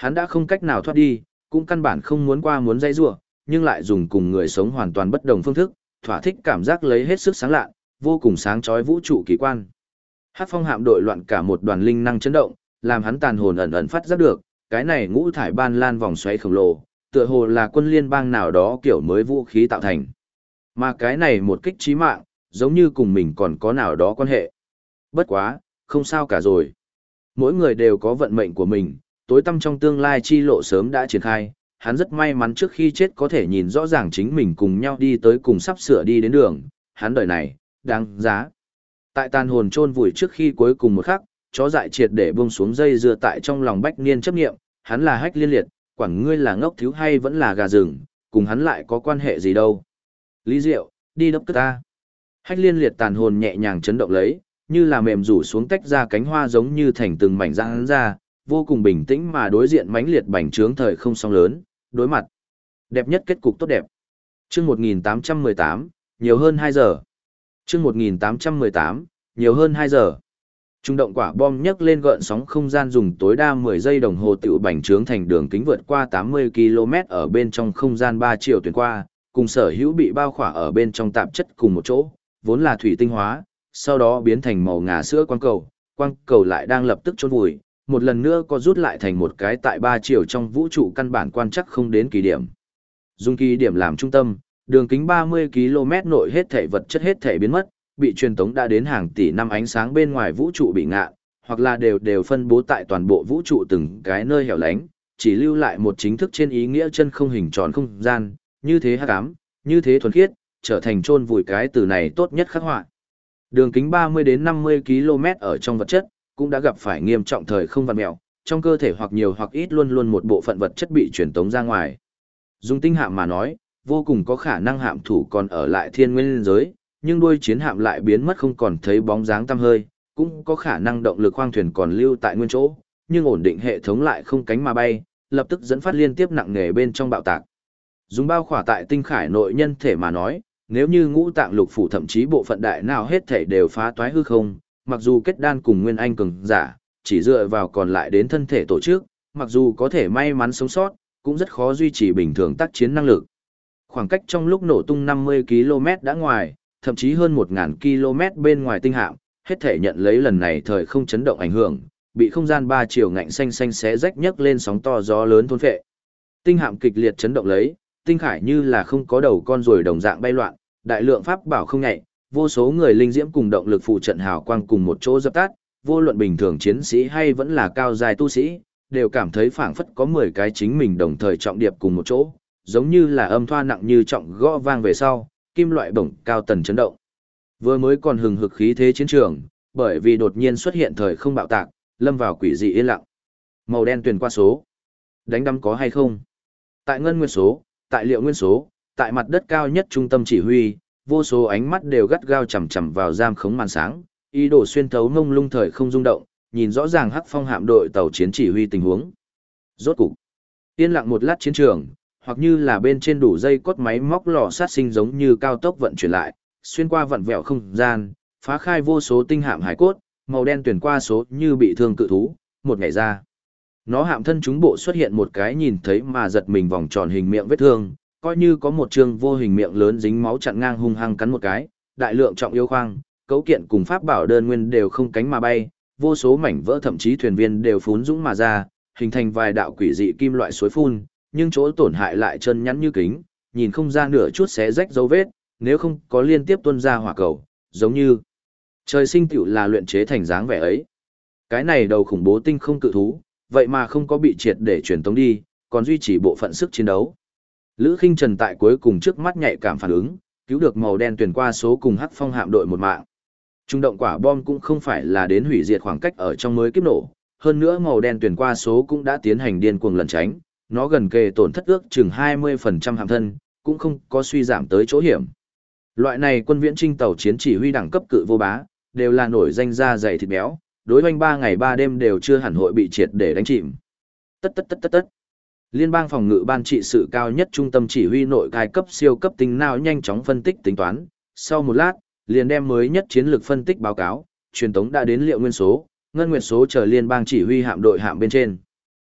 Hắn đã không cách nào thoát đi, cũng căn bản không muốn qua muốn dây rủa, nhưng lại dùng cùng người sống hoàn toàn bất đồng phương thức, thỏa thích cảm giác lấy hết sức sáng lạ, vô cùng sáng chói vũ trụ kỳ quan. Hắc Phong hạm đội loạn cả một đoàn linh năng chấn động, làm hắn tàn hồn ẩn ẩn phát giác được, cái này ngũ thải ban lan vòng xoáy khổng lồ, tựa hồ là quân liên bang nào đó kiểu mới vũ khí tạo thành. Mà cái này một kích chí mạng, giống như cùng mình còn có nào đó quan hệ. Bất quá, không sao cả rồi. Mỗi người đều có vận mệnh của mình, tối tăm trong tương lai chi lộ sớm đã triển khai, hắn rất may mắn trước khi chết có thể nhìn rõ ràng chính mình cùng nhau đi tới cùng sắp sửa đi đến đường, hắn đời này, đáng giá. Tại tàn hồn chôn vùi trước khi cuối cùng một khắc, chó dại triệt để buông xuống dây dưa tại trong lòng Bách Niên chấp nghiệm, hắn là Hách Liên Liệt, quản ngươi là ngốc thiếu hay vẫn là gà rừng, cùng hắn lại có quan hệ gì đâu. Lý Diệu, đi đốc tức ta. Hách Liên Liệt tàn hồn nhẹ nhàng chấn động lấy, như là mềm rủ xuống tách ra cánh hoa giống như thành từng mảnh răng ra, vô cùng bình tĩnh mà đối diện mãnh liệt bành trướng thời không sóng lớn, đối mặt. Đẹp nhất kết cục tốt đẹp. Chương 1818, nhiều hơn 2 giờ. Chương 1818, nhiều hơn 2 giờ. Trung động quả bom nhấc lên gợn sóng không gian dùng tối đa 10 giây đồng hồ tiểu bành trướng thành đường kính vượt qua 80 km ở bên trong không gian 3 triệu tuyến qua, cùng sở hữu bị bao khỏa ở bên trong tạp chất cùng một chỗ, vốn là thủy tinh hóa, sau đó biến thành màu ngà sữa quang cầu lại đang lập tức chôn vùi, một lần nữa có rút lại thành một cái tại 3 triệu trong vũ trụ căn bản quan chắc không đến kỳ điểm. Dùng kỳ điểm làm trung tâm, đường kính 30 km nội hết thể vật chất hết thể biến mất, bị truyền tống đã đến hàng tỷ năm ánh sáng bên ngoài vũ trụ bị ngạ, hoặc là đều phân bố tại toàn bộ vũ trụ từng cái nơi hẻo lánh, chỉ lưu lại một chính thức trên ý nghĩa chân không hình tròn không gian, như thế hắc ám, như thế thuần khiết, trở thành chôn vùi cái từ này tốt nhất khắc họa. Đường kính 30 đến 50 km ở trong vật chất, cũng đã gặp phải nghiêm trọng thời không vặn mèo, trong cơ thể hoặc nhiều hoặc ít luôn luôn một bộ phận vật chất bị truyền tống ra ngoài. Dùng tinh hạm mà nói, vô cùng có khả năng hạm thủ còn ở lại thiên nguyên giới, nhưng đuôi chiến hạm lại biến mất không còn thấy bóng dáng tăm hơi, cũng có khả năng động lực khoang thuyền còn lưu tại nguyên chỗ, nhưng ổn định hệ thống lại không cánh mà bay, lập tức dẫn phát liên tiếp nặng nề bên trong bạo tạc. Dùng bao khỏa tại tinh khải nội nhân thể mà nói, nếu như ngũ tạng lục phủ thậm chí bộ phận đại nào hết thể đều phá toái hư không, mặc dù kết đan cùng nguyên anh cường giả, chỉ dựa vào còn lại đến thân thể tổ chức, mặc dù có thể may mắn sống sót, cũng rất khó duy trì bình thường tác chiến năng lực. Khoảng cách trong lúc nổ tung 50 km đã ngoài, thậm chí hơn 1000 km bên ngoài tinh hạm, hết thể nhận lấy lần này thời không chấn động ảnh hưởng, bị không gian 3 chiều ngạnh xanh xanh xé rách nhấc lên sóng to gió lớn thôn phệ. Tinh hạm kịch liệt chấn động lấy, tinh khải như là không có đầu con ruồi đồng dạng bay loạn, đại lượng pháp bảo không nhạy, vô số người linh diễm cùng động lực phụ trận hào quang cùng một chỗ dập tắt, vô luận bình thường chiến sĩ hay vẫn là cao dài tu sĩ, đều cảm thấy phảng phất có 10 cái chính mình đồng thời trọng điệp cùng một chỗ, giống như là âm thoa nặng như trọng gõ vang về sau, kim loại bổng cao tần chấn động. Vừa mới còn hừng hực khí thế chiến trường, bởi vì đột nhiên xuất hiện thời không bạo tạc, lâm vào quỷ dị yên lặng. Màu đen truyền qua số. Đánh đắm có hay không? Tại ngân nguyên số, tại liệu nguyên số, tại mặt đất cao nhất trung tâm chỉ huy, vô số ánh mắt đều gắt gao chằm chằm vào giam khống màn sáng, ý đồ xuyên thấu ngông lung thời không rung động, nhìn rõ ràng Hắc Phong hạm đội tàu chiến chỉ huy tình huống. Rốt cục, yên lặng một lát chiến trường, hoặc như là bên trên đủ dây cốt máy móc lò sát sinh giống như cao tốc vận chuyển lại, xuyên qua vặn vẹo không gian, phá khai vô số tinh hạm hải cốt, màu đen tuyển qua số như bị thương cự thú, một nhảy ra. Nó hạm thân chúng bộ xuất hiện một cái nhìn thấy mà giật mình vòng tròn hình miệng vết thương, coi như có một trường vô hình miệng lớn dính máu chặn ngang hung hăng cắn một cái, đại lượng trọng yếu khoang, cấu kiện cùng pháp bảo đơn nguyên đều không cánh mà bay, vô số mảnh vỡ thậm chí thuyền viên đều phún dũng mà ra, hình thành vài đạo quỷ dị kim loại suối phun, nhưng chỗ tổn hại lại chân nhắn như kính, nhìn không ra nửa chút xé rách dấu vết, nếu không có liên tiếp tuôn ra hỏa cầu, giống như trời sinh tựu là luyện chế thành dáng vẻ ấy. Cái này đầu khủng bố tinh không cự thú, vậy mà không có bị triệt để truyền tống đi, còn duy trì bộ phận sức chiến đấu. Lữ Khinh Trần tại cuối cùng trước mắt nhạy cảm phản ứng, cứu được màu đen tuyển qua số cùng Hắc Phong hạm đội một mạng. Trung động quả bom cũng không phải là đến hủy diệt khoảng cách ở trong mới kiếp nổ, hơn nữa màu đen tuyển qua số cũng đã tiến hành điên cuồng lẩn tránh, nó gần kề tổn thất ước chừng 20% hạm thân, cũng không có suy giảm tới chỗ hiểm. Loại này quân viễn trinh tàu chiến chỉ huy đẳng cấp cự vô bá, đều là nổi danh da dày thịt béo, đối oanh 3 ngày 3 đêm đều chưa hẳn hội bị triệt để đánh chìm. Tất. Liên bang phòng ngự ban trị sự cao nhất trung tâm chỉ huy nội cai cấp siêu cấp tính nào nhanh chóng phân tích tính toán, sau một lát, liền đem mới nhất chiến lược phân tích báo cáo, truyền tống đã đến liệu nguyên số, ngân nguyệt số chờ liên bang chỉ huy hạm đội hạm bên trên.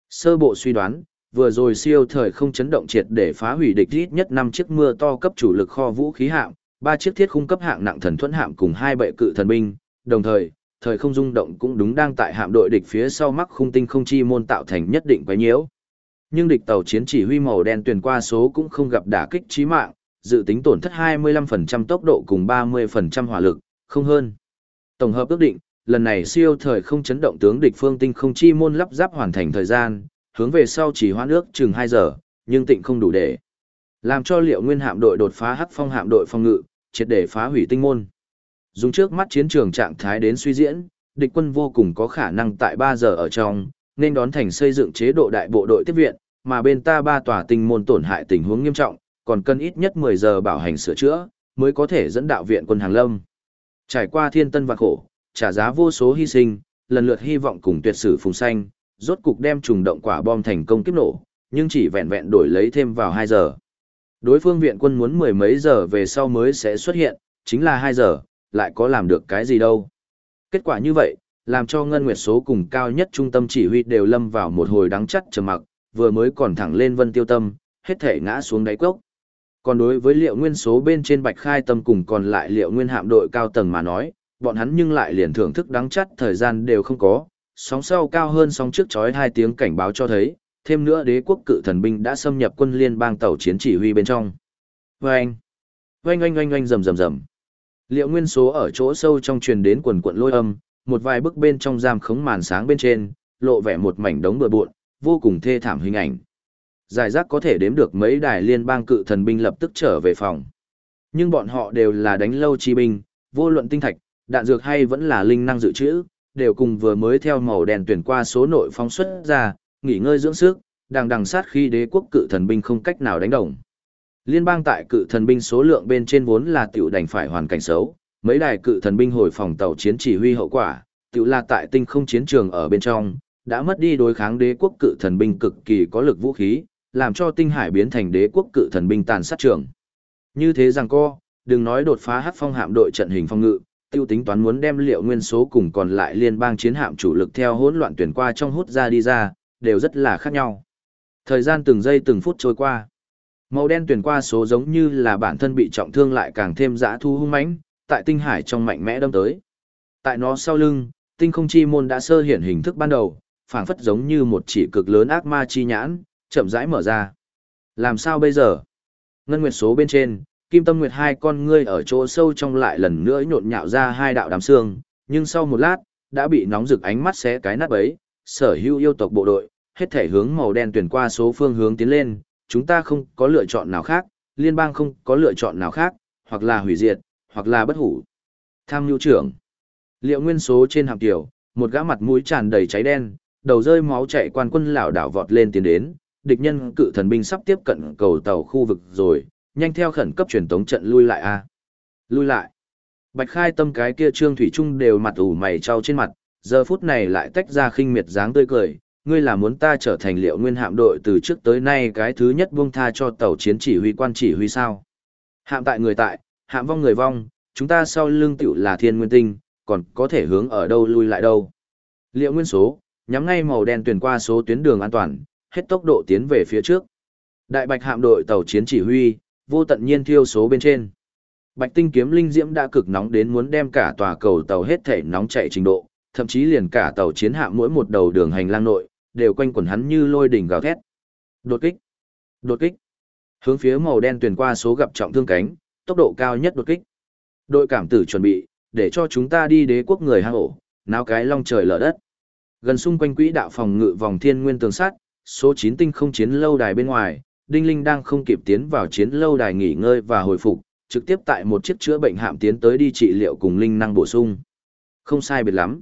Sơ bộ suy đoán, vừa rồi siêu thời không chấn động triệt để phá hủy địch ít nhất 5 chiếc mưa to cấp chủ lực kho vũ khí hạm, 3 chiếc thiết khung cấp hạng nặng thần thuẫn hạm cùng 2 bệ cự thần binh, đồng thời, thời không rung động cũng đúng đang tại hạm đội địch phía sau mắc khung tinh không chi môn tạo thành nhất định quấy nhiễu. Nhưng địch tàu chiến chỉ huy màu đen tuyển qua số cũng không gặp đả kích chí mạng, dự tính tổn thất 25% tốc độ cùng 30% hỏa lực, không hơn. Tổng hợp ước định, lần này siêu thời không chấn động tướng địch phương tinh không chi môn lắp ráp hoàn thành thời gian, hướng về sau chỉ hoãn ước chừng 2 giờ, nhưng tịnh không đủ để làm cho Liệu Nguyên hạm đội đột phá Hắc Phong hạm đội phòng ngự, triệt để phá hủy tinh môn. Dùng trước mắt chiến trường trạng thái đến suy diễn, địch quân vô cùng có khả năng tại 3 giờ ở trong, nên đón thành xây dựng chế độ đại bộ đội tiếp viện, mà bên ta 3 tòa tinh môn tổn hại tình huống nghiêm trọng, còn cần ít nhất 10 giờ bảo hành sửa chữa, mới có thể dẫn đạo viện quân hàng lâm. Trải qua thiên tân vạn khổ, trả giá vô số hy sinh, lần lượt hy vọng cùng tuyệt sử phùng xanh, rốt cục đem trùng động quả bom thành công kiếp nổ, nhưng chỉ vẹn vẹn đổi lấy thêm vào 2 giờ. Đối phương viện quân muốn mười mấy giờ về sau mới sẽ xuất hiện, chính là 2 giờ, lại có làm được cái gì đâu. Kết quả như vậy, làm cho Ngân Nguyệt số cùng cao nhất trung tâm chỉ huy đều lâm vào một hồi đắng chắt trầm mặc, vừa mới còn thẳng lên Vân Tiêu Tâm, hết thể ngã xuống đáy cốc. Còn đối với Liệu Nguyên số bên trên Bạch Khai Tâm cùng còn lại Liệu Nguyên hạm đội cao tầng mà nói, bọn hắn nhưng lại liền thưởng thức đắng chắt thời gian đều không có, sóng sau cao hơn sóng trước chói 2 tiếng cảnh báo cho thấy, thêm nữa đế quốc cự thần binh đã xâm nhập quân liên bang tàu chiến chỉ huy bên trong. Oanh! Oanh oanh oanh oanh rầm rầm rầm. Liệu Nguyên số ở chỗ sâu trong truyền đến quần quận lôi âm, một vài bức bên trong giam khống màn sáng bên trên, lộ vẻ một mảnh đống bừa bộn, vô cùng thê thảm hình ảnh. Giải rác có thể đếm được mấy đài liên bang cự thần binh lập tức trở về phòng. Nhưng bọn họ đều là đánh lâu chi binh, vô luận tinh thạch, đạn dược hay vẫn là linh năng dự trữ, đều cùng vừa mới theo màu đen tuyển qua số nội phóng xuất ra, nghỉ ngơi dưỡng sức, đằng sát khi đế quốc cự thần binh không cách nào đánh đồng. Liên bang tại cự thần binh số lượng bên trên vốn là tiểu đành phải hoàn cảnh xấu, mấy đài cự thần binh hồi phòng tàu chiến chỉ huy hậu quả, tiểu là tại tinh không chiến trường ở bên trong, đã mất đi đối kháng đế quốc cự thần binh cực kỳ có lực vũ khí, làm cho tinh hải biến thành đế quốc cự thần binh tàn sát trường. Như thế rằng đừng nói đột phá Hắc Phong hạm đội trận hình phòng ngự, tiêu tính toán muốn đem Liệu Nguyên số cùng còn lại liên bang chiến hạm chủ lực theo hỗn loạn tuyển qua trong hút ra đi ra, đều rất là khác nhau. Thời gian từng giây từng phút trôi qua. Màu đen tuyển qua số giống như là bản thân bị trọng thương lại càng thêm dã thu hung mãnh, tại tinh hải trong mạnh mẽ đâm tới. Tại nó sau lưng, tinh không chi môn đã sơ hiện hình thức ban đầu, phảng phất giống như một chỉ cực lớn ác ma chi nhãn, chậm rãi mở ra. Làm sao bây giờ? Ngân Nguyệt số bên trên, Kim Tâm Nguyệt hai con ngươi ở chỗ sâu trong lại lần nữa nhộn nhạo ra hai đạo đám xương, nhưng sau một lát, đã bị nóng rực ánh mắt xé cái nát bấy, sở hữu yêu tộc bộ đội, hết thể hướng màu đen tuyển qua số phương hướng tiến lên, chúng ta không có lựa chọn nào khác, liên bang không có lựa chọn nào khác, hoặc là hủy diệt, hoặc là bất hủ. Tham nhu trưởng. Liệu Nguyên số trên hạm tiểu, một gã mặt mũi tràn đầy cháy đen, đầu rơi máu chảy quan quân lảo đảo vọt lên tiến đến, địch nhân cự thần binh sắp tiếp cận cầu tàu khu vực rồi, nhanh theo khẩn cấp truyền tống trận lui lại a. Lui lại. Bạch Khai Tâm cái kia Trương Thủy Trung đều mặt ủ mày trao trên mặt, giờ phút này lại tách ra khinh miệt dáng tươi cười, ngươi là muốn ta trở thành Liệu Nguyên hạm đội từ trước tới nay cái thứ nhất buông tha cho tàu chiến chỉ huy quan chỉ huy sao? Hạm tại người tại, hạm vong người vong, chúng ta sau lưng tiểu là Thiên Nguyên Tinh, còn có thể hướng ở đâu lui lại đâu? Liệu Nguyên số, nhắm ngay màu đen tuyển qua số tuyến đường an toàn, hết tốc độ tiến về phía trước. Đại Bạch hạm đội tàu chiến chỉ huy, vô tận nhiên thiêu số bên trên. Bạch tinh kiếm linh diễm đã cực nóng đến muốn đem cả tòa cầu tàu hết thể nóng chạy trình độ, thậm chí liền cả tàu chiến hạm mỗi một đầu đường hành lang nội, đều quanh quẩn hắn như lôi đỉnh gào thét. Đột kích! Đột kích! Hướng phía màu đen tuyển qua số gặp trọng thương cánh, tốc độ cao nhất đột kích. Đội cảm tử chuẩn bị, để cho chúng ta đi đế quốc người hang ổ, náo cái long trời lở đất. Gần xung quanh quỹ đạo phòng ngự vòng thiên nguyên tường sắt, số 9 tinh không chiến lâu đài bên ngoài, Đinh Linh đang không kịp tiến vào chiến lâu đài nghỉ ngơi và hồi phục, trực tiếp tại một chiếc chữa bệnh hạm tiến tới đi trị liệu cùng linh năng bổ sung. Không sai biệt lắm.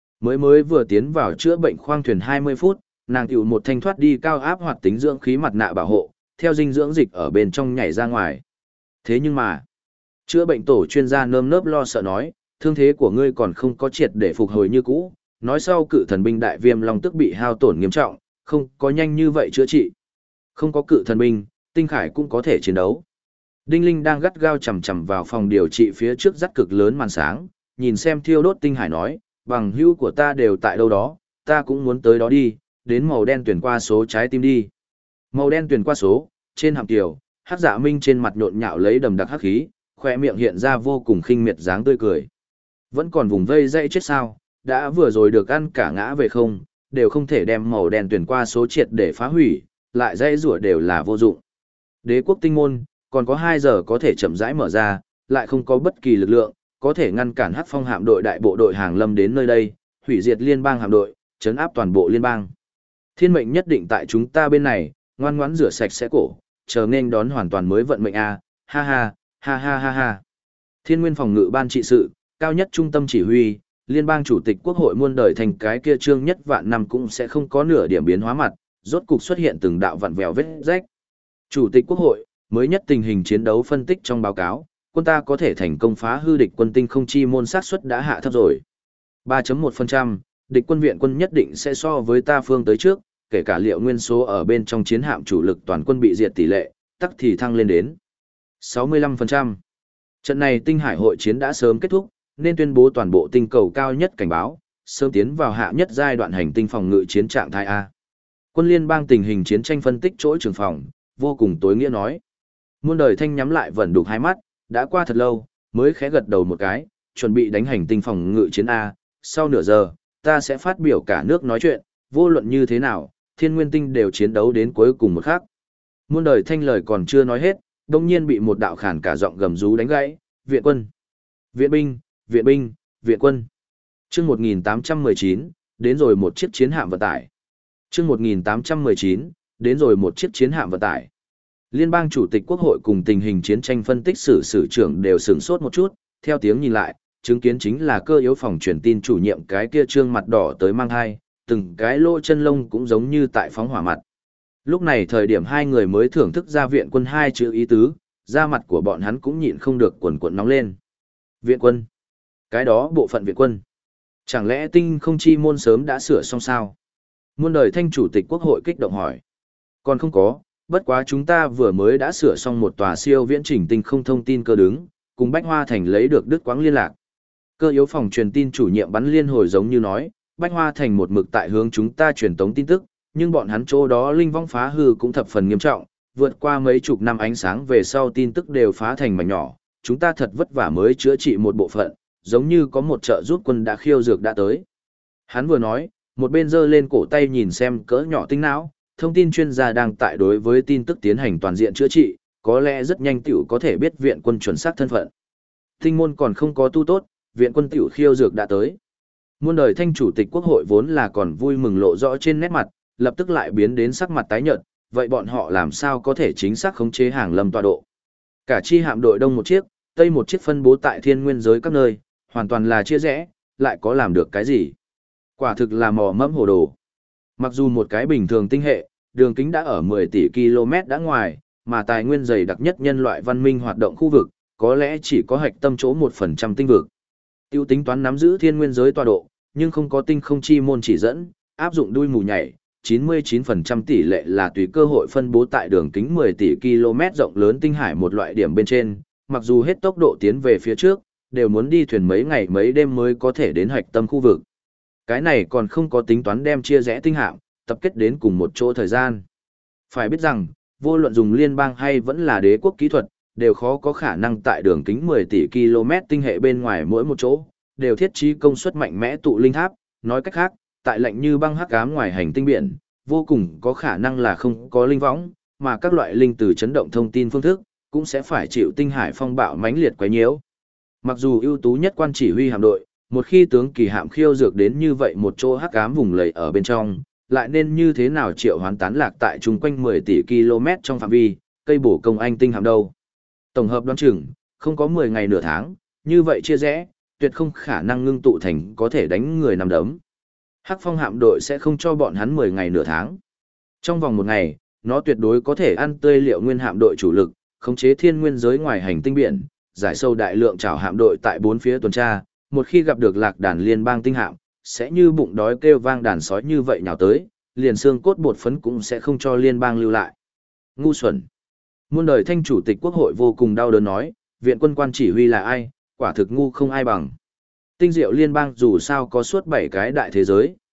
Mới vừa tiến vào chữa bệnh khoang thuyền 20 phút, nàng tiểu một thanh thoát đi cao áp hoạt tính dưỡng khí mặt nạ bảo hộ, theo dinh dưỡng dịch ở bên trong nhảy ra ngoài. Thế nhưng mà, chữa bệnh tổ chuyên gia nơm nớp lo sợ nói, thương thế của ngươi còn không có triệt để phục hồi như cũ, nói sau cự thần binh đại viêm long tức bị hao tổn nghiêm trọng, không có nhanh như vậy chữa trị. Không có cự thần binh, tinh khải cũng có thể chiến đấu. Đinh Linh đang gắt gao chầm chầm vào phòng điều trị phía trước rắc cực lớn màn sáng, nhìn xem thiêu đốt tinh hải nói, bằng hữu của ta đều tại đâu đó, ta cũng muốn tới đó đi, đến màu đen tuyển qua số trái tim đi. Màu đen tuyển qua số, trên hàm kiều, Hắc Dạ Minh trên mặt nhộn nhạo lấy đầm đặc hắc khí, khỏe miệng hiện ra vô cùng khinh miệt dáng tươi cười. Vẫn còn vùng vây dây chết sao, đã vừa rồi được ăn cả ngã về không, đều không thể đem màu đen tuyển qua số triệt để phá hủy, lại dây rủa đều là vô dụng. Đế quốc tinh môn, còn có 2 giờ có thể chậm rãi mở ra, lại không có bất kỳ lực lượng, có thể ngăn cản Hắc Phong hạm đội đại bộ đội hàng lâm đến nơi đây, hủy diệt liên bang hạm đội, chấn áp toàn bộ liên bang. Thiên mệnh nhất định tại chúng ta bên này, ngoan ngoãn rửa sạch sẽ cổ, chờ nên đón hoàn toàn mới vận mệnh a, ha ha, ha ha ha ha. Thiên Nguyên phòng ngự ban trị sự, cao nhất trung tâm chỉ huy, liên bang chủ tịch quốc hội muôn đời thành cái kia trương nhất vạn năm cũng sẽ không có nửa điểm biến hóa mặt, rốt cục xuất hiện từng đạo vặn vẹo vết rách. Chủ tịch quốc hội, mới nhất tình hình chiến đấu phân tích trong báo cáo, quân ta có thể thành công phá hư địch quân tinh không chi môn sát suất đã hạ thấp rồi. 3.1%, địch quân viện quân nhất định sẽ so với ta phương tới trước, kể cả liệu nguyên số ở bên trong chiến hạm chủ lực toàn quân bị diệt tỷ lệ, tắc thì thăng lên đến 65%. Trận này tinh hải hội chiến đã sớm kết thúc, nên tuyên bố toàn bộ tinh cầu cao nhất cảnh báo, sớm tiến vào hạ nhất giai đoạn hành tinh phòng ngự chiến trạng thái A. Quân liên bang tình hình chiến tranh phân tích chỗ trường phòng, vô cùng tối nghĩa nói. Muôn đời thanh nhắm lại vẫn đục hai mắt, đã qua thật lâu, mới khẽ gật đầu một cái, chuẩn bị đánh hành tinh phòng ngự chiến A. Sau nửa giờ, ta sẽ phát biểu cả nước nói chuyện, vô luận như thế nào, thiên nguyên tinh đều chiến đấu đến cuối cùng một khắc. Muôn đời thanh lời còn chưa nói hết, đông nhiên bị một đạo khản cả giọng gầm rú đánh gãy, viện quân, viện binh, viện binh, viện quân. Chương 1819, đến rồi một chiếc chiến hạm vận tải. Chương 1819, đến rồi một chiếc chiến hạm vận tải. Liên bang chủ tịch quốc hội cùng tình hình chiến tranh phân tích sử trưởng đều sửng sốt một chút, theo tiếng nhìn lại, chứng kiến chính là cơ yếu phòng truyền tin chủ nhiệm cái kia trương mặt đỏ tới mang hai, từng cái lỗ chân lông cũng giống như tại phóng hỏa mặt. Lúc này thời điểm hai người mới thưởng thức ra viện quân hai chữ ý tứ, da mặt của bọn hắn cũng nhịn không được quần quần nóng lên. Viện quân? Cái đó bộ phận viện quân. Chẳng lẽ tinh không chi môn sớm đã sửa xong sao? Muôn đời thanh chủ tịch quốc hội kích động hỏi. Còn không có, bất quá chúng ta vừa mới đã sửa xong một tòa siêu viễn chỉnh tinh không thông tin cơ đứng, cùng Bách Hoa Thành lấy được đứt quãng liên lạc. Cơ yếu phòng truyền tin chủ nhiệm bắn liên hồi giống như nói, Bách Hoa Thành một mực tại hướng chúng ta truyền tống tin tức, nhưng bọn hắn chỗ đó linh vong phá hư cũng thập phần nghiêm trọng, vượt qua mấy chục năm ánh sáng về sau tin tức đều phá thành mảnh nhỏ, chúng ta thật vất vả mới chữa trị một bộ phận, giống như có một trợ giúp quân đã khiêu dược đã tới. Hắn vừa nói, một bên giơ lên cổ tay nhìn xem cỡ nhỏ tinh não, thông tin chuyên gia đang tại đối với tin tức tiến hành toàn diện chữa trị, có lẽ rất nhanh tiểu có thể biết viện quân chuẩn xác thân phận. Tinh môn còn không có tu tốt, viện quân tiểu khiêu dược đã tới. Muôn đời thanh chủ tịch quốc hội vốn là còn vui mừng lộ rõ trên nét mặt, lập tức lại biến đến sắc mặt tái nhợt, vậy bọn họ làm sao có thể chính xác khống chế hàng lâm tọa độ. Cả chi hạm đội đông một chiếc, tây một chiếc phân bố tại thiên nguyên giới các nơi, hoàn toàn là chia rẽ, lại có làm được cái gì. Quả thực là mò mẫm hồ đồ. Mặc dù một cái bình thường tinh hệ, đường kính đã ở 10 tỷ km đã ngoài, mà tài nguyên dày đặc nhất nhân loại văn minh hoạt động khu vực, có lẽ chỉ có hạch tâm chỗ 1% tinh vực. Tiêu tính toán nắm giữ thiên nguyên giới tọa độ, nhưng không có tinh không chi môn chỉ dẫn, áp dụng đuôi mù nhảy, 99% tỷ lệ là tùy cơ hội phân bố tại đường kính 10 tỷ km rộng lớn tinh hải một loại điểm bên trên, mặc dù hết tốc độ tiến về phía trước, đều muốn đi thuyền mấy ngày mấy đêm mới có thể đến hạch tâm khu vực. Cái này còn không có tính toán đem chia rẽ tinh hạm, tập kết đến cùng một chỗ thời gian. Phải biết rằng, vô luận dùng liên bang hay vẫn là đế quốc kỹ thuật, đều khó có khả năng tại đường kính 10 tỷ km tinh hệ bên ngoài mỗi một chỗ, đều thiết trí công suất mạnh mẽ tụ linh tháp, nói cách khác, tại lạnh như băng hắc ám ngoài hành tinh biển, vô cùng có khả năng là không có linh võng, mà các loại linh từ chấn động thông tin phương thức, cũng sẽ phải chịu tinh hải phong bạo mãnh liệt quấy nhiễu. Mặc dù ưu tú nhất quan chỉ huy hạm đội, một khi tướng kỳ hạm khiêu dược đến như vậy một chỗ hắc ám vùng lầy ở bên trong, lại nên như thế nào triệu hoán tán lạc tại chung quanh 10 tỷ km trong phạm vi, cây bổ công anh tinh hạm đâu. Tổng hợp đoán chừng, không có 10 ngày nửa tháng, như vậy chia rẽ, tuyệt không khả năng ngưng tụ thành có thể đánh người nằm đấm. Hắc Phong hạm đội sẽ không cho bọn hắn 10 ngày nửa tháng. Trong vòng một ngày, nó tuyệt đối có thể ăn tươi liệu nguyên hạm đội chủ lực, khống chế thiên nguyên giới ngoài hành tinh biển, giải sâu đại lượng trảo hạm đội tại bốn phía tuần tra, một khi gặp được lạc đàn liên bang tinh hạm, sẽ như bụng đói kêu vang đàn sói như vậy nhào tới, liền xương cốt bột phấn cũng sẽ không cho liên bang lưu lại. Ngu xuẩn. Muôn đời thanh chủ tịch quốc hội vô cùng đau đớn nói, viện quân quan chỉ huy là ai, quả thực ngu không ai bằng. Tinh diệu liên bang dù sao có suốt 7 cái đại thế giới,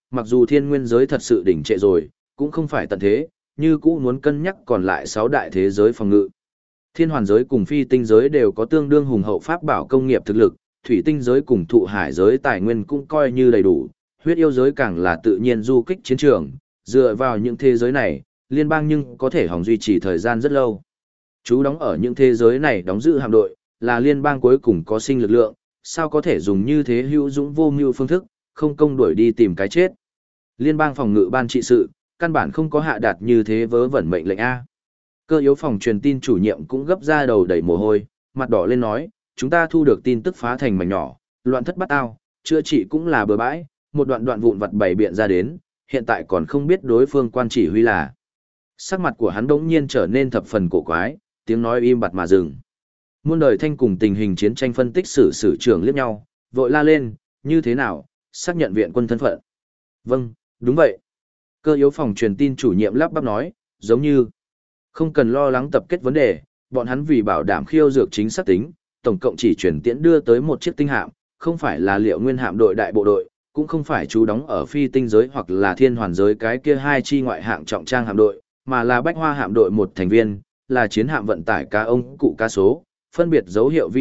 mặc dù thiên nguyên giới thật sự đỉnh trệ rồi, cũng không phải tận thế, như cũ muốn cân nhắc còn lại 6 đại thế giới phòng ngự. Thiên hoàn giới cùng phi tinh giới đều có tương đương hùng hậu pháp bảo công nghiệp thực lực, thủy tinh giới cùng thụ hải giới tài nguyên cũng coi như đầy đủ, huyết yêu giới càng là tự nhiên du kích chiến trường, dựa vào những thế giới này, liên bang nhưng có thể hòng duy trì thời gian rất lâu. Chú đóng ở những thế giới này đóng giữ hạm đội, là liên bang cuối cùng có sinh lực lượng, sao có thể dùng như thế hữu dũng vô mưu phương thức, không công đuổi đi tìm cái chết. Liên bang phòng ngự ban trị sự, căn bản không có hạ đạt như thế vớ vẩn mệnh lệnh A. Cơ yếu phòng truyền tin chủ nhiệm cũng gấp ra đầu đầy mồ hôi, mặt đỏ lên nói, chúng ta thu được tin tức phá thành mảnh nhỏ, loạn thất bát ao, chữa trị cũng là bừa bãi, một đoạn vụn vặt bày biện ra đến, hiện tại còn không biết đối phương quan chỉ huy là. Sắc mặt của hắn đống nhiên trở nên thập phần cổ quái, tiếng nói im bặt mà dừng. Muôn đời thanh cùng tình hình chiến tranh phân tích sử trưởng liếc nhau, vội la lên, như thế nào, xác nhận viện quân thân phận. Vâng, đúng vậy. Cơ yếu phòng truyền tin chủ nhiệm lắp bắp nói, giống như không cần lo lắng tập kết vấn đề, bọn hắn vì bảo đảm khiêu dược chính xác tính, tổng cộng chỉ chuyển tiễn đưa tới một chiếc tinh hạm, không phải là Liệu Nguyên hạm đội đại bộ đội, cũng không phải trú đóng ở phi tinh giới hoặc là thiên hoàn giới cái kia hai chi ngoại hạng trọng trang hạm đội, mà là Bách Hoa hạm đội một thành viên, là chiến hạm vận tải cá ông cụ cá số, phân biệt dấu hiệu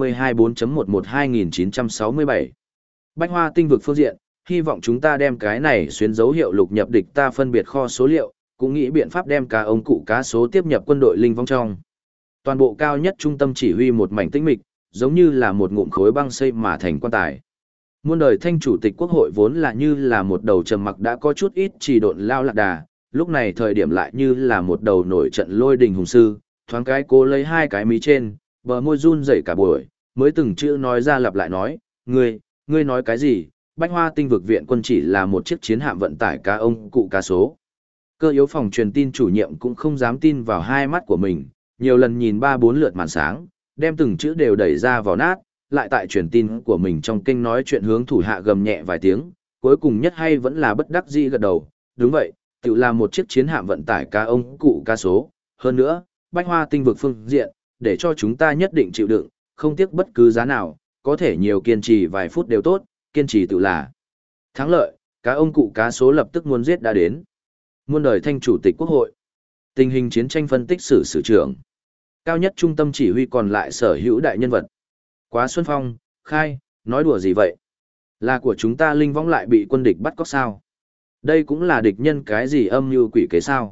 V224.11-2967. Bách Hoa tinh vực phương diện, hy vọng chúng ta đem cái này xuyến dấu hiệu lục nhập địch ta phân biệt kho số liệu, cũng nghĩ biện pháp đem cá ông cụ cá số tiếp nhập quân đội linh vong trong. Toàn bộ cao nhất trung tâm chỉ huy một mảnh tĩnh mịch, giống như là một ngụm khối băng xây mà thành quan tài. Muôn đời thanh chủ tịch quốc hội vốn là như là một đầu trầm mặc đã có chút ít trì độn lao lạc đà, lúc này thời điểm lại như là một đầu nổi trận lôi đình hùng sư, thoáng cái cố lấy hai cái mí trên, bờ môi run rẩy cả buổi, mới từng chữ nói ra lặp lại nói, ngươi nói cái gì, Bách Hoa tinh vực viện quân chỉ là một chiếc chiến hạm vận tải cá ông cụ cá số. Cơ yếu phòng truyền tin chủ nhiệm cũng không dám tin vào hai mắt của mình, nhiều lần nhìn 3-4 lượt màn sáng, đem từng chữ đều đẩy ra vào nát, lại tại truyền tin của mình trong kênh nói chuyện hướng thủ hạ gầm nhẹ vài tiếng, cuối cùng nhất hay vẫn là bất đắc dĩ gật đầu, đúng vậy, tự là một chiếc chiến hạm vận tải cá ông cụ cá số, hơn nữa, Bách Hoa tinh vực phương diện, để cho chúng ta nhất định chịu đựng, không tiếc bất cứ giá nào, có thể nhiều kiên trì vài phút đều tốt, kiên trì tự là thắng lợi, cá ông cụ cá số lập tức muốn giết đã đến. Muôn đời thanh chủ tịch quốc hội, tình hình chiến tranh phân tích sử trưởng, cao nhất trung tâm chỉ huy còn lại sở hữu đại nhân vật. Quá Xuân Phong, khai, nói đùa gì vậy? Là của chúng ta linh võng lại bị quân địch bắt cóc sao? Đây cũng là địch nhân cái gì âm mưu quỷ kế sao?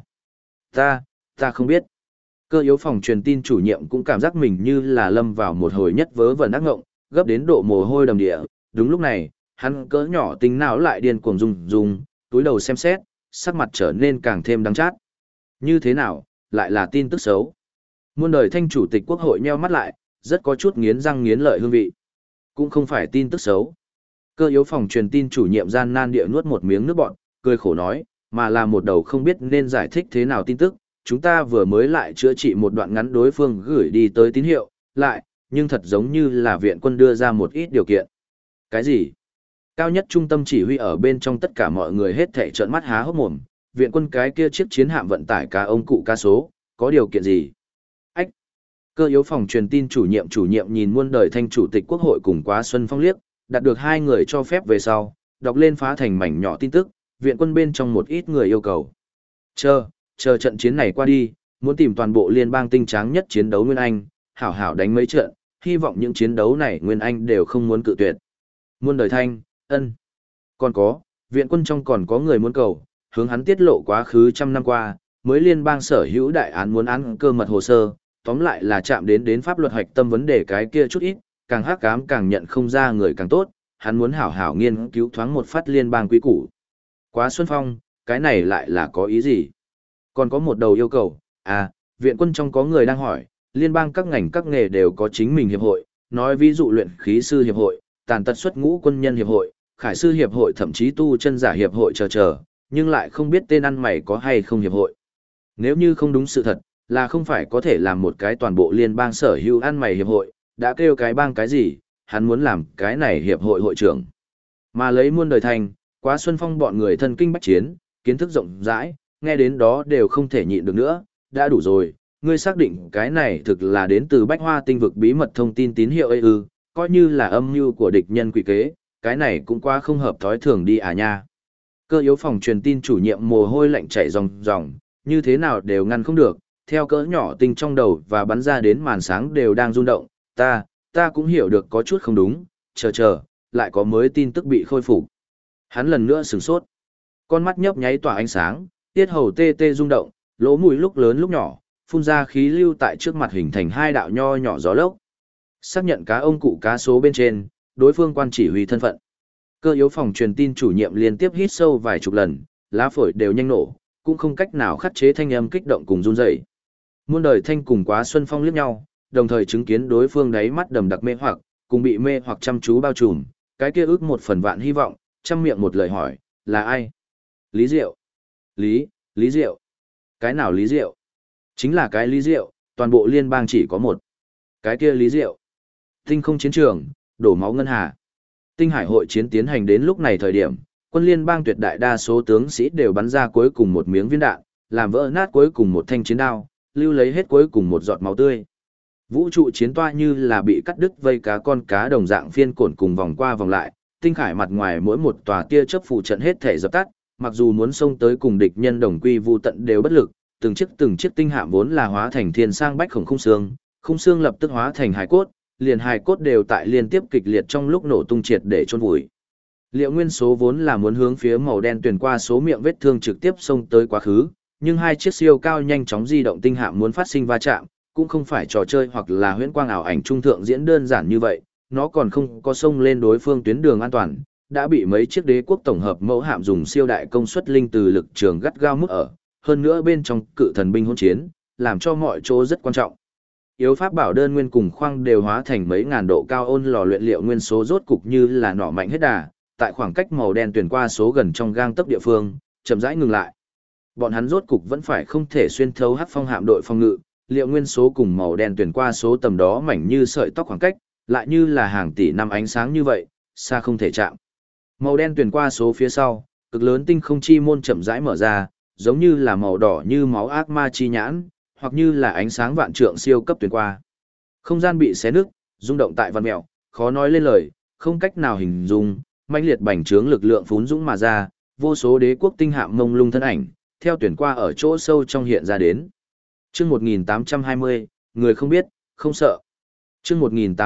Ta không biết. Cơ yếu phòng truyền tin chủ nhiệm cũng cảm giác mình như là lâm vào một hồi nhất vớ vẩn ác ngộng, gấp đến độ mồ hôi đầm địa. Đúng lúc này, hắn cỡ nhỏ tính não lại điên cuồng rung, túi đầu xem xét, sắc mặt trở nên càng thêm đắng chát. Như thế nào, lại là tin tức xấu. Muôn đời thanh chủ tịch quốc hội nheo mắt lại, rất có chút nghiến răng nghiến lợi hương vị. Cũng không phải tin tức xấu. Cơ yếu phòng truyền tin chủ nhiệm gian nan địa nuốt một miếng nước bọt, cười khổ nói, mà là một đầu không biết nên giải thích thế nào tin tức. Chúng ta vừa mới lại chữa trị một đoạn ngắn đối phương gửi đi tới tín hiệu, nhưng thật giống như là viện quân đưa ra một ít điều kiện. Cái gì? Cao nhất trung tâm chỉ huy ở bên trong tất cả mọi người hết thảy trợn mắt há hốc mồm, viện quân cái kia chiếc chiến hạm vận tải cá ông cụ cá số, có điều kiện gì? Ách! Cơ yếu phòng truyền tin chủ nhiệm nhìn muôn đời thanh chủ tịch quốc hội cùng Quá Xuân Phong liếc, đạt được hai người cho phép về sau, đọc lên phá thành mảnh nhỏ tin tức, viện quân bên trong một ít người yêu cầu. Chờ trận chiến này qua đi, muốn tìm toàn bộ liên bang tinh tráng nhất chiến đấu Nguyên Anh, hảo hảo đánh mấy trận, hy vọng những chiến đấu này Nguyên Anh đều không muốn cự tuyệt. Muôn đời thanh, ân. Còn có, viện quân trong còn có người muốn cầu, hướng hắn tiết lộ quá khứ trăm năm qua, mới liên bang sở hữu đại án muốn án cơ mật hồ sơ, tóm lại là chạm đến pháp luật hoạch tâm vấn đề cái kia chút ít, càng hắc ám càng nhận không ra người càng tốt, hắn muốn hảo hảo nghiên cứu thoáng một phát liên bang quý củ. Quá Xuân Phong, cái này lại là có ý gì? Còn có một đầu yêu cầu, viện quân trong có người đang hỏi, liên bang các ngành các nghề đều có chính mình hiệp hội, nói ví dụ luyện khí sư hiệp hội, tàn tật xuất ngũ quân nhân hiệp hội, khải sư hiệp hội thậm chí tu chân giả hiệp hội chờ, nhưng lại không biết tên ăn mày có hay không hiệp hội. Nếu như không đúng sự thật, là không phải có thể làm một cái toàn bộ liên bang sở hữu ăn mày hiệp hội, đã kêu cái bang cái gì, hắn muốn làm cái này hiệp hội hội trưởng. Mà lấy muôn đời thành, Quá Xuân Phong bọn người thân kinh bách chiến, kiến thức rộng rãi, nghe đến đó đều không thể nhịn được nữa, đã đủ rồi, ngươi xác định cái này thực là đến từ Bách Hoa tinh vực bí mật thông tin tín hiệu ấy ư, coi như là âm mưu của địch nhân quỷ kế, cái này cũng quá không hợp thói thường đi à nha. Cơ yếu phòng truyền tin chủ nhiệm mồ hôi lạnh chảy ròng ròng, như thế nào đều ngăn không được, theo cỡ nhỏ tinh trong đầu và bắn ra đến màn sáng đều đang rung động, ta cũng hiểu được có chút không đúng, chờ, lại có mới tin tức bị khôi phục. Hắn lần nữa sửng sốt. Con mắt nhấp nháy tỏa ánh sáng, tiết hầu tê tê rung động, lỗ mũi lúc lớn lúc nhỏ, phun ra khí lưu tại trước mặt hình thành hai đạo nho nhỏ gió lốc. Xác nhận cá ông cụ cá số bên trên, đối phương quan chỉ huy thân phận. Cơ yếu phòng truyền tin chủ nhiệm liên tiếp hít sâu vài chục lần, lá phổi đều nhanh nổ, cũng không cách nào khắc chế thanh âm kích động cùng run rẩy. Muôn đời thanh cùng Quá Xuân Phong liếc nhau, đồng thời chứng kiến đối phương đáy mắt đầm đặc mê hoặc, cùng bị mê hoặc chăm chú bao trùm, cái kia ước một phần vạn hy vọng, trăm miệng một lời hỏi, là ai? Lý Diệu. Lý Diệu. Cái nào Lý Diệu? Chính là cái Lý Diệu, toàn bộ liên bang chỉ có một. Cái kia Lý Diệu. Tinh không chiến trường, đổ máu ngân hà. Tinh hải hội chiến tiến hành đến lúc này thời điểm, quân liên bang tuyệt đại đa số tướng sĩ đều bắn ra cuối cùng một miếng viên đạn, làm vỡ nát cuối cùng một thanh chiến đao, lưu lấy hết cuối cùng một giọt máu tươi. Vũ trụ chiến toa như là bị cắt đứt vây cá con cá đồng dạng phiên cổn cùng vòng qua vòng lại, tinh khải mặt ngoài mỗi một tòa tia chớp phụ trận hết thể dập tắt, mặc dù muốn xông tới cùng địch nhân đồng quy vu tận đều bất lực, từng chiếc tinh hạm vốn là hóa thành thiên sang bách khổng khung xương lập tức hóa thành hài cốt, liền hài cốt đều tại liên tiếp kịch liệt trong lúc nổ tung triệt để chôn vùi. Liệu nguyên số vốn là muốn hướng phía màu đen tuyển qua số miệng vết thương trực tiếp xông tới quá khứ, nhưng hai chiếc siêu cao nhanh chóng di động tinh hạm muốn phát sinh va chạm, cũng không phải trò chơi hoặc là huyễn quang ảo ảnh trung thượng diễn đơn giản như vậy, nó còn không có xông lên đối phương tuyến đường an toàn, đã bị mấy chiếc đế quốc tổng hợp mẫu hạm dùng siêu đại công suất linh từ lực trường gắt gao mức ở, hơn nữa bên trong cự thần binh hỗn chiến, làm cho mọi chỗ rất quan trọng. Yếu pháp bảo đơn nguyên cùng khoang đều hóa thành mấy ngàn độ cao ôn lò luyện liệu nguyên số rốt cục như là nỏ mạnh hết đà, tại khoảng cách màu đen tuyển qua số gần trong gang tấc địa phương, chậm rãi ngừng lại. Bọn hắn rốt cục vẫn phải không thể xuyên thấu hắc phong hạm đội phòng ngự, liệu nguyên số cùng màu đen tuyển qua số tầm đó mảnh như sợi tóc khoảng cách, lại như là hàng tỷ năm ánh sáng như vậy, xa không thể chạm. Màu đen tuyển qua số phía sau, cực lớn tinh không chi môn chậm rãi mở ra, giống như là màu đỏ như máu ác ma chi nhãn, hoặc như là ánh sáng vạn trượng siêu cấp tuyển qua. Không gian bị xé nứt, rung động tại văn mèo, khó nói lên lời, không cách nào hình dung, mãnh liệt bành trướng lực lượng phún dũng mà ra, vô số đế quốc tinh hạm mông lung thân ảnh, theo tuyển qua ở chỗ sâu trong hiện ra đến. Chương 1820, người không biết, không sợ. Chương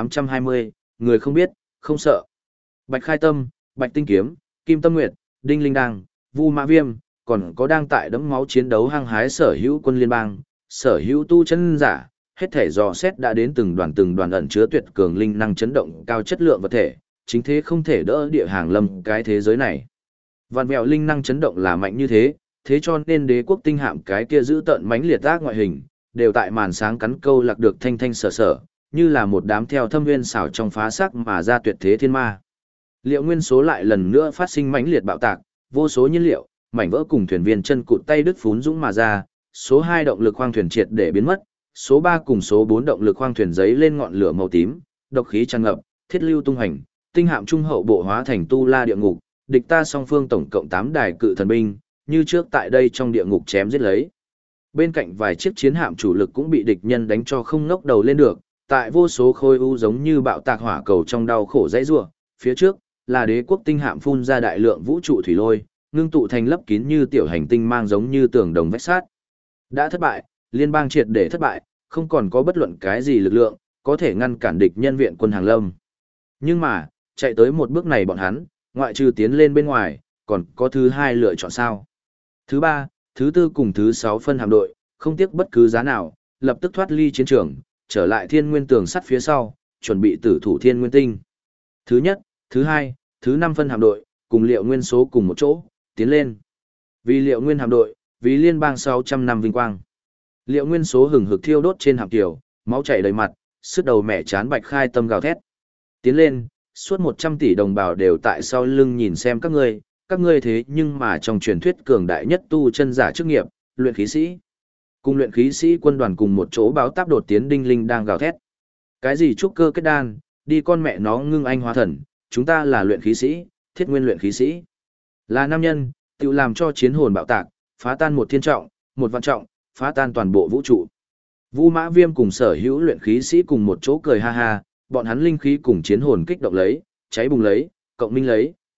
1820, người không biết, không sợ. Bạch Khai Tâm, Bạch Tinh Kiếm, Kim Tâm Nguyệt, Đinh Linh Đăng, Vu Mã Viêm, còn có đang tại đẫm máu chiến đấu hăng hái sở hữu quân liên bang, sở hữu tu chân giả, hết thể dò xét đã đến từng đoàn ẩn chứa tuyệt cường linh năng chấn động cao chất lượng vật thể, chính thế không thể đỡ địa hàng lâm cái thế giới này. Vạn vẹo linh năng chấn động là mạnh như thế, thế cho nên đế quốc tinh hạm cái kia giữ tận mãnh liệt ác ngoại hình, đều tại màn sáng cắn câu lạc được thanh thanh sở sở, như là một đám theo thâm nguyên xảo trong phá sắc mà ra tuyệt thế thiên ma. Liệu nguyên số lại lần nữa phát sinh mãnh liệt bạo tạc, vô số nhiên liệu, mảnh vỡ cùng thuyền viên chân cụt tay đứt phún dũng mà ra, số 2 động lực khoang thuyền triệt để biến mất, số 3 cùng số 4 động lực khoang thuyền giấy lên ngọn lửa màu tím, độc khí tràn ngập, thiết lưu tung hành, tinh hạm trung hậu bộ hóa thành tu la địa ngục, địch ta song phương tổng cộng 8 đài cự thần binh, như trước tại đây trong địa ngục chém giết lấy. Bên cạnh vài chiếc chiến hạm chủ lực cũng bị địch nhân đánh cho không ngóc đầu lên được, tại vô số khối u giống như bạo tạc hỏa cầu trong đau khổ dãy rủa, phía trước là đế quốc tinh hạm phun ra đại lượng vũ trụ thủy lôi, ngưng tụ thành lấp kín như tiểu hành tinh mang giống như tường đồng vách sát. Đã thất bại, liên bang triệt để thất bại, không còn có bất luận cái gì lực lượng có thể ngăn cản địch nhân viện quân hàng lâm. Nhưng mà, chạy tới một bước này bọn hắn, ngoại trừ tiến lên bên ngoài, còn có thứ hai lựa chọn sao? Thứ ba, thứ tư cùng thứ 6 phân hạm đội, không tiếc bất cứ giá nào, lập tức thoát ly chiến trường, trở lại thiên nguyên tường sắt phía sau, chuẩn bị tử thủ thiên nguyên tinh. Thứ nhất, thứ hai, thứ 5 phân hạm đội, cùng liệu nguyên số cùng một chỗ, tiến lên. Vì liệu nguyên hạm đội, vì liên bang 600 năm vinh quang. Liệu nguyên số hừng hực thiêu đốt trên hạm tiểu, máu chảy đầy mặt, sức đầu mẹ chán Bạch Khai Tâm gào thét. Tiến lên, suốt 100 tỷ đồng bào đều tại sau lưng nhìn xem các ngươi thế nhưng mà trong truyền thuyết cường đại nhất tu chân giả chức nghiệp, luyện khí sĩ. Cùng luyện khí sĩ quân đoàn cùng một chỗ báo táp đột tiến Đinh Linh đang gào thét. Cái gì trúc cơ kết đan, đi con mẹ nó ngưng anh hóa thần, chúng ta là luyện khí sĩ, thiết nguyên luyện khí sĩ. Là nam nhân, tự làm cho chiến hồn bạo tạc, phá tan một thiên trọng, một vạn trọng, phá tan toàn bộ vũ trụ. Vu Mã Viêm cùng sở hữu luyện khí sĩ cùng một chỗ cười ha ha, bọn hắn linh khí cùng chiến hồn kích động lấy, cháy bùng lấy, cộng minh lấy,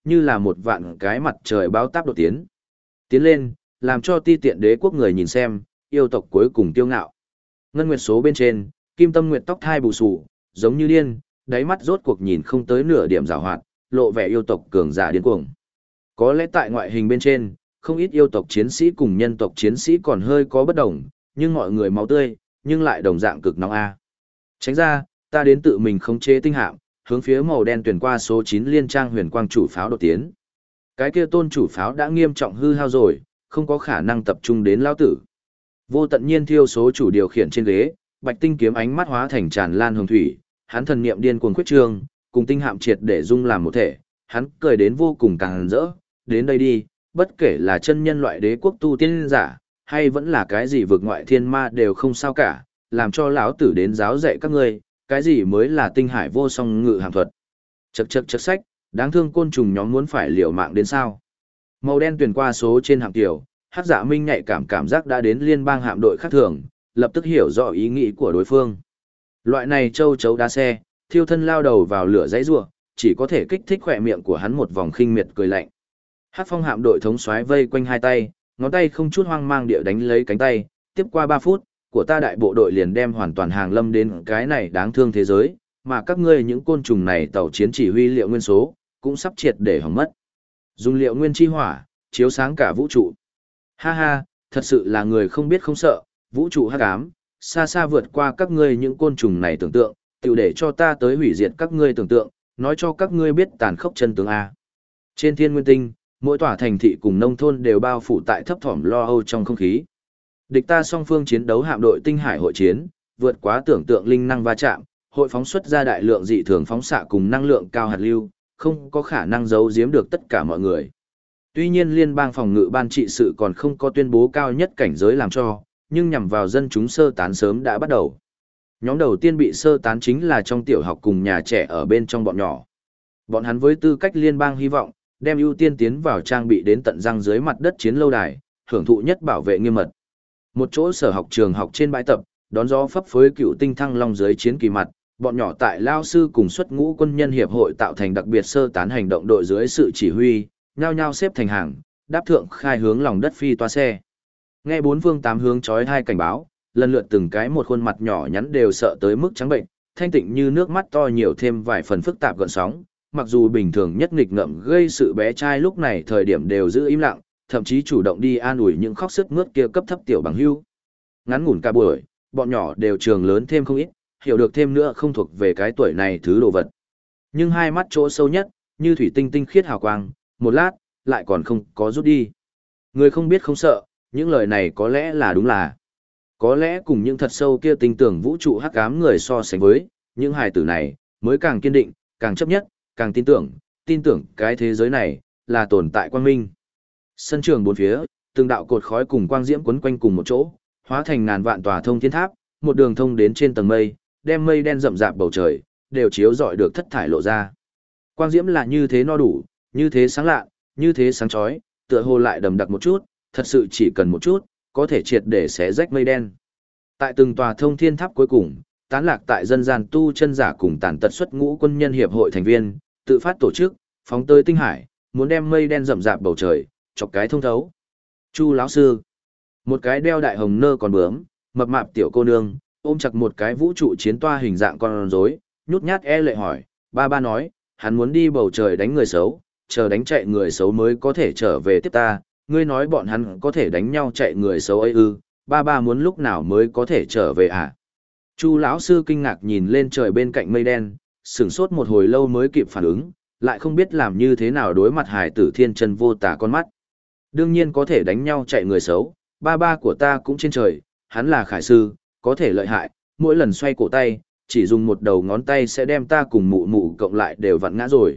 như là một vạn cái mặt trời bao táp đột tiến. Tiến lên, làm cho ti tiện đế quốc người nhìn xem, yêu tộc cuối cùng tiêu ngạo. Ngân nguyệt số bên trên, Kim Tâm Nguyệt tóc thai bù xù, giống như điên, đáy mắt rốt cuộc nhìn không tới nửa điểm giảo hoạt, lộ vẻ yêu tộc cường giả điên cuồng. Có lẽ tại ngoại hình bên trên, không ít yêu tộc chiến sĩ cùng nhân tộc chiến sĩ còn hơi có bất đồng, nhưng mọi người máu tươi, nhưng lại đồng dạng cực nóng a. Tránh ra, ta đến tự mình khống chế tinh hạm, hướng phía màu đen tuyển qua số 9 liên trang huyền quang chủ pháo đột tiến. Cái kia tôn chủ pháo đã nghiêm trọng hư hao rồi, không có khả năng tập trung đến lão tử. Vô tận nhiên thiêu số chủ điều khiển trên ghế, bạch tinh kiếm ánh mắt hóa thành tràn lan hồng thủy, hắn thần niệm điên cuồng khuyết trương, cùng tinh hạm triệt để dung làm một thể, hắn cười đến vô cùng càng rỡ, đến đây đi, bất kể là chân nhân loại đế quốc tu tiên giả, hay vẫn là cái gì vực ngoại thiên ma đều không sao cả, làm cho lão tử đến giáo dạy các ngươi, cái gì mới là tinh hải vô song ngự hàm thuật. Chậc chậc chậc sách, đáng thương côn trùng nhóm muốn phải liều mạng đến sao. Màu đen tuyển qua số trên hạm tiểu, Hắc Dạ Minh nhạy cảm giác đã đến liên bang hạm đội khác thường, lập tức hiểu rõ ý nghĩ của đối phương. Loại này châu chấu đá xe, thiêu thân lao đầu vào lửa dãy rủa, chỉ có thể kích thích khỏe miệng của hắn một vòng khinh miệt cười lạnh. Hắc Phong hạm đội thống soái vây quanh hai tay, ngón tay không chút hoang mang địa đánh lấy cánh tay, tiếp qua 3 phút, của ta đại bộ đội liền đem hoàn toàn hàng lâm đến cái này đáng thương thế giới, mà các ngươi những côn trùng này tàu chiến chỉ huy liệu nguyên số, cũng sắp triệt để hỏng mất. Dùng liệu nguyên chi hỏa, chiếu sáng cả vũ trụ. Ha ha, thật sự là người không biết không sợ, vũ trụ hắc ám, xa xa vượt qua các ngươi những côn trùng này tưởng tượng, tiểu để cho ta tới hủy diệt các ngươi tưởng tượng, nói cho các ngươi biết tàn khốc chân tướng A. Trên thiên nguyên tinh, mỗi tòa thành thị cùng nông thôn đều bao phủ tại thấp thỏm lo âu trong không khí. Địch ta song phương chiến đấu hạm đội tinh hải hội chiến, vượt quá tưởng tượng linh năng va chạm, hội phóng xuất ra đại lượng dị thường phóng xạ cùng năng lượng cao hạt lưu, không có khả năng giấu giếm được tất cả mọi người. Tuy nhiên liên bang phòng ngự ban trị sự còn không có tuyên bố cao nhất cảnh giới làm cho, nhưng nhằm vào dân chúng sơ tán sớm đã bắt đầu. Nhóm đầu tiên bị sơ tán chính là trong tiểu học cùng nhà trẻ ở bên trong bọn nhỏ. Bọn hắn với tư cách liên bang hy vọng, đem ưu tiên tiến vào trang bị đến tận răng dưới mặt đất chiến lâu đài, hưởng thụ nhất bảo vệ nghiêm mật. Một chỗ sở học trường học trên bãi tập, đón gió phấp phới cựu tinh thăng long dưới chiến kỳ mặt, bọn nhỏ tại lao sư cùng xuất ngũ quân nhân hiệp hội tạo thành đặc biệt sơ tán hành động đội dưới sự chỉ huy, nhao nhao xếp thành hàng, đáp thượng khai hướng lòng đất phi toa xe. Nghe bốn phương tám hướng chói tai cảnh báo, lần lượt từng cái một khuôn mặt nhỏ nhắn đều sợ tới mức trắng bệnh, thanh tịnh như nước mắt to nhiều thêm vài phần phức tạp gợn sóng, mặc dù bình thường nhất nghịch ngợm gây sự bé trai lúc này thời điểm đều giữ im lặng, thậm chí chủ động đi an ủi những khóc sức mướt kia cấp thấp tiểu bằng hưu. Ngắn ngủn cả buổi, bọn nhỏ đều trường lớn thêm không ít, hiểu được thêm nữa không thuộc về cái tuổi này thứ đồ vật. Nhưng hai mắt chỗ sâu nhất, như thủy tinh tinh khiết hào quang, một lát, lại còn không có rút đi. Người không biết không sợ, những lời này có lẽ là đúng là. Có lẽ cùng những thật sâu kia tinh tưởng vũ trụ hắc ám người so sánh với, những hài tử này, mới càng kiên định, càng chấp nhất, càng tin tưởng cái thế giới này, là tồn tại quang minh. Sân trường bốn phía, từng đạo cột khói cùng quang diễm quấn quanh cùng một chỗ, hóa thành ngàn vạn tòa thông thiên tháp, một đường thông đến trên tầng mây, đem mây đen rậm rạp bầu trời, đều chiếu rọi được thất thải lộ ra. Quang diễm là như thế no đủ, như thế sáng lạ, như thế sáng chói, tựa hồ lại đầm đặc một chút, thật sự chỉ cần một chút, có thể triệt để xé rách mây đen. Tại từng tòa thông thiên tháp cuối cùng, tán lạc tại dân gian tu chân giả cùng tàn tật xuất ngũ quân nhân hiệp hội thành viên, tự phát tổ chức, phóng tới tinh hải, muốn đem mây đen rậm rạp bầu trời, chọc cái thông thấu. Chu lão sư, một cái đeo đại hồng nơ còn bướm, mập mạp tiểu cô nương, ôm chặt một cái vũ trụ chiến toa hình dạng con rối, nhút nhát e lệ hỏi, ba nói, hắn muốn đi bầu trời đánh người xấu, chờ đánh chạy người xấu mới có thể trở về tiếp ta, ngươi nói bọn hắn có thể đánh nhau chạy người xấu ấy ư, ba muốn lúc nào mới có thể trở về à? Chu lão sư kinh ngạc nhìn lên trời bên cạnh mây đen, sửng sốt một hồi lâu mới kịp phản ứng, lại không biết làm như thế nào đối mặt hải tử thiên chân vô tả con mắt. Đương nhiên có thể đánh nhau chạy người xấu, ba của ta cũng trên trời, hắn là khải sư, có thể lợi hại, mỗi lần xoay cổ tay, chỉ dùng một đầu ngón tay sẽ đem ta cùng mụ mụ cộng lại đều vặn ngã rồi.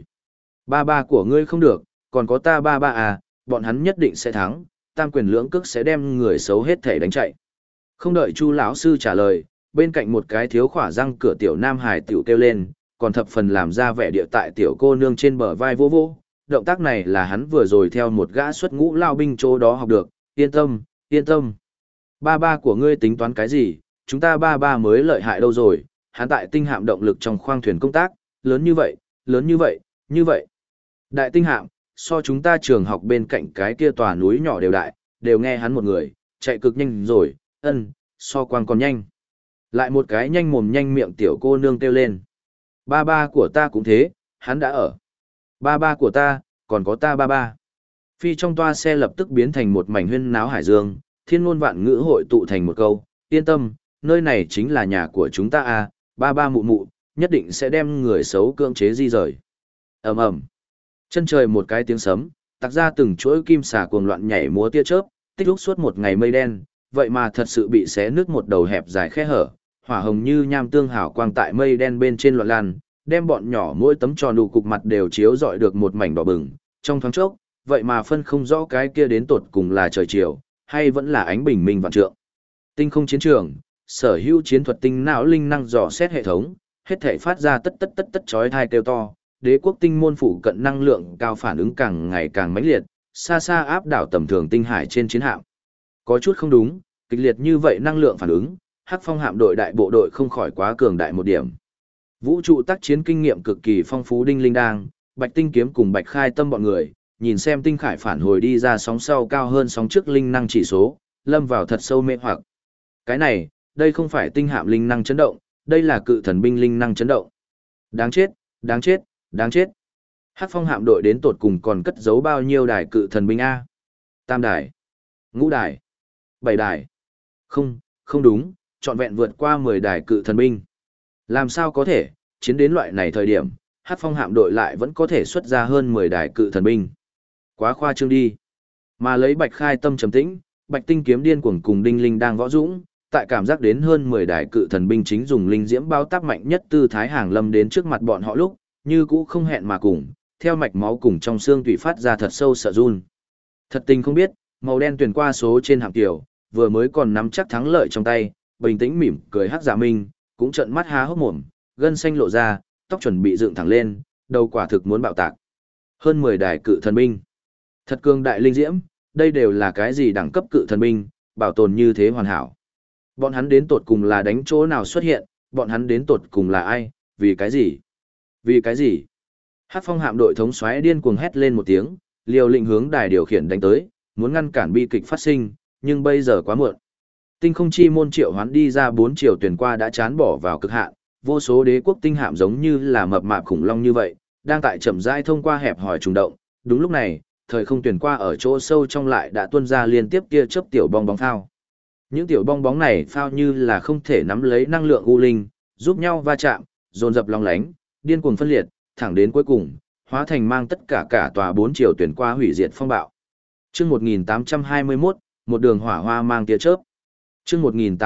Ba của ngươi không được, còn có ta ba à, bọn hắn nhất định sẽ thắng, tam quyền lưỡng cước sẽ đem người xấu hết thể đánh chạy. Không đợi Chu lão sư trả lời, bên cạnh một cái thiếu khỏa răng cửa tiểu nam hải tiểu kêu lên, còn thập phần làm ra vẻ địa tại tiểu cô nương trên bờ vai vô vô. Động tác này là hắn vừa rồi theo một gã xuất ngũ lao binh chỗ đó học được, yên tâm. Ba của ngươi tính toán cái gì, chúng ta ba mới lợi hại đâu rồi, hắn tại tinh hạm động lực trong khoang thuyền công tác, lớn như vậy. Đại tinh hạm, so chúng ta trường học bên cạnh cái kia tòa núi nhỏ đều đại, đều nghe hắn một người, chạy cực nhanh rồi, so quang còn nhanh. Lại một cái nhanh mồm nhanh miệng tiểu cô nương kêu lên. Ba ba của ta cũng thế, hắn đã ở. Ba ba của ta, còn có ta ba ba. Phi trong toa xe lập tức biến thành một mảnh huyên náo hải dương, thiên ngôn vạn ngữ hội tụ thành một câu, yên tâm, nơi này chính là nhà của chúng ta à, ba ba mụ mụ, nhất định sẽ đem người xấu cưỡng chế di rời. Ầm ầm. Chân trời một cái tiếng sấm, tạc ra từng chuỗi kim xà cuồng loạn nhảy múa tia chớp, tích lúc suốt một ngày mây đen, vậy mà thật sự bị xé nứt một đầu hẹp dài khe hở, hỏa hồng như nham tương hào quang tại mây đen bên trên loạn lan, đem bọn nhỏ mỗi tấm tròn đủ cục mặt đều chiếu rọi được một mảnh đỏ bừng, trong thoáng chốc, vậy mà phân không rõ cái kia đến tột cùng là trời chiều, hay vẫn là ánh bình minh vạn trượng. Tinh không chiến trường, sở hữu chiến thuật tinh não linh năng dò xét hệ thống, hết thảy phát ra tất tất tất tất chói tai kêu to, đế quốc tinh môn phụ cận năng lượng cao phản ứng càng ngày càng mãnh liệt, xa xa áp đảo tầm thường tinh hải trên chiến hạm. Có chút không đúng, kịch liệt như vậy năng lượng phản ứng, Hắc Phong hạm đội đại bộ đội không khỏi quá cường đại một điểm. Vũ trụ tác chiến kinh nghiệm cực kỳ phong phú Đinh Linh Đang, Bạch Tinh Kiếm cùng Bạch Khai Tâm bọn người, nhìn xem tinh khải phản hồi đi ra sóng sau cao hơn sóng trước linh năng chỉ số, lâm vào thật sâu mê hoặc. Cái này, đây không phải tinh hạm linh năng chấn động, đây là cự thần binh linh năng chấn động. Đáng chết, đáng chết, đáng chết. Hắc Phong hạm đội đến tột cùng còn cất giấu bao nhiêu đài cự thần binh a? Tam đài, ngũ đài, 7 đài. Không, không đúng, trọn vẹn vượt qua 10 đài cự thần binh. Làm sao có thể, chiến đến loại này thời điểm, Hắc Phong hạm đội lại vẫn có thể xuất ra hơn 10 đài cự thần binh. Quá khoa trương đi. Mà lấy Bạch Khai Tâm trầm tĩnh, Bạch Tinh Kiếm điên cuồng cùng Đinh Linh đang võ dũng, tại cảm giác đến hơn 10 đài cự thần binh chính dùng linh diễm bao tác mạnh nhất tư thái hàng lâm đến trước mặt bọn họ lúc, như cũ không hẹn mà cùng, theo mạch máu cùng trong xương tủy phát ra thật sâu sợ run. Thật tình không biết, màu đen tuyển qua số trên hạm tiểu, vừa mới còn nắm chắc thắng lợi trong tay, bình tĩnh mỉm cười Hắc Dạ Minh, cũng trợn mắt há hốc mồm, gân xanh lộ ra, tóc chuẩn bị dựng thẳng lên, đầu quả thực muốn bạo tạc. Hơn 10 đài cự thần binh. Thật cường đại linh diễm, đây đều là cái gì đẳng cấp cự thần binh, bảo tồn như thế hoàn hảo. Bọn hắn đến tột cùng là đánh chỗ nào xuất hiện, bọn hắn đến tột cùng là ai, vì cái gì? Vì cái gì? Hắc Phong hạm đội thống soái điên cuồng hét lên một tiếng, liều lĩnh hướng đài điều khiển đánh tới, muốn ngăn cản bi kịch phát sinh, nhưng bây giờ quá muộn. Tinh không chi môn triệu hoán đi ra 4 triệu tuyển qua đã chán bỏ vào cực hạn, vô số đế quốc tinh hạm giống như là mập mạp khủng long như vậy, đang tại chậm rãi thông qua hẹp hỏi trùng động. Đúng lúc này, thời không tuyển qua ở chỗ sâu trong lại đã tuôn ra liên tiếp tia chớp tiểu bong bóng phao. Những tiểu bong bóng này phao như là không thể nắm lấy năng lượng u linh, giúp nhau va chạm, dồn dập long lánh, điên cuồng phân liệt, thẳng đến cuối cùng, hóa thành mang tất cả tòa 4 triệu tuyển qua hủy diệt phong bạo. Chương 1821, một đường hỏa hoa mang tia chớp. Chương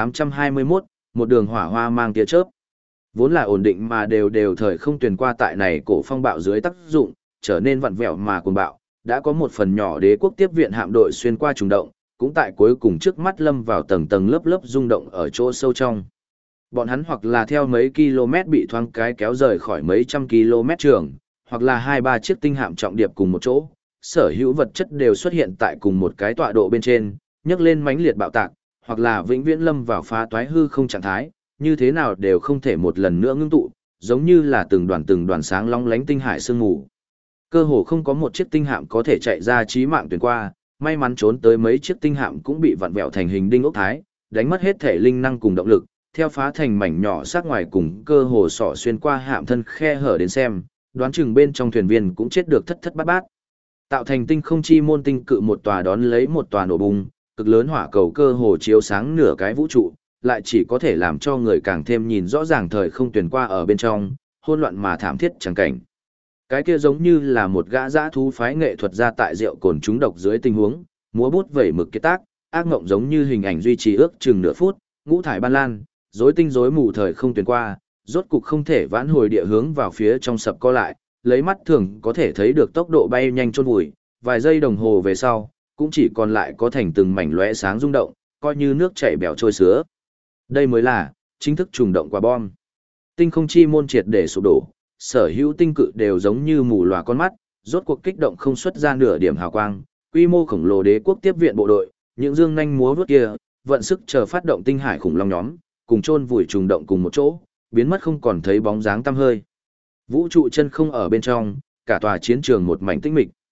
1821, một đường hỏa hoa mang tia chớp. Vốn là ổn định mà đều thời không tuyển qua tại này cổ phong bạo dưới tác dụng, trở nên vặn vẹo mà cuồng bạo, đã có một phần nhỏ đế quốc tiếp viện hạm đội xuyên qua trùng động, cũng tại cuối cùng trước mắt lâm vào tầng tầng lớp lớp rung động ở chỗ sâu trong. Bọn hắn hoặc là theo mấy km bị thoáng cái kéo rời khỏi mấy trăm km trường, hoặc là 2-3 chiếc tinh hạm trọng điệp cùng một chỗ, sở hữu vật chất đều xuất hiện tại cùng một cái tọa độ bên trên, nhấc lên mãnh liệt bạo tạc, hoặc là vĩnh viễn lâm vào phá toái hư không trạng thái, như thế nào đều không thể một lần nữa ngưng tụ, giống như là từng đoàn sáng long lánh tinh hải sương mù. Cơ hồ không có một chiếc tinh hạm có thể chạy ra chí mạng tuyển qua, may mắn trốn tới mấy chiếc tinh hạm cũng bị vặn vẹo thành hình đinh ốc thái, đánh mất hết thể linh năng cùng động lực, theo phá thành mảnh nhỏ sát ngoài cùng cơ hồ sỏ xuyên qua hạm thân khe hở đến xem, đoán chừng bên trong thuyền viên cũng chết được thất thất bát bát. Tạo thành tinh không chi môn tinh cự một tòa đón lấy một tòa nổ bùng, cực lớn hỏa cầu cơ hồ chiếu sáng nửa cái vũ trụ, lại chỉ có thể làm cho người càng thêm nhìn rõ ràng thời không tuyển qua ở bên trong, hỗn loạn mà thảm thiết chẳng cảnh. Cái kia giống như là một gã dã thú phái nghệ thuật ra tại rượu cồn trúng độc dưới tình huống, múa bút vẩy mực kiệt tác, ác ngộng giống như hình ảnh duy trì ước chừng nửa phút, ngũ thải ban lan, rối tinh rối mù thời không tuyển qua, rốt cục không thể vãn hồi địa hướng vào phía trong sập co lại, lấy mắt thường có thể thấy được tốc độ bay nhanh chôn vùi, vài giây đồng hồ về sau, cũng chỉ còn lại có thành từng mảnh lóe sáng rung động, coi như nước chảy bèo trôi sữa. Đây mới là chính thức trùng động quả bom. Tinh không chi môn triệt để sụp đổ, sở hữu tinh cự đều giống như mù lòa con mắt, rốt cuộc kích động không xuất ra nửa điểm hào quang, quy mô khổng lồ đế quốc tiếp viện bộ đội, những dương nhanh múa vuốt kia, vận sức chờ phát động tinh hải khủng long nhóm, cùng chôn vùi trùng động cùng một chỗ, biến mất không còn thấy bóng dáng tăm hơi. Vũ trụ chân không ở bên trong, cả tòa chiến trường một mảnh tĩnh mịch.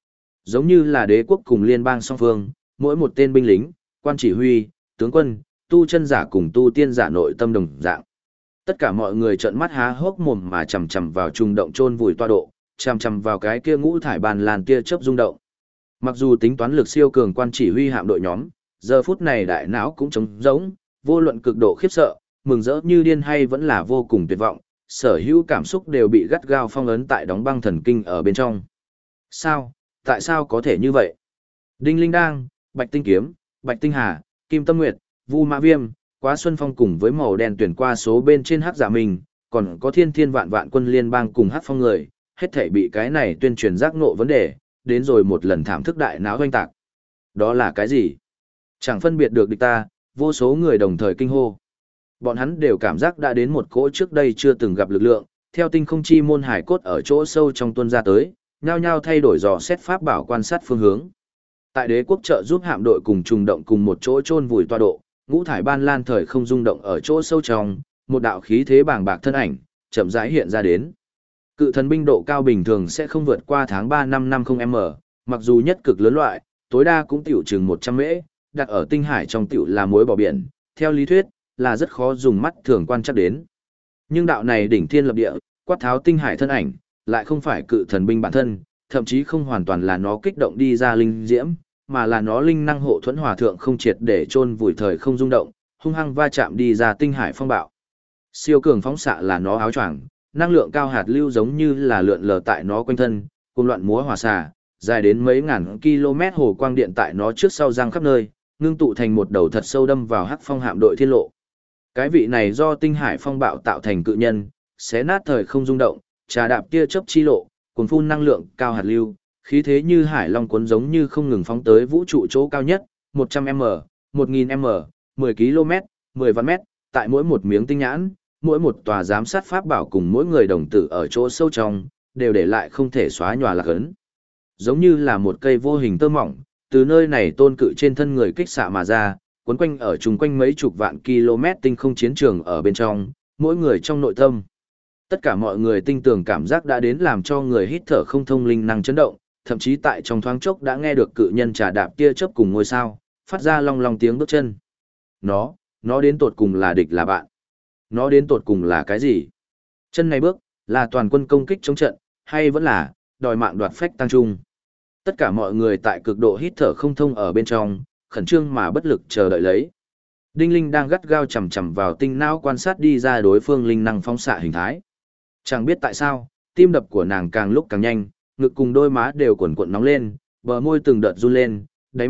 Giống như là đế quốc cùng liên bang song phương, mỗi một tên binh lính, quan chỉ huy, tướng quân, tu chân giả cùng tu tiên giả nội tâm đồng dạng. Tất cả mọi người trợn mắt há hốc mồm mà chằm chằm vào trung động chôn vùi toa độ, chằm chằm vào cái kia ngũ thải bàn làn tia chớp rung động. Mặc dù tính toán lực siêu cường quan chỉ huy hạm đội nhóm, giờ phút này đại não cũng trống rỗng, vô luận cực độ khiếp sợ, mừng rỡ như điên hay vẫn là vô cùng tuyệt vọng, sở hữu cảm xúc đều bị gắt gao phong ấn tại đóng băng thần kinh ở bên trong. Sao? Tại sao có thể như vậy? Đinh Linh Đang, Bạch Tinh Kiếm, Bạch Tinh Hà, Kim Tâm Nguyệt, Vu Mã Viêm, Quá Xuân Phong cùng với màu đen tuyển qua số bên trên hắc giả mình, còn có thiên thiên vạn vạn quân liên bang cùng hắc phong người, hết thảy bị cái này tuyên truyền giác ngộ vấn đề, đến rồi một lần thảm thức đại náo hoanh tạc. Đó là cái gì? Chẳng phân biệt được địch ta, vô số người đồng thời kinh hô. Bọn hắn đều cảm giác đã đến một cỗ trước đây chưa từng gặp lực lượng, theo tinh không chi môn hải cốt ở chỗ sâu trong tuôn ra tới, nhao nhao thay đổi dò xét pháp bảo quan sát phương hướng. Tại đế quốc trợ giúp hạm đội cùng trùng động cùng một chỗ chôn vùi toa độ, ngũ thải ban lan thời không rung động ở chỗ sâu trong, một đạo khí thế bàng bạc thân ảnh, chậm rãi hiện ra đến. Cự thần binh độ cao bình thường sẽ không vượt qua tháng 3 năm 50m, mặc dù nhất cực lớn loại, tối đa cũng tiểu chừng 100 mễ, đặt ở tinh hải trong tiểu là muối bỏ biển, theo lý thuyết, là rất khó dùng mắt thường quan chắc đến. Nhưng đạo này đỉnh thiên lập địa, quát tháo tinh hải thân ảnh, lại không phải cự thần binh bản thân, thậm chí không hoàn toàn là nó kích động đi ra linh diễm, mà là nó linh năng hộ thuẫn hòa thượng không triệt để chôn vùi thời không rung động, hung hăng va chạm đi ra tinh hải phong bạo. Siêu cường phóng xạ là nó áo choàng, năng lượng cao hạt lưu giống như là lượn lờ tại nó quanh thân, cùng loạn múa hòa xạ, dài đến mấy ngàn km hồ quang điện tại nó trước sau giang khắp nơi, ngưng tụ thành một đầu thật sâu đâm vào hắc phong hạm đội thiên lộ. Cái vị này do tinh hải phong bạo tạo thành cự nhân, xé nát thời không rung động, trà đạp tia chớp chi lộ, cuồn phun năng lượng cao hạt lưu, khí thế như hải long cuốn giống như không ngừng phóng tới vũ trụ chỗ cao nhất, 100m, 1000m, 10 km, 10 vạn mét, tại mỗi một miếng tinh nhãn, mỗi một tòa giám sát pháp bảo cùng mỗi người đồng tử ở chỗ sâu trong, đều để lại không thể xóa nhòa lạc ấn. Giống như là một cây vô hình tơ mỏng, từ nơi này tôn cự trên thân người kích xạ mà ra, quấn quanh ở chung quanh mấy chục vạn km tinh không chiến trường ở bên trong, mỗi người trong nội tâm. Tất cả mọi người tinh tường cảm giác đã đến làm cho người hít thở không thông linh năng chấn động, thậm chí tại trong thoáng chốc đã nghe được cự nhân trà đạp tia chớp cùng ngôi sao, phát ra long long tiếng bước chân. Nó đến tột cùng là địch là bạn. Nó đến tột cùng là cái gì? Chân này bước, là toàn quân công kích chống trận, hay vẫn là đòi mạng đoạt phách tăng trung? Tất cả mọi người tại cực độ hít thở không thông ở bên trong, khẩn trương mà bất lực chờ đợi lấy. Đinh Linh đang gắt gao chầm chầm vào tinh não quan sát đi ra đối phương linh năng phóng xạ hình thái. Chẳng biết tại sao, tim đập của nàng càng lúc càng nhanh, ngực cùng đôi má đều cuộn cuộn nóng lên, bờ môi từng đợt run lên,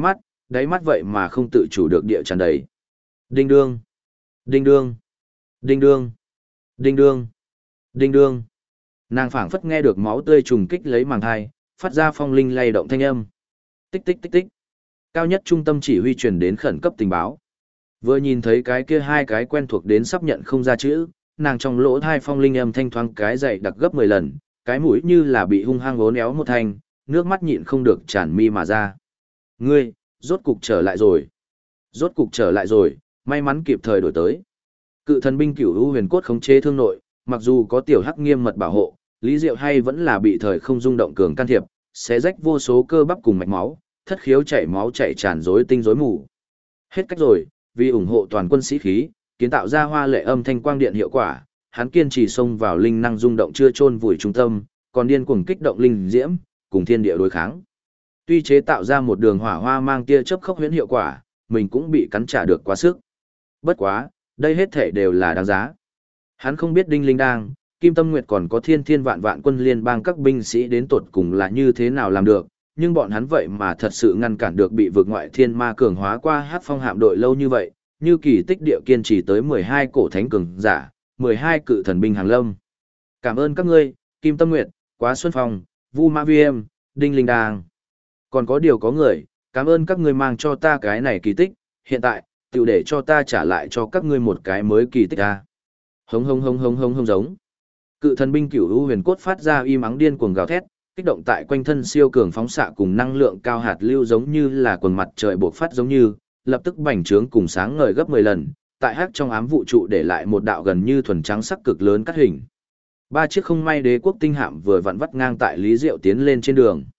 đáy mắt vậy mà không tự chủ được địa tràn đầy. Đinh đương, đinh đương, đinh đương, đinh đương, đinh đương. Nàng phảng phất nghe được máu tươi trùng kích lấy màng thai, phát ra phong linh lay động thanh âm. Tích tích tích tích. Cao nhất trung tâm chỉ huy truyền đến khẩn cấp tình báo. Vừa nhìn thấy cái kia hai cái quen thuộc đến sắp nhận không ra chữ, nàng trong lỗ thai phong linh âm thanh thoáng cái dậy đặc gấp 10 lần, cái mũi như là bị hung hăng uốn éo một thanh, nước mắt nhịn không được tràn mi mà ra. Ngươi, rốt cục trở lại rồi. Rốt cục trở lại rồi, may mắn kịp thời đổi tới. Cự thần binh Cửu U Huyền Cốt khống chế thương nội, mặc dù có tiểu hắc nghiêm mật bảo hộ, Lý Diệu hay vẫn là bị thời không rung động cường can thiệp, xé rách vô số cơ bắp cùng mạch máu, thất khiếu chảy máu chảy tràn rối tinh rối mù. Hết cách rồi, vì ủng hộ toàn quân sĩ khí, kiến tạo ra hoa lệ âm thanh quang điện hiệu quả, hắn kiên trì xông vào linh năng rung động chưa chôn vùi trung tâm, còn điên cuồng kích động linh diễm, cùng thiên địa đối kháng. Tuy chế tạo ra một đường hỏa hoa mang tia chớp khốc huyễn hiệu quả, mình cũng bị cắn trả được quá sức. Bất quá, đây hết thể đều là đáng giá. Hắn không biết Đinh Linh Đang, Kim Tâm Nguyệt còn có thiên thiên vạn vạn quân liên bang các binh sĩ đến tột cùng là như thế nào làm được, nhưng bọn hắn vậy mà thật sự ngăn cản được bị vực ngoại thiên ma cường hóa qua hát phong hạm đội lâu như vậy, như kỳ tích địa kiên trì tới 12 cổ thánh cường giả, 12 cự thần binh hàng lâm. Cảm ơn các ngươi, Kim Tâm Nguyệt, Quá Xuân Phong, Vu Mã Viêm, Đinh Linh Đang. Còn có điều có người, cảm ơn các ngươi mang cho ta cái này kỳ tích, hiện tại, tiểu để cho ta trả lại cho các ngươi một cái mới kỳ tích a. Hống hống hống hống hống hống giống. Cự thần binh Cửu U Huyền Cốt phát ra im ắng điên cuồng gào thét, kích động tại quanh thân siêu cường phóng xạ cùng năng lượng cao hạt lưu giống như là quần mặt trời bộc phát giống như, lập tức bành trướng cùng sáng ngời gấp 10 lần, tại hắc trong ám vũ trụ để lại một đạo gần như thuần trắng sắc cực lớn cắt hình. Ba chiếc không may đế quốc tinh hạm vừa vặn vắt ngang tại Lý Diệu tiến lên trên đường.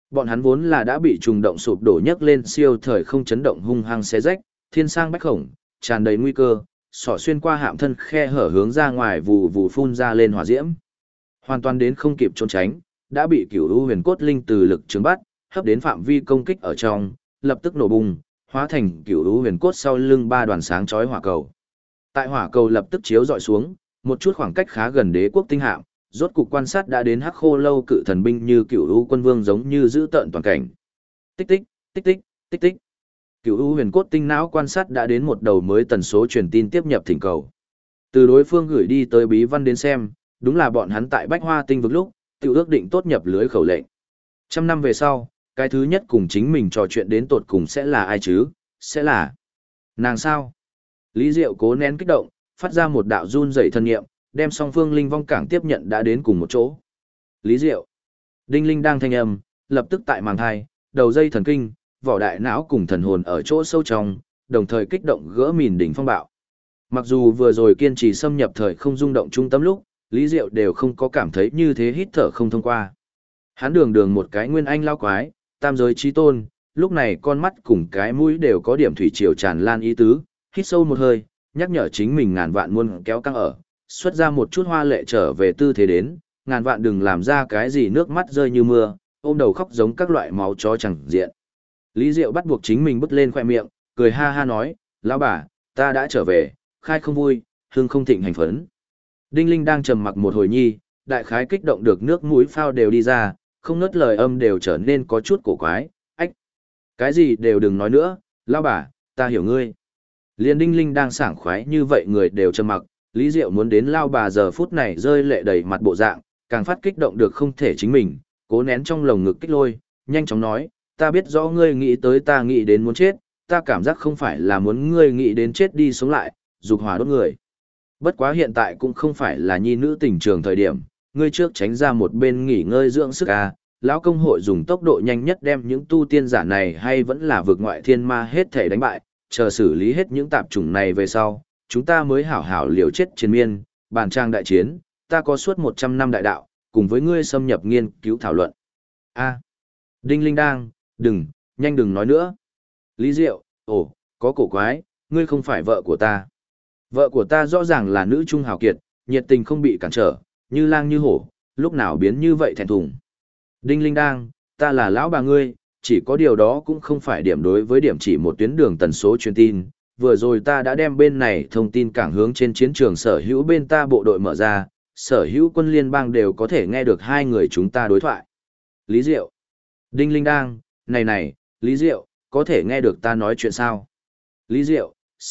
Bọn hắn vốn là đã bị trùng động sụp đổ nhấc lên siêu thời không chấn động hung hăng xé rách, thiên sang bách khổng, tràn đầy nguy cơ, xỏ xuyên qua hạm thân khe hở hướng ra ngoài vù vù phun ra lên hỏa diễm. Hoàn toàn đến không kịp trốn tránh, đã bị Cửu U Huyền Cốt Linh từ lực trường bắt, hấp đến phạm vi công kích ở trong, lập tức nổ bùng, hóa thành Cửu U Huyền Cốt sau lưng ba đoàn sáng chói hỏa cầu. Tại hỏa cầu lập tức chiếu dọi xuống, một chút khoảng cách khá gần Đế quốc tinh hạm, rốt cục quan sát đã đến Hắc Khô Lâu cự thần binh như Cửu U quân vương giống như giữ tợn toàn cảnh. Tích tích, tích tích, tích tích. Cửu U Huyền Cốt tinh não quan sát đã đến một đầu mới tần số truyền tin tiếp nhập thỉnh cầu. Từ đối phương gửi đi tới bí văn đến xem, đúng là bọn hắn tại Bách Hoa tinh vực lúc, tự ước định tốt nhập lưới khẩu lệnh. 100 năm về sau, cái thứ nhất cùng chính mình trò chuyện đến tột cùng sẽ là ai chứ? Sẽ là nàng sao? Lý Diệu cố nén kích động, phát ra một đạo run rẩy thân niệm, đem song phương linh vong cảng tiếp nhận đã đến cùng một chỗ. Lý Diệu. Đinh linh đang thanh âm, lập tức tại màng thai, đầu dây thần kinh, vỏ đại não cùng thần hồn ở chỗ sâu trong, đồng thời kích động gỡ mìn đỉnh phong bạo. Mặc dù vừa rồi kiên trì xâm nhập thời không rung động trung tâm lúc, Lý Diệu đều không có cảm thấy như thế hít thở không thông qua. Hắn đường đường một cái nguyên anh lao quái, tam giới chí tôn, lúc này con mắt cùng cái mũi đều có điểm thủy triều tràn lan ý tứ, hít sâu một hơi, nhắc nhở chính mình ngàn vạn muôn kéo căng ở, xuất ra một chút hoa lệ trở về tư thế đến, ngàn vạn đừng làm ra cái gì nước mắt rơi như mưa, ôm đầu khóc giống các loại máu chó chẳng diện. Lý Diệu bắt buộc chính mình bứt lên khoe miệng, cười ha ha nói, lão bà, ta đã trở về, khai không vui, hương không thịnh hành phấn. Đinh Linh đang trầm mặc một hồi nhi, đại khái kích động được nước mũi phao đều đi ra, không ngớt lời âm đều trở nên có chút cổ quái, ách. Cái gì đều đừng nói nữa, lão bà, ta hiểu ngươi. Liên Đinh Linh đang sảng khoái như vậy người đều trầm mặc, Lý Diệu muốn đến lao bà giờ phút này rơi lệ đầy mặt bộ dạng, càng phát kích động được không thể chính mình, cố nén trong lồng ngực kích lôi, nhanh chóng nói, ta biết rõ ngươi nghĩ tới ta nghĩ đến muốn chết, ta cảm giác không phải là muốn ngươi nghĩ đến chết đi sống lại, dục hỏa đốt người. Bất quá hiện tại cũng không phải là nhi nữ tình trường thời điểm, ngươi trước tránh ra một bên nghỉ ngơi dưỡng sức à, lão công hội dùng tốc độ nhanh nhất đem những tu tiên giả này hay vẫn là vượt ngoại thiên ma hết thể đánh bại, chờ xử lý hết những tạp chủng này về sau, chúng ta mới hảo hảo liều chết chiến miên, bàn trang đại chiến, ta có suốt 100 năm đại đạo, cùng với ngươi xâm nhập nghiên cứu thảo luận. A. Đinh Linh đang, nhanh đừng nói nữa. Lý Diệu, ồ, có cổ quái, ngươi không phải vợ của ta. Vợ của ta rõ ràng là nữ trung hào kiệt, nhiệt tình không bị cản trở, như lang như hổ, lúc nào biến như vậy thẹn thùng. Đinh Linh đang, ta là lão bà ngươi, chỉ có điều đó cũng không phải điểm đối với điểm chỉ một tuyến đường tần số truyền tin. Vừa rồi ta đã đem bên này thông tin cảng hướng trên chiến trường sở hữu bên ta bộ đội mở ra, sở hữu quân liên bang đều có thể nghe được hai người chúng ta đối thoại. Lý Diệu. Đinh Linh đang, này, Lý Diệu, có thể nghe được ta nói chuyện sao? Lý Diệu,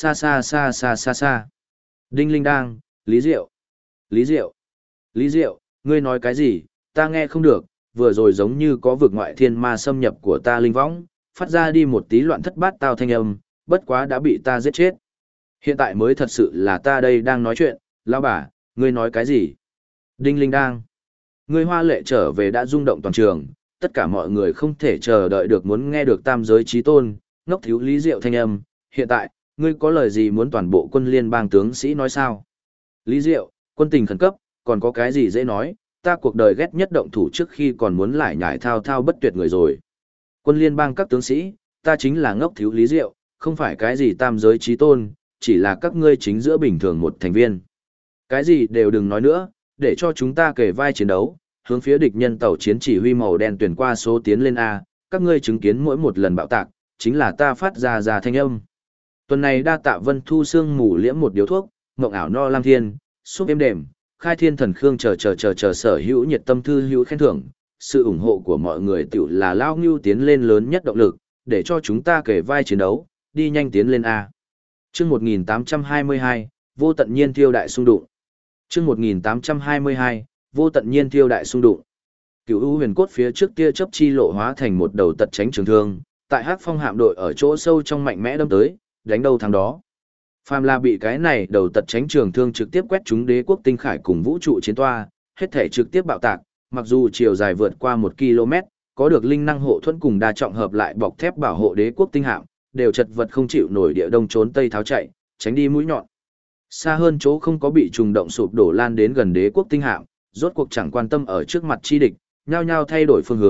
xa. Đinh Linh đang, Lý Diệu. Lý Diệu, ngươi nói cái gì, ta nghe không được, vừa rồi giống như có vực ngoại thiên ma xâm nhập của ta linh võng, phát ra đi một tí loạn thất bát tao thanh âm, bất quá đã bị ta giết chết. Hiện tại mới thật sự là ta đây đang nói chuyện, lão bà, ngươi nói cái gì? Đinh Linh đang. Ngươi hoa lệ trở về đã rung động toàn trường, tất cả mọi người không thể chờ đợi được muốn nghe được tam giới chí tôn, ngốc thiếu Lý Diệu thanh âm. Hiện tại, ngươi có lời gì muốn toàn bộ quân liên bang tướng sĩ nói sao? Lý Diệu, quân tình khẩn cấp, còn có cái gì dễ nói, ta cuộc đời ghét nhất động thủ trước khi còn muốn lại nhải thao thao bất tuyệt người rồi. Quân liên bang các tướng sĩ, ta chính là ngốc thiếu Lý Diệu, không phải cái gì tam giới chí tôn, chỉ là các ngươi chính giữa bình thường một thành viên. Cái gì đều đừng nói nữa, để cho chúng ta kề vai chiến đấu, hướng phía địch nhân tàu chiến chỉ huy màu đen tuyển qua số tiến lên A, các ngươi chứng kiến mỗi một lần bạo tạc, chính là ta phát ra thanh âm. Tuần này đa tạ Vân Thu Sương mù liễm một điếu thuốc, mộng ảo no lam thiên, xúc êm đềm, khai thiên thần khương chờ sở hữu nhiệt tâm thư hữu khen thưởng, sự ủng hộ của mọi người tiểu là lao ngưu tiến lên lớn nhất động lực, để cho chúng ta kề vai chiến đấu, đi nhanh tiến lên A. Chương 1822, vô tận nhiên thiêu đại xung đụng. Chương 1822, vô tận nhiên thiêu đại xung đụng. Cửu U huyền cốt phía trước tia chớp chi lộ hóa thành một đầu tật tránh trường thương, tại Hắc Phong hạm đội ở chỗ sâu trong mạnh mẽ đâm tới, đánh đâu thắng đó. Phàm là bị cái này đầu tật tránh trường thương trực tiếp quét trúng đế quốc tinh khải cùng vũ trụ chiến toa, hết thể trực tiếp bạo tạc, mặc dù chiều dài vượt qua 1 km, có được linh năng hộ thuẫn cùng đa trọng hợp lại bọc thép bảo hộ đế quốc tinh hạm, đều chật vật không chịu nổi địa đông trốn tây tháo chạy, tránh đi mũi nhọn. Xa hơn chỗ không có bị trùng động sụp đổ lan đến gần đế quốc tinh hạm, rốt cuộc chẳng quan tâm ở trước mặt chi địch, nhao nhao thay đổi phương hướng,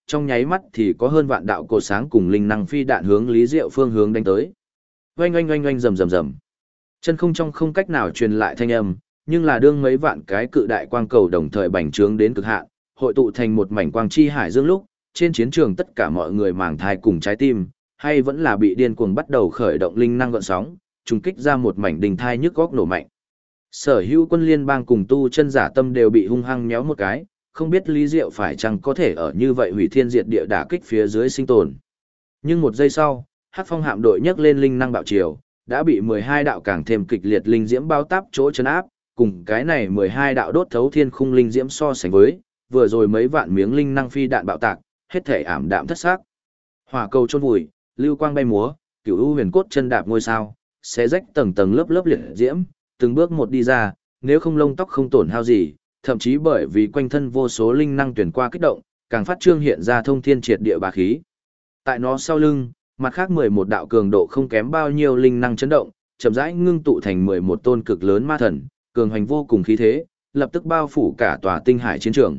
trong nháy mắt thì có hơn vạn đạo cột sáng cùng linh năng phi đạn hướng Lý Diệu phương hướng đánh tới. Oanh oanh oanh oanh rầm rầm rầm. Chân không trong không cách nào truyền lại thanh âm, nhưng là đương mấy vạn cái cự đại quang cầu đồng thời bành trướng đến cực hạn, hội tụ thành một mảnh quang chi hải dương lúc, trên chiến trường tất cả mọi người màng thai cùng trái tim, hay vẫn là bị điên cuồng bắt đầu khởi động linh năng gợn sóng, trùng kích ra một mảnh đình thai nhức góc nổ mạnh. Sở hữu quân liên bang cùng tu chân giả tâm đều bị hung hăng nhéo một cái, không biết Lý Diệu phải chăng có thể ở như vậy hủy thiên diệt địa đả kích phía dưới sinh tồn. Nhưng một giây sau, Hắc Phong hạm đội nhấc lên linh năng bạo triều, đã bị 12 đạo càng thêm kịch liệt linh diễm bao táp chỗ chấn áp, cùng cái này 12 đạo đốt thấu thiên khung linh diễm so sánh với, vừa rồi mấy vạn miếng linh năng phi đạn bạo tạc, hết thể ảm đạm thất xác. Hỏa cầu chôn vùi, lưu quang bay múa, Cửu U huyền cốt chân đạp ngôi sao, xé rách tầng tầng lớp lớp liệt diễm, từng bước một đi ra, nếu không lông tóc không tổn hao gì, thậm chí bởi vì quanh thân vô số linh năng tuyển qua kích động, càng phát trương hiện ra thông thiên triệt địa bá khí. Tại nó sau lưng, mặt khác 11 đạo cường độ không kém bao nhiêu linh năng chấn động, chậm rãi ngưng tụ thành 11 tôn cực lớn ma thần, cường hành vô cùng khí thế, lập tức bao phủ cả tòa tinh hải chiến trường.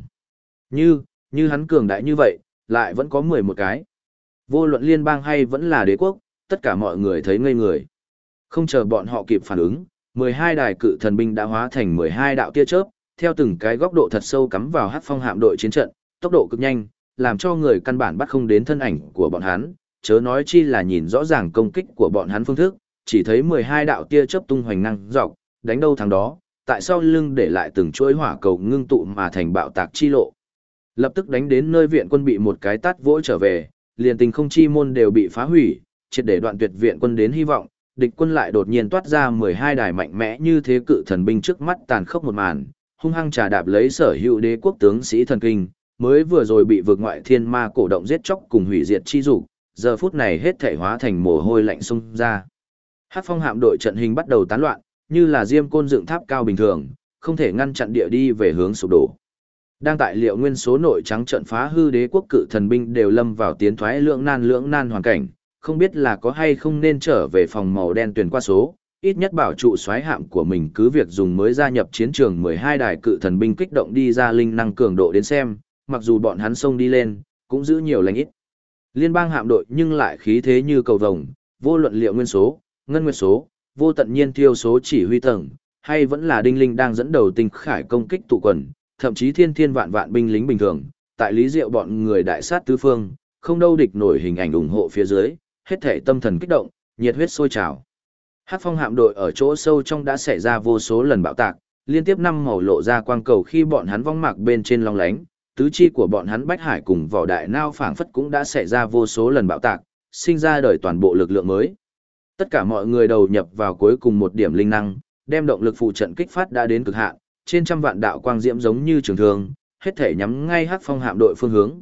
Như hắn cường đại như vậy, lại vẫn có 11 cái. Vô luận liên bang hay vẫn là đế quốc, tất cả mọi người thấy ngây người. Không chờ bọn họ kịp phản ứng, 12 đài cự thần binh đã hóa thành 12 đạo tia chớp, theo từng cái góc độ thật sâu cắm vào Hắc Phong hạm đội chiến trận, tốc độ cực nhanh, làm cho người căn bản bắt không đến thân ảnh của bọn hắn, chớ nói chi là nhìn rõ ràng công kích của bọn hắn phương thức, chỉ thấy 12 đạo tia chớp tung hoành năng dọc, đánh đâu thằng đó, tại sau lưng để lại từng chuỗi hỏa cầu ngưng tụ mà thành bạo tạc chi lộ. Lập tức đánh đến nơi viện quân bị một cái tát vỗ trở về, liền tình không chi môn đều bị phá hủy, triệt để đoạn tuyệt viện quân đến hy vọng, địch quân lại đột nhiên toát ra 12 đài mạnh mẽ như thế cự thần binh trước mắt tàn khốc một màn, hung hăng trà đạp lấy sở hữu đế quốc tướng sĩ thần kinh, mới vừa rồi bị vượt ngoại thiên ma cổ động giết chóc cùng hủy diệt chi dục, giờ phút này hết thể hóa thành mồ hôi lạnh xông ra. Hắc Phong hạm đội trận hình bắt đầu tán loạn, như là diêm côn dựng tháp cao bình thường, không thể ngăn chặn địa đi về hướng sụp đổ. Đang tại liệu nguyên số nội trắng trận phá hư đế quốc cự thần binh đều lâm vào tiến thoái lưỡng nan hoàn cảnh, không biết là có hay không nên trở về phòng màu đen tuyển qua số, ít nhất bảo trụ soái hạm của mình cứ việc dùng mới gia nhập chiến trường 12 đài cự thần binh kích động đi ra linh năng cường độ đến xem, mặc dù bọn hắn xông đi lên, cũng giữ nhiều lành ít. Liên bang hạm đội nhưng lại khí thế như cầu vồng, vô luận liệu nguyên số, ngân nguyên số, vô tận nhiên tiêu số chỉ huy tầng, hay vẫn là đinh linh đang dẫn đầu tinh khải công kích tụ quần, thậm chí thiên thiên vạn vạn binh lính bình thường, tại Lý Diệu bọn người đại sát tứ phương, không đâu địch nổi hình ảnh ủng hộ phía dưới, hết thể tâm thần kích động, nhiệt huyết sôi trào. Hắc Phong hạm đội ở chỗ sâu trong đã xảy ra vô số lần bạo tạc, liên tiếp 5 màu lộ ra quang cầu khi bọn hắn vong mạc bên trên long lánh, tứ chi của bọn hắn bách hải cùng vỏ đại nao phảng phất cũng đã xảy ra vô số lần bạo tạc, sinh ra đời toàn bộ lực lượng mới. Tất cả mọi người đầu nhập vào cuối cùng một điểm linh năng, đem động lực phụ trận kích phát đã đến cực hạn, trên trăm vạn đạo quang diễm giống như trường thương, hết thể nhắm ngay Hắc Phong hạm đội phương hướng,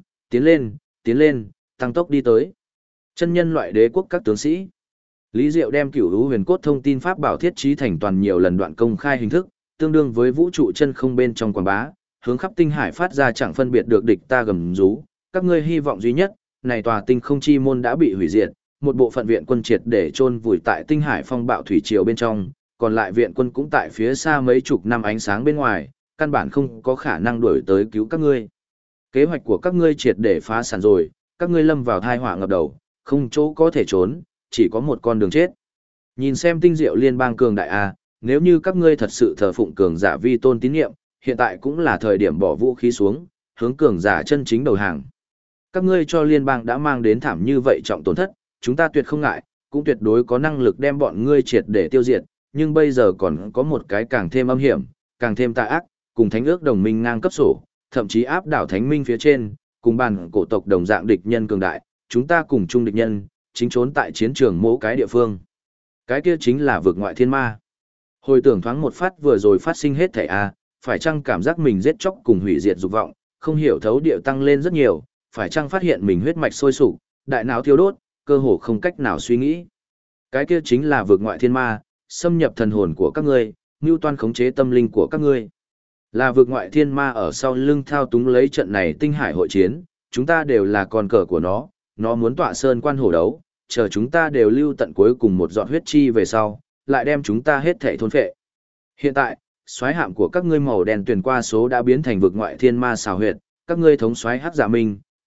tiến lên, tăng tốc đi tới. Chân nhân loại đế quốc các tướng sĩ. Lý Diệu đem Cửu U huyền cốt thông tin pháp bảo thiết trí thành toàn nhiều lần đoạn công khai hình thức, tương đương với vũ trụ chân không bên trong quảng bá, hướng khắp tinh hải phát ra chẳng phân biệt được địch ta gầm rú, các ngươi hy vọng duy nhất, này tòa tinh không chi môn đã bị hủy diệt, một bộ phận viện quân triệt để chôn vùi tại tinh hải phong bạo thủy triều bên trong, còn lại viện quân cũng tại phía xa mấy chục năm ánh sáng bên ngoài, căn bản không có khả năng đuổi tới cứu các ngươi. Kế hoạch của các ngươi triệt để phá sản rồi, các ngươi lâm vào thai họa ngập đầu, không chỗ có thể trốn, chỉ có một con đường chết. Nhìn xem tinh diệu liên bang cường đại a, nếu như các ngươi thật sự thờ phụng cường giả vi tôn tín nhiệm, hiện tại cũng là thời điểm bỏ vũ khí xuống, hướng cường giả chân chính đầu hàng. Các ngươi cho liên bang đã mang đến thảm như vậy trọng tổn thất, chúng ta tuyệt không ngại, cũng tuyệt đối có năng lực đem bọn ngươi triệt để tiêu diệt, nhưng bây giờ còn có một cái càng thêm âm hiểm, càng thêm tà ác, cùng thánh ước đồng minh ngang cấp sổ, thậm chí áp đảo thánh minh phía trên, cùng bàn cổ tộc đồng dạng địch nhân cường đại, chúng ta cùng chung địch nhân, chính trốn tại chiến trường mỗi cái địa phương. Cái kia chính là vực ngoại thiên ma. Hồi tưởng thoáng một phát vừa rồi phát sinh hết thảy a, phải chăng cảm giác mình giết chóc cùng hủy diệt dục vọng, không hiểu thấu điệu tăng lên rất nhiều, phải chăng phát hiện mình huyết mạch sôi sục, đại não thiêu đốt, cơ hồ không cách nào suy nghĩ. Cái kia chính là vực ngoại thiên ma, xâm nhập thần hồn của các ngươi, mưu toan khống chế tâm linh của các ngươi. Là vực ngoại thiên ma ở sau lưng thao túng lấy trận này tinh hải hội chiến, chúng ta đều là con cờ của nó muốn tọa sơn quan hổ đấu, chờ chúng ta đều lưu tận cuối cùng một giọt huyết chi về sau, lại đem chúng ta hết thảy thôn phệ. Hiện tại, soái hạm của các ngươi màu đen tuyển qua số đã biến thành vực ngoại thiên ma xào huyệt, các ngươi thống soái Hắc Dạ Minh,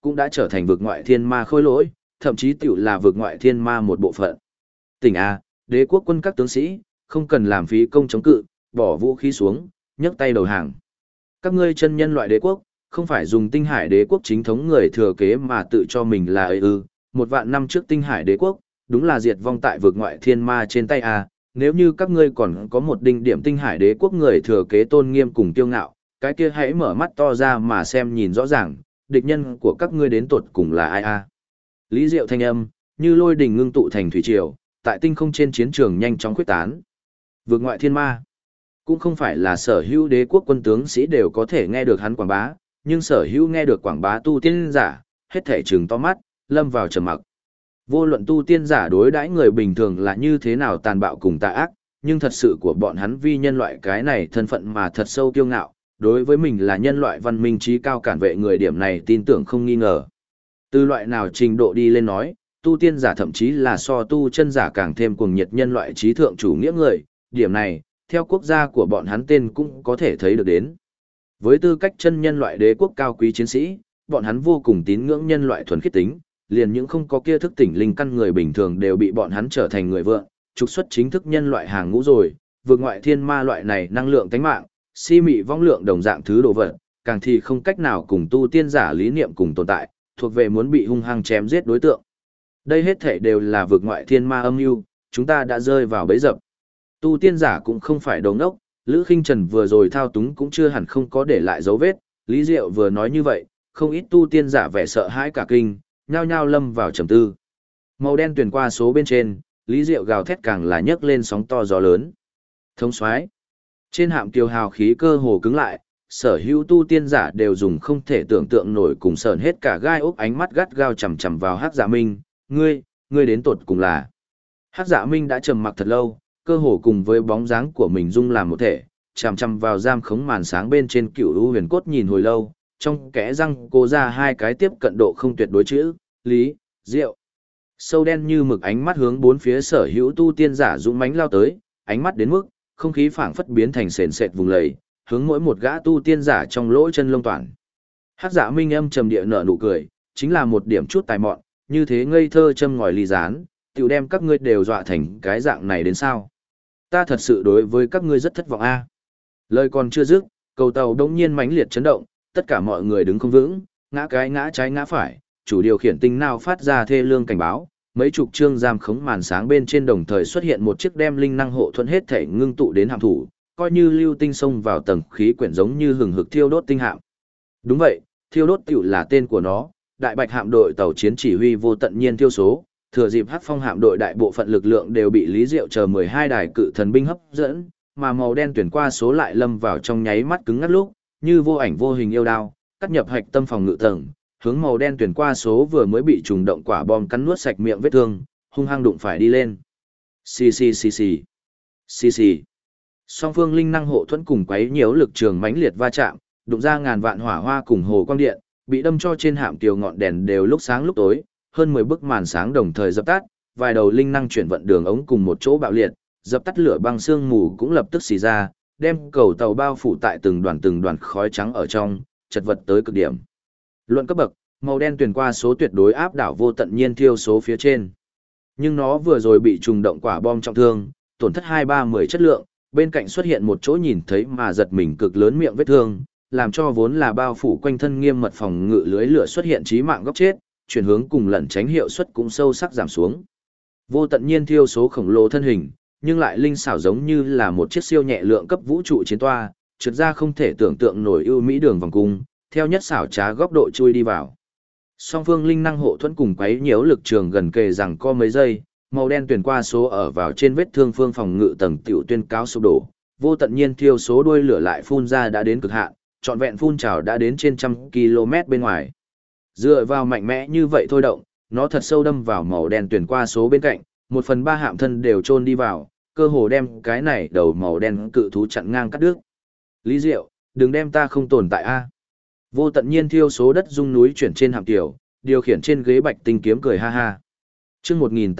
cũng đã trở thành vực ngoại thiên ma khôi lỗi, thậm chí tiểu là vực ngoại thiên ma một bộ phận. Tỉnh A, đế quốc quân các tướng sĩ, không cần làm phí công chống cự, bỏ vũ khí xuống, nhấc tay đầu hàng. Các ngươi chân nhân loại đế quốc, không phải dùng tinh hải đế quốc chính thống người thừa kế mà tự cho mình là ấy ư. 1.000 năm trước tinh hải đế quốc, đúng là diệt vong tại vực ngoại thiên ma trên tay A. Nếu như các ngươi còn có một đinh điểm tinh hải đế quốc người thừa kế tôn nghiêm cùng kiêu ngạo, cái kia hãy mở mắt to ra mà xem nhìn rõ ràng, địch nhân của các ngươi đến tột cùng là ai A. Lý Diệu thanh âm, như lôi đình ngưng tụ thành thủy triều, tại tinh không trên chiến trường nhanh chóng khuyết tán. Vực ngoại thiên ma, cũng không phải là sở hữu đế quốc quân tướng sĩ đều có thể nghe được hắn quảng bá, nhưng sở hữu nghe được quảng bá tu tiên giả, hết thể trừng to mắt, lâm vào trầm mặc. Vô luận tu tiên giả đối đãi người bình thường là như thế nào tàn bạo cùng tà ác, nhưng thật sự của bọn hắn vì nhân loại cái này thân phận mà thật sâu kiêu ngạo, đối với mình là nhân loại văn minh trí cao cản vệ người điểm này tin tưởng không nghi ngờ. Từ loại nào trình độ đi lên nói, tu tiên giả thậm chí là so tu chân giả càng thêm cuồng nhiệt nhân loại trí thượng chủ nghĩa người, điểm này, theo quốc gia của bọn hắn tên cũng có thể thấy được đến. Với tư cách chân nhân loại đế quốc cao quý chiến sĩ, bọn hắn vô cùng tín ngưỡng nhân loại thuần khiết tính, liền những không có kia thức tỉnh linh căn người bình thường đều bị bọn hắn trở thành người vượng, trục xuất chính thức nhân loại hàng ngũ rồi, vượt ngoại thiên ma loại này năng lượng tánh mạng, si mị vong lượng đồng dạng thứ đồ vật, càng thì không cách nào cùng tu tiên giả lý niệm cùng tồn tại, thuộc về muốn bị hung hăng chém giết đối tượng. Đây hết thể đều là vượt ngoại thiên ma âm mưu, chúng ta đã rơi vào bẫy dập. Tu tiên giả cũng không phải đồ ngốc, Lữ Khinh Trần vừa rồi thao túng cũng chưa hẳn không có để lại dấu vết, Lý Diệu vừa nói như vậy, không ít tu tiên giả vẻ sợ hãi cả kinh, nhao nhao lâm vào trầm tư. Màu đen tuyển qua số bên trên, Lý Diệu gào thét càng là nhấc lên sóng to gió lớn. Thống soái, trên hạm kiều hào khí cơ hồ cứng lại, sở hữu tu tiên giả đều dùng không thể tưởng tượng nổi cùng sờn hết cả gai ốc ánh mắt gắt gao chằm chằm vào Hắc Dạ Minh, ngươi đến tột cùng là. Hắc Dạ Minh đã trầm mặc thật lâu, cơ hồ cùng với bóng dáng của mình dung làm một thể, chằm chằm vào giam khống màn sáng bên trên cựu u huyền cốt nhìn hồi lâu, trong kẽ răng cố ra hai cái tiếp cận độ không tuyệt đối chữ, Lý, Diệu. Sâu đen như mực ánh mắt hướng bốn phía sở hữu tu tiên giả dũng mãnh lao tới, ánh mắt đến mức, không khí phảng phất biến thành sền sệt vùng lầy, hướng mỗi một gã tu tiên giả trong lỗ chân lông toàn. Hắc Dạ Minh âm trầm địa nở nụ cười, chính là một điểm chút tài mọn, như thế ngây thơ châm ngòi ly gián, tiểu đem các ngươi đều dọa thành cái dạng này đến sao? Ta thật sự đối với các ngươi rất thất vọng a. Lời còn chưa dứt, cầu tàu đống nhiên mãnh liệt chấn động, tất cả mọi người đứng không vững, ngã cái ngã trái ngã phải, chủ điều khiển tinh nào phát ra thê lương cảnh báo, mấy chục chương giam khống màn sáng bên trên đồng thời xuất hiện một chiếc đem linh năng hộ thuẫn hết thể ngưng tụ đến hạm thủ, coi như lưu tinh xông vào tầng khí quyển giống như hừng hực thiêu đốt tinh hạm. Đúng vậy, thiêu đốt tiểu là tên của nó, đại bạch hạm đội tàu chiến chỉ huy vô tận nhiên thiêu số, thừa dịp Hắc Phong hạm đội đại bộ phận lực lượng đều bị Lý Diệu chờ 12 đài cự thần binh hấp dẫn, mà màu đen tuyển qua số lại lâm vào trong nháy mắt cứng ngắt lúc, như vô ảnh vô hình yêu đao, cắt nhập hạch tâm phòng ngự tầng, hướng màu đen tuyển qua số vừa mới bị trùng động quả bom cắn nuốt sạch miệng vết thương, hung hăng đụng phải đi lên. Xì xì xì xì. Xì xì. Song phương linh năng hộ thuẫn cùng quấy nhiễu lực trường mãnh liệt va chạm, đụng ra ngàn vạn hỏa hoa cùng hồ quang điện, bị đâm cho trên hạm kiều ngọn đèn đều lúc sáng lúc tối, hơn 10 bức màn sáng đồng thời dập tắt, vài đầu linh năng chuyển vận đường ống cùng một chỗ bạo liệt, dập tắt lửa băng sương mù cũng lập tức xì ra, đem cầu tàu bao phủ tại từng đoàn khói trắng ở trong, chật vật tới cực điểm. Luận cấp bậc, màu đen tuyển qua số tuyệt đối áp đảo vô tận nhiên thiêu số phía trên. Nhưng nó vừa rồi bị trùng động quả bom trọng thương, tổn thất 2-3-10 chất lượng, bên cạnh xuất hiện một chỗ nhìn thấy mà giật mình cực lớn miệng vết thương, làm cho vốn là bao phủ quanh thân nghiêm mật phòng ngự lưới lửa xuất hiện chí mạng góc chết, chuyển hướng cùng lẩn tránh hiệu suất cũng sâu sắc giảm xuống. Vô tận nhiên thiêu số khổng lồ thân hình, nhưng lại linh xảo giống như là một chiếc siêu nhẹ lượng cấp vũ trụ chiến toa, trượt ra không thể tưởng tượng nổi ưu mỹ đường vòng cung, theo nhất xảo trá góc độ chui đi vào. Song phương linh năng hộ thuẫn cùng quấy nhiễu lực trường gần kề rằng co mấy giây, màu đen tuyển qua số ở vào trên vết thương phương phòng ngự tầng tiểu tuyên cáo sụp đổ, vô tận nhiên thiêu số đuôi lửa lại phun ra đã đến cực hạn, trọn vẹn phun trào đã đến trên 100 km bên ngoài. Dựa vào mạnh mẽ như vậy thôi động, nó thật sâu đâm vào màu đen tuyển qua số bên cạnh, 1/3 hạm thân đều chôn đi vào, cơ hồ đem cái này đầu màu đen cự thú chặn ngang cắt đứt. Lý Diệu, đừng đem ta không tồn tại a. Vô tận nhiên thiêu số đất rung núi chuyển trên hạm tiểu, điều khiển trên ghế bạch tinh kiếm cười ha ha. Chương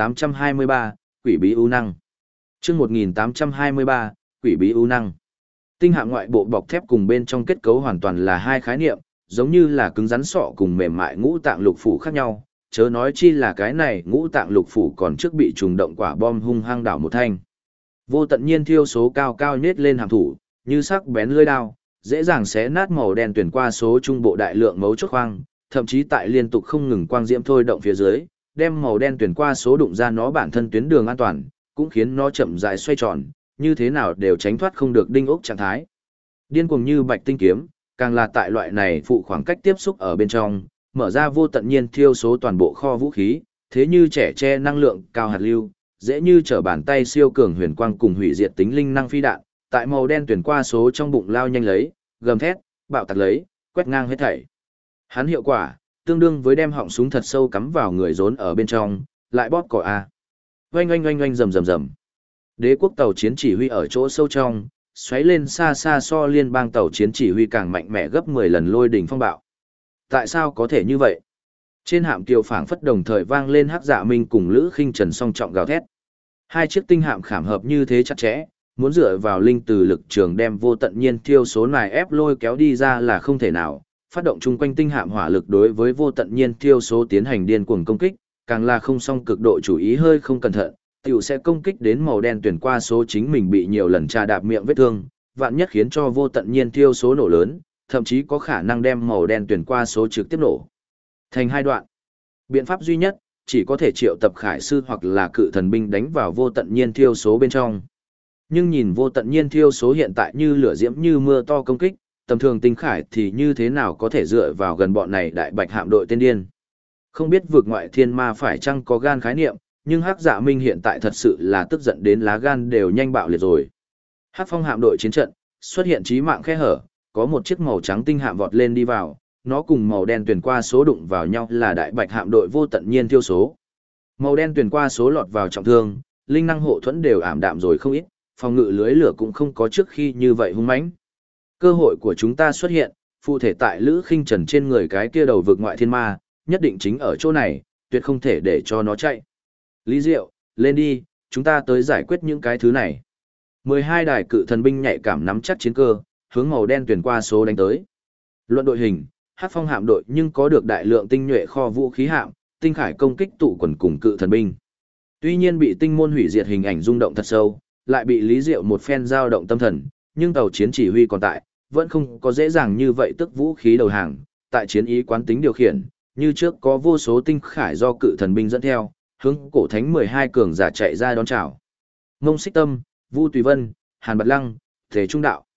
1823, Quỷ bí u năng. Chương 1823, Quỷ bí u năng. Tinh hạm ngoại bộ bọc thép cùng bên trong kết cấu hoàn toàn là hai khái niệm, giống như là cứng rắn sọ cùng mềm mại ngũ tạng lục phủ khác nhau, chớ nói chi là cái này ngũ tạng lục phủ còn trước bị trùng động quả bom hung hăng đảo một thanh. Vô tận nhiên thiêu số cao cao nhết lên hàm thủ, như sắc bén lưỡi đao, dễ dàng xé nát màu đen tuyển qua số trung bộ đại lượng mấu chốt khoang, thậm chí tại liên tục không ngừng quang diễm thôi động phía dưới, đem màu đen tuyển qua số đụng ra nó bản thân tuyến đường an toàn, cũng khiến nó chậm rãi xoay tròn, như thế nào đều tránh thoát không được đinh ốc trạng thái. Điên cuồng như bạch tinh kiếm, càng là tại loại này phụ khoảng cách tiếp xúc ở bên trong, mở ra vô tận nhiên thiêu số toàn bộ kho vũ khí, thế như trẻ tre năng lượng cao hạt lưu, dễ như trở bàn tay siêu cường huyền quang cùng hủy diệt tính linh năng phi đạn, tại màu đen tuyển qua số trong bụng lao nhanh lấy, gầm thét, bạo tạc lấy, quét ngang hết thảy. Hắn hiệu quả, tương đương với đem họng súng thật sâu cắm vào người rốn ở bên trong, lại bóp cò a. Oanh oanh oanh oanh rầm rầm rầm. Đế quốc tàu chiến chỉ huy ở chỗ sâu trong, xoáy lên xa xa so liên bang tàu chiến chỉ huy càng mạnh mẽ gấp 10 lần lôi đỉnh phong bạo. Tại sao có thể như vậy? Trên hạm kiều phảng phất đồng thời vang lên hắc dạ minh cùng Lữ Khinh Trần song trọng gào thét. Hai chiếc tinh hạm khảm hợp như thế chặt chẽ, muốn dựa vào linh từ lực trường đem vô tận nhiên thiêu số này ép lôi kéo đi ra là không thể nào. Phát động chung quanh tinh hạm hỏa lực đối với vô tận nhiên thiêu số tiến hành điên cuồng công kích, càng là không song cực độ chủ ý hơi không cẩn thận, tiểu sẽ công kích đến màu đen tuyển qua số chính mình bị nhiều lần trà đạp miệng vết thương, vạn nhất khiến cho vô tận nhiên thiêu số nổ lớn, thậm chí có khả năng đem màu đen tuyển qua số trực tiếp nổ thành hai đoạn. Biện pháp duy nhất, chỉ có thể triệu tập khải sư hoặc là cự thần binh đánh vào vô tận nhiên thiêu số bên trong. Nhưng nhìn vô tận nhiên thiêu số hiện tại như lửa diễm như mưa to công kích, tầm thường tinh khải thì như thế nào có thể dựa vào gần bọn này đại bạch hạm đội tên điên. Không biết vượt ngoại thiên ma phải chăng có gan khái niệm, nhưng Hắc Dạ Minh hiện tại thật sự là tức giận đến lá gan đều nhanh bạo liệt rồi. Hắc Phong hạm đội chiến trận, xuất hiện chí mạng khe hở, có một chiếc màu trắng tinh hạm vọt lên đi vào, nó cùng màu đen tuyển qua số đụng vào nhau là đại bạch hạm đội vô tận nhiên thiêu số. Màu đen tuyển qua số lọt vào trọng thương, linh năng hộ thuẫn đều ảm đạm rồi không ít, phòng ngự lưới lửa cũng không có trước khi như vậy hung mãnh. Cơ hội của chúng ta xuất hiện, phụ thể tại Lữ Khinh Trần trên người cái kia đầu vực ngoại thiên ma, nhất định chính ở chỗ này, tuyệt không thể để cho nó chạy. Lý Diệu, lên đi, chúng ta tới giải quyết những cái thứ này. 12 đài cự thần binh nhạy cảm nắm chắc chiến cơ, hướng màu đen tuyển qua số đánh tới. Luận đội hình, Hắc Phong hạm đội nhưng có được đại lượng tinh nhuệ kho vũ khí hạm, tinh khải công kích tụ quần cùng cự thần binh. Tuy nhiên bị tinh môn hủy diệt hình ảnh rung động thật sâu, lại bị Lý Diệu một phen dao động tâm thần, nhưng tàu chiến chỉ huy còn tại, vẫn không có dễ dàng như vậy tức vũ khí đầu hàng, tại chiến ý quán tính điều khiển, như trước có vô số tinh khải do cự thần binh dẫn theo, hướng cổ thánh 12 cường giả chạy ra đón chào. Ngông Xích Tâm, Vu Tùy Vân, Hàn Bật Lăng, Thể Trung Đạo.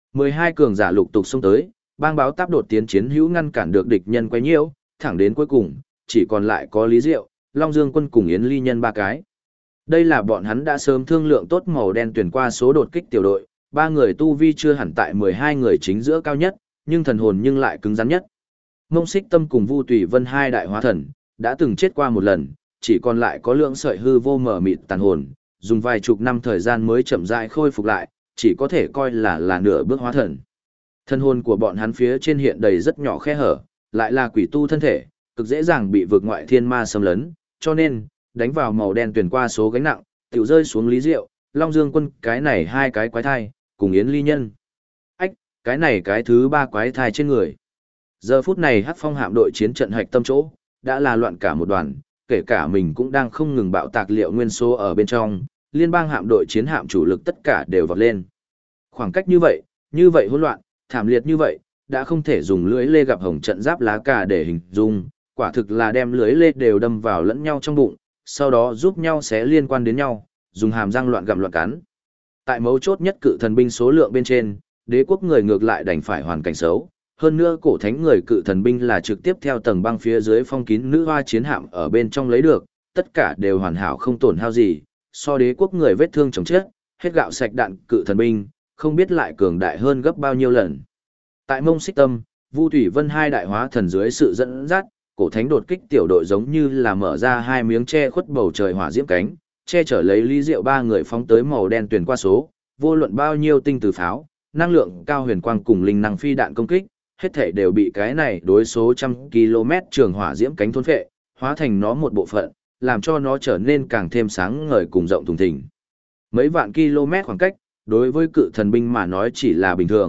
12 cường giả lục tục xông tới, bang báo táp đột tiến chiến hữu ngăn cản được địch nhân quấy nhiễu, thẳng đến cuối cùng, chỉ còn lại có Lý Diệu, Long Dương Quân cùng Yến Ly Nhân ba cái. Đây là bọn hắn đã sớm thương lượng tốt màu đen tuyển qua số đột kích tiểu đội, ba người tu vi chưa hẳn tại 12 người chính giữa cao nhất, nhưng thần hồn nhưng lại cứng rắn nhất. Ngông Xích Tâm cùng Vu Tùy Vân hai đại hóa thần, đã từng chết qua một lần, chỉ còn lại có lượng sợi hư vô mở mịt tàn hồn, dùng vài chục năm thời gian mới chậm rãi khôi phục lại, chỉ có thể coi là nửa bước hóa thần. Thân hồn của bọn hắn phía trên hiện đầy rất nhỏ khe hở, lại là quỷ tu thân thể, cực dễ dàng bị vượt ngoại thiên ma xâm lấn, cho nên, đánh vào màu đen tuyển qua số gánh nặng, tiểu rơi xuống Lý Diệu, Long Dương Quân cái này hai cái quái thai, cùng Yến Ly Nhân. Ách, cái này cái thứ ba quái thai trên người. Giờ phút này Hắc Phong hạm đội chiến trận hạch tâm chỗ, đã là loạn cả một đoàn, kể cả mình cũng đang không ngừng bạo tạc liệu nguyên số ở bên trong, liên bang hạm đội chiến hạm chủ lực tất cả đều vọt lên. Khoảng cách như vậy hỗn loạn, thảm liệt như vậy, đã không thể dùng lưỡi lê gặp hồng trận giáp lá cà để hình dung, quả thực là đem lưỡi lê đều đâm vào lẫn nhau trong bụng, sau đó giúp nhau xé liên quan đến nhau, dùng hàm răng loạn gặm loạn cắn. Tại mấu chốt nhất cự thần binh số lượng bên trên, đế quốc người ngược lại đành phải hoàn cảnh xấu. Hơn nữa cổ thánh người cự thần binh là trực tiếp theo tầng băng phía dưới phong kín nữ hoa chiến hạm ở bên trong lấy được, tất cả đều hoàn hảo không tổn hao gì, so đế quốc người vết thương chồng chết, hết gạo sạch đạn cự thần binh, không biết lại cường đại hơn gấp bao nhiêu lần. Tại Mông Xích Tâm, Vu Thủy Vân hai đại hóa thần dưới sự dẫn dắt, cổ thánh đột kích tiểu đội giống như là mở ra hai miếng che khuất bầu trời hỏa diễm cánh, che chở lấy Lý Diệu ba người phóng tới màu đen tuyển qua số, vô luận bao nhiêu tinh từ pháo, năng lượng cao huyền quang cùng linh năng phi đạn công kích, hết thể đều bị cái này đối số trăm km trường hỏa diễm cánh thôn phệ, hóa thành nó một bộ phận, làm cho nó trở nên càng thêm sáng ngời cùng rộng thùng thình. Mấy vạn km khoảng cách, đối với cự thần binh mà nói chỉ là bình thường,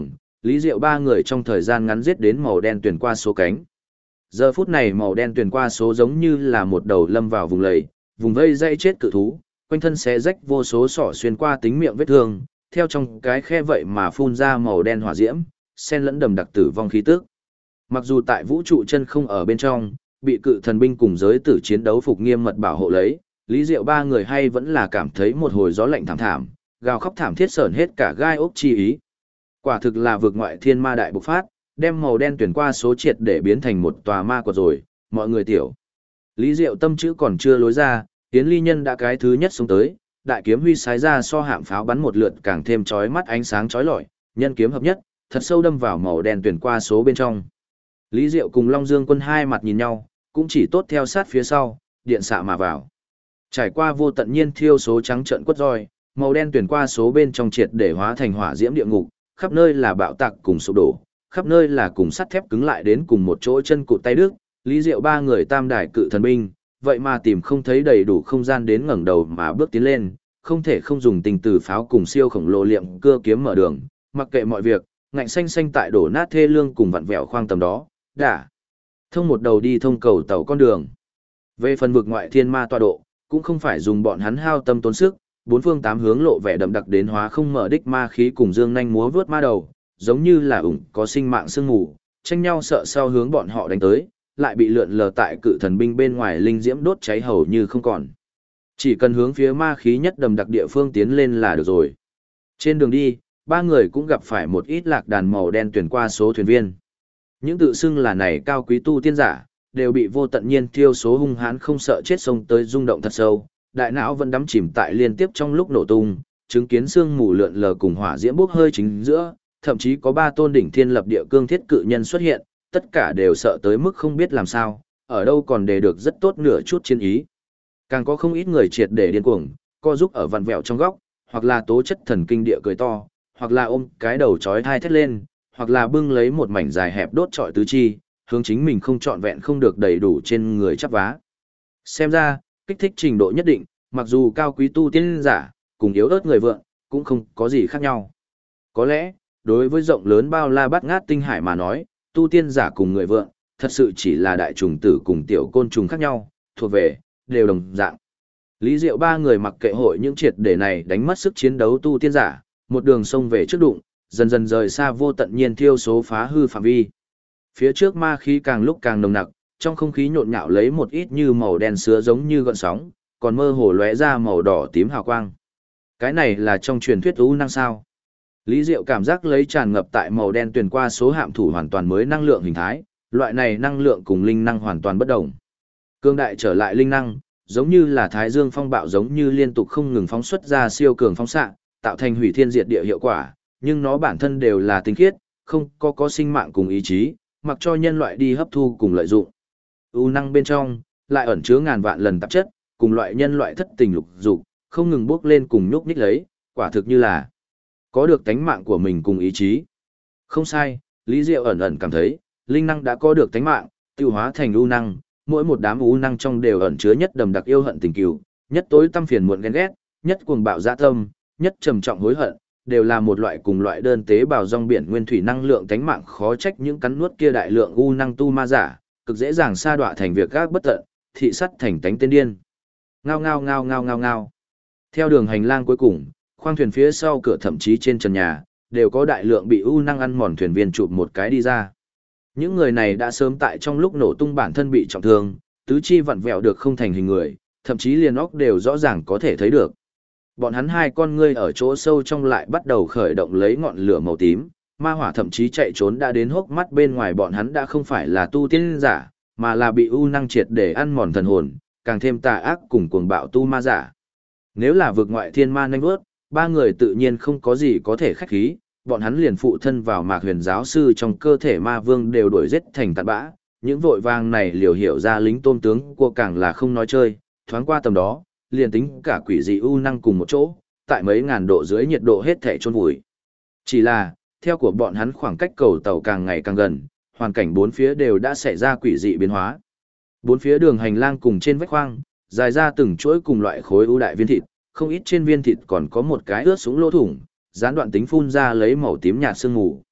Lý Diệu ba người trong thời gian ngắn giết đến màu đen tuyển qua số cánh. Giờ phút này màu đen tuyển qua số giống như là một đầu lâm vào vùng lầy, vùng vây dây chết cự thú, quanh thân xé rách vô số sỏ xuyên qua tính miệng vết thương, theo trong cái khe vậy mà phun ra màu đen hỏa diễm, xen lẫn đầm đặc tử vong khí tức. Mặc dù tại vũ trụ chân không ở bên trong, bị cự thần binh cùng giới tử chiến đấu phục nghiêm mật bảo hộ lấy, Lý Diệu ba người hay vẫn là cảm thấy một hồi gió lạnh thảm thảm, gào khóc thảm thiết sởn hết cả gai ốc chi ý. Quả thực là vượt ngoại thiên ma đại bộc phát, đem màu đen tuyển qua số triệt để biến thành một tòa ma quật rồi, mọi người tiểu. Lý Diệu tâm chữ còn chưa lối ra, Yến Ly Nhân đã cái thứ nhất xuống tới, đại kiếm huy sái ra so hạm pháo bắn một lượt càng thêm chói mắt ánh sáng chói lọi, nhân kiếm hợp nhất, thật sâu đâm vào màu đen tuyển qua số bên trong. Lý Diệu cùng Long Dương Quân hai mặt nhìn nhau, cũng chỉ tốt theo sát phía sau, điện xạ mà vào. Trải qua vô tận nhiên thiêu số trắng trợn quất roi, màu đen tuyển qua số bên trong triệt để hóa thành hỏa diễm địa ngục, khắp nơi là bạo tạc cùng sụp đổ, khắp nơi là cùng sắt thép cứng lại đến cùng một chỗ chân cụt tay đứt. Lý Diệu ba người tam đài cự thần binh, vậy mà tìm không thấy đầy đủ không gian đến ngẩng đầu mà bước tiến lên, không thể không dùng tình tử pháo cùng siêu khổng lồ liệm cưa kiếm mở đường, mặc kệ mọi việc, ngạnh xanh xanh tại đổ nát thê lương cùng vặn vẹo khoang tầm đó, đã thông một đầu đi thông cầu tàu con đường. Về phần vực ngoại thiên ma tọa độ, cũng không phải dùng bọn hắn hao tâm tốn sức, bốn phương tám hướng lộ vẻ đậm đặc đến hóa không mở đích ma khí cùng dương nhanh múa vướt ma đầu, giống như là ủng có sinh mạng sương mù, tranh nhau sợ sau hướng bọn họ đánh tới, lại bị lượn lờ tại cự thần binh bên ngoài linh diễm đốt cháy hầu như không còn. Chỉ cần hướng phía ma khí nhất đầm đặc địa phương tiến lên là được rồi. Trên đường đi, ba người cũng gặp phải một ít lạc đàn màu đen tuyển qua số thuyền viên. Những tự xưng là này cao quý tu tiên giả, đều bị vô tận nhiên thiêu số hung hãn không sợ chết sông tới rung động thật sâu, đại não vẫn đắm chìm tại liên tiếp trong lúc nổ tung, chứng kiến sương mù lượn lờ cùng hỏa diễm bốc hơi chính giữa, thậm chí có ba tôn đỉnh thiên lập địa cương thiết cự nhân xuất hiện, tất cả đều sợ tới mức không biết làm sao, ở đâu còn để được rất tốt nửa chút chiến ý. Càng có không ít người triệt để điên cuồng, co giúp ở vặn vẹo trong góc, hoặc là tố chất thần kinh địa cười to, hoặc là ôm cái đầu chói thai thét lên, hoặc là bưng lấy một mảnh dài hẹp đốt trọi tứ chi, hướng chính mình không trọn vẹn không được đầy đủ trên người chắp vá. Xem ra, kích thích trình độ nhất định, mặc dù cao quý tu tiên giả, cùng yếu ớt người vượng, cũng không có gì khác nhau. Có lẽ, đối với rộng lớn bao la bát ngát tinh hải mà nói, tu tiên giả cùng người vượng, thật sự chỉ là đại trùng tử cùng tiểu côn trùng khác nhau, thuộc về, đều đồng dạng. Lý Diệu ba người mặc kệ hội những triệt để này đánh mất sức chiến đấu tu tiên giả, một đường sông về trước đụng, dần dần rời xa vô tận nhiên thiêu số phá hư phạm vi. Phía trước ma khí càng lúc càng nồng nặc, trong không khí nhộn nhạo lấy một ít như màu đen sữa giống như gợn sóng, còn mơ hồ lóe ra màu đỏ tím hào quang. Cái này là trong truyền thuyết u năng sao? Lý Diệu cảm giác lấy tràn ngập tại màu đen tuyển qua số hạm thủ hoàn toàn mới năng lượng hình thái, loại này năng lượng cùng linh năng hoàn toàn bất đồng. Cương đại trở lại linh năng, giống như là thái dương phong bạo giống như liên tục không ngừng phóng xuất ra siêu cường phóng xạ, tạo thành hủy thiên diệt địa hiệu quả, nhưng nó bản thân đều là tinh khiết, không có sinh mạng cùng ý chí, mặc cho nhân loại đi hấp thu cùng lợi dụng. U năng bên trong lại ẩn chứa ngàn vạn lần tạp chất, cùng loại nhân loại thất tình lục dục, không ngừng bước lên cùng nhúc nhích lấy, quả thực như là có được tánh mạng của mình cùng ý chí. Không sai, Lý Diệu ẩn ẩn cảm thấy, linh năng đã có được tánh mạng, tiêu hóa thành u năng, mỗi một đám u năng trong đều ẩn chứa nhất đầm đặc yêu hận tình cừu, nhất tối tâm phiền muộn ghen ghét, nhất cuồng bạo dã tâm, nhất trầm trọng hối hận, đều là một loại cùng loại đơn tế bào rong biển nguyên thủy năng lượng tánh mạng, khó trách những cắn nuốt kia đại lượng u năng tu ma giả, cực dễ dàng sa đọa thành việc gác bất tận, thị sắt thành tánh tên điên. Ngao ngao ngao ngao ngao ngao. Theo đường hành lang cuối cùng, khoang thuyền phía sau cửa thậm chí trên trần nhà, đều có đại lượng bị u năng ăn mòn thuyền viên chụp một cái đi ra. Những người này đã sớm tại trong lúc nổ tung bản thân bị trọng thương, tứ chi vặn vẹo được không thành hình người, thậm chí liền óc đều rõ ràng có thể thấy được. Bọn hắn hai con ngươi ở chỗ sâu trong lại bắt đầu khởi động lấy ngọn lửa màu tím, ma hỏa thậm chí chạy trốn đã đến hốc mắt bên ngoài, bọn hắn đã không phải là tu tiên giả, mà là bị u năng triệt để ăn mòn thần hồn, càng thêm tà ác cùng cuồng bạo tu ma giả. Nếu là vực ngoại thiên ma nhanh vớt, ba người tự nhiên không có gì có thể khách khí, bọn hắn liền phụ thân vào Mạc Huyền giáo sư trong cơ thể ma vương đều đuổi giết thành tàn bã, những vội vàng này liều hiểu ra lính tôm tướng của càng là không nói chơi, thoáng qua tầm đó, liền tính cả quỷ dị u năng cùng một chỗ, tại mấy ngàn độ dưới nhiệt độ hết thể chôn vùi. Chỉ là, theo của bọn hắn khoảng cách cầu tàu càng ngày càng gần, hoàn cảnh bốn phía đều đã xảy ra quỷ dị biến hóa. Bốn phía đường hành lang cùng trên vách khoang, dài ra từng chuỗi cùng loại khối ưu đại viên thịt, không ít trên viên thịt còn có một cái ướt súng lỗ thủng, gián đoạn tính phun ra lấy màu tím nhạt sương mù.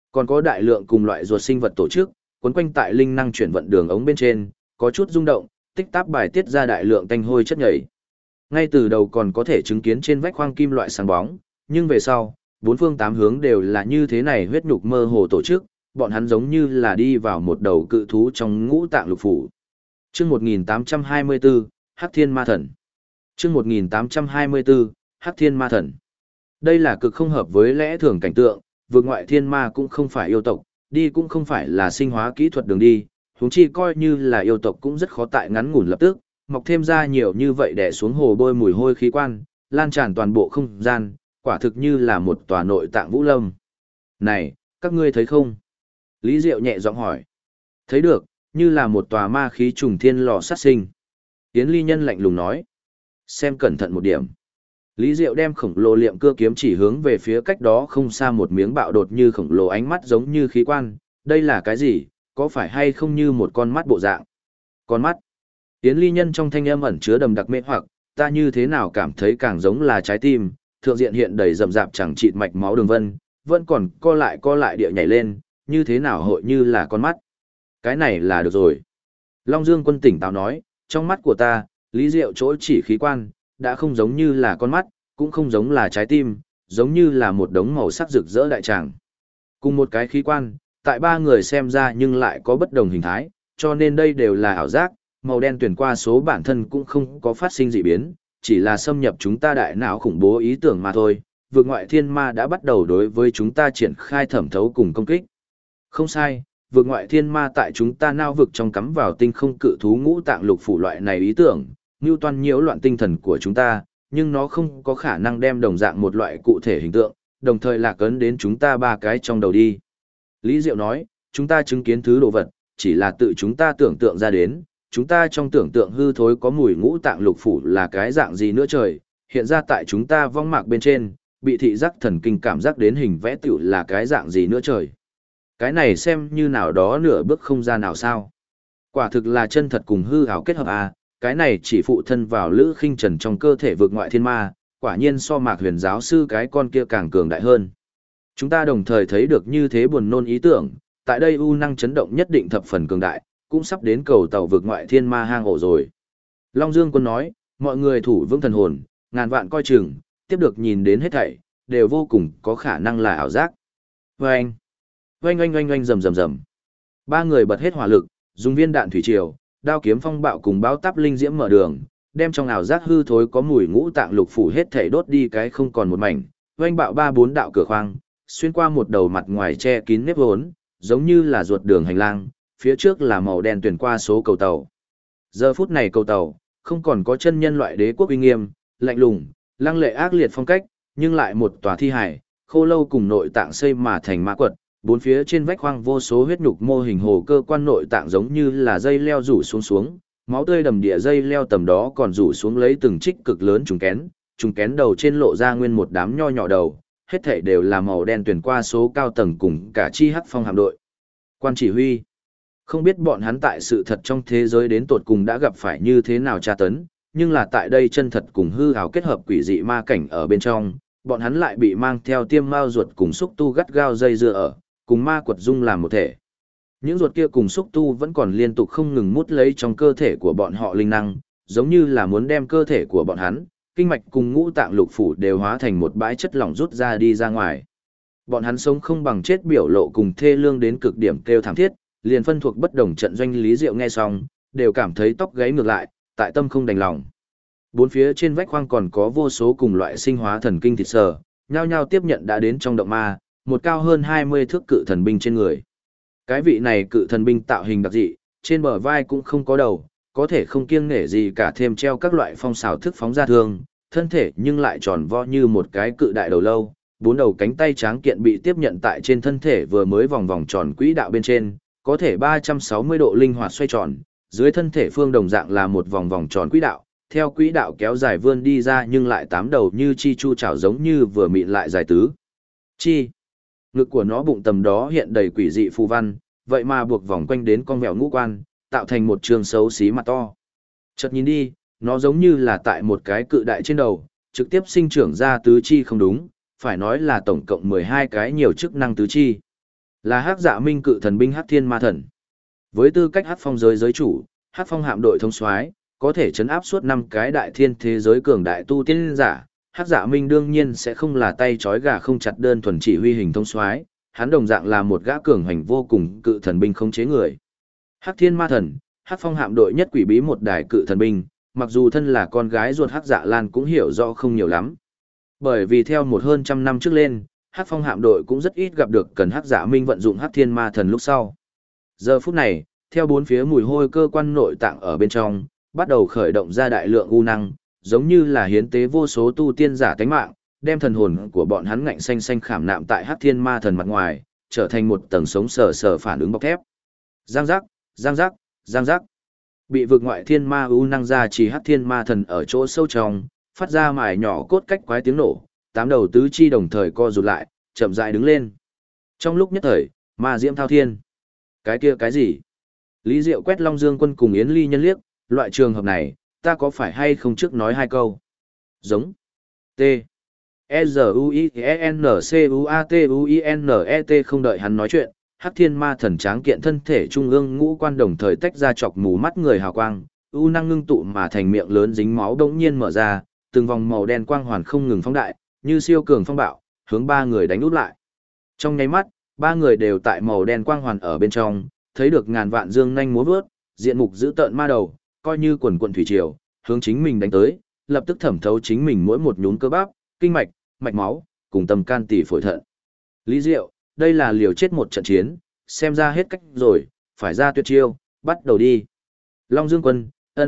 Còn có đại lượng cùng loại ruột sinh vật tổ chức, quấn quanh tại linh năng chuyển vận đường ống bên trên, có chút rung động, tích táp bài tiết ra đại lượng tanh hôi chất nhầy. Ngay từ đầu còn có thể chứng kiến trên vách khoang kim loại sáng bóng, nhưng về sau, bốn phương tám hướng đều là như thế này huyết nhục mơ hồ tổ chức, bọn hắn giống như là đi vào một đầu cự thú trong ngũ tạng lục phủ. Chương 1824, Hắc Thiên Ma Thần. Chương 1824, Hắc Thiên Ma Thần. Đây là cực không hợp với lẽ thường cảnh tượng, vượt ngoại thiên ma cũng không phải yêu tộc, đi cũng không phải là sinh hóa kỹ thuật đường đi, huống chi coi như là yêu tộc cũng rất khó tại ngắn ngủn lập tức, mọc thêm ra nhiều như vậy đè xuống hồ bôi mùi hôi khí quan, lan tràn toàn bộ không gian, quả thực như là một tòa nội tạng vũ lâm. Này, các ngươi thấy không? Lý Diệu nhẹ giọng hỏi. Thấy được, như là một tòa ma khí trùng thiên lò sát sinh. Yến Ly Nhân lạnh lùng nói. Xem cẩn thận một điểm. Lý Diệu đem khổng lồ liệm cưa kiếm chỉ hướng về phía cách đó không xa một miếng bạo đột như khổng lồ ánh mắt giống như khí quan. Đây là cái gì, có phải hay không như một con mắt bộ dạng? Con mắt. Yến Ly Nhân trong thanh âm ẩn chứa đầm đặc mê hoặc, ta như thế nào cảm thấy càng giống là trái tim, thượng diện hiện đầy rậm rạp chẳng chịt mạch máu đường vân, vẫn còn co lại địa nhảy lên, như thế nào hội như là con mắt. Cái này là được rồi. Long Dương Quân tỉnh táo nói, trong mắt của ta, Lý Diệu chỗ chỉ khí quan, đã không giống như là con mắt, cũng không giống là trái tim, giống như là một đống màu sắc rực rỡ đại tràng. Cùng một cái khí quan, tại ba người xem ra nhưng lại có bất đồng hình thái, cho nên đây đều là ảo giác, màu đen tuyển qua số bản thân cũng không có phát sinh dị biến, chỉ là xâm nhập chúng ta đại não khủng bố ý tưởng mà thôi. Vượt ngoại thiên ma đã bắt đầu đối với chúng ta triển khai thẩm thấu cùng công kích. Không sai, vượt ngoại thiên ma tại chúng ta nao vực trong cắm vào tinh không cự thú ngũ tạng lục phủ loại này ý tưởng, như toàn nhiễu loạn tinh thần của chúng ta, nhưng nó không có khả năng đem đồng dạng một loại cụ thể hình tượng, đồng thời lạc ấn đến chúng ta ba cái trong đầu đi. Lý Diệu nói, chúng ta chứng kiến thứ đồ vật, chỉ là tự chúng ta tưởng tượng ra đến, chúng ta trong tưởng tượng hư thối có mùi ngũ tạng lục phủ là cái dạng gì nữa trời, hiện ra tại chúng ta vong mạc bên trên, bị thị giác thần kinh cảm giác đến hình vẽ tiểu là cái dạng gì nữa trời. Cái này xem như nào đó nửa bước không ra nào sao. Quả thực là chân thật cùng hư ảo kết hợp à, cái này chỉ phụ thân vào Lữ Khinh Trần trong cơ thể vượt ngoại thiên ma, quả nhiên so Mạc Huyền giáo sư cái con kia càng cường đại hơn. Chúng ta đồng thời thấy được như thế buồn nôn ý tưởng, tại đây u năng chấn động nhất định thập phần cường đại, cũng sắp đến cầu tàu vượt ngoại thiên ma hang ổ rồi. Long Dương Quân nói, mọi người thủ vững thần hồn, ngàn vạn coi chừng, tiếp được nhìn đến hết thảy, đều vô cùng có khả năng là ảo giác. Vâng! Oanh oanh oanh oanh rầm rầm rầm. Ba người bật hết hỏa lực, dùng viên đạn thủy triều, đao kiếm phong bạo cùng báo táp linh diễm mở đường, đem trong ảo giác hư thối có mùi ngũ tạng lục phủ hết thảy đốt đi cái không còn một mảnh. Oanh bạo ba bốn đạo cửa khoang, xuyên qua một đầu mặt ngoài che kín nếp vốn, giống như là ruột đường hành lang, phía trước là màu đen tuyển qua số cầu tàu. Giờ phút này cầu tàu, không còn có chân nhân loại đế quốc uy nghiêm, lạnh lùng, lăng lệ ác liệt phong cách, nhưng lại một tòa thi hải, khô lâu cùng nội tạng xây mà thành ma quật. Bốn phía trên vách khoang vô số huyết nhục mô hình hồ cơ quan nội tạng giống như là dây leo rủ xuống, máu tươi đầm địa dây leo tầm đó còn rủ xuống lấy từng trích cực lớn trùng kén đầu trên lộ ra nguyên một đám nho nhỏ đầu, hết thảy đều là màu đen tuyển qua số cao tầng cùng cả chi hắc phong hạm đội. Quan chỉ huy, không biết bọn hắn tại sự thật trong thế giới đến tột cùng đã gặp phải như thế nào tra tấn, nhưng là tại đây chân thật cùng hư ảo kết hợp quỷ dị ma cảnh ở bên trong, bọn hắn lại bị mang theo tiêm mao ruột cùng xúc tu gắt gao dây dưa ở, cùng ma quật dung làm một thể. Những ruột kia cùng xúc tu vẫn còn liên tục không ngừng mút lấy trong cơ thể của bọn họ linh năng, giống như là muốn đem cơ thể của bọn hắn, kinh mạch cùng ngũ tạng lục phủ đều hóa thành một bãi chất lỏng rút ra đi ra ngoài. Bọn hắn sống không bằng chết biểu lộ cùng thê lương đến cực điểm kêu thảm thiết, liền phân thuộc bất đồng trận doanh Lý Diệu nghe xong, đều cảm thấy tóc gáy ngược lại, tại tâm không đành lòng. Bốn phía trên vách khoang còn có vô số cùng loại sinh hóa thần kinh thịt sờ, nhao nhao tiếp nhận đã đến trong động ma, một cao hơn 20 thước cự thần binh trên người. Cái vị này cự thần binh tạo hình đặc dị, trên bờ vai cũng không có đầu, có thể không kiêng nể gì cả thêm treo các loại phong xào thức phóng ra thương, thân thể nhưng lại tròn vo như một cái cự đại đầu lâu, bốn đầu cánh tay tráng kiện bị tiếp nhận tại trên thân thể vừa mới vòng vòng tròn quỹ đạo bên trên, có thể 360 độ linh hoạt xoay tròn, dưới thân thể phương đồng dạng là một vòng vòng tròn quỹ đạo, theo quỹ đạo kéo dài vươn đi ra nhưng lại tám đầu như chi chu chảo giống như vừa mịn lại dài tứ. Chi. Ngực của nó bụng tầm đó hiện đầy quỷ dị phù văn, vậy mà buộc vòng quanh đến con mèo ngũ quan, tạo thành một trường xấu xí mặt to. Chợt nhìn đi, nó giống như là tại một cái cự đại trên đầu, trực tiếp sinh trưởng ra tứ chi không đúng, phải nói là tổng cộng 12 cái nhiều chức năng tứ chi. Là Hắc Dạ Minh cự thần binh Hắc Thiên Ma Thần. Với tư cách Hắc Phong giới giới chủ, Hắc Phong hạm đội thống soái, có thể chấn áp suốt 5 cái đại thiên thế giới cường đại tu tiên giả, Hắc Dạ Minh đương nhiên sẽ không là tay trói gà không chặt đơn thuần chỉ huy hình thống soái, hắn đồng dạng là một gã cường hành vô cùng cự thần binh khống chế người. Hắc Thiên Ma Thần, Hắc Phong hạm đội nhất quỷ bí một đài cự thần binh, mặc dù thân là con gái ruột Hắc Dạ Lan cũng hiểu rõ không nhiều lắm. Bởi vì theo một hơn trăm năm trước lên, Hắc Phong hạm đội cũng rất ít gặp được cần Hắc Dạ Minh vận dụng Hắc Thiên Ma Thần lúc sau. Giờ phút này, theo bốn phía mùi hôi cơ quan nội tạng ở bên trong, bắt đầu khởi động ra đại lượng u năng, giống như là hiến tế vô số tu tiên giả tánh mạng, đem thần hồn của bọn hắn ngạnh xanh xanh khảm nạm tại Hắc Thiên Ma Thần mặt ngoài, trở thành một tầng sống sờ sờ phản ứng bọc thép. Giang giác, giang giác, giang giác. Bị vực ngoại thiên ma u năng ra chỉ Hắc Thiên Ma Thần ở chỗ sâu trong, phát ra mài nhỏ cốt cách quái tiếng nổ, tám đầu tứ chi đồng thời co rụt lại, chậm rãi đứng lên. Trong lúc nhất thời, ma diễm thao thiên. Cái kia cái gì? Lý Diệu quét Long Dương Quân cùng Yến Ly Nhân liếc, loại trường hợp này, ta có phải hay không trước nói hai câu? Giống. T. E-Z-U-I-N-C-U-A-T-U-I-N-E-T không đợi hắn nói chuyện, Hắc Thiên Ma Thần tráng kiện thân thể trung ương ngũ quan đồng thời tách ra chọc mù mắt người hào quang, u năng ngưng tụ mà thành miệng lớn dính máu đống nhiên mở ra, từng vòng màu đen quang hoàn không ngừng phóng đại, như siêu cường phong bạo, hướng ba người đánh úp lại. Trong nháy mắt, ba người đều tại màu đen quang hoàn ở bên trong, thấy được ngàn vạn dương nhanh múa vớt, diện mục dữ tợn ma đầu, coi như quần quần thủy triều, hướng chính mình đánh tới, lập tức thẩm thấu chính mình mỗi một nhún cơ bắp, kinh mạch, mạch máu, cùng tâm can tỷ phổi thận. Lý Diệu, đây là liều chết một trận chiến, xem ra hết cách rồi, phải ra tuyệt chiêu, bắt đầu đi. Long Dương Quân,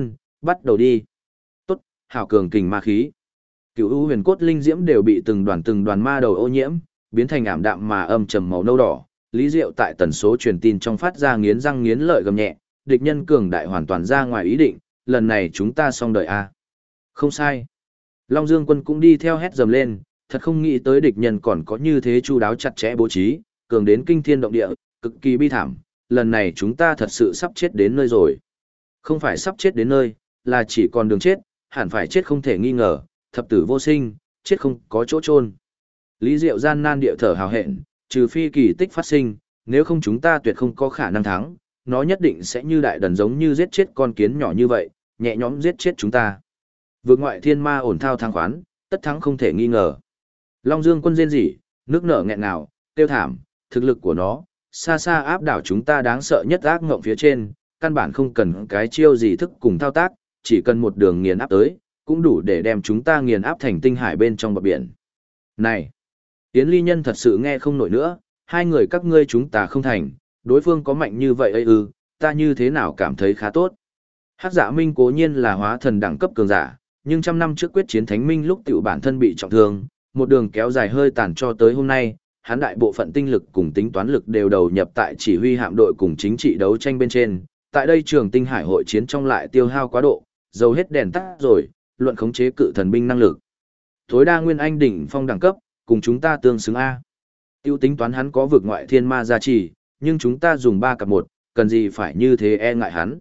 bắt đầu đi. Tốt, hảo cường kình ma khí. Cửu u huyền cốt linh diễm đều bị từng đoàn ma đầu ô nhiễm, biến thành ảm đạm mà âm trầm màu nâu đỏ. Lý Diệu tại tần số truyền tin trong phát ra nghiến răng nghiến lợi gầm nhẹ, địch nhân cường đại hoàn toàn ra ngoài ý định, lần này chúng ta xong đời a. Không sai. Long Dương Quân cũng đi theo hét dầm lên, thật không nghĩ tới địch nhân còn có như thế chu đáo chặt chẽ bố trí, cường đến kinh thiên động địa, cực kỳ bi thảm, lần này chúng ta thật sự sắp chết đến nơi rồi. Không phải sắp chết đến nơi, là chỉ còn đường chết, hẳn phải chết không thể nghi ngờ, thập tử vô sinh, chết không có chỗ chôn. Lý Diệu gian nan địa thở hào hẹn, trừ phi kỳ tích phát sinh, nếu không chúng ta tuyệt không có khả năng thắng, nó nhất định sẽ như đại đần giống như giết chết con kiến nhỏ như vậy, nhẹ nhõm giết chết chúng ta. Vượt ngoại thiên ma ổn thao thắng khoán, tất thắng không thể nghi ngờ. Long Dương Quân rên rỉ, nước nở nghẹn ngào, tiêu thảm, thực lực của nó, xa xa áp đảo chúng ta đáng sợ nhất ác ngộng phía trên, căn bản không cần cái chiêu gì thức cùng thao tác, chỉ cần một đường nghiền áp tới, cũng đủ để đem chúng ta nghiền áp thành tinh hải bên trong bờ biển. Này, Yến Ly Nhân thật sự nghe không nổi nữa, hai người các ngươi chúng ta không thành, đối phương có mạnh như vậy ấy ư, ta như thế nào cảm thấy khá tốt. Hắc Dạ Minh cố nhiên là hóa thần đẳng cấp cường giả, nhưng trăm năm trước quyết chiến Thánh Minh lúc tiểu bản thân bị trọng thương, một đường kéo dài hơi tàn cho tới hôm nay, hắn đại bộ phận tinh lực cùng tính toán lực đều đầu nhập tại chỉ huy hạm đội cùng chính trị đấu tranh bên trên, tại đây trường tinh hải hội chiến trong lại tiêu hao quá độ, dầu hết đèn tắt rồi, luận khống chế cự thần binh năng lực. Tối đa nguyên anh đỉnh phong đẳng cấp, cùng chúng ta tương xứng A. Tiêu tính toán hắn có vực ngoại thiên ma gia trì, nhưng chúng ta dùng 3 cặp 1, cần gì phải như thế e ngại hắn.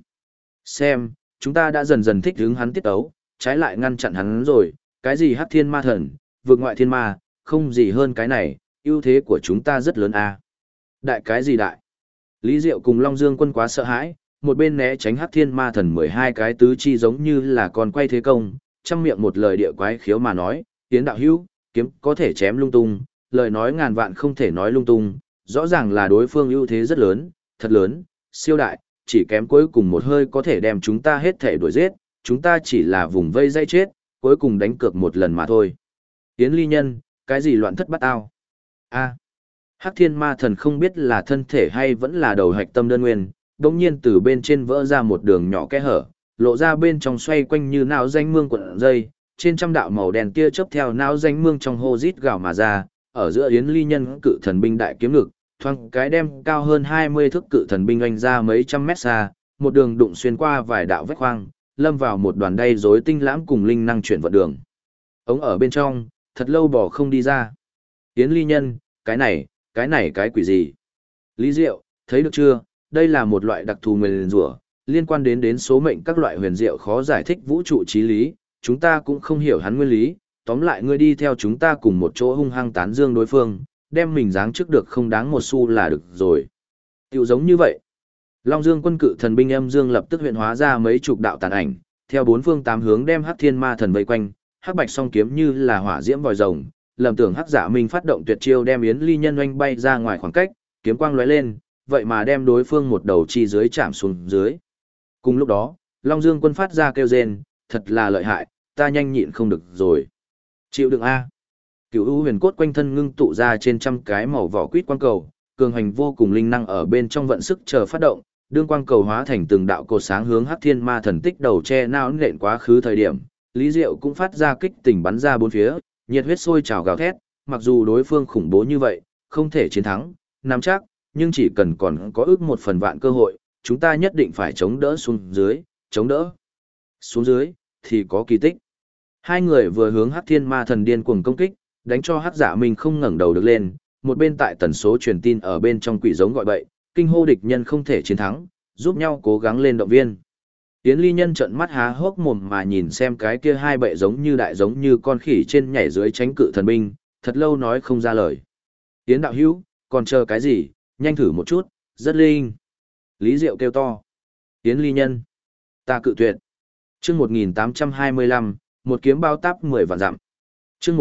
Xem, chúng ta đã dần dần thích hướng hắn tiết ấu, trái lại ngăn chặn hắn rồi, cái gì Hắc Thiên Ma Thần, vực ngoại thiên ma, không gì hơn cái này, ưu thế của chúng ta rất lớn A. Đại cái gì đại? Lý Diệu cùng Long Dương Quân quá sợ hãi, một bên né tránh Hắc Thiên Ma Thần 12 cái tứ chi giống như là con quay thế công, trăm miệng một lời địa quái khiếu mà nói, tiến đạo hữu, kiếm có thể chém lung tung, lời nói ngàn vạn không thể nói lung tung, rõ ràng là đối phương ưu thế rất lớn, thật lớn, siêu đại, chỉ kém cuối cùng một hơi có thể đem chúng ta hết thể đuổi giết, chúng ta chỉ là vùng vây dây chết, cuối cùng đánh cược một lần mà thôi. Yến Ly Nhân, cái gì loạn thất bắt ao? A. Hắc Thiên Ma Thần không biết là thân thể hay vẫn là đầu hạch tâm đơn nguyên, đột nhiên từ bên trên vỡ ra một đường nhỏ kẽ hở, lộ ra bên trong xoay quanh như não danh mương cuộn dây, trên trăm đạo màu đen tia chớp theo não danh mương trong hô rít gào mà ra, ở giữa Yến Ly Nhân cự thần binh đại kiếm ngực, thoáng cái đem cao hơn 20 thước cự thần binh oanh ra mấy trăm mét xa, một đường đụng xuyên qua vài đạo vách khoang, lâm vào một đoàn đay rối tinh lãng cùng linh năng chuyển vận đường. Ống ở bên trong, thật lâu bỏ không đi ra. Yến Ly Nhân, cái này cái quỷ gì? Lý Diệu, thấy được chưa? Đây là một loại đặc thù nguyền rủa, liên quan đến số mệnh các loại huyền diệu khó giải thích vũ trụ trí lý, chúng ta cũng không hiểu hắn nguyên lý, tóm lại ngươi đi theo chúng ta cùng một chỗ hung hăng tán dương đối phương, đem mình giáng trước được không đáng một xu là được rồi. Tiểu giống như vậy. Long Dương quân cự thần binh âm dương lập tức huyện hóa ra mấy chục đạo tàn ảnh, theo bốn phương tám hướng đem Hắc Thiên Ma Thần vây quanh, hắc bạch song kiếm như là hỏa diễm vòi rồng, lầm tưởng Hắc Dạ Minh phát động tuyệt chiêu đem Yến Ly Nhân oanh bay ra ngoài khoảng cách, kiếm quang lóe lên, vậy mà đem đối phương một đầu chi dưới chạm xuống dưới. Cùng lúc đó, Long Dương quân phát ra kêu rên, thật là lợi hại, ta nhanh nhịn không được rồi. Chịu đựng a. Cửu U huyền cốt quanh thân ngưng tụ ra trên trăm cái màu vỏ quýt quang cầu, cường hành vô cùng linh năng ở bên trong vận sức chờ phát động, đương quang cầu hóa thành từng đạo cột sáng hướng Hắc Thiên Ma Thần tích đầu che não nện quá khứ thời điểm, Lý Diệu cũng phát ra kích tình bắn ra bốn phía, nhiệt huyết sôi trào gào thét, mặc dù đối phương khủng bố như vậy, không thể chiến thắng, nắm chắc, nhưng chỉ cần còn có ước 1/1000 cơ hội, chúng ta nhất định phải chống đỡ xuống dưới, chống đỡ. Xuống dưới, thì có kỳ tích. Hai người vừa hướng Hắc Thiên Ma Thần điên cuồng công kích, đánh cho Hắc Dạ Minh không ngẩng đầu được lên, một bên tại tần số truyền tin ở bên trong quỷ giống gọi bậy, kinh hô địch nhân không thể chiến thắng, giúp nhau cố gắng lên động viên. Yến Ly Nhân trợn mắt há hốc mồm mà nhìn xem cái kia hai bệ giống như con khỉ trên nhảy dưới tránh cự thần binh, thật lâu nói không ra lời. Yến đạo hữu, còn chờ cái gì, nhanh thử một chút, rất linh. Lý Diệu kêu to. Yến Ly Nhân, ta cự tuyệt. Chương 1825, một kiếm bao táp 10 vạn dặm. Chương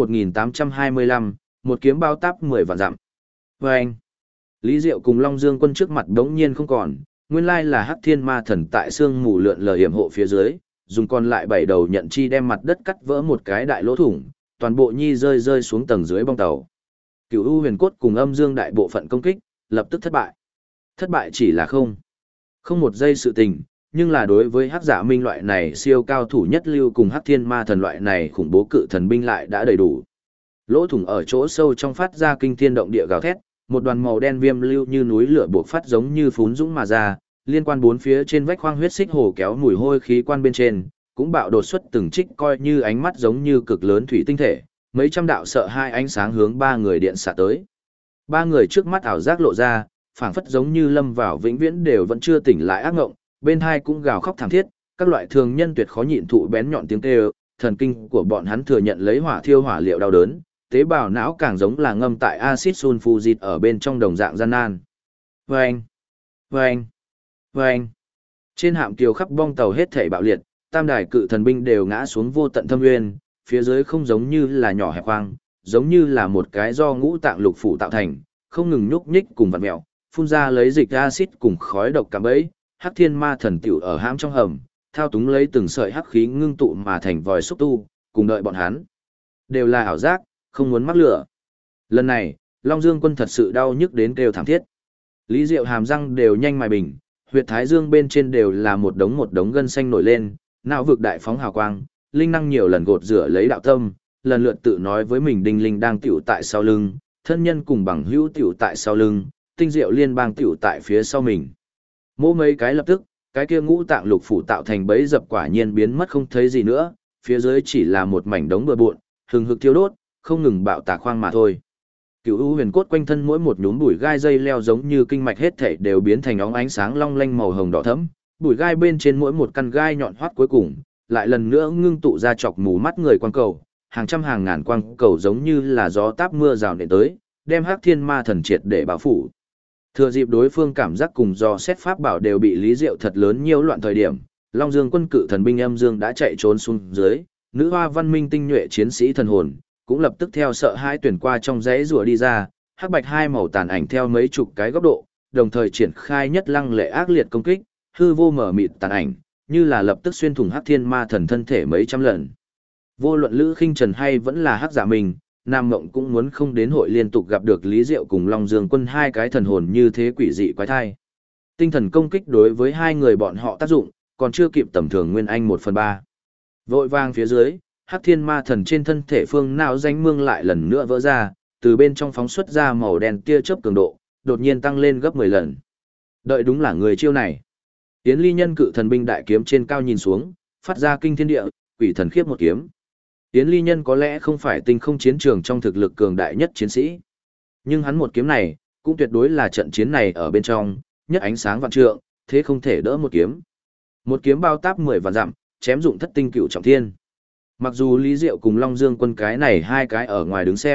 1825, một kiếm bao táp 10 vạn dặm. Và anh, Lý Diệu cùng Long Dương quân trước mặt đống nhiên không còn, nguyên lai là Hắc Thiên Ma Thần tại xương mù lượn lờ hiểm hộ phía dưới, dùng còn lại 7 đầu nhận chi đem mặt đất cắt vỡ một cái đại lỗ thủng, toàn bộ nhi rơi xuống tầng dưới bong tàu. Cửu U huyền cốt cùng âm dương đại bộ phận công kích, lập tức thất bại. Thất bại chỉ là không một giây sự tình, nhưng là đối với Hắc Dạ Minh loại này siêu cao thủ nhất lưu cùng Hắc Thiên Ma Thần loại này khủng bố cự thần binh lại đã đầy đủ. Lỗ thủng ở chỗ sâu trong phát ra kinh thiên động địa gào thét, một đoàn màu đen viêm lưu như núi lửa buộc phát giống như phún dũng mà ra, liên quan bốn phía trên vách khoang huyết xích hồ kéo mùi hôi khí quan bên trên, cũng bạo đột xuất từng trích coi như ánh mắt giống như cực lớn thủy tinh thể, mấy trăm đạo sợ hai ánh sáng hướng ba người điện xạ tới. Ba người trước mắt ảo giác lộ ra, phảng phất giống như lâm vào vĩnh viễn đều vẫn chưa tỉnh lại ác ngộng, bên hai cũng gào khóc thảm thiết, các loại thường nhân tuyệt khó nhịn thụ bén nhọn tiếng kêu, thần kinh của bọn hắn thừa nhận lấy hỏa thiêu hỏa liệu đau đớn, tế bào não càng giống là ngâm tại axit sulfuric ở bên trong đồng dạng gian nan. Vâng! Vâng! Vâng! Trên hạm kiều khắp bong tàu hết thảy bạo liệt, tam đài cự thần binh đều ngã xuống vô tận thâm nguyên, phía dưới không giống như là nhỏ hẹp khoang, giống như là một cái do ngũ tạng lục phủ tạo thành, không ngừng nhúc nhích cùng vặn mèo, phun ra lấy dịch axit cùng khói độc cạm bẫy, Hắc Thiên Ma Thần tiểu ở hãm trong hầm, thao túng lấy từng sợi hắc khí ngưng tụ mà thành vòi xúc tu, cùng đợi bọn hắn. Đều là ảo giác, không muốn mắc lửa. Lần này, Long Dương quân thật sự đau nhức đến kêu thảm thiết. Lý Diệu hàm răng đều nhanh mài bình, huyệt thái dương bên trên đều là một đống gân xanh nổi lên, não vực đại phóng hào quang, linh năng nhiều lần gột rửa lấy đạo tâm, lần lượt tự nói với mình đinh linh đang tiểu tại sau lưng, thân nhân cùng bằng hữu tiểu tại sau lưng, tinh diệu liên bang tiểu tại phía sau mình. Mỗi mấy cái lập tức, cái kia ngũ tạng lục phủ tạo thành bẫy dập quả nhiên biến mất không thấy gì nữa, phía dưới chỉ là một mảnh đống bừa bộn, hừng hực thiêu đốt, không ngừng bạo tạc khoang mà thôi. Cửu U huyền cốt quanh thân mỗi một nhúm bụi gai dây leo giống như kinh mạch hết thảy đều biến thành óng ánh sáng long lanh màu hồng đỏ thẫm, bụi gai bên trên mỗi một căn gai nhọn hoắt cuối cùng, lại lần nữa ngưng tụ ra chọc mù mắt người quang cầu, hàng trăm hàng ngàn quang cầu giống như là gió táp mưa rào nện tới, đem Hắc Thiên Ma Thần triệt để bao phủ. Thừa dịp đối phương cảm giác cùng do xét pháp bảo đều bị Lý Diệu thật lớn nhiễu loạn thời điểm, Long Dương quân cự thần binh âm dương đã chạy trốn xuống dưới, nữ hoa văn minh tinh nhuệ chiến sĩ thần hồn cũng lập tức theo sợ hãi tuyển qua trong dãy rùa đi ra, hắc bạch hai màu tàn ảnh theo mấy chục cái góc độ, đồng thời triển khai nhất lăng lệ ác liệt công kích, hư vô mở mịt tàn ảnh, như là lập tức xuyên thủng Hắc Thiên Ma Thần thân thể mấy trăm lần. Vô luận Lữ Khinh Trần hay vẫn là Hắc Dạ Minh, Nam Mộng cũng muốn không đến hội liên tục gặp được Lý Diệu cùng Long Dương quân hai cái thần hồn như thế quỷ dị quái thai. Tinh thần công kích đối với hai người bọn họ tác dụng, còn chưa kịp tầm thường nguyên anh 1/3. Vội vàng phía dưới, Hắc Thiên Ma Thần trên thân thể phương não danh mương lại lần nữa vỡ ra, từ bên trong phóng xuất ra màu đen tia chớp cường độ, đột nhiên tăng lên gấp 10 lần. Đợi đúng là người chiêu này. Yến Ly Nhân cự thần binh đại kiếm trên cao nhìn xuống, phát ra kinh thiên địa, quỷ thần khiếp một kiếm. Yến Ly Nhân có lẽ không phải tinh không chiến trường trong thực lực cường đại nhất chiến sĩ, nhưng hắn một kiếm này, cũng tuyệt đối là trận chiến này ở bên trong, nhất ánh sáng vạn trượng, thế không thể đỡ một kiếm. Một kiếm bao táp 10 vạn dặm, chém dụng thất tinh cửu trọng thiên. Mặc dù Lý Diệu cùng Long Dương quân cái này hai cái ở ngoài đứng xem,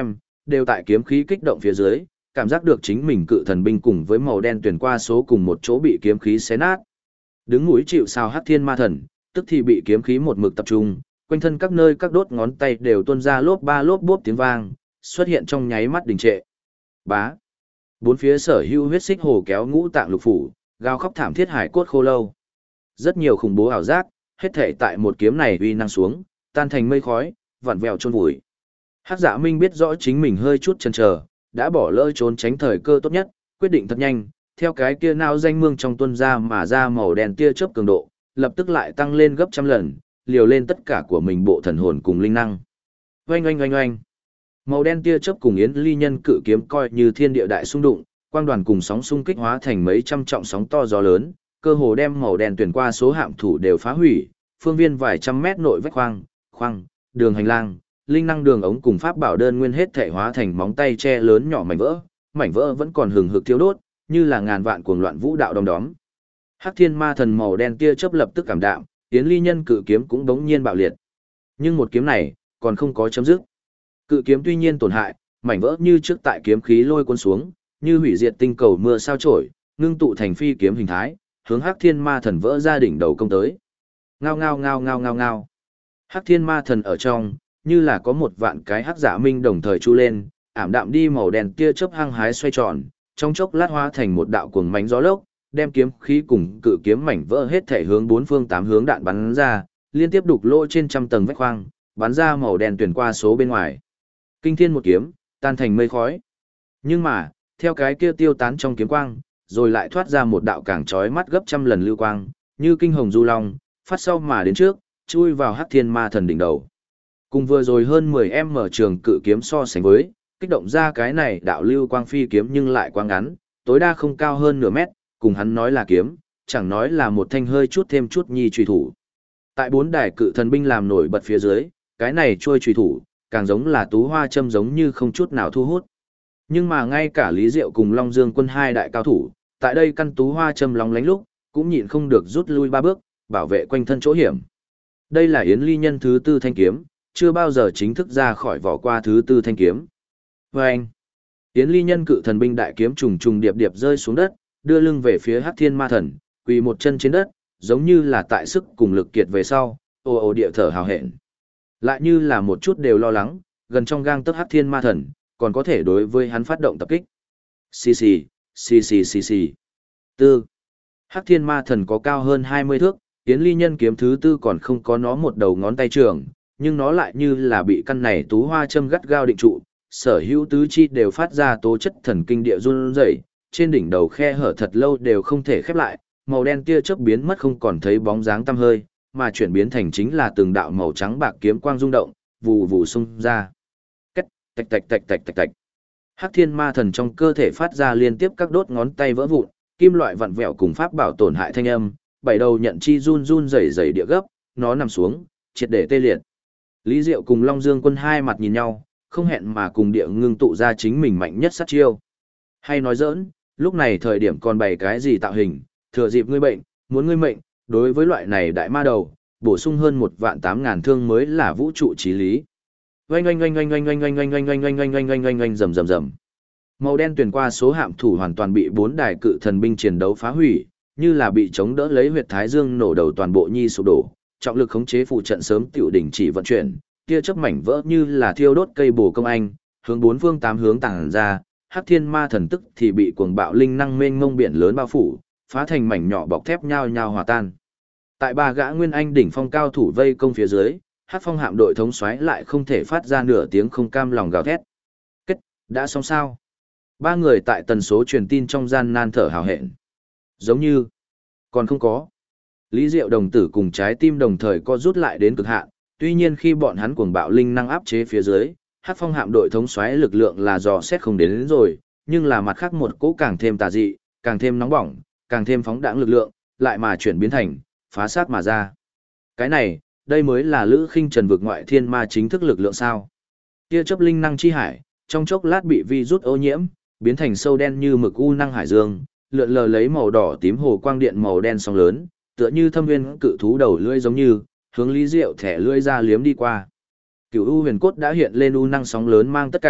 đều tại kiếm khí kích động phía dưới, cảm giác được chính mình cự thần binh cùng với màu đen tuyển qua số cùng một chỗ bị kiếm khí xé nát. Đứng núi chịu sao Hắc Thiên Ma Thần, tức thì bị kiếm khí một mực tập trung, quanh thân các nơi các đốt ngón tay đều tuôn ra lốp ba lốp bốp tiếng vang, xuất hiện trong nháy mắt đình trệ. Bá. Bốn phía sở hữu huyết xích hồ kéo ngũ tạng lục phủ, gào khóc thảm thiết hải cốt khô lâu. Rất nhiều khủng bố ảo giác, hết thể tại một kiếm này uy năng xuống, tan thành mây khói, vặn vẹo chôn vùi. Hắc Dạ Minh biết rõ chính mình hơi chút chần chờ, đã bỏ lỡ trốn tránh thời cơ tốt nhất, quyết định thật nhanh, theo cái kia nào danh mương trong tuân ra mà ra màu đen tia chớp cường độ, lập tức lại tăng lên gấp trăm lần, liều lên tất cả của mình bộ thần hồn cùng linh năng. Oanh oanh oanh oanh. Màu đen tia chớp cùng Yến Ly Nhân cự kiếm coi như thiên địa đại xung đụng, quang đoàn cùng sóng xung kích hóa thành mấy trăm trọng sóng to gió lớn, cơ hồ đem màu đen tuyển qua số hạm thủ đều phá hủy, phương viên vài trăm mét nội vách khoang, đường hành lang, linh năng đường ống cùng pháp bảo đơn nguyên hết thể hóa thành móng tay che lớn nhỏ mảnh vỡ vẫn còn hừng hực thiêu đốt, như là ngàn vạn cuồng loạn vũ đạo đom đóm. Hắc Thiên Ma Thần màu đen tia chớp lập tức cảm đạm, Yến Ly Nhân cự kiếm cũng bỗng nhiên bạo liệt. Nhưng một kiếm này còn không có chấm dứt. Cự kiếm tuy nhiên tổn hại, mảnh vỡ như trước tại kiếm khí lôi cuốn xuống, như hủy diệt tinh cầu mưa sao chổi, ngưng tụ thành phi kiếm hình thái, hướng Hắc Thiên Ma Thần vỡ ra đỉnh đầu công tới. Ngao ngao ngao ngao ngao ngao. Hắc Thiên Ma Thần ở trong, như là có một vạn cái hắc dạ minh đồng thời chu lên, ảm đạm đi màu đen tia chớp hăng hái xoay tròn, trong chốc lát hóa thành một đạo cuồng mánh gió lốc, đem kiếm khí cùng cự kiếm mảnh vỡ hết thể hướng bốn phương tám hướng đạn bắn ra, liên tiếp đục lỗ trên trăm tầng vách khoang, bắn ra màu đen tuyển qua số bên ngoài. Kinh thiên một kiếm, tan thành mây khói. Nhưng mà, theo cái kia tiêu tán trong kiếm quang, rồi lại thoát ra một đạo càng chói mắt gấp trăm lần lưu quang, như kinh hồng du long, phát sau mà đến trước, chui vào Hắc Thiên Ma Thần đỉnh đầu. Cùng vừa rồi hơn 10m trường cự kiếm so sánh với, kích động ra cái này đạo lưu quang phi kiếm nhưng lại quá ngắn, tối đa không cao hơn nửa mét, cùng hắn nói là kiếm, chẳng nói là một thanh hơi chút thêm chút nhi truy thủ. Tại bốn đài cự thần binh làm nổi bật phía dưới, cái này trôi truy thủ, càng giống là tú hoa châm giống như không chút nào thu hút. Nhưng mà ngay cả Lý Diệu cùng Long Dương Quân hai đại cao thủ, tại đây căn tú hoa châm lóng lánh lúc, cũng nhịn không được rút lui ba bước, bảo vệ quanh thân chỗ hiểm. Đây là Yến Ly Nhân thứ tư thanh kiếm, chưa bao giờ chính thức ra khỏi vỏ qua thứ tư thanh kiếm. Và anh, Yến Ly Nhân cự thần binh đại kiếm trùng trùng điệp điệp rơi xuống đất, đưa lưng về phía Hắc Thiên Ma Thần, quỳ một chân trên đất, giống như là tại sức cùng lực kiệt về sau, ồ ồ địa thở hào hẹn. Lại như là một chút đều lo lắng, gần trong gang tấc Hắc Thiên Ma Thần, còn có thể đối với hắn phát động tập kích. Xì xì, xì xì xì xì. Tư. Hắc Thiên Ma Thần có cao hơn 20 thước, Yến Ly Nhân kiếm thứ tư còn không có nó một đầu ngón tay trường, nhưng nó lại như là bị căn này tú hoa châm gắt gao định trụ, sở hữu tứ chi đều phát ra tố chất thần kinh địa run rẩy, trên đỉnh đầu khe hở thật lâu đều không thể khép lại, màu đen tia chớp biến mất không còn thấy bóng dáng tăm hơi, mà chuyển biến thành chính là từng đạo màu trắng bạc kiếm quang rung động, vù vù xung ra. Cách, tạch tạch tạch tạch tạch tạch. Hắc Thiên Ma Thần trong cơ thể phát ra liên tiếp các đốt ngón tay vỡ vụn, kim loại vặn vẹo cùng pháp bảo tổn hại thanh âm, bảy đầu nhận chi run run rẩy rẩy địa gấp, nó nằm xuống, triệt để tê liệt. Lý Diệu cùng Long Dương Quân hai mặt nhìn nhau, không hẹn mà cùng địa ngưng tụ ra chính mình mạnh nhất sát chiêu. Hay nói giỡn, lúc này thời điểm còn bày cái gì tạo hình, thừa dịp ngươi bệnh, muốn ngươi mệnh, đối với loại này đại ma đầu, bổ sung hơn 1.800.000 thương mới là vũ trụ chí lý. Oanh oanh oanh oanh oanh oanh oanh oanh oanh oanh oanh oanh oanh oanh oanh oanh rầm rầm rầm. Màu đen tuyển qua số hạm thủ hoàn toàn bị bốn đài cự thần binh chiến đấu phá hủy, như là bị chống đỡ lấy huyệt thái dương nổ đầu toàn bộ nhi sụp đổ, trọng lực khống chế phụ trận sớm tiểu đỉnh chỉ vận chuyển, tia chớp mảnh vỡ như là thiêu đốt cây bổ công anh, hướng bốn phương tám hướng tàng ra, Hắc Thiên Ma Thần tức thì bị cuồng bạo linh năng mênh mông biển lớn bao phủ, phá thành mảnh nhỏ bọc thép nhao nhao hòa tan. Tại ba gã nguyên anh đỉnh phong cao thủ vây công phía dưới, Hắc Phong hạm đội thống soái lại không thể phát ra nửa tiếng không cam lòng gào thét. Kết, đã xong sao? Ba người tại tần số truyền tin trong gian nan thở hào hẹn. Giống như, còn không có. Lý Diệu đồng tử cùng trái tim đồng thời co rút lại đến cực hạn, tuy nhiên khi bọn hắn cuồng bạo linh năng áp chế phía dưới, Hắc Phong hạm đội thống soái lực lượng là dò xét không đến rồi, nhưng là mặt khác một cỗ càng thêm tà dị, càng thêm nóng bỏng, càng thêm phóng đãng lực lượng, lại mà chuyển biến thành phá sát mà ra. Cái này, đây mới là Lữ Khinh Trần vực ngoại thiên ma chính thức lực lượng sao? Tia chớp linh năng chi hải, trong chốc lát bị virus ô nhiễm, biến thành sâu đen như mực u năng hải dương, lượn lờ lấy màu đỏ tím hồ quang điện màu đen sóng lớn, tựa như thâm nguyên cự thú đầu lưỡi giống như, hướng Lý Diệu thẻ lưỡi ra liếm đi qua. Cửu u huyền cốt đã hiện lên u năng sóng lớn mang tất cả,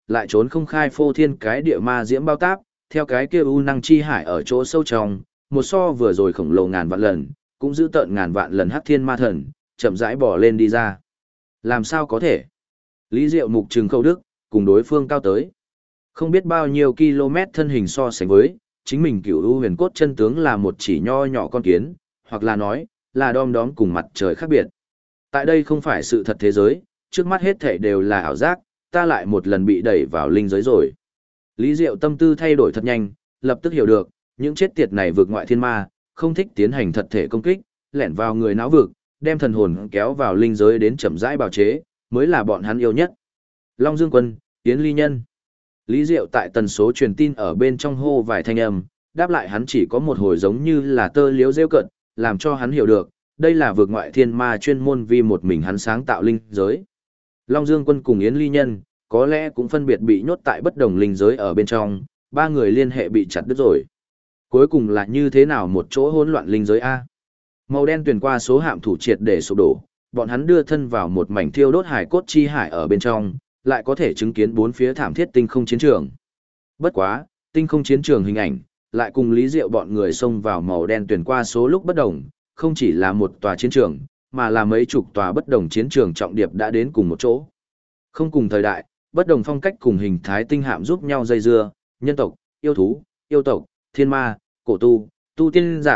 lại trốn không khai phô thiên cái địa ma diễm bao táp, theo cái kia u năng chi hải ở chỗ sâu trong, một so vừa rồi khổng lồ ngàn vạn lần, cũng giữ tợn ngàn vạn lần hắc thiên ma thần, chậm rãi bỏ lên đi ra. Làm sao có thể? Lý Diệu mục trừng khâu đức, cùng đối phương cao tới. Không biết bao nhiêu km thân hình so sánh với, chính mình cửu u huyền cốt chân tướng là một chỉ nho nhỏ con kiến, hoặc là nói, là đom đóm cùng mặt trời khác biệt. Tại đây không phải sự thật thế giới, trước mắt hết thảy đều là ảo giác, ta lại một lần bị đẩy vào linh giới rồi. Lý Diệu tâm tư thay đổi thật nhanh, lập tức hiểu được, những chết tiệt này vượt ngoại thiên ma, không thích tiến hành thật thể công kích, lẻn vào người não vực, đem thần hồn kéo vào linh giới đến chậm rãi bào chế, mới là bọn hắn yêu nhất. Long Dương Quân, Yến Ly Nhân. Lý Diệu tại tần số truyền tin ở bên trong hô vài thanh âm, đáp lại hắn chỉ có một hồi giống như là tơ liếu rêu cận, làm cho hắn hiểu được, đây là vượt ngoại thiên ma chuyên môn vì một mình hắn sáng tạo linh giới. Long Dương Quân cùng Yến Ly Nhân, có lẽ cũng phân biệt bị nhốt tại bất đồng linh giới ở bên trong, ba người liên hệ bị chặt đứt rồi. Cuối cùng là như thế nào một chỗ hỗn loạn linh giới A? Màu đen tuyển qua số hạm thủ triệt để sụp đổ, bọn hắn đưa thân vào một mảnh thiêu đốt hải cốt chi hải ở bên trong, lại có thể chứng kiến bốn phía thảm thiết tinh không chiến trường. Bất quá, tinh không chiến trường hình ảnh, lại cùng Lý Diệu bọn người xông vào màu đen tuyển qua số lúc bất đồng, không chỉ là một tòa chiến trường, mà là mấy chục tòa bất đồng chiến trường trọng điệp đã đến cùng một chỗ. Không cùng thời đại, bất đồng phong cách cùng hình thái tinh hạm giúp nhau dây dưa, nhân tộc, yêu thú, yêu tộc, thiên ma, cổ tu, tu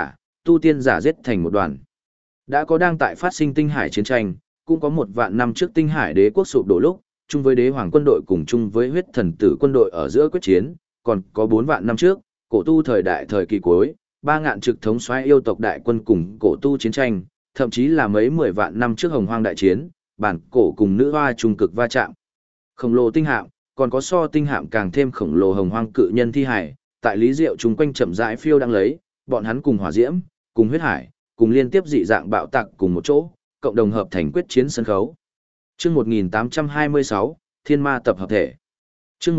tiên giả giết thành một đoàn. Đã có đang tại phát sinh tinh hải chiến tranh, cũng có 1.000 năm trước tinh hải đế quốc sụp đổ lúc, chung với đế hoàng quân đội cùng chung với huyết thần tử quân đội ở giữa quyết chiến, còn có 4.000 năm trước, cổ tu thời đại thời kỳ cuối, 3.000 trực thống soái yêu tộc đại quân cùng cổ tu chiến tranh, thậm chí là mấy 10.000 năm trước hồng hoang đại chiến, bản cổ cùng nữ hoa trung cực va chạm. Khổng lồ tinh hạm, còn có so tinh hạm càng thêm khổng lồ hồng hoang cự nhân thi hải, tại Lý Diệu chung quanh chậm rãi phiêu đang lấy, bọn hắn cùng hỏa diễm, cùng huyết hải, cùng liên tiếp dị dạng bạo tạc cùng một chỗ, cộng đồng hợp thành quyết chiến sân khấu. Chương 1826, Thiên Ma tập hợp thể. Chương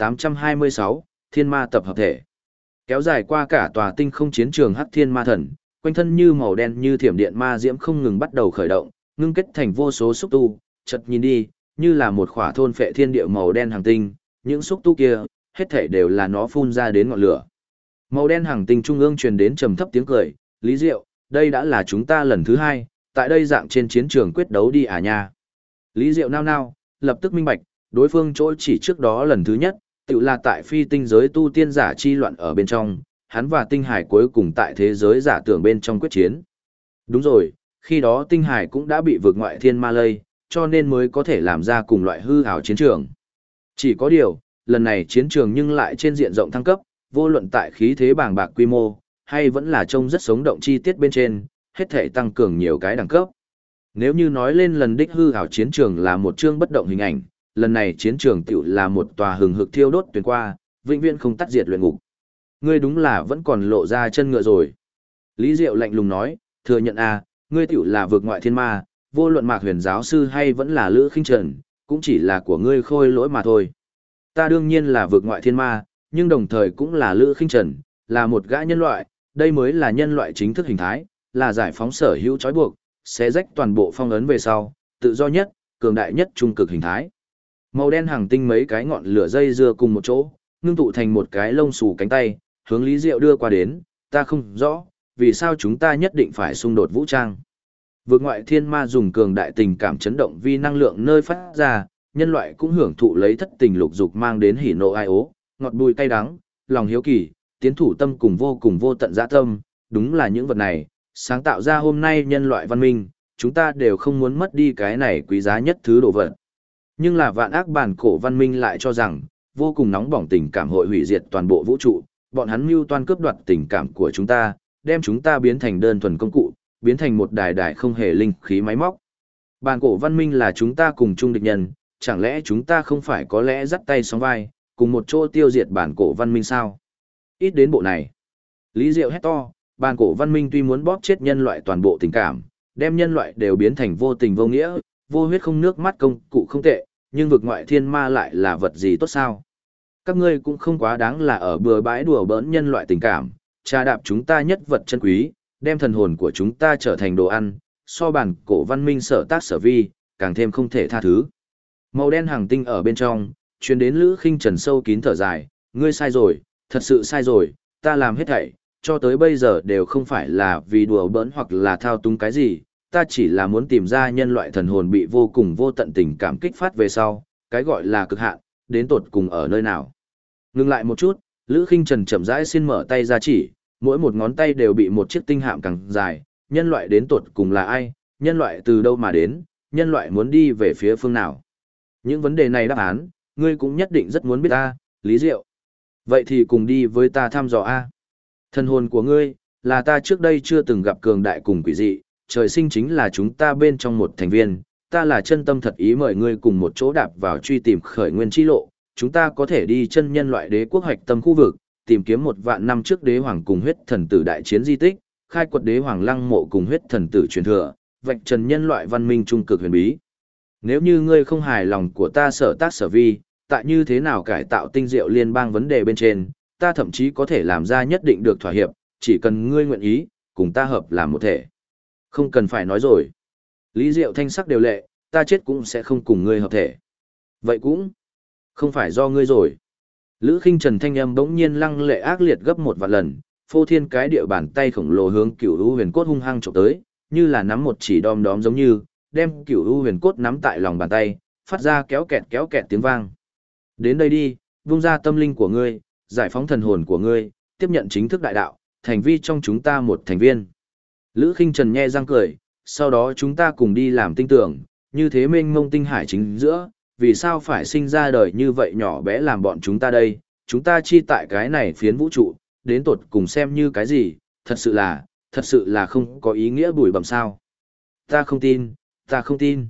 1826, Thiên Ma tập hợp thể. Kéo dài qua cả tòa tinh không chiến trường Hắc Thiên Ma Thần, quanh thân như màu đen như thiểm điện ma diễm không ngừng bắt đầu khởi động, ngưng kết thành vô số xúc tu, chợt nhìn đi, như là một khỏa thôn phệ thiên địa màu đen hành tinh, những xúc tu kia, hết thảy đều là nó phun ra đến ngọn lửa. Màu đen hành tinh trung ương truyền đến trầm thấp tiếng cười, Lý Diệu, đây đã là chúng ta lần thứ 2, tại đây dạng trên chiến trường quyết đấu đi à nha. Lý Diệu nao nao, lập tức minh bạch, đối phương chỗ chỉ trước đó lần thứ nhất, tự là tại phi tinh giới tu tiên giả chi loạn ở bên trong, hắn và tinh hải cuối cùng tại thế giới giả tưởng bên trong quyết chiến. Đúng rồi, khi đó tinh hải cũng đã bị vượt ngoại thiên ma lây, cho nên mới có thể làm ra cùng loại hư ảo chiến trường. Chỉ có điều, lần này chiến trường nhưng lại trên diện rộng thăng cấp, vô luận tại khí thế bàng bạc quy mô, hay vẫn là trông rất sống động chi tiết bên trên, hết thể tăng cường nhiều cái đẳng cấp. Nếu như nói lên lần đích hư ảo chiến trường là một chương bất động hình ảnh, lần này chiến trường tiểu là một tòa hừng hực thiêu đốt tuyến qua, vĩnh viễn không tắt diệt luyện ngục. Ngươi đúng là vẫn còn lộ ra chân ngựa rồi. Lý Diệu lạnh lùng nói, thừa nhận à, ngươi tiểu là vượt ngoại thiên ma, vô luận Mạc Huyền giáo sư hay vẫn là Lữ Khinh Trần, cũng chỉ là của ngươi khôi lỗi mà thôi. Ta đương nhiên là vượt ngoại thiên ma, nhưng đồng thời cũng là Lữ Khinh Trần, là một gã nhân loại, đây mới là nhân loại chính thức hình thái, là giải phóng sở hữu trói buộc, xé rách toàn bộ phong ấn về sau, tự do nhất, cường đại nhất trung cực hình thái. Màu đen hàng tinh mấy cái ngọn lửa dây dưa cùng một chỗ, ngưng tụ thành một cái lông xù cánh tay, hướng Lý Diệu đưa qua đến, ta không rõ, vì sao chúng ta nhất định phải xung đột vũ trang. Vượt ngoại thiên ma dùng cường đại tình cảm chấn động vi năng lượng nơi phát ra, nhân loại cũng hưởng thụ lấy thất tình lục dục mang đến hỉ nộ ai ố, ngọt bùi cay đắng, lòng hiếu kỳ, tiến thủ tâm cùng vô tận dã tâm, đúng là những vật này, sáng tạo ra hôm nay nhân loại văn minh, chúng ta đều không muốn mất đi cái này quý giá nhất thứ đồ vật. Nhưng là vạn ác bản cổ văn minh lại cho rằng, vô cùng nóng bỏng tình cảm hội hủy diệt toàn bộ vũ trụ, bọn hắn mưu toan cướp đoạt tình cảm của chúng ta, đem chúng ta biến thành đơn thuần công cụ, biến thành một đài đài không hề linh khí máy móc. Bản cổ văn minh là chúng ta cùng chung địch nhân, chẳng lẽ chúng ta không phải có lẽ dắt tay sóng vai, cùng một chỗ tiêu diệt bản cổ văn minh sao? Ít đến bộ này. Lý Diệu hét to, bản cổ văn minh tuy muốn bóp chết nhân loại toàn bộ tình cảm, đem nhân loại đều biến thành vô tình vô nghĩa, vô huyết không nước mắt công cụ không tệ, nhưng vực ngoại thiên ma lại là vật gì tốt sao? Các ngươi cũng không quá đáng là ở bừa bãi đùa bỡn nhân loại tình cảm, trà đạp chúng ta nhất vật chân quý, đem thần hồn của chúng ta trở thành đồ ăn, so bản cổ văn minh sở tác sở vi, càng thêm không thể tha thứ. Màu đen hàng tinh ở bên trong, truyền đến Lữ Khinh Trần sâu kín thở dài, ngươi sai rồi, thật sự sai rồi, ta làm hết thảy, cho tới bây giờ đều không phải là vì đùa bỡn hoặc là thao túng cái gì, ta chỉ là muốn tìm ra nhân loại thần hồn bị vô cùng vô tận tình cảm kích phát về sau, cái gọi là cực hạn, đến tột cùng ở nơi nào. Ngừng lại một chút, Lữ Khinh Trần chậm rãi xin mở tay ra chỉ, mỗi một ngón tay đều bị một chiếc tinh hạm càng dài, nhân loại đến tột cùng là ai, nhân loại từ đâu mà đến, nhân loại muốn đi về phía phương nào. Những vấn đề này đáp án, ngươi cũng nhất định rất muốn biết ta, Lý Diệu. Vậy thì cùng đi với ta thăm dò A. Thần hồn của ngươi, là ta trước đây chưa từng gặp cường đại cùng quỷ dị, trời sinh chính là chúng ta bên trong một thành viên, ta là chân tâm thật ý mời ngươi cùng một chỗ đạp vào truy tìm khởi nguyên chi lộ, chúng ta có thể đi chân nhân loại đế quốc hoạch tâm khu vực, tìm kiếm 1.000 năm trước đế hoàng cùng huyết thần tử đại chiến di tích, khai quật đế hoàng lăng mộ cùng huyết thần tử truyền thừa, vạch trần nhân loại văn minh trung cực huyền bí. Nếu như ngươi không hài lòng của ta sở tác sở vi, tại như thế nào cải tạo tinh diệu liên bang vấn đề bên trên, ta thậm chí có thể làm ra nhất định được thỏa hiệp, chỉ cần ngươi nguyện ý, cùng ta hợp làm một thể. Không cần phải nói rồi. Lý Diệu thanh sắc đều lệ, ta chết cũng sẽ không cùng ngươi hợp thể. Vậy cũng không phải do ngươi rồi. Lữ Khinh Trần thanh âm bỗng nhiên lăng lệ ác liệt gấp một vạn lần, phô thiên cái địa bàn tay khổng lồ hướng Cửu U Huyền Cốt hung hăng chụp tới, như là nắm một chỉ đom đóm giống như, đem Cửu U Huyền Cốt nắm tại lòng bàn tay, phát ra kéo kẹt tiếng vang. Đến đây đi, vung ra tâm linh của ngươi, giải phóng thần hồn của ngươi, tiếp nhận chính thức đại đạo, thành vi trong chúng ta một thành viên. Lữ Khinh Trần nhe răng cười, sau đó chúng ta cùng đi làm tinh tưởng, như thế mênh mông tinh hải chính giữa, vì sao phải sinh ra đời như vậy nhỏ bé làm bọn chúng ta đây, chúng ta chi tại cái này phiến vũ trụ, đến tột cùng xem như cái gì, thật sự là không có ý nghĩa bùi bẩm sao. Ta không tin, ta không tin.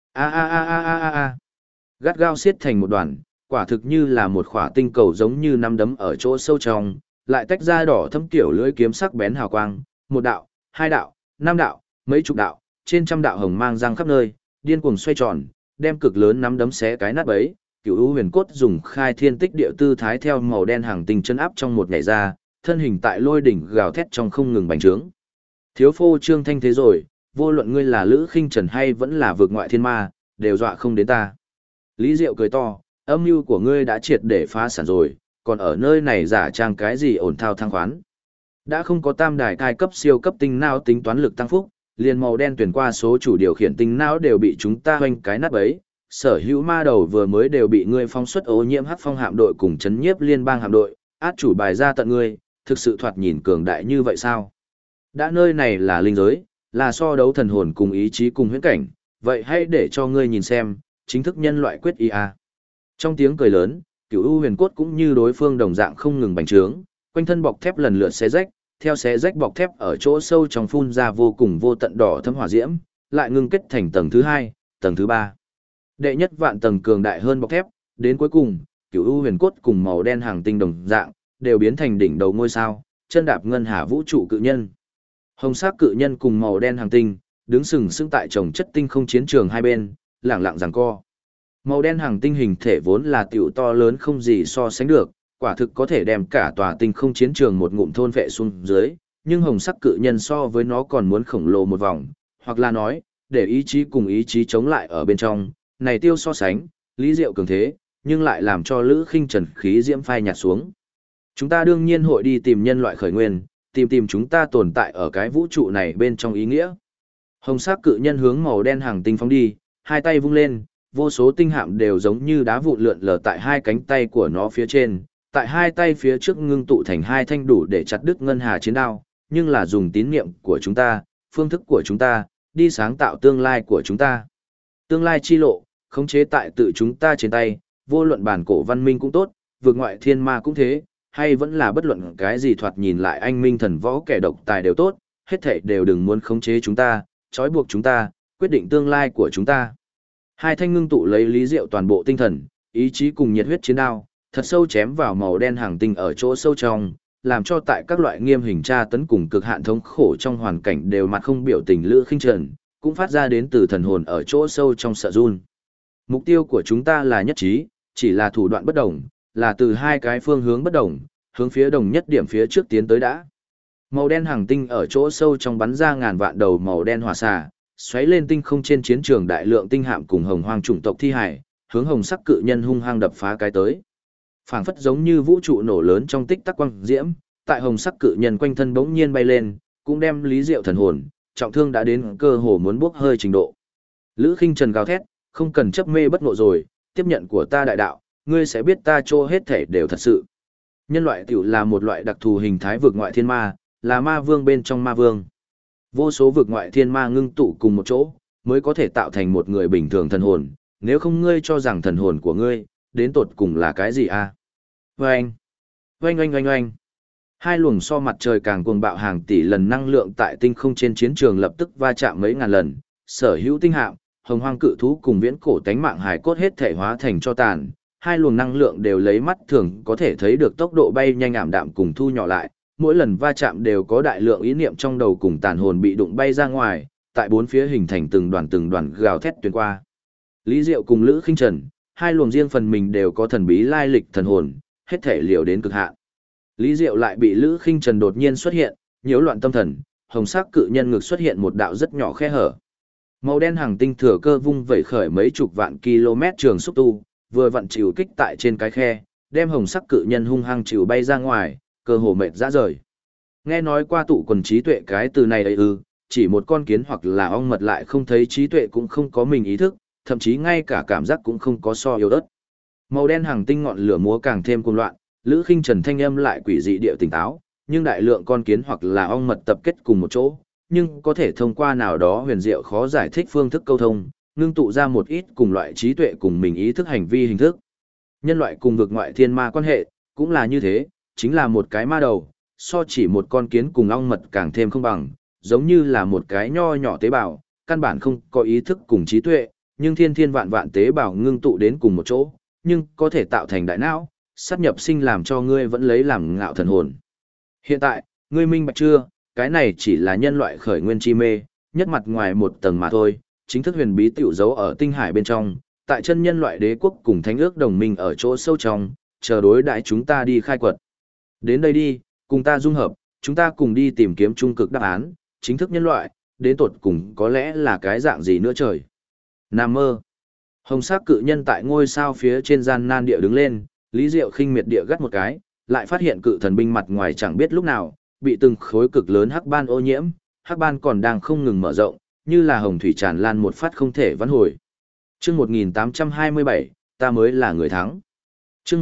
A. Gắt gao xiết thành một đoàn, quả thực như là một khỏa tinh cầu giống như nắm đấm ở chỗ sâu trong, lại tách ra đỏ thâm kiểu lưỡi kiếm sắc bén hào quang, một đạo, hai đạo, năm đạo, mấy chục đạo, trên trăm đạo hồng mang răng khắp nơi, điên cuồng xoay tròn, đem cực lớn nắm đấm xé cái nát bấy. Cửu U Huyền Cốt dùng khai thiên tích địa tư thái theo màu đen hàng tinh chân áp trong một nhảy ra, thân hình tại lôi đỉnh gào thét trong không ngừng bành trướng. Thiếu phô trương thanh thế rồi, vô luận ngươi là Lữ Khinh Trần hay vẫn là vượt ngoại thiên ma, đều dọa không đến ta. Lý Diệu cười to, âm mưu của ngươi đã triệt để phá sản rồi, còn ở nơi này giả trang cái gì ổn thao thăng khoán. Đã không có tam đài cai cấp siêu cấp tinh não tính toán lực tăng phúc, liền màu đen tuyển qua số chủ điều khiển tinh não đều bị chúng ta hoành cái nát bấy. Sở hữu ma đầu vừa mới đều bị ngươi phóng xuất ô nhiễm hắc phong hạm đội cùng chấn nhiếp liên bang hạm đội, át chủ bài ra tận ngươi, thực sự thoạt nhìn cường đại như vậy sao? Đã nơi này là linh giới, là so đấu thần hồn cùng ý chí cùng huyễn cảnh, vậy hãy để cho ngươi nhìn xem, chính thức nhân loại quyết ý a. Trong tiếng cười lớn, Cửu U Huyền Cốt cũng như đối phương đồng dạng không ngừng bành trướng, quanh thân bọc thép lần lượt xé rách, theo xé rách bọc thép ở chỗ sâu trong phun ra vô cùng vô tận đỏ thâm hỏa diễm, lại ngưng kết thành tầng thứ 2, tầng thứ 3. Đệ nhất vạn tầng cường đại hơn bọc thép, đến cuối cùng, Cửu U Huyền Cốt cùng màu đen hàng tinh đồng dạng, đều biến thành đỉnh đầu ngôi sao, chân đạp ngân hà vũ trụ cự nhân. Hồng sắc cự nhân cùng màu đen hàng tinh, đứng sừng sững tại chồng chất tinh không chiến trường hai bên, lẳng lặng giằng co. Màu đen hàng tinh hình thể vốn là tiểu to lớn không gì so sánh được, quả thực có thể đem cả tòa tinh không chiến trường một ngụm thôn vệ xuống dưới, nhưng hồng sắc cự nhân so với nó còn muốn khổng lồ một vòng, hoặc là nói, để ý chí cùng ý chí chống lại ở bên trong, này tiêu so sánh, Lý Diệu cường thế, nhưng lại làm cho Lữ Khinh Trần khí diễm phai nhạt xuống. Chúng ta đương nhiên hội đi tìm nhân loại khởi nguyên, tìm chúng ta tồn tại ở cái vũ trụ này bên trong ý nghĩa. Hồng sắc cự nhân hướng màu đen hàng tinh phóng đi, hai tay vung lên, vô số tinh hạm đều giống như đá vụn lượn lờ tại hai cánh tay của nó phía trên, tại hai tay phía trước ngưng tụ thành hai thanh đủ để chặt đứt ngân hà chiến đao, nhưng là dùng tín niệm của chúng ta, phương thức của chúng ta, đi sáng tạo tương lai của chúng ta. Tương lai chi lộ, khống chế tại tự chúng ta trên tay, vô luận bản cổ văn minh cũng tốt, vượt ngoại thiên ma cũng thế, hay vẫn là bất luận cái gì thoạt nhìn lại anh minh thần võ kẻ độc tài đều tốt, hết thảy đều đừng muốn khống chế chúng ta, trói buộc chúng ta, quyết định tương lai của chúng ta. Hai thanh ngưng tụ lấy Lý Diệu toàn bộ tinh thần, ý chí cùng nhiệt huyết chiến đao, thật sâu chém vào màu đen hàng tinh ở chỗ sâu trong, làm cho tại các loại nghiêm hình tra tấn cùng cực hạn thống khổ trong hoàn cảnh đều mặt không biểu tình Lữ Khinh Trần, cũng phát ra đến từ thần hồn ở chỗ sâu trong sợ run. Mục tiêu của chúng ta là nhất trí, chỉ là thủ đoạn bất đồng, là từ hai cái phương hướng bất đồng, hướng phía đồng nhất điểm phía trước tiến tới đã. Màu đen hàng tinh ở chỗ sâu trong bắn ra ngàn vạn đầu màu đen hỏa xà, xoáy lên tinh không trên chiến trường đại lượng tinh hạm cùng hồng hoang chủng tộc thi hải, hướng hồng sắc cự nhân hung hăng đập phá cái tới. Phảng phất giống như vũ trụ nổ lớn trong tích tắc quang diễm, tại hồng sắc cự nhân quanh thân bỗng nhiên bay lên, cũng đem Lý Diệu thần hồn, trọng thương đã đến cơ hồ muốn bốc hơi trình độ. Lữ Khinh Trần gào thét, không cần chấp mê bất ngộ rồi, tiếp nhận của ta đại đạo, ngươi sẽ biết ta chỗ hết thể đều thật sự. Nhân loại tiểu là một loại đặc thù hình thái vực ngoại thiên ma, là ma vương bên trong ma vương. Vô số vực ngoại thiên ma ngưng tụ cùng một chỗ, mới có thể tạo thành một người bình thường thần hồn, nếu không ngươi cho rằng thần hồn của ngươi, đến tột cùng là cái gì a? Oanh! Oanh oanh oanh oanh! Hai luồng so mặt trời càng cuồng bạo hàng tỷ lần năng lượng tại tinh không trên chiến trường lập tức va chạm mấy ngàn lần, sở hữu tinh hạm, hồng hoang cự thú cùng viễn cổ tánh mạng hải cốt hết thể hóa thành cho tàn, hai luồng năng lượng đều lấy mắt thường có thể thấy được tốc độ bay nhanh ảm đạm cùng thu nhỏ lại, mỗi lần va chạm đều có đại lượng ý niệm trong đầu cùng tàn hồn bị đụng bay ra ngoài, tại bốn phía hình thành từng đoàn gào thét tuyến qua. Lý Diệu cùng Lữ Khinh Trần, hai luồng riêng phần mình đều có thần bí lai lịch thần hồn, hết thể liều đến cực hạn. Lý Diệu lại bị Lữ Khinh Trần đột nhiên xuất hiện, nhiễu loạn tâm thần, hồng sắc cự nhân ngực xuất hiện một đạo rất nhỏ khe hở. Màu đen hàng tinh thừa cơ vung vẩy khởi mấy chục vạn km trường xúc tu, vừa vặn chịu kích tại trên cái khe, đem hồng sắc cự nhân hung hăng chịu bay ra ngoài, cơ hồ mệt rã rời. Nghe nói qua tụ quần trí tuệ cái từ này ấy chỉ một con kiến hoặc là ong mật lại không thấy trí tuệ cũng không có mình ý thức, thậm chí ngay cả cảm giác cũng không có so yếu ớt. Màu đen hàng tinh ngọn lửa múa càng thêm cuồng loạn, Lữ Khinh Trần thanh âm lại quỷ dị địa tỉnh táo, nhưng đại lượng con kiến hoặc là ong mật tập kết cùng một chỗ, nhưng có thể thông qua nào đó huyền diệu khó giải thích phương thức câu thông, ngưng tụ ra một ít cùng loại trí tuệ cùng mình ý thức hành vi hình thức. Nhân loại cùng vực ngoại thiên ma quan hệ, cũng là như thế, chính là một cái ma đầu, so chỉ một con kiến cùng ong mật càng thêm không bằng, giống như là một cái nho nhỏ tế bào, căn bản không có ý thức cùng trí tuệ, nhưng thiên thiên vạn vạn tế bào ngưng tụ đến cùng một chỗ, nhưng có thể tạo thành đại não, sát nhập sinh làm cho ngươi vẫn lấy làm ngạo thần hồn. Hiện tại, ngươi minh bạch chưa, cái này chỉ là nhân loại khởi nguyên chi mê, nhất mặt ngoài một tầng mà thôi, chính thức huyền bí tiểu giấu ở tinh hải bên trong, tại chân nhân loại đế quốc cùng thánh ước đồng minh ở chỗ sâu trong, chờ đối đãi chúng ta đi khai quật. Đến đây đi, cùng ta dung hợp, chúng ta cùng đi tìm kiếm trung cực đáp án, chính thức nhân loại, đến tột cùng có lẽ là cái dạng gì nữa trời. Nam mơ. Hồng sắc cự nhân tại ngôi sao phía trên gian nan địa đứng lên, Lý Diệu khinh miệt địa gắt một cái, lại phát hiện cự thần binh mặt ngoài chẳng biết lúc nào, bị từng khối cực lớn hắc ban ô nhiễm, hắc ban còn đang không ngừng mở rộng, như là hồng thủy tràn lan một phát không thể vãn hồi. Chương 1827, ta mới là người thắng. Chương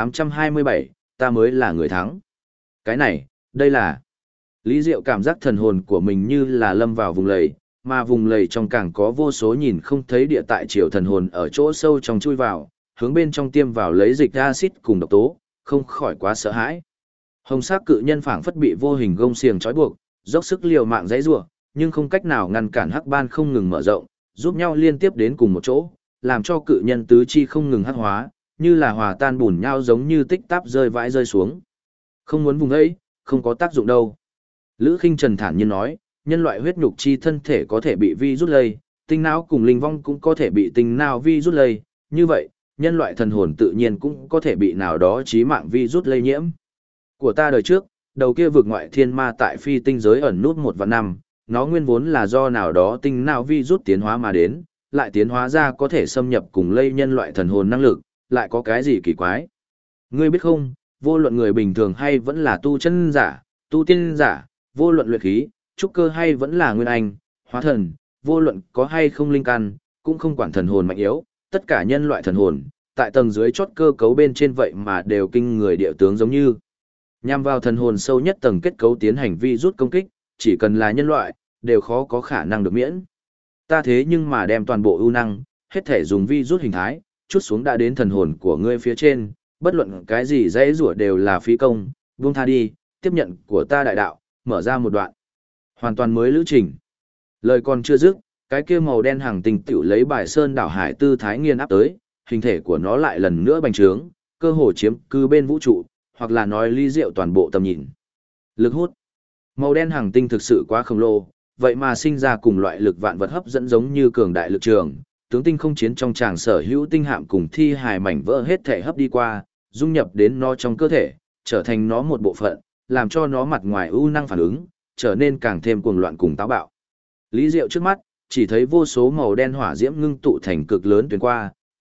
1827, ta mới là người thắng. Cái này, đây là... Lý Diệu cảm giác thần hồn của mình như là lâm vào vùng lầy, mà vùng lầy trong càng có vô số nhìn không thấy địa tại triều thần hồn ở chỗ sâu trong chui vào, hướng bên trong tiêm vào lấy dịch acid cùng độc tố, không khỏi quá sợ hãi. Hồng sắc cự nhân phảng phất bị vô hình gông xiềng trói buộc, dốc sức liều mạng giãy giụa, nhưng không cách nào ngăn cản hắc ban không ngừng mở rộng, giúp nhau liên tiếp đến cùng một chỗ, làm cho cự nhân tứ chi không ngừng hắc hóa, như là hòa tan bùn nhau giống như tích táp rơi vãi rơi xuống. Không muốn vùng ấy, không có tác dụng đâu. Lữ Khinh Trần thản nhiên nói, nhân loại huyết nhục chi thân thể có thể bị vi rút lây, tinh não cùng linh vong cũng có thể bị tinh não vi rút lây, như vậy, nhân loại thần hồn tự nhiên cũng có thể bị nào đó chí mạng vi rút lây nhiễm. Của ta đời trước, đầu kia vực ngoại thiên ma tại phi tinh giới ẩn nút 1 vạn năm, nó nguyên vốn là do nào đó tinh não vi rút tiến hóa mà đến, lại tiến hóa ra có thể xâm nhập cùng lây nhân loại thần hồn năng lực, lại có cái gì kỳ quái. Ngươi biết không, vô luận người bình thường hay vẫn là tu chân giả, tu tiên giả, vô luận luyện khí, trúc cơ hay vẫn là nguyên anh, hóa thần, vô luận có hay không linh căn, cũng không quản thần hồn mạnh yếu, tất cả nhân loại thần hồn, tại tầng dưới chót cơ cấu bên trên vậy mà đều kinh người địa tướng giống như. Nhằm vào thần hồn sâu nhất tầng kết cấu tiến hành vi rút công kích, chỉ cần là nhân loại, đều khó có khả năng được miễn. Ta thế nhưng mà đem toàn bộ ưu năng, hết thể dùng vi rút hình thái, chút xuống đã đến thần hồn của ngươi phía trên, bất luận cái gì dễ rủa đều là phí công, buông tha đi, tiếp nhận của ta đại đạo, mở ra một đoạn. Hoàn toàn mới lữ trình. Lời còn chưa dứt, cái kia màu đen hàng tinh tiểu lấy bài sơn đảo hải tư thái nghiền áp tới, hình thể của nó lại lần nữa bành trướng, cơ hồ chiếm cứ bên vũ trụ, hoặc là nói ly diệu toàn bộ tầm nhìn. Lực hút. Màu đen hàng tinh thực sự quá khổng lồ, vậy mà sinh ra cùng loại lực vạn vật hấp dẫn giống như cường đại lực trường, tướng tinh không chiến trong tràng sở hữu tinh hạm cùng thi hài mảnh vỡ hết thể hấp đi qua, dung nhập đến nó trong cơ thể, trở thành nó một bộ phận, làm cho nó mặt ngoài ưu năng phản ứng, trở nên càng thêm cuồng loạn cùng táo bạo. Lý Diệu trước mắt, chỉ thấy vô số màu đen hỏa diễm ngưng tụ thành cực lớn tuyến qua,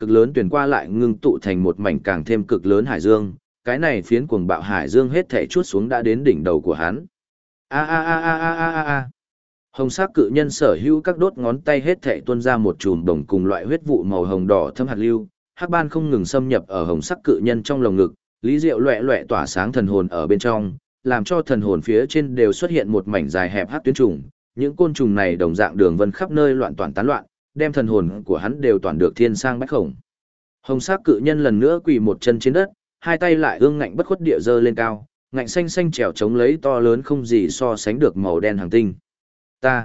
cực lớn tuyển qua lại ngưng tụ thành một mảnh càng thêm cực lớn hải dương, cái này phiến cuồng bạo hải dương hết thể chuốt xuống đã đến đỉnh đầu của hắn. A a a a a a a a. Hồng sắc cự nhân sở hữu các đốt ngón tay hết thể tuôn ra một chùm đồng cùng loại huyết vụ màu hồng đỏ thâm hạt lưu, hắc ban không ngừng xâm nhập ở hồng sắc cự nhân trong lồng ngực, Lý Diệu loẹt loẹt tỏa sáng thần hồn ở bên trong, làm cho thần hồn phía trên đều xuất hiện một mảnh dài hẹp hắc tuyến trùng, những côn trùng này đồng dạng đường vân khắp nơi loạn toàn tán loạn, đem thần hồn của hắn đều toàn được thiên sang bách khổng. Hồng sắc cự nhân lần nữa quỳ một chân trên đất, hai tay lại ương ngạnh bất khuất địa giơ lên cao, ngạnh xanh xanh trèo chống lấy to lớn không gì so sánh được màu đen hàng tinh. Ta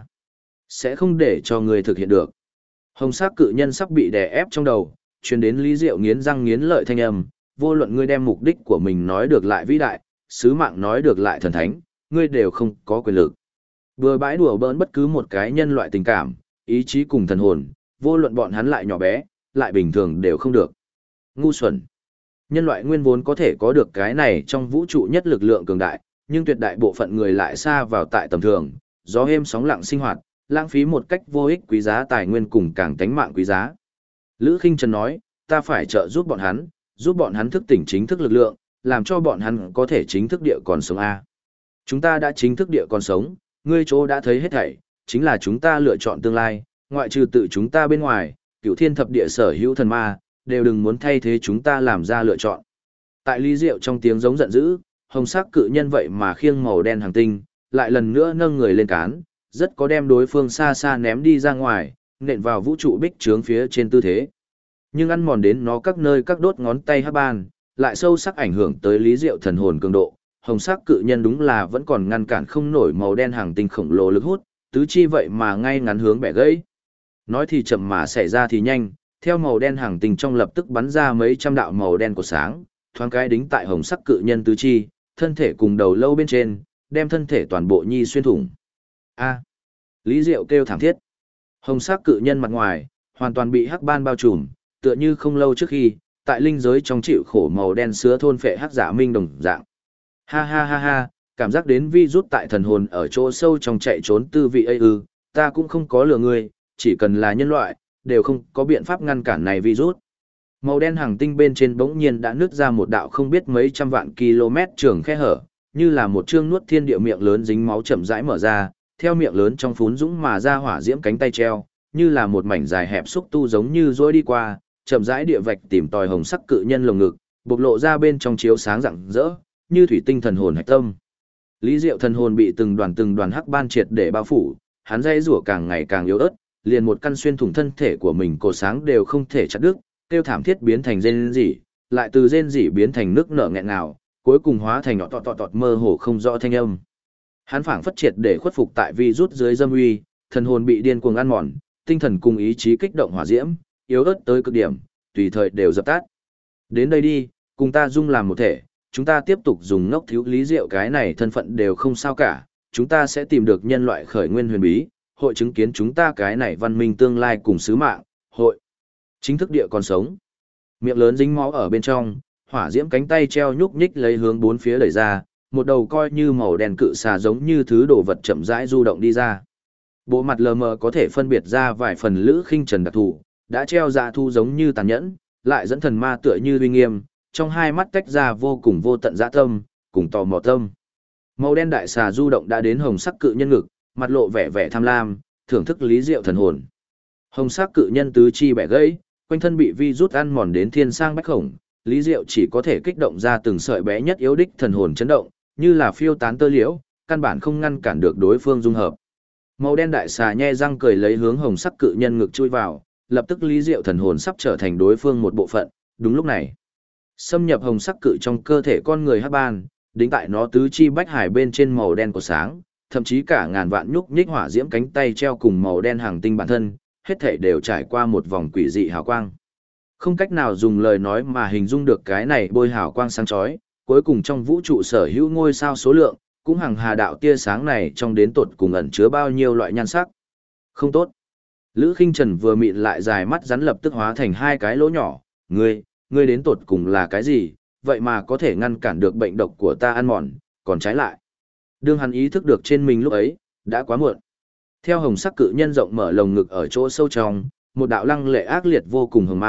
sẽ không để cho người thực hiện được. Hồng sắc cự nhân sắp bị đè ép trong đầu, truyền đến Lý Diệu nghiến răng nghiến lợi thanh âm, vô luận ngươi đem mục đích của mình nói được lại vĩ đại, sứ mạng nói được lại thần thánh, ngươi đều không có quyền lực. Vừa bãi đùa bỡn bất cứ một cái nhân loại tình cảm, ý chí cùng thần hồn, vô luận bọn hắn lại nhỏ bé, lại bình thường đều không được. Ngu xuẩn. Nhân loại nguyên vốn có thể có được cái này trong vũ trụ nhất lực lượng cường đại, nhưng tuyệt đại bộ phận người lại xa vào tại tầm thường, gió êm sóng lặng sinh hoạt, lãng phí một cách vô ích quý giá tài nguyên cùng càng tánh mạng quý giá. Lữ Khinh Trần nói, ta phải trợ giúp bọn hắn thức tỉnh chính thức lực lượng, làm cho bọn hắn có thể chính thức địa còn sống A. Chúng ta đã chính thức địa còn sống, ngươi chỗ đã thấy hết thảy, chính là chúng ta lựa chọn tương lai, ngoại trừ tự chúng ta bên ngoài, cửu thiên thập địa sở hữu thần ma, đều đừng muốn thay thế chúng ta làm ra lựa chọn. Tại Lý Diệu trong tiếng giống giận dữ, hồng sắc cự nhân vậy mà khiêng màu đen hàng tinh, lại lần nữa nâng người lên cán, rất có đem đối phương xa xa ném đi ra ngoài, nện vào vũ trụ bích trướng phía trên tư thế. Nhưng ăn mòn đến nó các nơi các đốt ngón tay hắc ban, lại sâu sắc ảnh hưởng tới Lý Diệu thần hồn cường độ. Hồng sắc cự nhân đúng là vẫn còn ngăn cản không nổi màu đen hàng tinh khổng lồ lực hút, tứ chi vậy mà ngay ngắn hướng bẻ gãy. Nói thì chậm mà xảy ra thì nhanh, theo màu đen hàng tinh trong lập tức bắn ra mấy trăm đạo màu đen của sáng, thoáng cái đính tại hồng sắc cự nhân tứ chi, thân thể cùng đầu lâu bên trên, đem thân thể toàn bộ nhi xuyên thủng. A. Lý Diệu kêu thảm thiết. Hồng sắc cự nhân mặt ngoài, hoàn toàn bị hắc ban bao trùm, tựa như không lâu trước khi, tại linh giới trong chịu khổ màu đen sứa thôn phệ hắc giả minh đồng dạng. Ha ha ha ha, cảm giác đến vi rút tại thần hồn ở chỗ sâu trong chạy trốn tư vị ấy ư, ta cũng không có lừa ngươi, chỉ cần là nhân loại, đều không có biện pháp ngăn cản này virus. Màu đen hàng tinh bên trên bỗng nhiên đã nứt ra một đạo không biết mấy trăm vạn km trường khe hở, như là một chương nuốt thiên địa miệng lớn dính máu chậm rãi mở ra, theo miệng lớn trong phún dũng mà ra hỏa diễm cánh tay treo, như là một mảnh dài hẹp xúc tu giống như rối đi qua, chậm rãi địa vạch tìm tòi hồng sắc cự nhân lồng ngực, bộc lộ ra bên trong chiếu sáng rạng rỡ, như thủy tinh thần hồn hạch tâm. Lý Diệu thần hồn bị từng đoàn hắc ban triệt để bao phủ, hắn dây rủa càng ngày càng yếu ớt, liền một căn xuyên thủng thân thể của mình cột sáng đều không thể chặt đứt, kêu thảm thiết biến thành rên rỉ, lại từ rên rỉ biến thành nước nở nghẹn ngào, cuối cùng hóa thành nhọ tọt mơ hồ không rõ thanh âm. Hắn phảng phất triệt để khuất phục tại virus dưới dâm uy, thần hồn bị điên cuồng ăn mòn, tinh thần cùng ý chí kích động hỏa diễm, yếu ớt tới cực điểm, tùy thời đều dập tắt. Đến đây đi, cùng ta dung làm một thể, chúng ta tiếp tục dùng ngốc thiếu Lý Diệu cái này thân phận đều không sao cả, chúng ta sẽ tìm được nhân loại khởi nguyên huyền bí, hội chứng kiến chúng ta cái này văn minh tương lai cùng sứ mạng, hội chính thức địa còn sống. Miệng lớn dính máu ở bên trong, hỏa diễm cánh tay treo nhúc nhích lấy hướng bốn phía đẩy ra, một đầu coi như màu đen cự xà giống như thứ đồ vật chậm rãi du động đi ra. Bộ mặt lờ mờ có thể phân biệt ra vài phần Lữ Khinh Trần đặc thù, đã treo dạ thu giống như tàn nhẫn, lại dẫn thần ma tựa như uy nghiêm, trong hai mắt tách ra vô cùng vô tận dã tâm, cùng tò mò tâm. Màu đen đại xà du động đã đến hồng sắc cự nhân ngực, mặt lộ vẻ vẻ tham lam, thưởng thức Lý Diệu thần hồn. Hồng sắc cự nhân tứ chi bẻ gãy, quanh thân bị vi rút ăn mòn đến thiên sang bách khổng, Lý Diệu chỉ có thể kích động ra từng sợi bé nhất yếu đích thần hồn chấn động, như là phiêu tán tơ liễu, căn bản không ngăn cản được đối phương dung hợp. Màu đen đại xà nhe răng cười lấy hướng hồng sắc cự nhân ngực chui vào, lập tức Lý Diệu thần hồn sắp trở thành đối phương một bộ phận, đúng lúc này, xâm nhập hồng sắc cự trong cơ thể con người hắc ban, đính tại nó tứ chi bách hải bên trên màu đen của sáng, thậm chí cả ngàn vạn nhúc nhích hỏa diễm cánh tay treo cùng màu đen hàng tinh bản thân, hết thảy đều trải qua một vòng quỷ dị hào quang. Không cách nào dùng lời nói mà hình dung được cái này bôi hào quang sáng chói, cuối cùng trong vũ trụ sở hữu ngôi sao số lượng, cũng hằng hà đạo tia sáng này trong đến tột cùng ẩn chứa bao nhiêu loại nhan sắc. Không tốt. Lữ Khinh Trần vừa mịn lại dài mắt rắn lập tức hóa thành hai cái lỗ nhỏ, ngươi đến tột cùng là cái gì, vậy mà có thể ngăn cản được bệnh độc của ta ăn mòn, còn trái lại. Đương hắn ý thức được trên mình lúc ấy, đã quá muộn. Theo hồng sắc cự nhân rộng mở lồng ngực ở chỗ sâu trong, một đạo lăng lệ ác liệt vô cùng hừng mang,